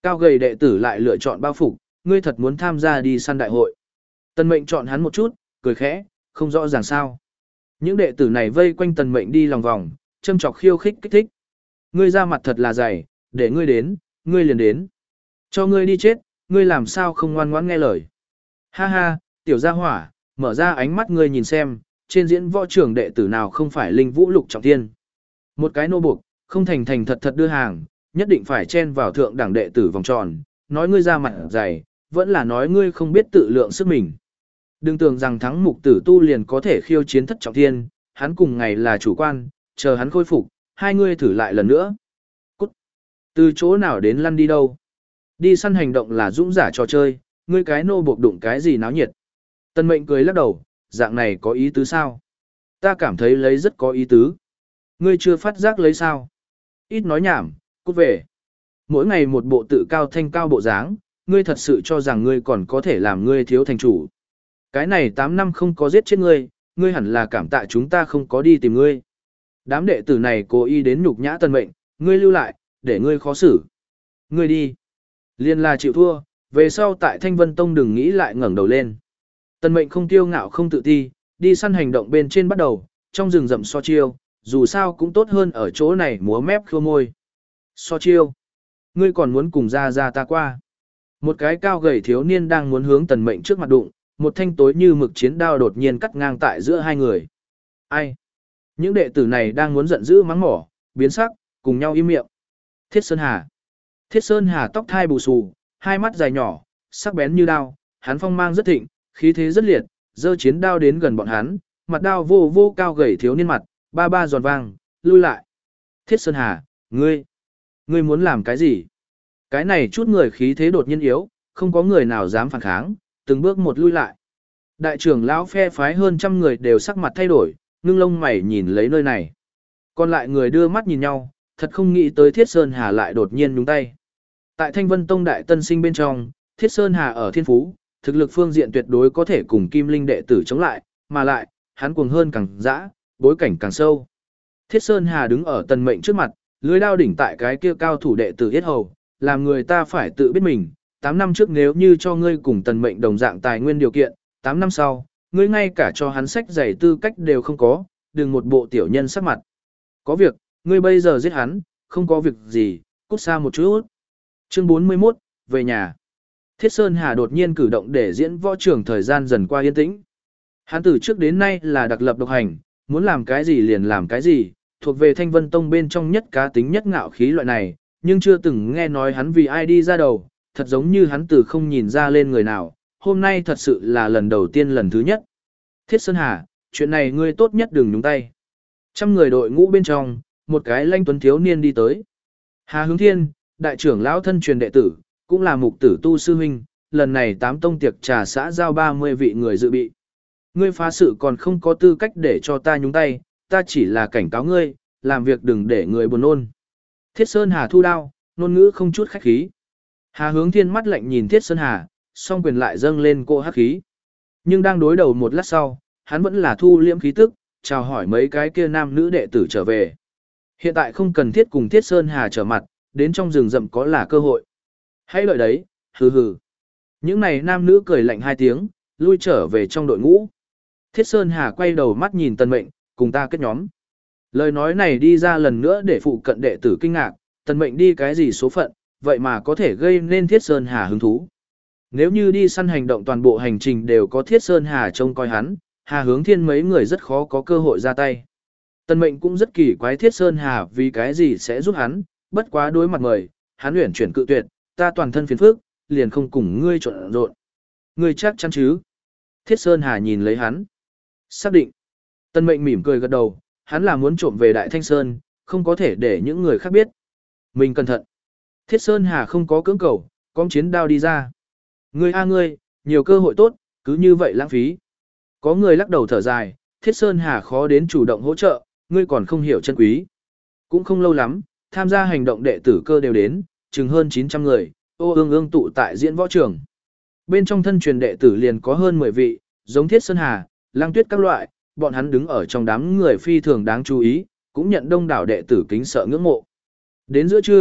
Cao gầy đệ tử lại lựa chọn bao phục, ngươi thật muốn tham gia đi săn đại hội. Tần Mệnh chọn hắn một chút, cười khẽ, không rõ ràng sao. Những đệ tử này vây quanh Tần Mệnh đi lòng vòng, châm chọc khiêu khích kích thích. Ngươi ra mặt thật là dày, để ngươi đến, ngươi liền đến. Cho ngươi đi chết, ngươi làm sao không ngoan ngoãn nghe lời. Ha ha, tiểu gia hỏa, mở ra ánh mắt ngươi nhìn xem, trên diễn võ trường đệ tử nào không phải linh vũ lục trọng thiên. Một cái nô buộc, không thành thành thật thật đưa hàng, nhất định phải chen vào thượng đẳng đệ tử vòng tròn, nói ngươi ra mặt dày, vẫn là nói ngươi không biết tự lượng sức mình. Đừng tưởng rằng thắng mục tử tu liền có thể khiêu chiến thất trọng thiên, hắn cùng ngày là chủ quan, chờ hắn khôi phục, hai ngươi thử lại lần nữa. Cút! Từ chỗ nào đến lăn đi đâu? Đi săn hành động là dũng giả trò chơi, ngươi cái nô buộc đụng cái gì náo nhiệt. Tần Mệnh cười lắc đầu, dạng này có ý tứ sao? Ta cảm thấy lấy rất có ý tứ. Ngươi chưa phát giác lấy sao? Ít nói nhảm, cút về. Mỗi ngày một bộ tự cao thanh cao bộ dáng, ngươi thật sự cho rằng ngươi còn có thể làm ngươi thiếu thành chủ. Cái này tám năm không có giết chết ngươi, ngươi hẳn là cảm tạ chúng ta không có đi tìm ngươi. Đám đệ tử này cố ý đến nhục nhã Tần Mệnh, ngươi lưu lại, để ngươi khó xử. Ngươi đi. Liên là chịu thua, về sau tại Thanh Vân Tông đừng nghĩ lại ngẩng đầu lên. Tần Mệnh không tiêu ngạo không tự ti, đi săn hành động bên trên bắt đầu, trong rừng rậm so chiêu, dù sao cũng tốt hơn ở chỗ này múa mép khua môi. So chiêu. Ngươi còn muốn cùng ra ra ta qua. Một cái cao gầy thiếu niên đang muốn hướng Tần Mệnh trước mặt đụng, một thanh tối như mực chiến đao đột nhiên cắt ngang tại giữa hai người. Ai? Những đệ tử này đang muốn giận dữ mắng mỏ, biến sắc, cùng nhau im miệng. Thiết Sơn Hà. Thiết Sơn Hà tóc thai bù xù, hai mắt dài nhỏ, sắc bén như đao, hắn phong mang rất thịnh, khí thế rất liệt, giơ chiến đao đến gần bọn hắn, mặt đao vô vô cao gầy thiếu niên mặt, ba ba giòn vang, lui lại. Thiết Sơn Hà, ngươi, ngươi muốn làm cái gì? Cái này chút người khí thế đột nhiên yếu, không có người nào dám phản kháng, từng bước một lui lại. Đại trưởng lão phe phái hơn trăm người đều sắc mặt thay đổi, ngưng lông mày nhìn lấy nơi này. Còn lại người đưa mắt nhìn nhau, thật không nghĩ tới Thiết Sơn Hà lại đột nhiên nhúng tay. Tại Thanh Vân Tông đại tân sinh bên trong, Thiết Sơn Hà ở thiên phú, thực lực phương diện tuyệt đối có thể cùng Kim Linh đệ tử chống lại, mà lại, hắn cuồng hơn càng dã, bối cảnh càng sâu. Thiết Sơn Hà đứng ở Tần Mệnh trước mặt, lưỡi đao đỉnh tại cái kia cao thủ đệ tử yết hầu, làm người ta phải tự biết mình, tám năm trước nếu như cho ngươi cùng Tần Mệnh đồng dạng tài nguyên điều kiện, tám năm sau, ngươi ngay cả cho hắn sách giày tư cách đều không có, đừng một bộ tiểu nhân sắc mặt. Có việc, ngươi bây giờ giết hắn, không có việc gì, cút xa một chút. Chương bốn mươi mốt, về nhà. Thiết Sơn Hà đột nhiên cử động để diễn võ trường thời gian dần qua yên tĩnh. Hắn từ trước đến nay là đặc lập độc hành, muốn làm cái gì liền làm cái gì, thuộc về Thanh Vân Tông bên trong nhất cá tính nhất ngạo khí loại này, nhưng chưa từng nghe nói hắn vì ai đi ra đầu, thật giống như hắn từ không nhìn ra lên người nào, hôm nay thật sự là lần đầu tiên lần thứ nhất. Thiết Sơn Hà, chuyện này ngươi tốt nhất đừng nhúng tay. Trăm người đội ngũ bên trong, một cái lanh tuấn thiếu niên đi tới. Hà Hướng Thiên, đại trưởng lão thân truyền đệ tử, cũng là mục tử tu sư huynh, lần này tám tông tiệc trà xã giao ba mươi vị người dự bị. Ngươi phá sự còn không có tư cách để cho ta nhúng tay, ta chỉ là cảnh cáo ngươi, làm việc đừng để người buồn nôn. Thiết Sơn Hà thu đao, ngôn ngữ không chút khách khí. Hà Hướng Thiên mắt lạnh nhìn Thiết Sơn Hà, song quyền lại dâng lên cô hắc khí. Nhưng đang đối đầu một lát sau, hắn vẫn là thu liễm khí tức, chào hỏi mấy cái kia nam nữ đệ tử trở về. Hiện tại không cần thiết cùng Thiết Sơn Hà trở mặt, đến trong rừng rậm có là cơ hội. Hãy đợi đấy, hừ hừ. Những này nam nữ cười lạnh hai tiếng, lui trở về trong đội ngũ. Thiết Sơn Hà quay đầu mắt nhìn Tần Mệnh, cùng ta kết nhóm. Lời nói này đi ra lần nữa để phụ cận đệ tử kinh ngạc, Tần Mệnh đi cái gì số phận, vậy mà có thể gây nên Thiết Sơn Hà hứng thú. Nếu như đi săn hành động toàn bộ hành trình đều có Thiết Sơn Hà trông coi hắn, Hà Hướng Thiên mấy người rất khó có cơ hội ra tay. Tần Mệnh cũng rất kỳ quái Thiết Sơn Hà vì cái gì sẽ giúp hắn, bất quá đối mặt mời, hắn uyển chuyển cự tuyệt, ta toàn thân phiền phức, liền không cùng ngươi trộn rộn. Ngươi chắc chắn chứ? Thiết Sơn Hà nhìn lấy hắn. Xác định. Tần Mệnh mỉm cười gật đầu, hắn là muốn trộm về Đại Thanh Sơn, không có thể để những người khác biết. Mình cẩn thận. Thiết Sơn Hà không có cưỡng cầu, con chiến đao đi ra. Ngươi a ngươi, nhiều cơ hội tốt, cứ như vậy lãng phí. Có người lắc đầu thở dài, Thiết Sơn Hà khó đến chủ động hỗ trợ, ngươi còn không hiểu chân quý. Cũng không lâu lắm, tham gia hành động đệ tử cơ đều đến, chừng hơn chín trăm người, ô ương ương tụ tại diễn võ trường. Bên trong thân truyền đệ tử liền có hơn mười vị, giống Thiết Sơn Hà, Lăng Tuyết các loại, bọn hắn đứng ở trong đám người phi thường đáng chú ý, cũng nhận đông đảo đệ tử kính sợ ngưỡng mộ. Đến giữa trưa,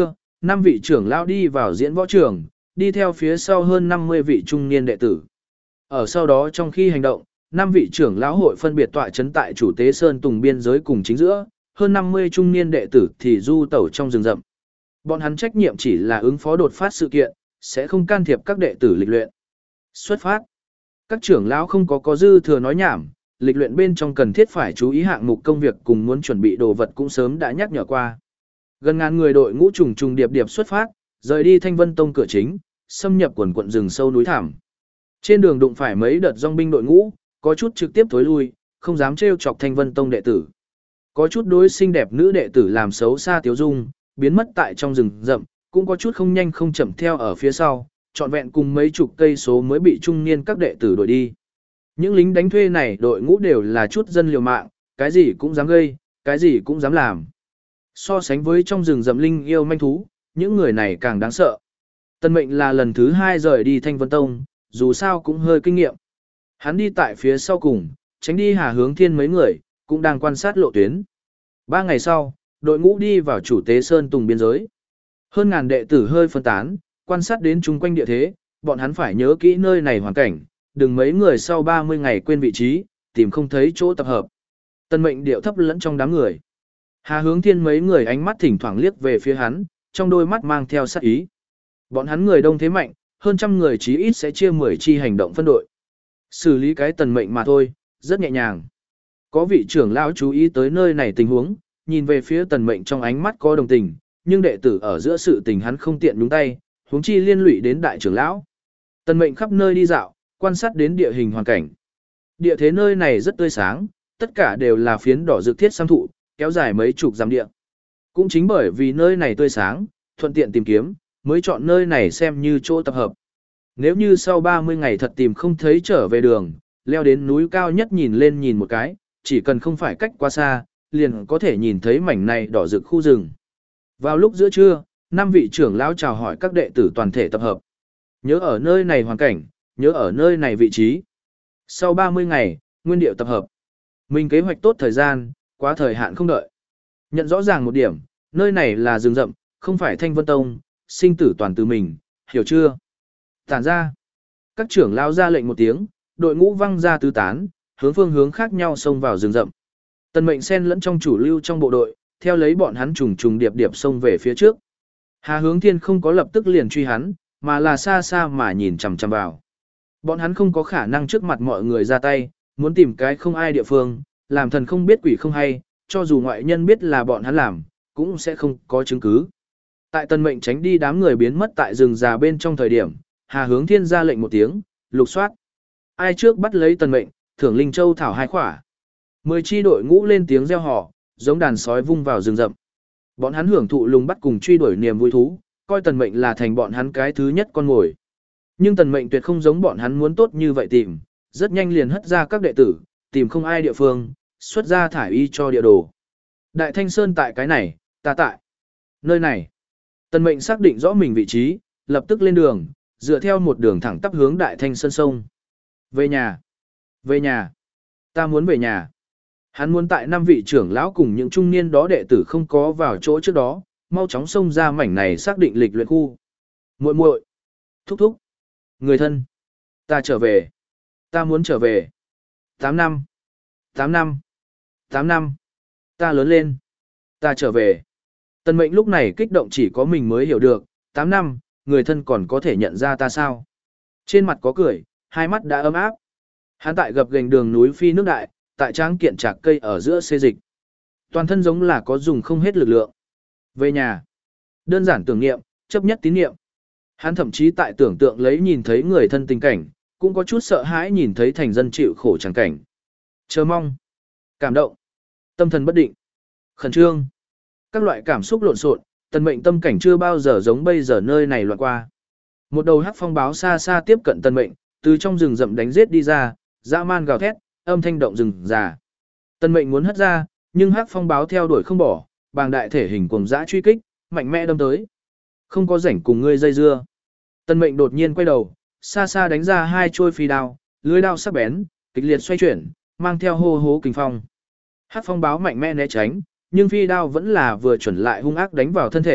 năm vị trưởng lão đi vào diễn võ trường, đi theo phía sau hơn năm mươi vị trung niên đệ tử. Ở sau đó trong khi hành động, năm vị trưởng lão hội phân biệt tọa trấn tại chủ tế sơn tùng biên giới cùng chính giữa, hơn năm mươi trung niên đệ tử thì du tẩu trong rừng rậm. Bọn hắn trách nhiệm chỉ là ứng phó đột phát sự kiện, sẽ không can thiệp các đệ tử lịch luyện. Xuất phát. Các trưởng lão không có có dư thừa nói nhảm, lịch luyện bên trong cần thiết phải chú ý hạng mục công việc cùng muốn chuẩn bị đồ vật cũng sớm đã nhắc nhở qua. Gần ngàn người đội ngũ trùng trùng điệp điệp xuất phát, rời đi Thanh Vân Tông cửa chính, xâm nhập quần quận rừng sâu núi thẳm. Trên đường đụng phải mấy đợt dòng binh đội ngũ, có chút trực tiếp thối lui, không dám trêu chọc Thanh Vân Tông đệ tử. Có chút đối xinh đẹp nữ đệ tử làm xấu xa tiếu dung, biến mất tại trong rừng rậm, cũng có chút không nhanh không chậm theo ở phía sau, trọn vẹn cùng mấy chục cây số mới bị trung niên các đệ tử đuổi đi. Những lính đánh thuê này đội ngũ đều là chút dân liều mạng, cái gì cũng dám gây, cái gì cũng dám làm. So sánh với trong rừng rậm linh yêu manh thú, những người này càng đáng sợ. Tân Mệnh là lần thứ hai rời đi Thanh Vân Tông, dù sao cũng hơi kinh nghiệm. Hắn đi tại phía sau cùng, tránh đi Hà Hướng Thiên mấy người, cũng đang quan sát lộ tuyến. Ba ngày sau, đội ngũ đi vào chủ tế sơn tùng biên giới. Hơn ngàn đệ tử hơi phân tán, quan sát đến chung quanh địa thế, bọn hắn phải nhớ kỹ nơi này hoàn cảnh, đừng mấy người sau ba mươi ngày quên vị trí, tìm không thấy chỗ tập hợp. Tân Mệnh điệu thấp lẫn trong đám người. Hà Hướng Thiên mấy người ánh mắt thỉnh thoảng liếc về phía hắn, trong đôi mắt mang theo sát ý. Bọn hắn người đông thế mạnh, hơn trăm người chí ít sẽ chia mười chi hành động phân đội. Xử lý cái Tần Mệnh mà thôi, rất nhẹ nhàng. Có vị trưởng lão chú ý tới nơi này tình huống, nhìn về phía Tần Mệnh trong ánh mắt có đồng tình, nhưng đệ tử ở giữa sự tình hắn không tiện nhúng tay, huống chi liên lụy đến đại trưởng lão. Tần Mệnh khắp nơi đi dạo, quan sát đến địa hình hoàn cảnh. Địa thế nơi này rất tươi sáng, tất cả đều là phiến đỏ rực thiết sam thụ, kéo dài mấy chục dặm địa. Cũng chính bởi vì nơi này tươi sáng, thuận tiện tìm kiếm, mới chọn nơi này xem như chỗ tập hợp. Nếu như sau ba mươi ngày thật tìm không thấy trở về đường, leo đến núi cao nhất nhìn lên nhìn một cái, chỉ cần không phải cách quá xa, liền có thể nhìn thấy mảnh này đỏ rực khu rừng. Vào lúc giữa trưa, năm vị trưởng lão chào hỏi các đệ tử toàn thể tập hợp. Nhớ ở nơi này hoàn cảnh, nhớ ở nơi này vị trí. Sau ba mươi ngày, nguyên điệu tập hợp. Mình kế hoạch tốt thời gian, quá thời hạn không đợi. Nhận rõ ràng một điểm, nơi này là rừng rậm, không phải Thanh Vân Tông, sinh tử toàn từ mình, hiểu chưa? Tản ra. Các trưởng lão ra lệnh một tiếng, đội ngũ văng ra tứ tán, hướng phương hướng khác nhau xông vào rừng rậm. Tần Mệnh xen lẫn trong chủ lưu trong bộ đội, theo lấy bọn hắn trùng trùng điệp điệp xông về phía trước. Hà Hướng Thiên không có lập tức liền truy hắn, mà là xa xa mà nhìn chằm chằm vào. Bọn hắn không có khả năng trước mặt mọi người ra tay, muốn tìm cái không ai địa phương, làm thần không biết quỷ không hay, cho dù ngoại nhân biết là bọn hắn làm, cũng sẽ không có chứng cứ. Tại Tần Mệnh tránh đi đám người biến mất tại rừng già bên trong thời điểm, Hà Hướng Thiên ra lệnh một tiếng, lục soát. Ai trước bắt lấy Tần Mệnh, thưởng linh châu thảo hai khỏa. Mười chi đội ngũ lên tiếng reo hò, giống đàn sói vung vào rừng rậm. Bọn hắn hưởng thụ lùng bắt cùng truy đuổi niềm vui thú, coi Tần Mệnh là thành bọn hắn cái thứ nhất con mồi. Nhưng Tần Mệnh tuyệt không giống bọn hắn muốn tốt như vậy tìm, rất nhanh liền hất ra các đệ tử, tìm không ai địa phương, xuất ra thải y cho địa đồ. Đại Thanh Sơn tại cái này, ta tại nơi này. Tần Mệnh xác định rõ mình vị trí, lập tức lên đường, dựa theo một đường thẳng tắp hướng Đại Thanh Sơn sông. Về nhà, về nhà, ta muốn về nhà. Hắn muốn tại năm vị trưởng lão cùng những trung niên đó đệ tử không có vào chỗ trước đó, mau chóng xông ra mảnh này xác định lịch luyện khu. Muội muội, thúc thúc, người thân, ta trở về, ta muốn trở về. Tám năm, tám năm, tám năm, ta lớn lên, ta trở về. Tần Mệnh lúc này kích động chỉ có mình mới hiểu được, tám năm, người thân còn có thể nhận ra ta sao. Trên mặt có cười, hai mắt đã ấm áp. Hắn tại gập ghềnh đường núi phi nước đại, tại tráng kiện trạc cây ở giữa xê dịch. Toàn thân giống là có dùng không hết lực lượng. Về nhà. Đơn giản tưởng niệm, chấp nhất tín niệm. Hắn thậm chí tại tưởng tượng lấy nhìn thấy người thân tình cảnh, cũng có chút sợ hãi nhìn thấy thành dân chịu khổ chẳng cảnh. Chờ mong. Cảm động. Tâm thần bất định. Khẩn trương. Các loại cảm xúc lộn xộn, Tần Mệnh tâm cảnh chưa bao giờ giống bây giờ nơi này loạn qua. Một đầu hắc phong báo xa xa tiếp cận Tần Mệnh, từ trong rừng rậm đánh giết đi ra, dã man gào thét, âm thanh động rừng già. Tần Mệnh muốn hất ra, nhưng hắc phong báo theo đuổi không bỏ, bàng đại thể hình cuồng dã truy kích, mạnh mẽ đâm tới. Không có rảnh cùng ngươi dây dưa. Tần Mệnh đột nhiên quay đầu, xa xa đánh ra hai trôi phi đao, lưỡi đao sắc bén, kịch liệt xoay chuyển, mang theo hô hố kình phong. Hắc phong báo mạnh mẽ né tránh, nhưng phi đao vẫn là vừa chuẩn lại hung ác đánh vào thân thể,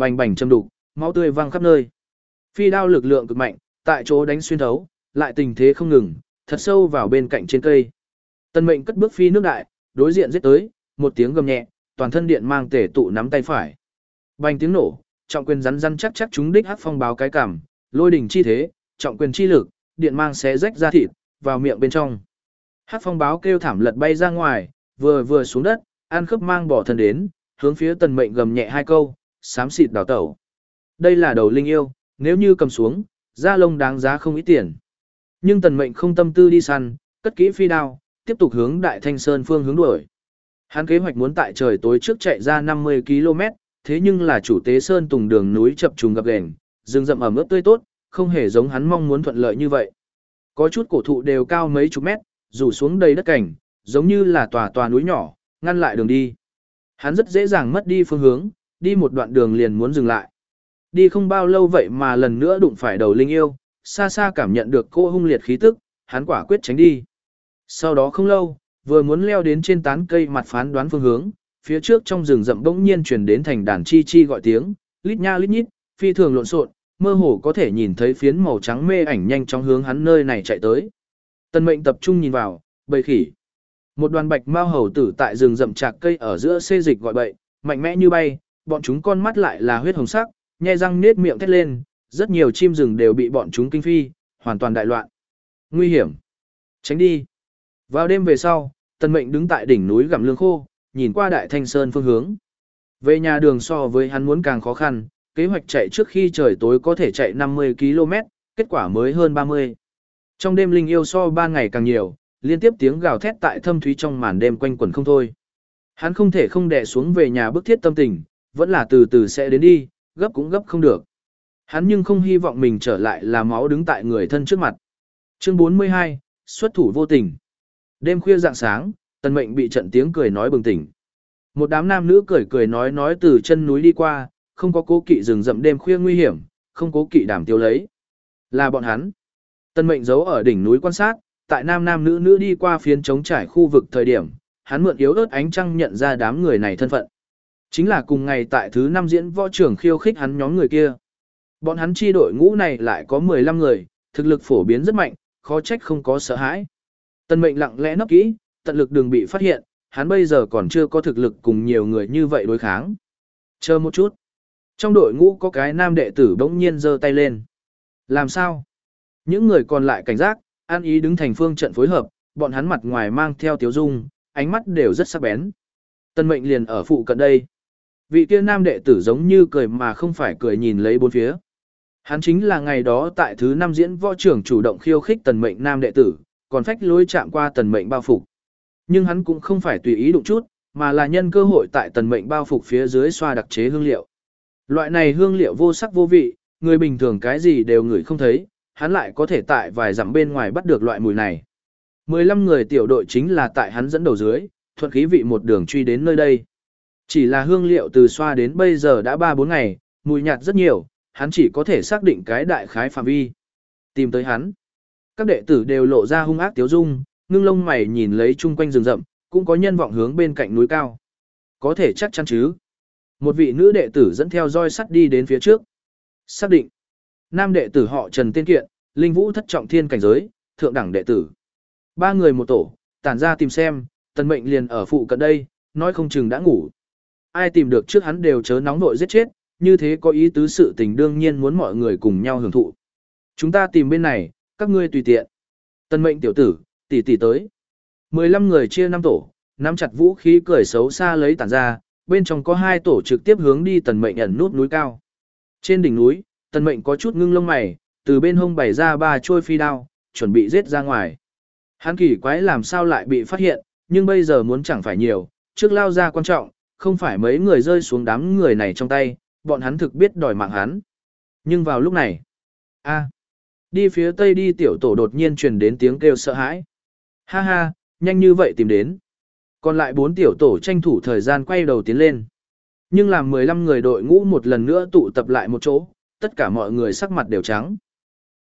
bành bành châm đục, máu tươi văng khắp nơi. Phi đao lực lượng cực mạnh, tại chỗ đánh xuyên thấu, lại tình thế không ngừng, thật sâu vào bên cạnh trên cây. Tần Mệnh cất bước phi nước đại, đối diện giết tới, một tiếng gầm nhẹ, toàn thân điện mang tể tụ nắm tay phải. Bành tiếng nổ, trọng quyền rắn rắn chắc chắc chúng đích hắc phong báo cái cằm, lôi đỉnh chi thế, trọng quyền chi lực, điện mang xé rách ra thịt, vào miệng bên trong. Hắc phong báo kêu thảm lật bay ra ngoài, vừa vừa xuống đất, ăn khớp mang bỏ thân đến, hướng phía Tần Mệnh gầm nhẹ hai câu, xám xịt đào tẩu. Đây là đầu linh yêu, nếu như cầm xuống, da lông đáng giá không ít tiền. Nhưng Tần Mệnh không tâm tư đi săn, cất kỹ phi đao, tiếp tục hướng Đại Thanh Sơn phương hướng đuổi. Hắn kế hoạch muốn tại trời tối trước chạy ra năm mươi ki lô mét, thế nhưng là chủ tế sơn tùng đường núi chập trùng gập ghềnh, rừng rậm ẩm ướt tươi tốt, không hề giống hắn mong muốn thuận lợi như vậy. Có chút cổ thụ đều cao mấy chục mét, rủ xuống đầy đất cảnh, giống như là tòa tòa núi nhỏ, ngăn lại đường đi. Hắn rất dễ dàng mất đi phương hướng, đi một đoạn đường liền muốn dừng lại. Đi không bao lâu vậy mà lần nữa đụng phải đầu linh yêu, xa xa cảm nhận được cô hung liệt khí tức, hắn quả quyết tránh đi. Sau đó không lâu, vừa muốn leo đến trên tán cây mặt phán đoán phương hướng, phía trước trong rừng rậm bỗng nhiên truyền đến thành đàn chi chi gọi tiếng, lít nha lít nhít, phi thường lộn xộn, mơ hồ có thể nhìn thấy phiến màu trắng mê ảnh nhanh chóng hướng hắn nơi này chạy tới. Tần Mệnh tập trung nhìn vào, bầy khỉ. Một đoàn bạch mao hầu tử tại rừng rậm chạc cây ở giữa xê dịch gọi bậy, mạnh mẽ như bay, bọn chúng con mắt lại là huyết hồng sắc, nhe răng nết miệng thét lên, rất nhiều chim rừng đều bị bọn chúng kinh phi, hoàn toàn đại loạn. Nguy hiểm. Tránh đi. Vào đêm về sau, Tần Mệnh đứng tại đỉnh núi gặm lương khô, nhìn qua Đại Thanh Sơn phương hướng. Về nhà đường so với hắn muốn càng khó khăn, kế hoạch chạy trước khi trời tối có thể chạy năm mươi ki lô mét, kết quả mới hơn ba mươi. Trong đêm linh yêu so ba ngày càng nhiều, liên tiếp tiếng gào thét tại thâm thúy trong màn đêm quanh quẩn không thôi. Hắn không thể không đè xuống về nhà bức thiết tâm tình, vẫn là từ từ sẽ đến đi, gấp cũng gấp không được. Hắn nhưng không hy vọng mình trở lại là máu đứng tại người thân trước mặt. Chương bốn mươi hai, xuất thủ vô tình. Đêm khuya rạng sáng, Tần Mệnh bị trận tiếng cười nói bừng tỉnh. Một đám nam nữ cười cười nói nói từ chân núi đi qua, không có cố kỵ rừng rậm đêm khuya nguy hiểm, không cố kỵ đàm tiêu lấy. Là bọn hắn. Tần Mệnh giấu ở đỉnh núi quan sát, tại nam nam nữ nữ đi qua phiến trống trải khu vực thời điểm, hắn mượn yếu ớt ánh trăng nhận ra đám người này thân phận. Chính là cùng ngày tại thứ năm diễn võ trưởng khiêu khích hắn nhóm người kia. Bọn hắn chi đội ngũ này lại có mười lăm người, thực lực phổ biến rất mạnh, khó trách không có sợ hãi. Tần Mệnh lặng lẽ nấp kỹ, tận lực đừng bị phát hiện, hắn bây giờ còn chưa có thực lực cùng nhiều người như vậy đối kháng. Chờ một chút. Trong đội ngũ có cái nam đệ tử bỗng nhiên giơ tay lên. Làm sao? Những người còn lại cảnh giác, an ý đứng thành phương trận phối hợp, bọn hắn mặt ngoài mang theo tiếu dung, ánh mắt đều rất sắc bén. Tần Mệnh liền ở phụ cận đây. Vị kia nam đệ tử giống như cười mà không phải cười nhìn lấy bốn phía. Hắn chính là ngày đó tại thứ năm diễn võ trưởng chủ động khiêu khích Tần Mệnh nam đệ tử, còn phách lối chạm qua Tần Mệnh bao phục. Nhưng hắn cũng không phải tùy ý đụng chút, mà là nhân cơ hội tại Tần Mệnh bao phục phía dưới xoa đặc chế hương liệu. Loại này hương liệu vô sắc vô vị, người bình thường cái gì đều ngửi không thấy, hắn lại có thể tại vài dặm bên ngoài bắt được loại mùi này. mười lăm người tiểu đội chính là tại hắn dẫn đầu dưới, thuận khí vị một đường truy đến nơi đây. Chỉ là hương liệu từ xoa đến bây giờ đã ba bốn ngày, mùi nhạt rất nhiều, hắn chỉ có thể xác định cái đại khái phạm vi. Tìm tới hắn. Các đệ tử đều lộ ra hung ác tiếu dung, ngưng lông mày nhìn lấy chung quanh rừng rậm, cũng có nhân vọng hướng bên cạnh núi cao. Có thể chắc chắn chứ. Một vị nữ đệ tử dẫn theo roi sắt đi đến phía trước. Xác định. Nam đệ tử họ Trần Tiên Kiện, linh vũ thất trọng thiên cảnh giới, thượng đẳng đệ tử. Ba người một tổ, tản ra tìm xem, Tần Mệnh liền ở phụ cận đây, nói không chừng đã ngủ. Ai tìm được trước hắn đều chớ nóng nội giết chết, như thế có ý tứ sự tình đương nhiên muốn mọi người cùng nhau hưởng thụ. Chúng ta tìm bên này, các ngươi tùy tiện. Tần Mệnh tiểu tử, tỷ tỷ tới. mười lăm người chia năm tổ, nắm chặt vũ khí cười xấu xa lấy tản ra, bên trong có hai tổ trực tiếp hướng đi Tần Mệnh ẩn nút núi cao. Trên đỉnh núi, Tần Mệnh có chút ngưng lông mày, từ bên hông bày ra ba chuôi phi đao, chuẩn bị giết ra ngoài. Hắn kỳ quái làm sao lại bị phát hiện, nhưng bây giờ muốn chẳng phải nhiều, trước lao ra quan trọng, không phải mấy người rơi xuống đám người này trong tay, bọn hắn thực biết đòi mạng hắn. Nhưng vào lúc này, a, đi phía tây đi tiểu tổ đột nhiên truyền đến tiếng kêu sợ hãi. Ha ha, nhanh như vậy tìm đến. Còn lại bốn tiểu tổ tranh thủ thời gian quay đầu tiến lên. Nhưng làm mười lăm người đội ngũ một lần nữa tụ tập lại một chỗ, tất cả mọi người sắc mặt đều trắng.